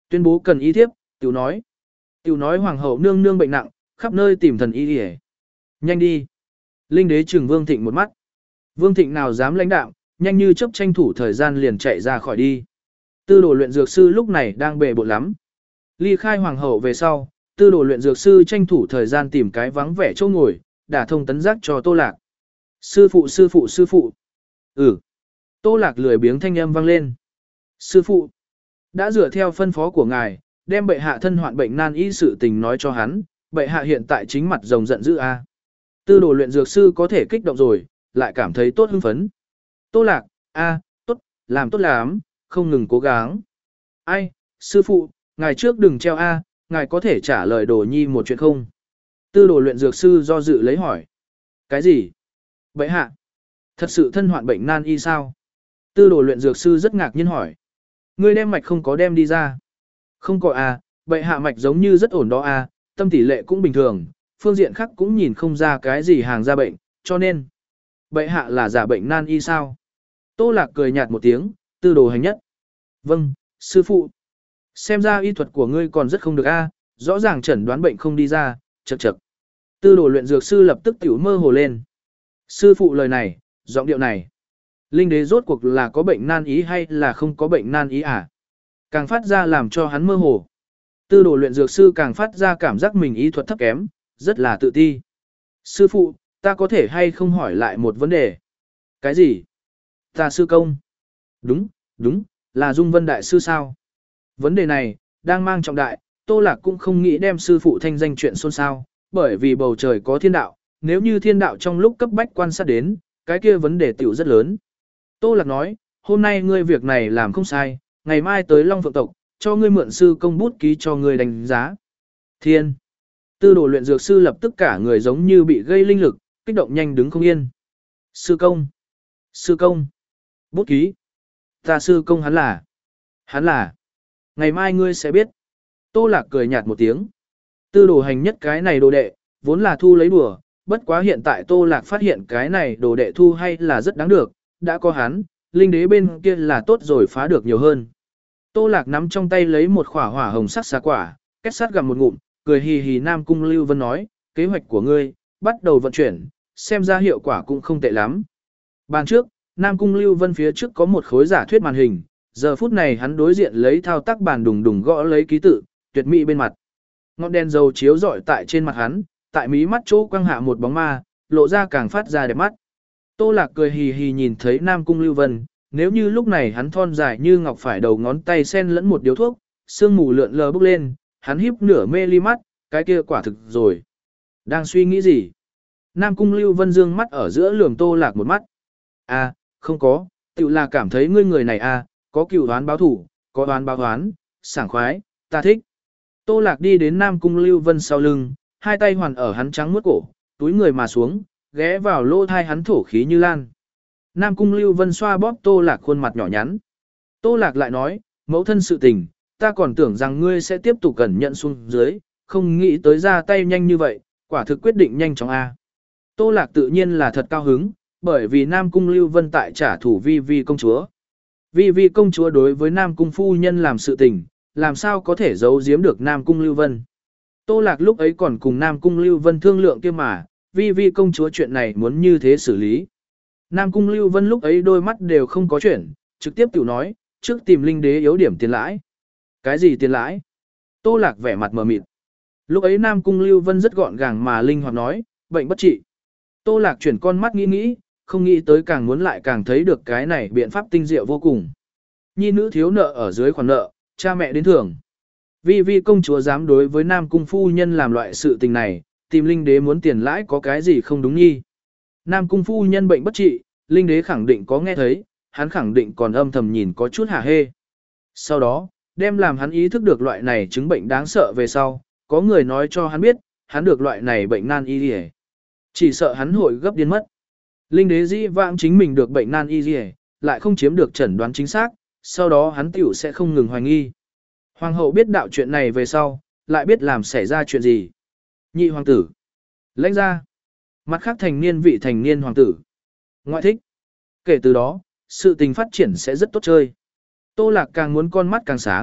Tuyên bố cần y thiếp, tiểu nói. Tiểu nói hoàng hậu nương nương bệnh nặng, khắp nơi tìm thần y đi. Nhanh đi. Linh đế trừng Vương Thịnh một mắt. Vương Thịnh nào dám lãnh đạo, nhanh như chớp tranh thủ thời gian liền chạy ra khỏi đi. Tư đồ luyện dược sư lúc này đang bề bộn lắm. Ly khai hoàng hậu về sau, tư đồ luyện dược sư tranh thủ thời gian tìm cái vắng vẻ chỗ ngồi, đả thông tấn giác cho Tô Lạc. Sư phụ sư phụ sư phụ. Ừ. Tô Lạc lười biếng thanh âm vang lên. Sư phụ. Đã dựa theo phân phó của ngài, đem bệ hạ thân hoạn bệnh nan y sự tình nói cho hắn, bệ hạ hiện tại chính mặt rồng giận dữ a. Tư đồ luyện dược sư có thể kích động rồi, lại cảm thấy tốt hưng phấn. Tô Lạc, a, tốt, làm tốt lắm, không ngừng cố gắng. Ai, sư phụ, ngài trước đừng treo a, ngài có thể trả lời đồ nhi một chuyện không? Tư đồ luyện dược sư do dự lấy hỏi. Cái gì? Bệ hạ, thật sự thân hoạn bệnh nan y sao? Tư đồ luyện dược sư rất ngạc nhiên hỏi. Ngươi đem mạch không có đem đi ra. Không có a, bệ hạ mạch giống như rất ổn đó a, tâm tỷ lệ cũng bình thường, phương diện khác cũng nhìn không ra cái gì hàng ra bệnh, cho nên. Bệ hạ là giả bệnh nan y sao? Tô Lạc cười nhạt một tiếng, tư đồ hành nhất. Vâng, sư phụ. Xem ra y thuật của ngươi còn rất không được a, rõ ràng chẩn đoán bệnh không đi ra, chậc chậc. Tư đồ luyện dược sư lập tức tiểu mơ hồ lên. Sư phụ lời này, giọng điệu này. Linh đế rốt cuộc là có bệnh nan y hay là không có bệnh nan y à? Càng phát ra làm cho hắn mơ hồ. Tư đồ luyện dược sư càng phát ra cảm giác mình y thuật thấp kém, rất là tự ti. Sư phụ, ta có thể hay không hỏi lại một vấn đề? Cái gì? Ta sư công. Đúng, đúng, là Dung Vân Đại Sư sao? Vấn đề này, đang mang trọng đại, Tô Lạc cũng không nghĩ đem sư phụ thanh danh chuyện xôn xao, bởi vì bầu trời có thiên đạo, nếu như thiên đạo trong lúc cấp bách quan sát đến, cái kia vấn đề tiểu rất lớn. Tô Lạc nói, hôm nay ngươi việc này làm không sai, ngày mai tới Long Phượng tộc, cho ngươi mượn sư công bút ký cho ngươi đánh giá. Thiên. Tư đồ luyện dược sư lập tức cả người giống như bị gây linh lực, kích động nhanh đứng không yên. Sư công. Sư công. Bút ký. Ta sư công hắn là. Hắn là. Ngày mai ngươi sẽ biết. Tô Lạc cười nhạt một tiếng. Tư đồ hành nhất cái này đồ đệ, vốn là thu lấy đùa, bất quá hiện tại Tô Lạc phát hiện cái này đồ đệ thu hay là rất đáng được, đã có hắn, linh đế bên kia là tốt rồi phá được nhiều hơn. Tô Lạc nắm trong tay lấy một khỏa hỏa hồng sắc xà quả, kết sát gặm một ngụm, cười hì hì Nam Cung Lưu Vân nói, kế hoạch của ngươi, bắt đầu vận chuyển, xem ra hiệu quả cũng không tệ lắm. Bàn trước, Nam Cung Lưu Vân phía trước có một khối giả thuyết màn hình, giờ phút này hắn đối diện lấy thao tác bàn đùng đùng gõ lấy ký tự, tuyệt mỹ bên mặt. Ngọn đèn dầu chiếu rọi tại trên mặt hắn, tại mí mắt chỗ quăng hạ một bóng ma, lộ ra càng phát ra đẹp mắt. Tô Lạc cười hì hì nhìn thấy Nam Cung Lưu Vân, nếu như lúc này hắn thon dài như ngọc phải đầu ngón tay xen lẫn một điếu thuốc, sương mù lượn lờ bốc lên, hắn híp nửa mê ly mắt, cái kia quả thực rồi. Đang suy nghĩ gì? Nam Cung Lưu Vân dương mắt ở giữa lườm Tô Lạc một mắt. À, không có, tự là cảm thấy ngươi người này à, có cựu đoán báo thủ, có đoán báo đoán, sảng khoái, ta thích. Tô Lạc đi đến Nam Cung Lưu Vân sau lưng, hai tay hoàn ở hắn trắng muốt cổ, túi người mà xuống, ghé vào lỗ thai hắn thổ khí như lan. Nam Cung Lưu Vân xoa bóp Tô Lạc khuôn mặt nhỏ nhắn. Tô Lạc lại nói, mẫu thân sự tình, ta còn tưởng rằng ngươi sẽ tiếp tục cẩn nhận xuống dưới, không nghĩ tới ra tay nhanh như vậy, quả thực quyết định nhanh chóng a. Tô Lạc tự nhiên là thật cao hứng, bởi vì Nam Cung Lưu Vân tại trả thù Vi Vi công chúa. Vi Vi công chúa đối với Nam Cung phu nhân làm sự tình, làm sao có thể giấu giếm được Nam Cung Lưu Vân. Tô Lạc lúc ấy còn cùng Nam Cung Lưu Vân thương lượng kia mà, Vi Vi công chúa chuyện này muốn như thế xử lý. Nam Cung Lưu Vân lúc ấy đôi mắt đều không có chuyện, trực tiếp tiểu nói, trước tìm linh đế yếu điểm tiền lãi. Cái gì tiền lãi? Tô Lạc vẻ mặt mờ mịt. Lúc ấy Nam Cung Lưu Vân rất gọn gàng mà linh hoạt nói, bệnh bất trị. Tô Lạc chuyển con mắt nghĩ nghĩ, không nghĩ tới càng muốn lại càng thấy được cái này biện pháp tinh diệu vô cùng. Nhi nữ thiếu nợ ở dưới khoản nợ, cha mẹ đến thưởng. Vi Vi công chúa dám đối với Nam Cung phu nhân làm loại sự tình này, tìm linh đế muốn tiền lãi có cái gì không đúng nhi. Nam Cung phu nhân bệnh bất trị, linh đế khẳng định có nghe thấy, hắn khẳng định còn âm thầm nhìn có chút hả hê. Sau đó, đem làm hắn ý thức được loại này chứng bệnh đáng sợ về sau, có người nói cho hắn biết, hắn được loại này bệnh nan y liề. Chỉ sợ hắn hội gấp điên mất. Linh đế dĩ vãng chính mình được bệnh nan y liề, lại không chiếm được chẩn đoán chính xác, sau đó hắn tiểu sẽ không ngừng hoài nghi. Hoàng hậu biết đạo chuyện này về sau, lại biết làm xảy ra chuyện gì. Nhị hoàng tử. Lãnh ra. Mặt khác thành niên vị thành niên hoàng tử. Ngoại thích. Kể từ đó, sự tình phát triển sẽ rất tốt chơi. Tô Lạc càng muốn con mắt càng sáng,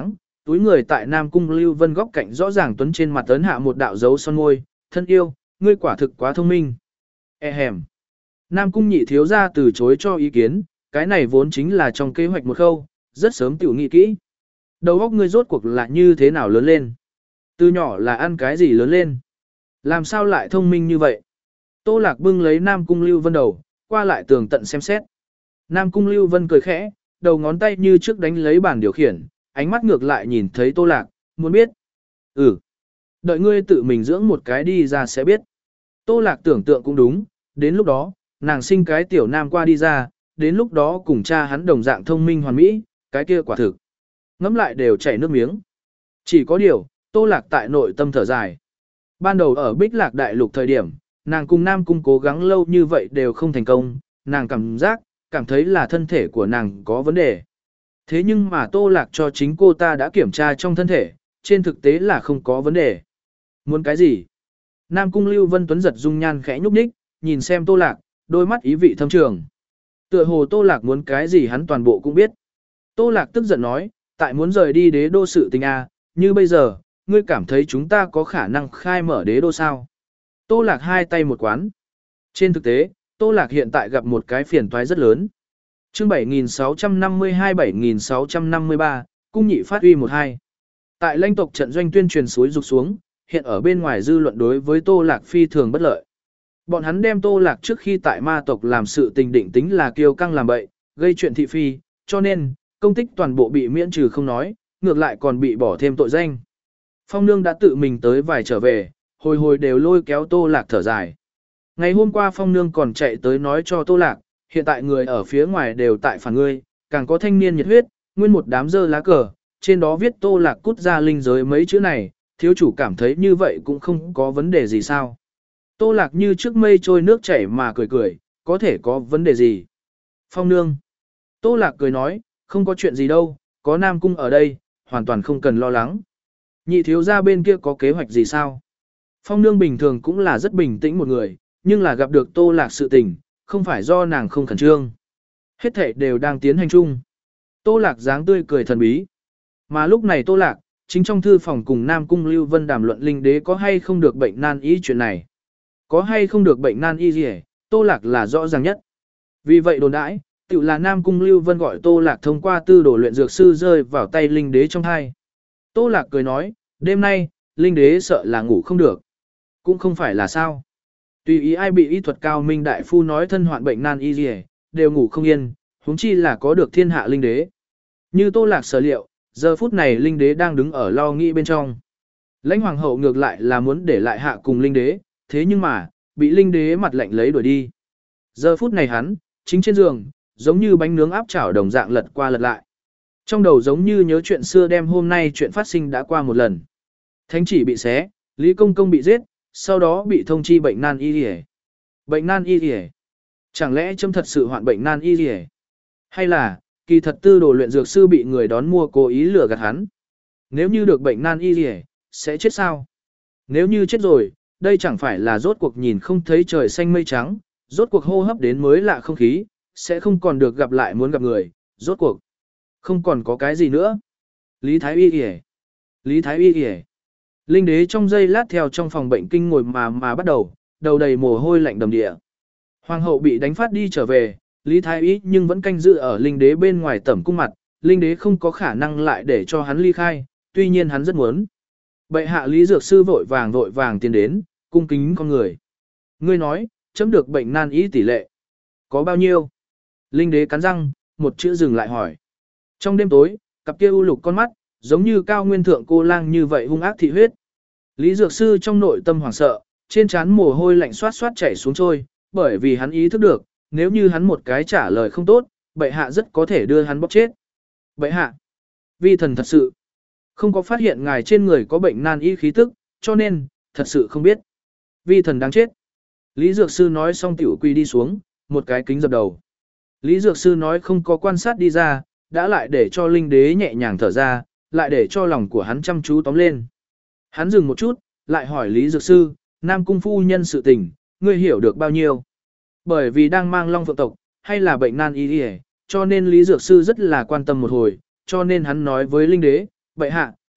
túi người tại Nam Cung Lưu Vân góc cạnh rõ ràng tuấn trên mặt ấn hạ một đạo dấu son môi, thân yêu, ngươi quả thực quá thông minh. E hèm. Nam Cung nhị thiếu ra từ chối cho ý kiến, cái này vốn chính là trong kế hoạch một khâu, rất sớm tiểu nghị kỹ. Đầu óc ngươi rốt cuộc là như thế nào lớn lên? Từ nhỏ là ăn cái gì lớn lên? Làm sao lại thông minh như vậy? Tô Lạc bưng lấy Nam Cung Lưu Vân đầu, qua lại tường tận xem xét. Nam Cung Lưu Vân cười khẽ, đầu ngón tay như trước đánh lấy bàn điều khiển, ánh mắt ngược lại nhìn thấy Tô Lạc, muốn biết. Ừ. Đợi ngươi tự mình dưỡng một cái đi ra sẽ biết. Tô Lạc tưởng tượng cũng đúng, đến lúc đó, nàng sinh cái tiểu nam qua đi ra, đến lúc đó cùng cha hắn đồng dạng thông minh hoàn mỹ, cái kia quả thực. Ngắm lại đều chảy nước miếng. Chỉ có điều, Tô Lạc tại nội tâm thở dài. Ban đầu ở Bích Lạc Đại Lục thời điểm, nàng cùng Nam Cung cố gắng lâu như vậy đều không thành công, nàng cảm giác, cảm thấy là thân thể của nàng có vấn đề. Thế nhưng mà Tô Lạc cho chính cô ta đã kiểm tra trong thân thể, trên thực tế là không có vấn đề. Muốn cái gì? Nam Cung Lưu Vân Tuấn giật dung nhan khẽ nhúc nhích, nhìn xem Tô Lạc, đôi mắt ý vị thâm trường. Tựa hồ Tô Lạc muốn cái gì hắn toàn bộ cũng biết. Tô Lạc tức giận nói, tại muốn rời đi đế đô sự tình a, như bây giờ, ngươi cảm thấy chúng ta có khả năng khai mở đế đô sao? Tô Lạc hai tay một quán. Trên thực tế, Tô Lạc hiện tại gặp một cái phiền toái rất lớn. Chương bảy nghìn sáu trăm năm mươi hai bảy nghìn sáu trăm năm mươi ba, cung nhị phát uy một hai. Tại lãnh tộc trận doanh tuyên truyền suối rục xuống, hiện ở bên ngoài dư luận đối với Tô Lạc phi thường bất lợi. Bọn hắn đem Tô Lạc trước khi tại ma tộc làm sự tình định tính là kiêu căng làm bậy, gây chuyện thị phi, cho nên, công tích toàn bộ bị miễn trừ không nói, ngược lại còn bị bỏ thêm tội danh. Phong Nương đã tự mình tới vài trở về, hồi hồi đều lôi kéo Tô Lạc thở dài. Ngày hôm qua Phong Nương còn chạy tới nói cho Tô Lạc, hiện tại người ở phía ngoài đều tại phản ngươi, càng có thanh niên nhiệt huyết, nguyên một đám dơ lá cờ, trên đó viết Tô Lạc cút ra linh giới mấy chữ này, thiếu chủ cảm thấy như vậy cũng không có vấn đề gì sao. Tô Lạc như trước mây trôi nước chảy mà cười cười, có thể có vấn đề gì. Phong Nương. Tô Lạc cười nói, không có chuyện gì đâu, có Nam Cung ở đây, hoàn toàn không cần lo lắng. Nhị thiếu gia bên kia có kế hoạch gì sao? Phong Nương bình thường cũng là rất bình tĩnh một người, nhưng là gặp được Tô Lạc sự tình, không phải do nàng không khẩn trương. Hết thảy đều đang tiến hành chung. Tô Lạc dáng tươi cười thần bí. Mà lúc này Tô Lạc, chính trong thư phòng cùng Nam Cung Lưu Vân đàm luận linh đế có hay không được bệnh nan y chuyện này. Có hay không được bệnh nan y gì hết, Tô Lạc là rõ ràng nhất. Vì vậy đồn đãi, tự là Nam Cung Lưu Vân gọi Tô Lạc thông qua tư đồ luyện dược sư rơi vào tay linh đế trong hai. Tô Lạc cười nói, đêm nay, linh đế sợ là ngủ không được. Cũng không phải là sao. Tùy ý ai bị y thuật cao minh đại phu nói thân hoạn bệnh nan y gì, đều ngủ không yên, huống chi là có được thiên hạ linh đế. Như Tô Lạc sở liệu, giờ phút này linh đế đang đứng ở lo nghĩ bên trong. Lãnh hoàng hậu ngược lại là muốn để lại hạ cùng linh đế, thế nhưng mà, bị linh đế mặt lạnh lấy đuổi đi. Giờ phút này hắn, chính trên giường, giống như bánh nướng áp chảo đồng dạng lật qua lật lại. Trong đầu giống như nhớ chuyện xưa đem hôm nay chuyện phát sinh đã qua một lần. Thánh chỉ bị xé, Lý Công Công bị giết, sau đó bị thông chi bệnh nan y liề. Bệnh nan y liề. Chẳng lẽ châm thật sự hoạn bệnh nan y liề? Hay là, kỳ thật tư đồ luyện dược sư bị người đón mua cố ý lừa gạt hắn? Nếu như được bệnh nan y liề, sẽ chết sao? Nếu như chết rồi, đây chẳng phải là rốt cuộc nhìn không thấy trời xanh mây trắng, rốt cuộc hô hấp đến mới lạ không khí, sẽ không còn được gặp lại muốn gặp người, rốt cuộc. Không còn có cái gì nữa. Lý Thái Y kìa. Lý Thái Y kìa. Linh đế trong giây lát theo trong phòng bệnh kinh ngồi mà mà bắt đầu, đầu đầy mồ hôi lạnh đầm địa. Hoàng hậu bị đánh phát đi trở về, Lý Thái Y nhưng vẫn canh giữ ở linh đế bên ngoài tẩm cung mặt, linh đế không có khả năng lại để cho hắn ly khai, tuy nhiên hắn rất muốn. Bệ hạ Lý Dược Sư vội vàng vội vàng tiến đến, cung kính con người. Ngươi nói, chấm được bệnh nan y tỷ lệ. Có bao nhiêu? Linh đế cắn răng, một chữ dừng lại hỏi. Trong đêm tối, cặp kia u lục con mắt, giống như cao nguyên thượng cô lang như vậy hung ác thị huyết. Lý Dược Sư trong nội tâm hoảng sợ, trên trán mồ hôi lạnh xoát xoát chảy xuống trôi, bởi vì hắn ý thức được, nếu như hắn một cái trả lời không tốt, bệ hạ rất có thể đưa hắn bóp chết. Bệ hạ, vi thần thật sự không có phát hiện ngài trên người có bệnh nan y khí tức, cho nên, thật sự không biết. Vi thần đáng chết. Lý Dược Sư nói xong tiểu quỳ đi xuống, một cái kính dập đầu. Lý Dược Sư nói không có quan sát đi ra, đã lại để cho linh đế nhẹ nhàng thở ra, lại để cho lòng của hắn chăm chú tóm lên. Hắn dừng một chút, lại hỏi Lý Dược Sư, Nam Cung phu nhân sự tình, ngươi hiểu được bao nhiêu? Bởi vì đang mang long phượng tộc, hay là bệnh nan y, cho nên Lý Dược Sư rất là quan tâm một hồi, cho nên hắn nói với linh đế, bệ hạ,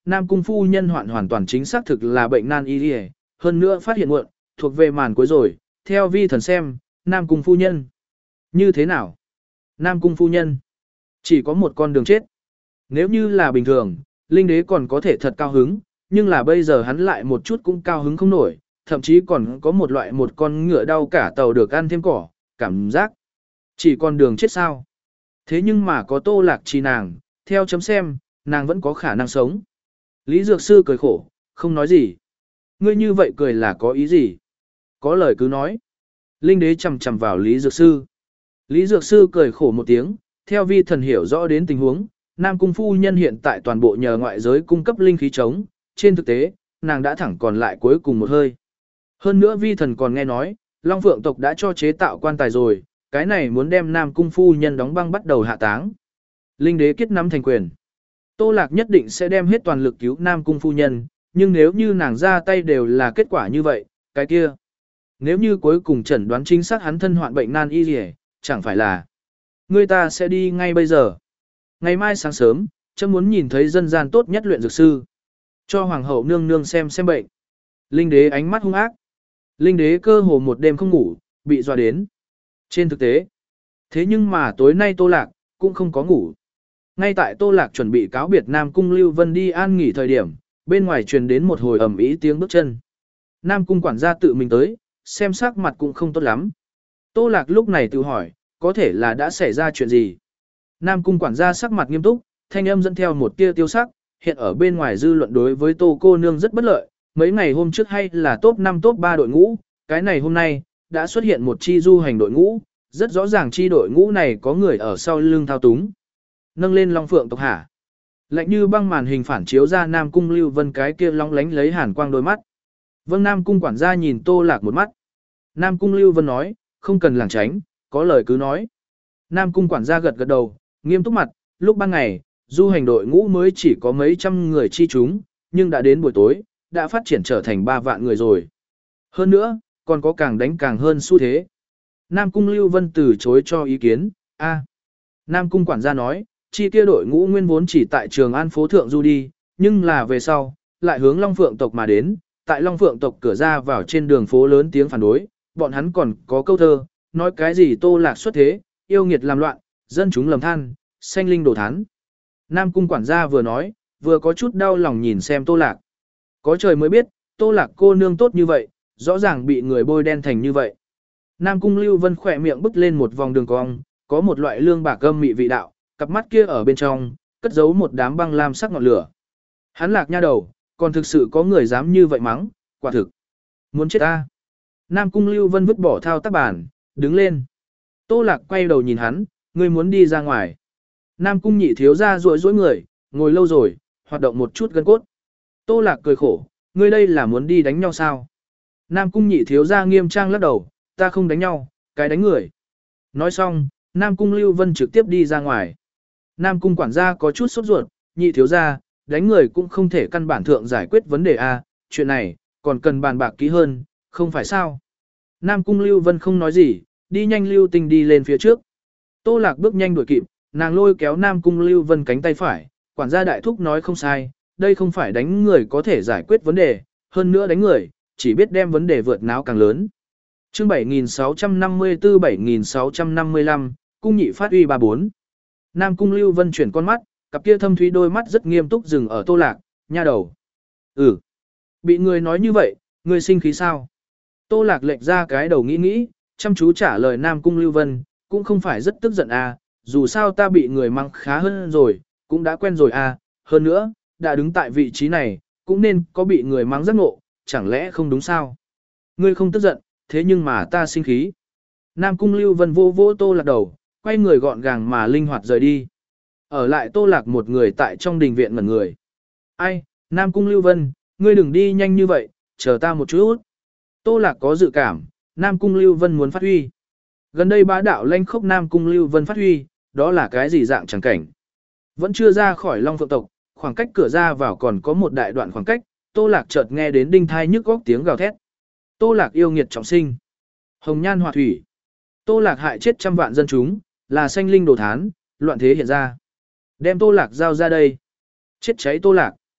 Nam Cung phu nhân hoạn hoàn toàn chính xác thực là bệnh nan y y, hơn nữa phát hiện muộn, thuộc về màn cuối rồi, theo vi thần xem, Nam Cung phu nhân. Như thế nào? Nam Cung phu nhân. Chỉ có một con đường chết. Nếu như là bình thường, Linh Đế còn có thể thật cao hứng, nhưng là bây giờ hắn lại một chút cũng cao hứng không nổi, thậm chí còn có một loại một con ngựa đau cả tàu được ăn thêm cỏ, cảm giác. Chỉ con đường chết sao? Thế nhưng mà có Tô Lạc Trì nàng, theo chấm xem, nàng vẫn có khả năng sống. Lý Dược Sư cười khổ, không nói gì. Ngươi như vậy cười là có ý gì? Có lời cứ nói. Linh Đế chầm chầm vào Lý Dược Sư. Lý Dược Sư cười khổ một tiếng, theo vi thần hiểu rõ đến tình huống, Nam Cung phu nhân hiện tại toàn bộ nhờ ngoại giới cung cấp linh khí chống, trên thực tế, nàng đã thẳng còn lại cuối cùng một hơi. Hơn nữa vi thần còn nghe nói, Long Phượng tộc đã cho chế tạo quan tài rồi, cái này muốn đem Nam Cung phu nhân đóng băng bắt đầu hạ táng. Linh Đế kết nắm thành quyền. Tô Lạc nhất định sẽ đem hết toàn lực cứu Nam Cung phu nhân, nhưng nếu như nàng ra tay đều là kết quả như vậy, cái kia. Nếu như cuối cùng chẩn đoán chính xác hắn thân hoạn bệnh nan y gì, chẳng phải là người ta sẽ đi ngay bây giờ. Ngày mai sáng sớm, chấm muốn nhìn thấy dân gian tốt nhất luyện dược sư. Cho hoàng hậu nương nương xem xem bệnh. Linh Đế ánh mắt hung ác. Linh Đế cơ hồ một đêm không ngủ, bị dọa đến. Trên thực tế, thế nhưng mà tối nay Tô Lạc cũng không có ngủ. Ngay tại Tô Lạc chuẩn bị cáo biệt Nam Cung Lưu Vân đi an nghỉ thời điểm, bên ngoài truyền đến một hồi ầm ĩ tiếng bước chân. Nam Cung quản gia tự mình tới, xem sắc mặt cũng không tốt lắm. Tô Lạc lúc này tự hỏi, có thể là đã xảy ra chuyện gì. Nam Cung quản gia sắc mặt nghiêm túc, thanh âm dẫn theo một tia tiêu sắc, hiện ở bên ngoài dư luận đối với Tô cô nương rất bất lợi, mấy ngày hôm trước hay là top năm top ba đội ngũ, cái này hôm nay, đã xuất hiện một chi du hành đội ngũ, rất rõ ràng chi đội ngũ này có người ở sau lưng thao túng. Nâng lên Long Phượng tộc hả? Lạnh như băng màn hình phản chiếu ra Nam Cung Lưu Vân cái kia long lánh lấy hàn quang đôi mắt. Vâng, Nam Cung quản gia nhìn Tô Lạc một mắt. Nam Cung Lưu Vân nói, không cần lảng tránh, có lời cứ nói. Nam Cung quản gia gật gật đầu, nghiêm túc mặt, lúc ban ngày, du hành đội ngũ mới chỉ có mấy trăm người chi chúng, nhưng đã đến buổi tối, đã phát triển trở thành ba vạn người rồi. Hơn nữa, còn có càng đánh càng hơn xu thế. Nam Cung Lưu Vân từ chối cho ý kiến, a. Nam Cung quản gia nói, chi kia đội ngũ nguyên vốn chỉ tại Trường An phố thượng du đi, nhưng là về sau, lại hướng Long Phượng tộc mà đến, tại Long Phượng tộc cửa ra vào trên đường phố lớn tiếng phản đối, bọn hắn còn có câu thơ, nói cái gì Tô Lạc xuất thế, yêu nghiệt làm loạn, dân chúng lầm than, sanh linh đổ thán. Nam Cung quản gia vừa nói, vừa có chút đau lòng nhìn xem Tô Lạc. Có trời mới biết, Tô Lạc cô nương tốt như vậy, rõ ràng bị người bôi đen thành như vậy. Nam Cung Lưu Vân khỏe miệng bứt lên một vòng đường cong, có một loại lương bạc gâm mị vị đạo, cặp mắt kia ở bên trong, cất giấu một đám băng lam sắc ngọn lửa. Hắn Lạc nha đầu, còn thực sự có người dám như vậy mắng, quả thực. Muốn chết ta. Nam Cung Lưu Vân vứt bỏ thao tác bản, đứng lên. Tô Lạc quay đầu nhìn hắn, ngươi muốn đi ra ngoài. Nam Cung nhị thiếu ra rối rối người, ngồi lâu rồi, hoạt động một chút gân cốt. Tô Lạc cười khổ, ngươi đây là muốn đi đánh nhau sao? Nam Cung nhị thiếu ra nghiêm trang lắc đầu, ta không đánh nhau, cái đánh người. Nói xong, Nam Cung Lưu Vân trực tiếp đi ra ngoài. Nam Cung quản gia có chút sốt ruột, nhị thiếu ra, đánh người cũng không thể căn bản thượng giải quyết vấn đề a, chuyện này, còn cần bàn bạc kỹ hơn, không phải sao? Nam Cung Lưu Vân không nói gì, đi nhanh lưu tình đi lên phía trước. Tô Lạc bước nhanh đuổi kịp, nàng lôi kéo Nam Cung Lưu Vân cánh tay phải, quản gia đại thúc nói không sai, đây không phải đánh người có thể giải quyết vấn đề, hơn nữa đánh người, chỉ biết đem vấn đề vượt náo càng lớn. Chương bảy nghìn sáu trăm năm mươi tư bảy nghìn sáu trăm năm mươi lăm, cung nhị phát uy ba bốn. Nam Cung Lưu Vân chuyển con mắt, cặp kia thâm thúy đôi mắt rất nghiêm túc dừng ở Tô Lạc, nha đầu. Ừ. Bị người nói như vậy, người sinh khí sao? Tô Lạc lệch ra cái đầu nghĩ nghĩ, chăm chú trả lời Nam Cung Lưu Vân, cũng không phải rất tức giận à, dù sao ta bị người mắng khá hơn rồi, cũng đã quen rồi à, hơn nữa, đã đứng tại vị trí này, cũng nên có bị người mắng giác ngộ, chẳng lẽ không đúng sao? Ngươi không tức giận, thế nhưng mà ta sinh khí. Nam Cung Lưu Vân vô vô Tô Lạc đầu, quay người gọn gàng mà linh hoạt rời đi. Ở lại Tô Lạc một người tại trong đình viện ngẩn người. Ai, Nam Cung Lưu Vân, ngươi đừng đi nhanh như vậy, chờ ta một chút. Tô Lạc có dự cảm, Nam Cung Lưu Vân muốn phát huy. Gần đây bá đạo lanh khốc Nam Cung Lưu Vân phát huy, đó là cái gì dạng chẳng cảnh. Vẫn chưa ra khỏi Long Phượng tộc, khoảng cách cửa ra vào còn có một đại đoạn khoảng cách, Tô Lạc chợt nghe đến đinh thai nhức góc tiếng gào thét. Tô Lạc yêu nghiệt trọng sinh. Hồng nhan họa thủy. Tô Lạc hại chết trăm vạn dân chúng, là sanh linh đồ thán, loạn thế hiện ra. Đem Tô Lạc giao ra đây. Chết cháy Tô Lạc.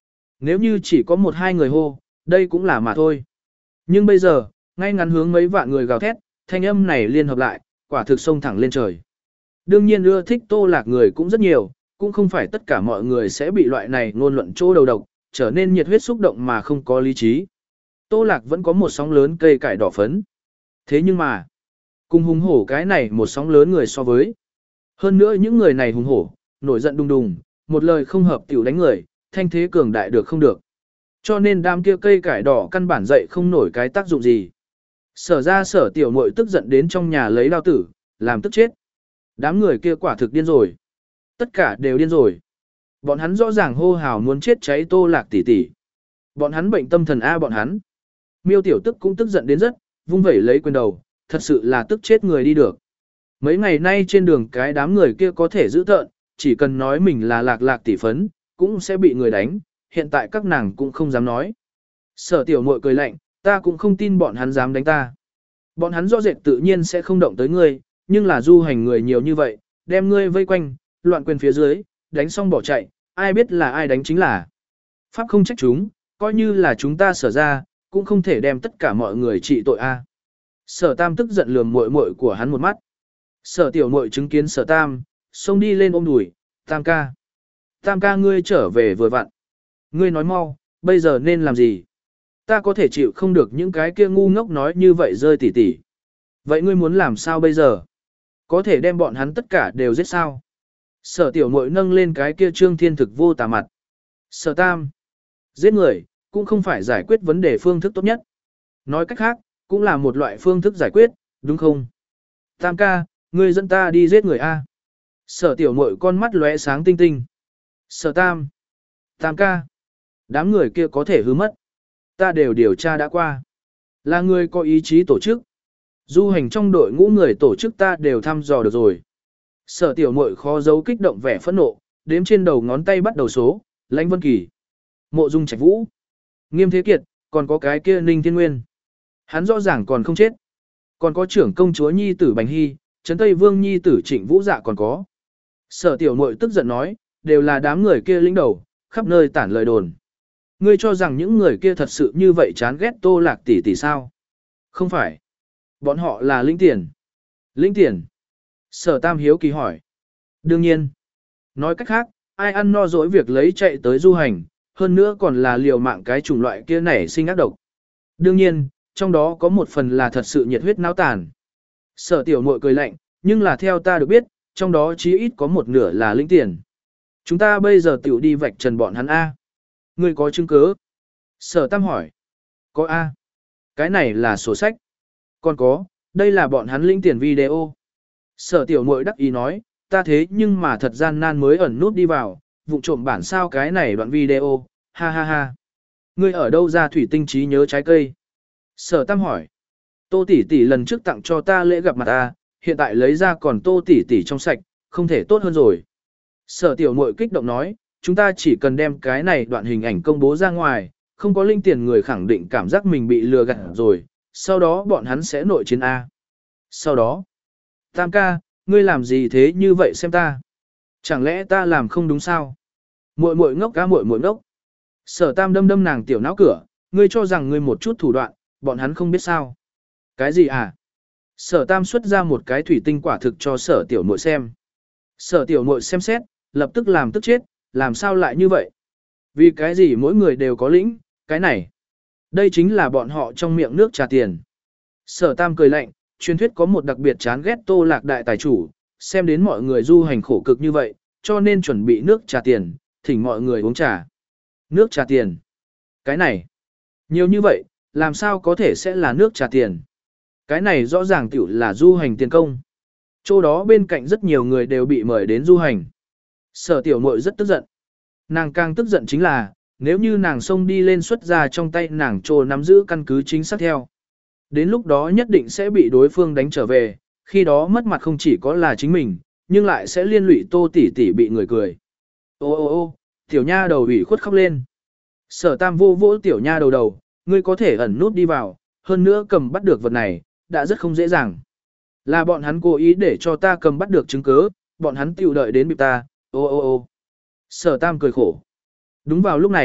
Nếu như chỉ có một hai người hô, đây cũng là mà thôi. Nhưng bây giờ, ngay ngắn hướng mấy vạn người gào thét, thanh âm này liên hợp lại, quả thực xông thẳng lên trời. Đương nhiên ưa thích Tô Lạc người cũng rất nhiều, cũng không phải tất cả mọi người sẽ bị loại này ngôn luận chỗ đầu độc, trở nên nhiệt huyết xúc động mà không có lý trí. Tô Lạc vẫn có một sóng lớn cây cải đỏ phấn. Thế nhưng mà, cùng hùng hổ cái này một sóng lớn người so với. Hơn nữa những người này hùng hổ, nổi giận đùng đùng, một lời không hợp tiểu đánh người, thanh thế cường đại được không được. Cho nên đám kia cây cải đỏ căn bản dậy không nổi cái tác dụng gì. Sở ra sở tiểu muội tức giận đến trong nhà lấy đao tử, làm tức chết. Đám người kia quả thực điên rồi. Tất cả đều điên rồi. Bọn hắn rõ ràng hô hào muốn chết cháy Tô Lạc tỷ tỷ. Bọn hắn bệnh tâm thần A bọn hắn. Miêu tiểu tức cũng tức giận đến rất, vung vẩy lấy quyền đầu, thật sự là tức chết người đi được. Mấy ngày nay trên đường cái đám người kia có thể giữ tợn, chỉ cần nói mình là Lạc Lạc tỷ phấn, cũng sẽ bị người đánh, hiện tại các nàng cũng không dám nói. Sở tiểu muội cười lạnh, ta cũng không tin bọn hắn dám đánh ta. Bọn hắn rõ rệt tự nhiên sẽ không động tới ngươi, nhưng là du hành người nhiều như vậy, đem ngươi vây quanh, loạn quyền phía dưới, đánh xong bỏ chạy, ai biết là ai đánh chính là. Pháp không trách chúng, coi như là chúng ta sở ra, cũng không thể đem tất cả mọi người trị tội a. Sở Tam tức giận lườm muội muội của hắn một mắt. Sở tiểu muội chứng kiến Sở Tam, xông đi lên ôm đùi, Tam ca. Tam ca ngươi trở về vừa vặn. Ngươi nói mau, bây giờ nên làm gì? Ta có thể chịu không được những cái kia ngu ngốc nói như vậy rơi tỉ tỉ. Vậy ngươi muốn làm sao bây giờ? Có thể đem bọn hắn tất cả đều giết sao? Sở tiểu muội nâng lên cái kia trương thiên thực vô tà mặt. Sở Tam. Giết người, cũng không phải giải quyết vấn đề phương thức tốt nhất. Nói cách khác, cũng là một loại phương thức giải quyết, đúng không? Tam ca, ngươi dẫn ta đi giết người A. Sở tiểu muội con mắt lóe sáng tinh tinh. Sở Tam. Tam ca. Đám người kia có thể hư mất. Ta đều điều tra đã qua. Là người có ý chí tổ chức. Du hành trong đội ngũ người tổ chức ta đều thăm dò được rồi. Sở tiểu muội khó giấu kích động vẻ phẫn nộ, đếm trên đầu ngón tay bắt đầu số, Lãnh Vân Kỳ, Mộ Dung Trạch Vũ, Nghiêm Thế Kiệt, còn có cái kia Ninh Thiên Nguyên. Hắn rõ ràng còn không chết. Còn có trưởng công chúa nhi tử Bành Hy, Trấn Tây Vương nhi tử Trịnh Vũ Dạ còn có. Sở tiểu muội tức giận nói, đều là đám người kia lĩnh đầu, khắp nơi tản lời đồn. Ngươi cho rằng những người kia thật sự như vậy chán ghét Tô Lạc tỷ tỷ sao? Không phải. Bọn họ là lĩnh tiền. Lĩnh tiền. Sở Tam hiếu kỳ hỏi. Đương nhiên. Nói cách khác, ai ăn no dỗi việc lấy chạy tới du hành, hơn nữa còn là liều mạng cái chủng loại kia nảy sinh ác độc. Đương nhiên, trong đó có một phần là thật sự nhiệt huyết náo tàn. Sở tiểu muội cười lạnh, nhưng là theo ta được biết, trong đó chí ít có một nửa là lĩnh tiền. Chúng ta bây giờ tiểu đi vạch trần bọn hắn A. Ngươi có chứng cứ? Sở Tam hỏi. Có A. Cái này là sổ sách. Còn có, đây là bọn hắn lĩnh tiền video. Sở tiểu muội đắc ý nói, ta thế nhưng mà thật gian nan mới ẩn nút đi vào, vụng trộm bản sao cái này đoạn video, ha ha ha. Ngươi ở đâu ra thủy tinh trí nhớ trái cây? Sở Tam hỏi. Tô tỷ tỷ lần trước tặng cho ta lễ gặp mặt ta, hiện tại lấy ra còn Tô tỷ tỷ trong sạch, không thể tốt hơn rồi. Sở tiểu muội kích động nói, chúng ta chỉ cần đem cái này đoạn hình ảnh công bố ra ngoài, không có linh tiền người khẳng định cảm giác mình bị lừa gạt rồi, sau đó bọn hắn sẽ nội chiến A. Sau đó, Tam ca, ngươi làm gì thế như vậy xem ta? Chẳng lẽ ta làm không đúng sao? Muội muội ngốc cá muội muội ngốc. Sở Tam đâm đâm nàng tiểu não cửa, ngươi cho rằng ngươi một chút thủ đoạn, bọn hắn không biết sao? Cái gì à? Sở Tam xuất ra một cái thủy tinh quả thực cho sở tiểu muội xem. Sở tiểu muội xem xét, lập tức làm tức chết, làm sao lại như vậy? Vì cái gì mỗi người đều có lĩnh, cái này. Đây chính là bọn họ trong miệng nước trà tiền. Sở Tam cười lạnh, truyền thuyết có một đặc biệt chán ghét Tô Lạc đại tài chủ, xem đến mọi người du hành khổ cực như vậy, cho nên chuẩn bị nước trà tiền, thỉnh mọi người uống trà. Nước trà tiền. Cái này. Nhiều như vậy, làm sao có thể sẽ là nước trà tiền? Cái này rõ ràng tiểu là du hành tiền công. Chỗ đó bên cạnh rất nhiều người đều bị mời đến du hành. Sở tiểu muội rất tức giận. Nàng càng tức giận chính là, nếu như nàng xông đi lên xuất ra trong tay nàng trô nắm giữ căn cứ chính xác theo. Đến lúc đó nhất định sẽ bị đối phương đánh trở về, khi đó mất mặt không chỉ có là chính mình, nhưng lại sẽ liên lụy Tô tỷ tỷ bị người cười. Ô ô ô, tiểu nha đầu ủy khuất khóc lên. Sở Tam vô vỗ tiểu nha đầu đầu, ngươi có thể ẩn nút đi vào, hơn nữa cầm bắt được vật này, đã rất không dễ dàng. Là bọn hắn cố ý để cho ta cầm bắt được chứng cứ, bọn hắn tiểu đợi đến bịp ta, ô ô ô. Sở Tam cười khổ. Đúng vào lúc này,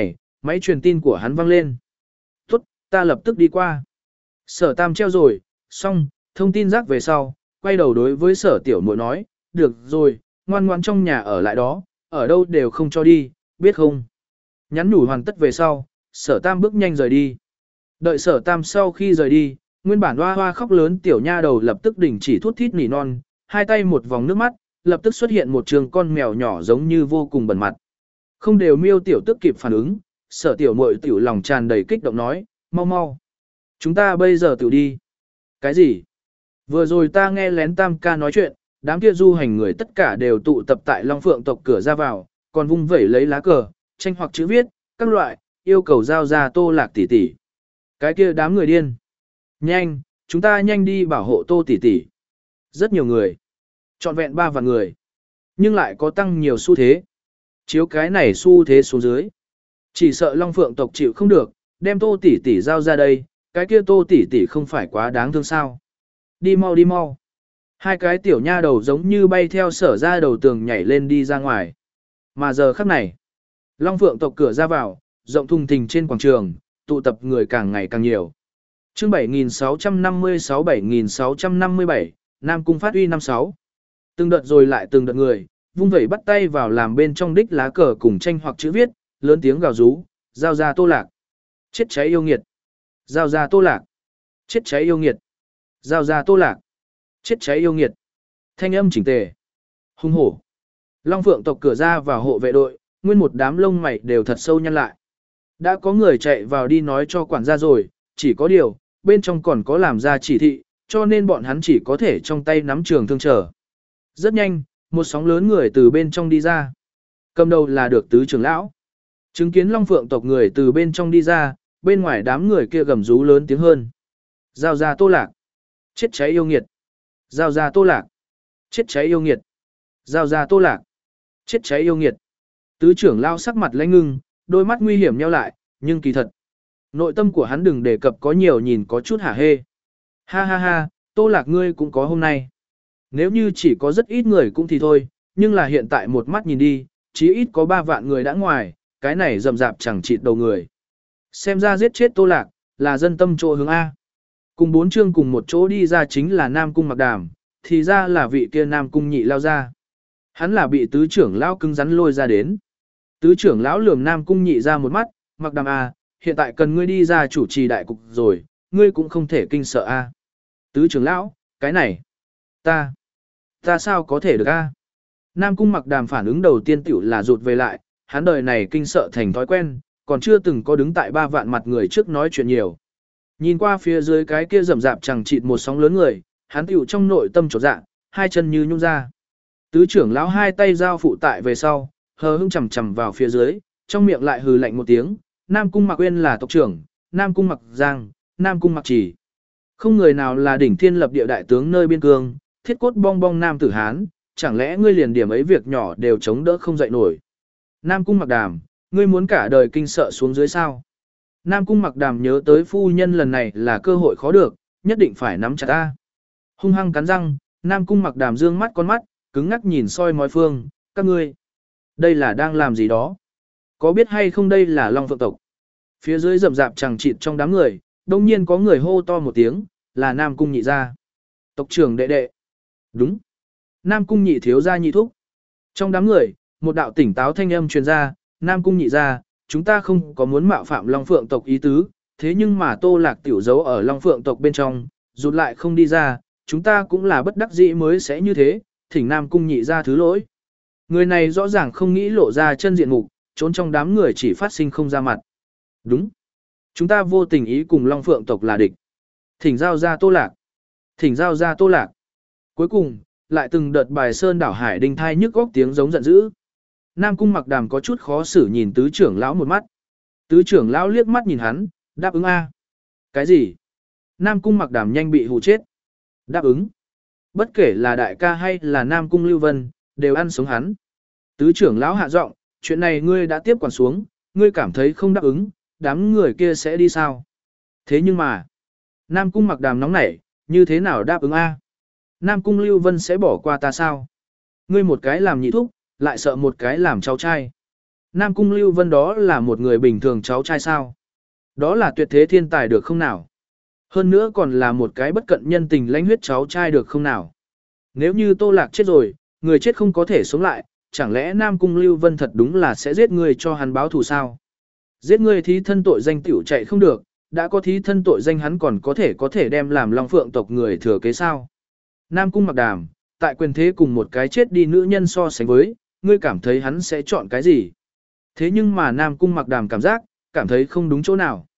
Máy truyền tin của hắn vang lên. Tốt, ta lập tức đi qua. Sở Tam treo rồi, xong, thông tin rác về sau, quay đầu đối với sở tiểu muội nói, được rồi, ngoan ngoan trong nhà ở lại đó, ở đâu đều không cho đi, biết không? Nhắn nhủ hoàn tất về sau, sở Tam bước nhanh rời đi. Đợi sở Tam sau khi rời đi, nguyên bản hoa hoa khóc lớn tiểu nha đầu lập tức đình chỉ thút thít nỉ non, hai tay một vòng nước mắt, lập tức xuất hiện một trường con mèo nhỏ giống như vô cùng bẩn mặt. Không đều miêu tiểu tức kịp phản ứng, sở tiểu muội tiểu lòng tràn đầy kích động nói, mau mau. Chúng ta bây giờ tiểu đi. Cái gì? Vừa rồi ta nghe lén Tam ca nói chuyện, đám kia du hành người tất cả đều tụ tập tại Long Phượng tộc cửa ra vào, còn vung vẩy lấy lá cờ, tranh hoặc chữ viết, các loại, yêu cầu giao ra Tô Lạc tỷ tỷ. Cái kia đám người điên. Nhanh, chúng ta nhanh đi bảo hộ Tô tỷ tỷ. Rất nhiều người. Trọn vẹn ba vạn người. Nhưng lại có tăng nhiều xu thế. Chiếu cái này xu thế xuống dưới. Chỉ sợ Long Phượng tộc chịu không được, đem Tô tỷ tỷ giao ra đây, cái kia Tô tỷ tỷ không phải quá đáng thương sao? Đi mau đi mau. Hai cái tiểu nha đầu giống như bay theo sở ra đầu tường nhảy lên đi ra ngoài. Mà giờ khắc này, Long Phượng tộc cửa ra vào, rộng thùng thình trên quảng trường, tụ tập người càng ngày càng nhiều. Chương bảy nghìn sáu trăm năm mươi sáu bảy nghìn sáu trăm năm mươi bảy, Nam Cung phát uy năm sáu. Từng đợt rồi lại từng đợt người, vung vẩy bắt tay vào làm bên trong đích lá cờ cùng tranh hoặc chữ viết, lớn tiếng gào rú, giao ra Tô Lạc. Chết cháy yêu nghiệt. Giao ra Tô Lạc. Chết cháy yêu nghiệt. Giao ra Tô Lạc. Chết cháy yêu nghiệt. Thanh âm chỉnh tề. Hung hổ. Long Phượng tộc cửa ra vào hộ vệ đội, nguyên một đám lông mày đều thật sâu nhăn lại. Đã có người chạy vào đi nói cho quản gia rồi, chỉ có điều, bên trong còn có làm ra chỉ thị, cho nên bọn hắn chỉ có thể trong tay nắm trường thương trở. Rất nhanh, một sóng lớn người từ bên trong đi ra. Cầm đầu là được tứ trưởng lão. Chứng kiến Long Phượng tộc người từ bên trong đi ra, bên ngoài đám người kia gầm rú lớn tiếng hơn. Giao ra Tô Lạc. Chết cháy yêu nghiệt. Giao ra Tô Lạc. Chết cháy yêu nghiệt. Giao ra Tô Lạc. Chết cháy yêu nghiệt. Tứ trưởng lão sắc mặt lãnh ngưng, đôi mắt nguy hiểm nheo lại, nhưng kỳ thật. Nội tâm của hắn đừng đề cập có nhiều nhìn có chút hả hê. Ha ha ha, Tô Lạc ngươi cũng có hôm nay. Nếu như chỉ có rất ít người cũng thì thôi, nhưng là hiện tại một mắt nhìn đi, chí ít có ba vạn người đã ngoài, cái này rầm rạp chẳng chịt đầu người. Xem ra giết chết Tô Lạc, là dân tâm chỗ hướng A. Cùng bốn chương cùng một chỗ đi ra chính là Nam Cung Mặc Đàm, thì ra là vị kia Nam Cung nhị lao ra. Hắn là bị tứ trưởng lão cứng rắn lôi ra đến. Tứ trưởng lão lườm Nam Cung nhị ra một mắt, Mặc Đàm A, hiện tại cần ngươi đi ra chủ trì đại cục rồi, ngươi cũng không thể kinh sợ A. Tứ trưởng lão, cái này, ta, ta sao có thể được A. Nam Cung Mặc Đàm phản ứng đầu tiên tiểu là rụt về lại, hắn đời này kinh sợ thành thói quen, còn chưa từng có đứng tại ba vạn mặt người trước nói chuyện nhiều. Nhìn qua phía dưới cái kia rầm rạp chẳng chịt một sóng lớn người, hắn tiểu trong nội tâm trột dạ, hai chân như nhung ra. Tứ trưởng lão hai tay giao phụ tại về sau, hờ hững chầm chầm vào phía dưới, trong miệng lại hừ lạnh một tiếng, Nam Cung Mặc Uyên là tộc trưởng, Nam Cung Mặc Giang, Nam Cung Mặc Chỉ. Không người nào là đỉnh thiên lập địa đại tướng nơi biên cương, thiết cốt bong bong nam tử Hán, chẳng lẽ ngươi liền điểm ấy việc nhỏ đều chống đỡ không dậy nổi. Nam Cung Mặc Đàm, ngươi muốn cả đời kinh sợ xuống dưới sao? Nam Cung Mặc Đàm nhớ tới phu nhân lần này là cơ hội khó được, nhất định phải nắm chặt ta. Hung hăng cắn răng, Nam Cung Mặc Đàm dương mắt con mắt, cứng ngắc nhìn soi mói phương, các ngươi. Đây là đang làm gì đó? Có biết hay không đây là Long Phượng tộc? Phía dưới rậm rạp chẳng chịt trong đám người, đông nhiên có người hô to một tiếng, là Nam Cung nhị gia. Tộc trưởng đệ đệ. Đúng. Nam Cung nhị thiếu gia nhị thúc. Trong đám người, một đạo tỉnh táo thanh âm truyền ra, Nam Cung nhị gia, chúng ta không có muốn mạo phạm Long Phượng tộc ý tứ, thế nhưng mà Tô Lạc tiểu giấu ở Long Phượng tộc bên trong, rụt lại không đi ra, chúng ta cũng là bất đắc dĩ mới sẽ như thế, thỉnh Nam Cung nhị gia thứ lỗi. Người này rõ ràng không nghĩ lộ ra chân diện mục, trốn trong đám người chỉ phát sinh không ra mặt. Đúng. Chúng ta vô tình ý cùng Long Phượng tộc là địch. Thỉnh giao ra Tô Lạc. Thỉnh giao ra Tô Lạc. Cuối cùng, lại từng đợt bài sơn đảo hải đinh thai nhức góc tiếng giống giận dữ. Nam Cung Mặc Đàm có chút khó xử nhìn tứ trưởng lão một mắt. Tứ trưởng lão liếc mắt nhìn hắn, đáp ứng A. Cái gì? Nam Cung Mặc Đàm nhanh bị hù chết. Đáp ứng. Bất kể là đại ca hay là Nam Cung Lưu Vân, đều ăn sống hắn. Tứ trưởng lão hạ giọng, chuyện này ngươi đã tiếp quản xuống, ngươi cảm thấy không đáp ứng, đám người kia sẽ đi sao? Thế nhưng mà, Nam Cung Mặc Đàm nóng nảy, như thế nào đáp ứng A? Nam Cung Lưu Vân sẽ bỏ qua ta sao? Ngươi một cái làm nhị thúc, lại sợ một cái làm cháu trai. Nam Cung Lưu Vân đó là một người bình thường cháu trai sao? Đó là tuyệt thế thiên tài được không nào? Hơn nữa còn là một cái bất cận nhân tình lãnh huyết cháu trai được không nào? Nếu như Tô Lạc chết rồi, người chết không có thể sống lại, chẳng lẽ Nam Cung Lưu Vân thật đúng là sẽ giết người cho hắn báo thù sao? Giết người thí thân tội danh tiểu chạy không được, đã có thí thân tội danh hắn còn có thể có thể đem làm Long Phượng tộc người thừa kế sao? Nam Cung Mặc Đàm, tại quyền thế cùng một cái chết đi nữ nhân so sánh với, ngươi cảm thấy hắn sẽ chọn cái gì? Thế nhưng mà Nam Cung Mặc Đàm cảm giác, cảm thấy không đúng chỗ nào.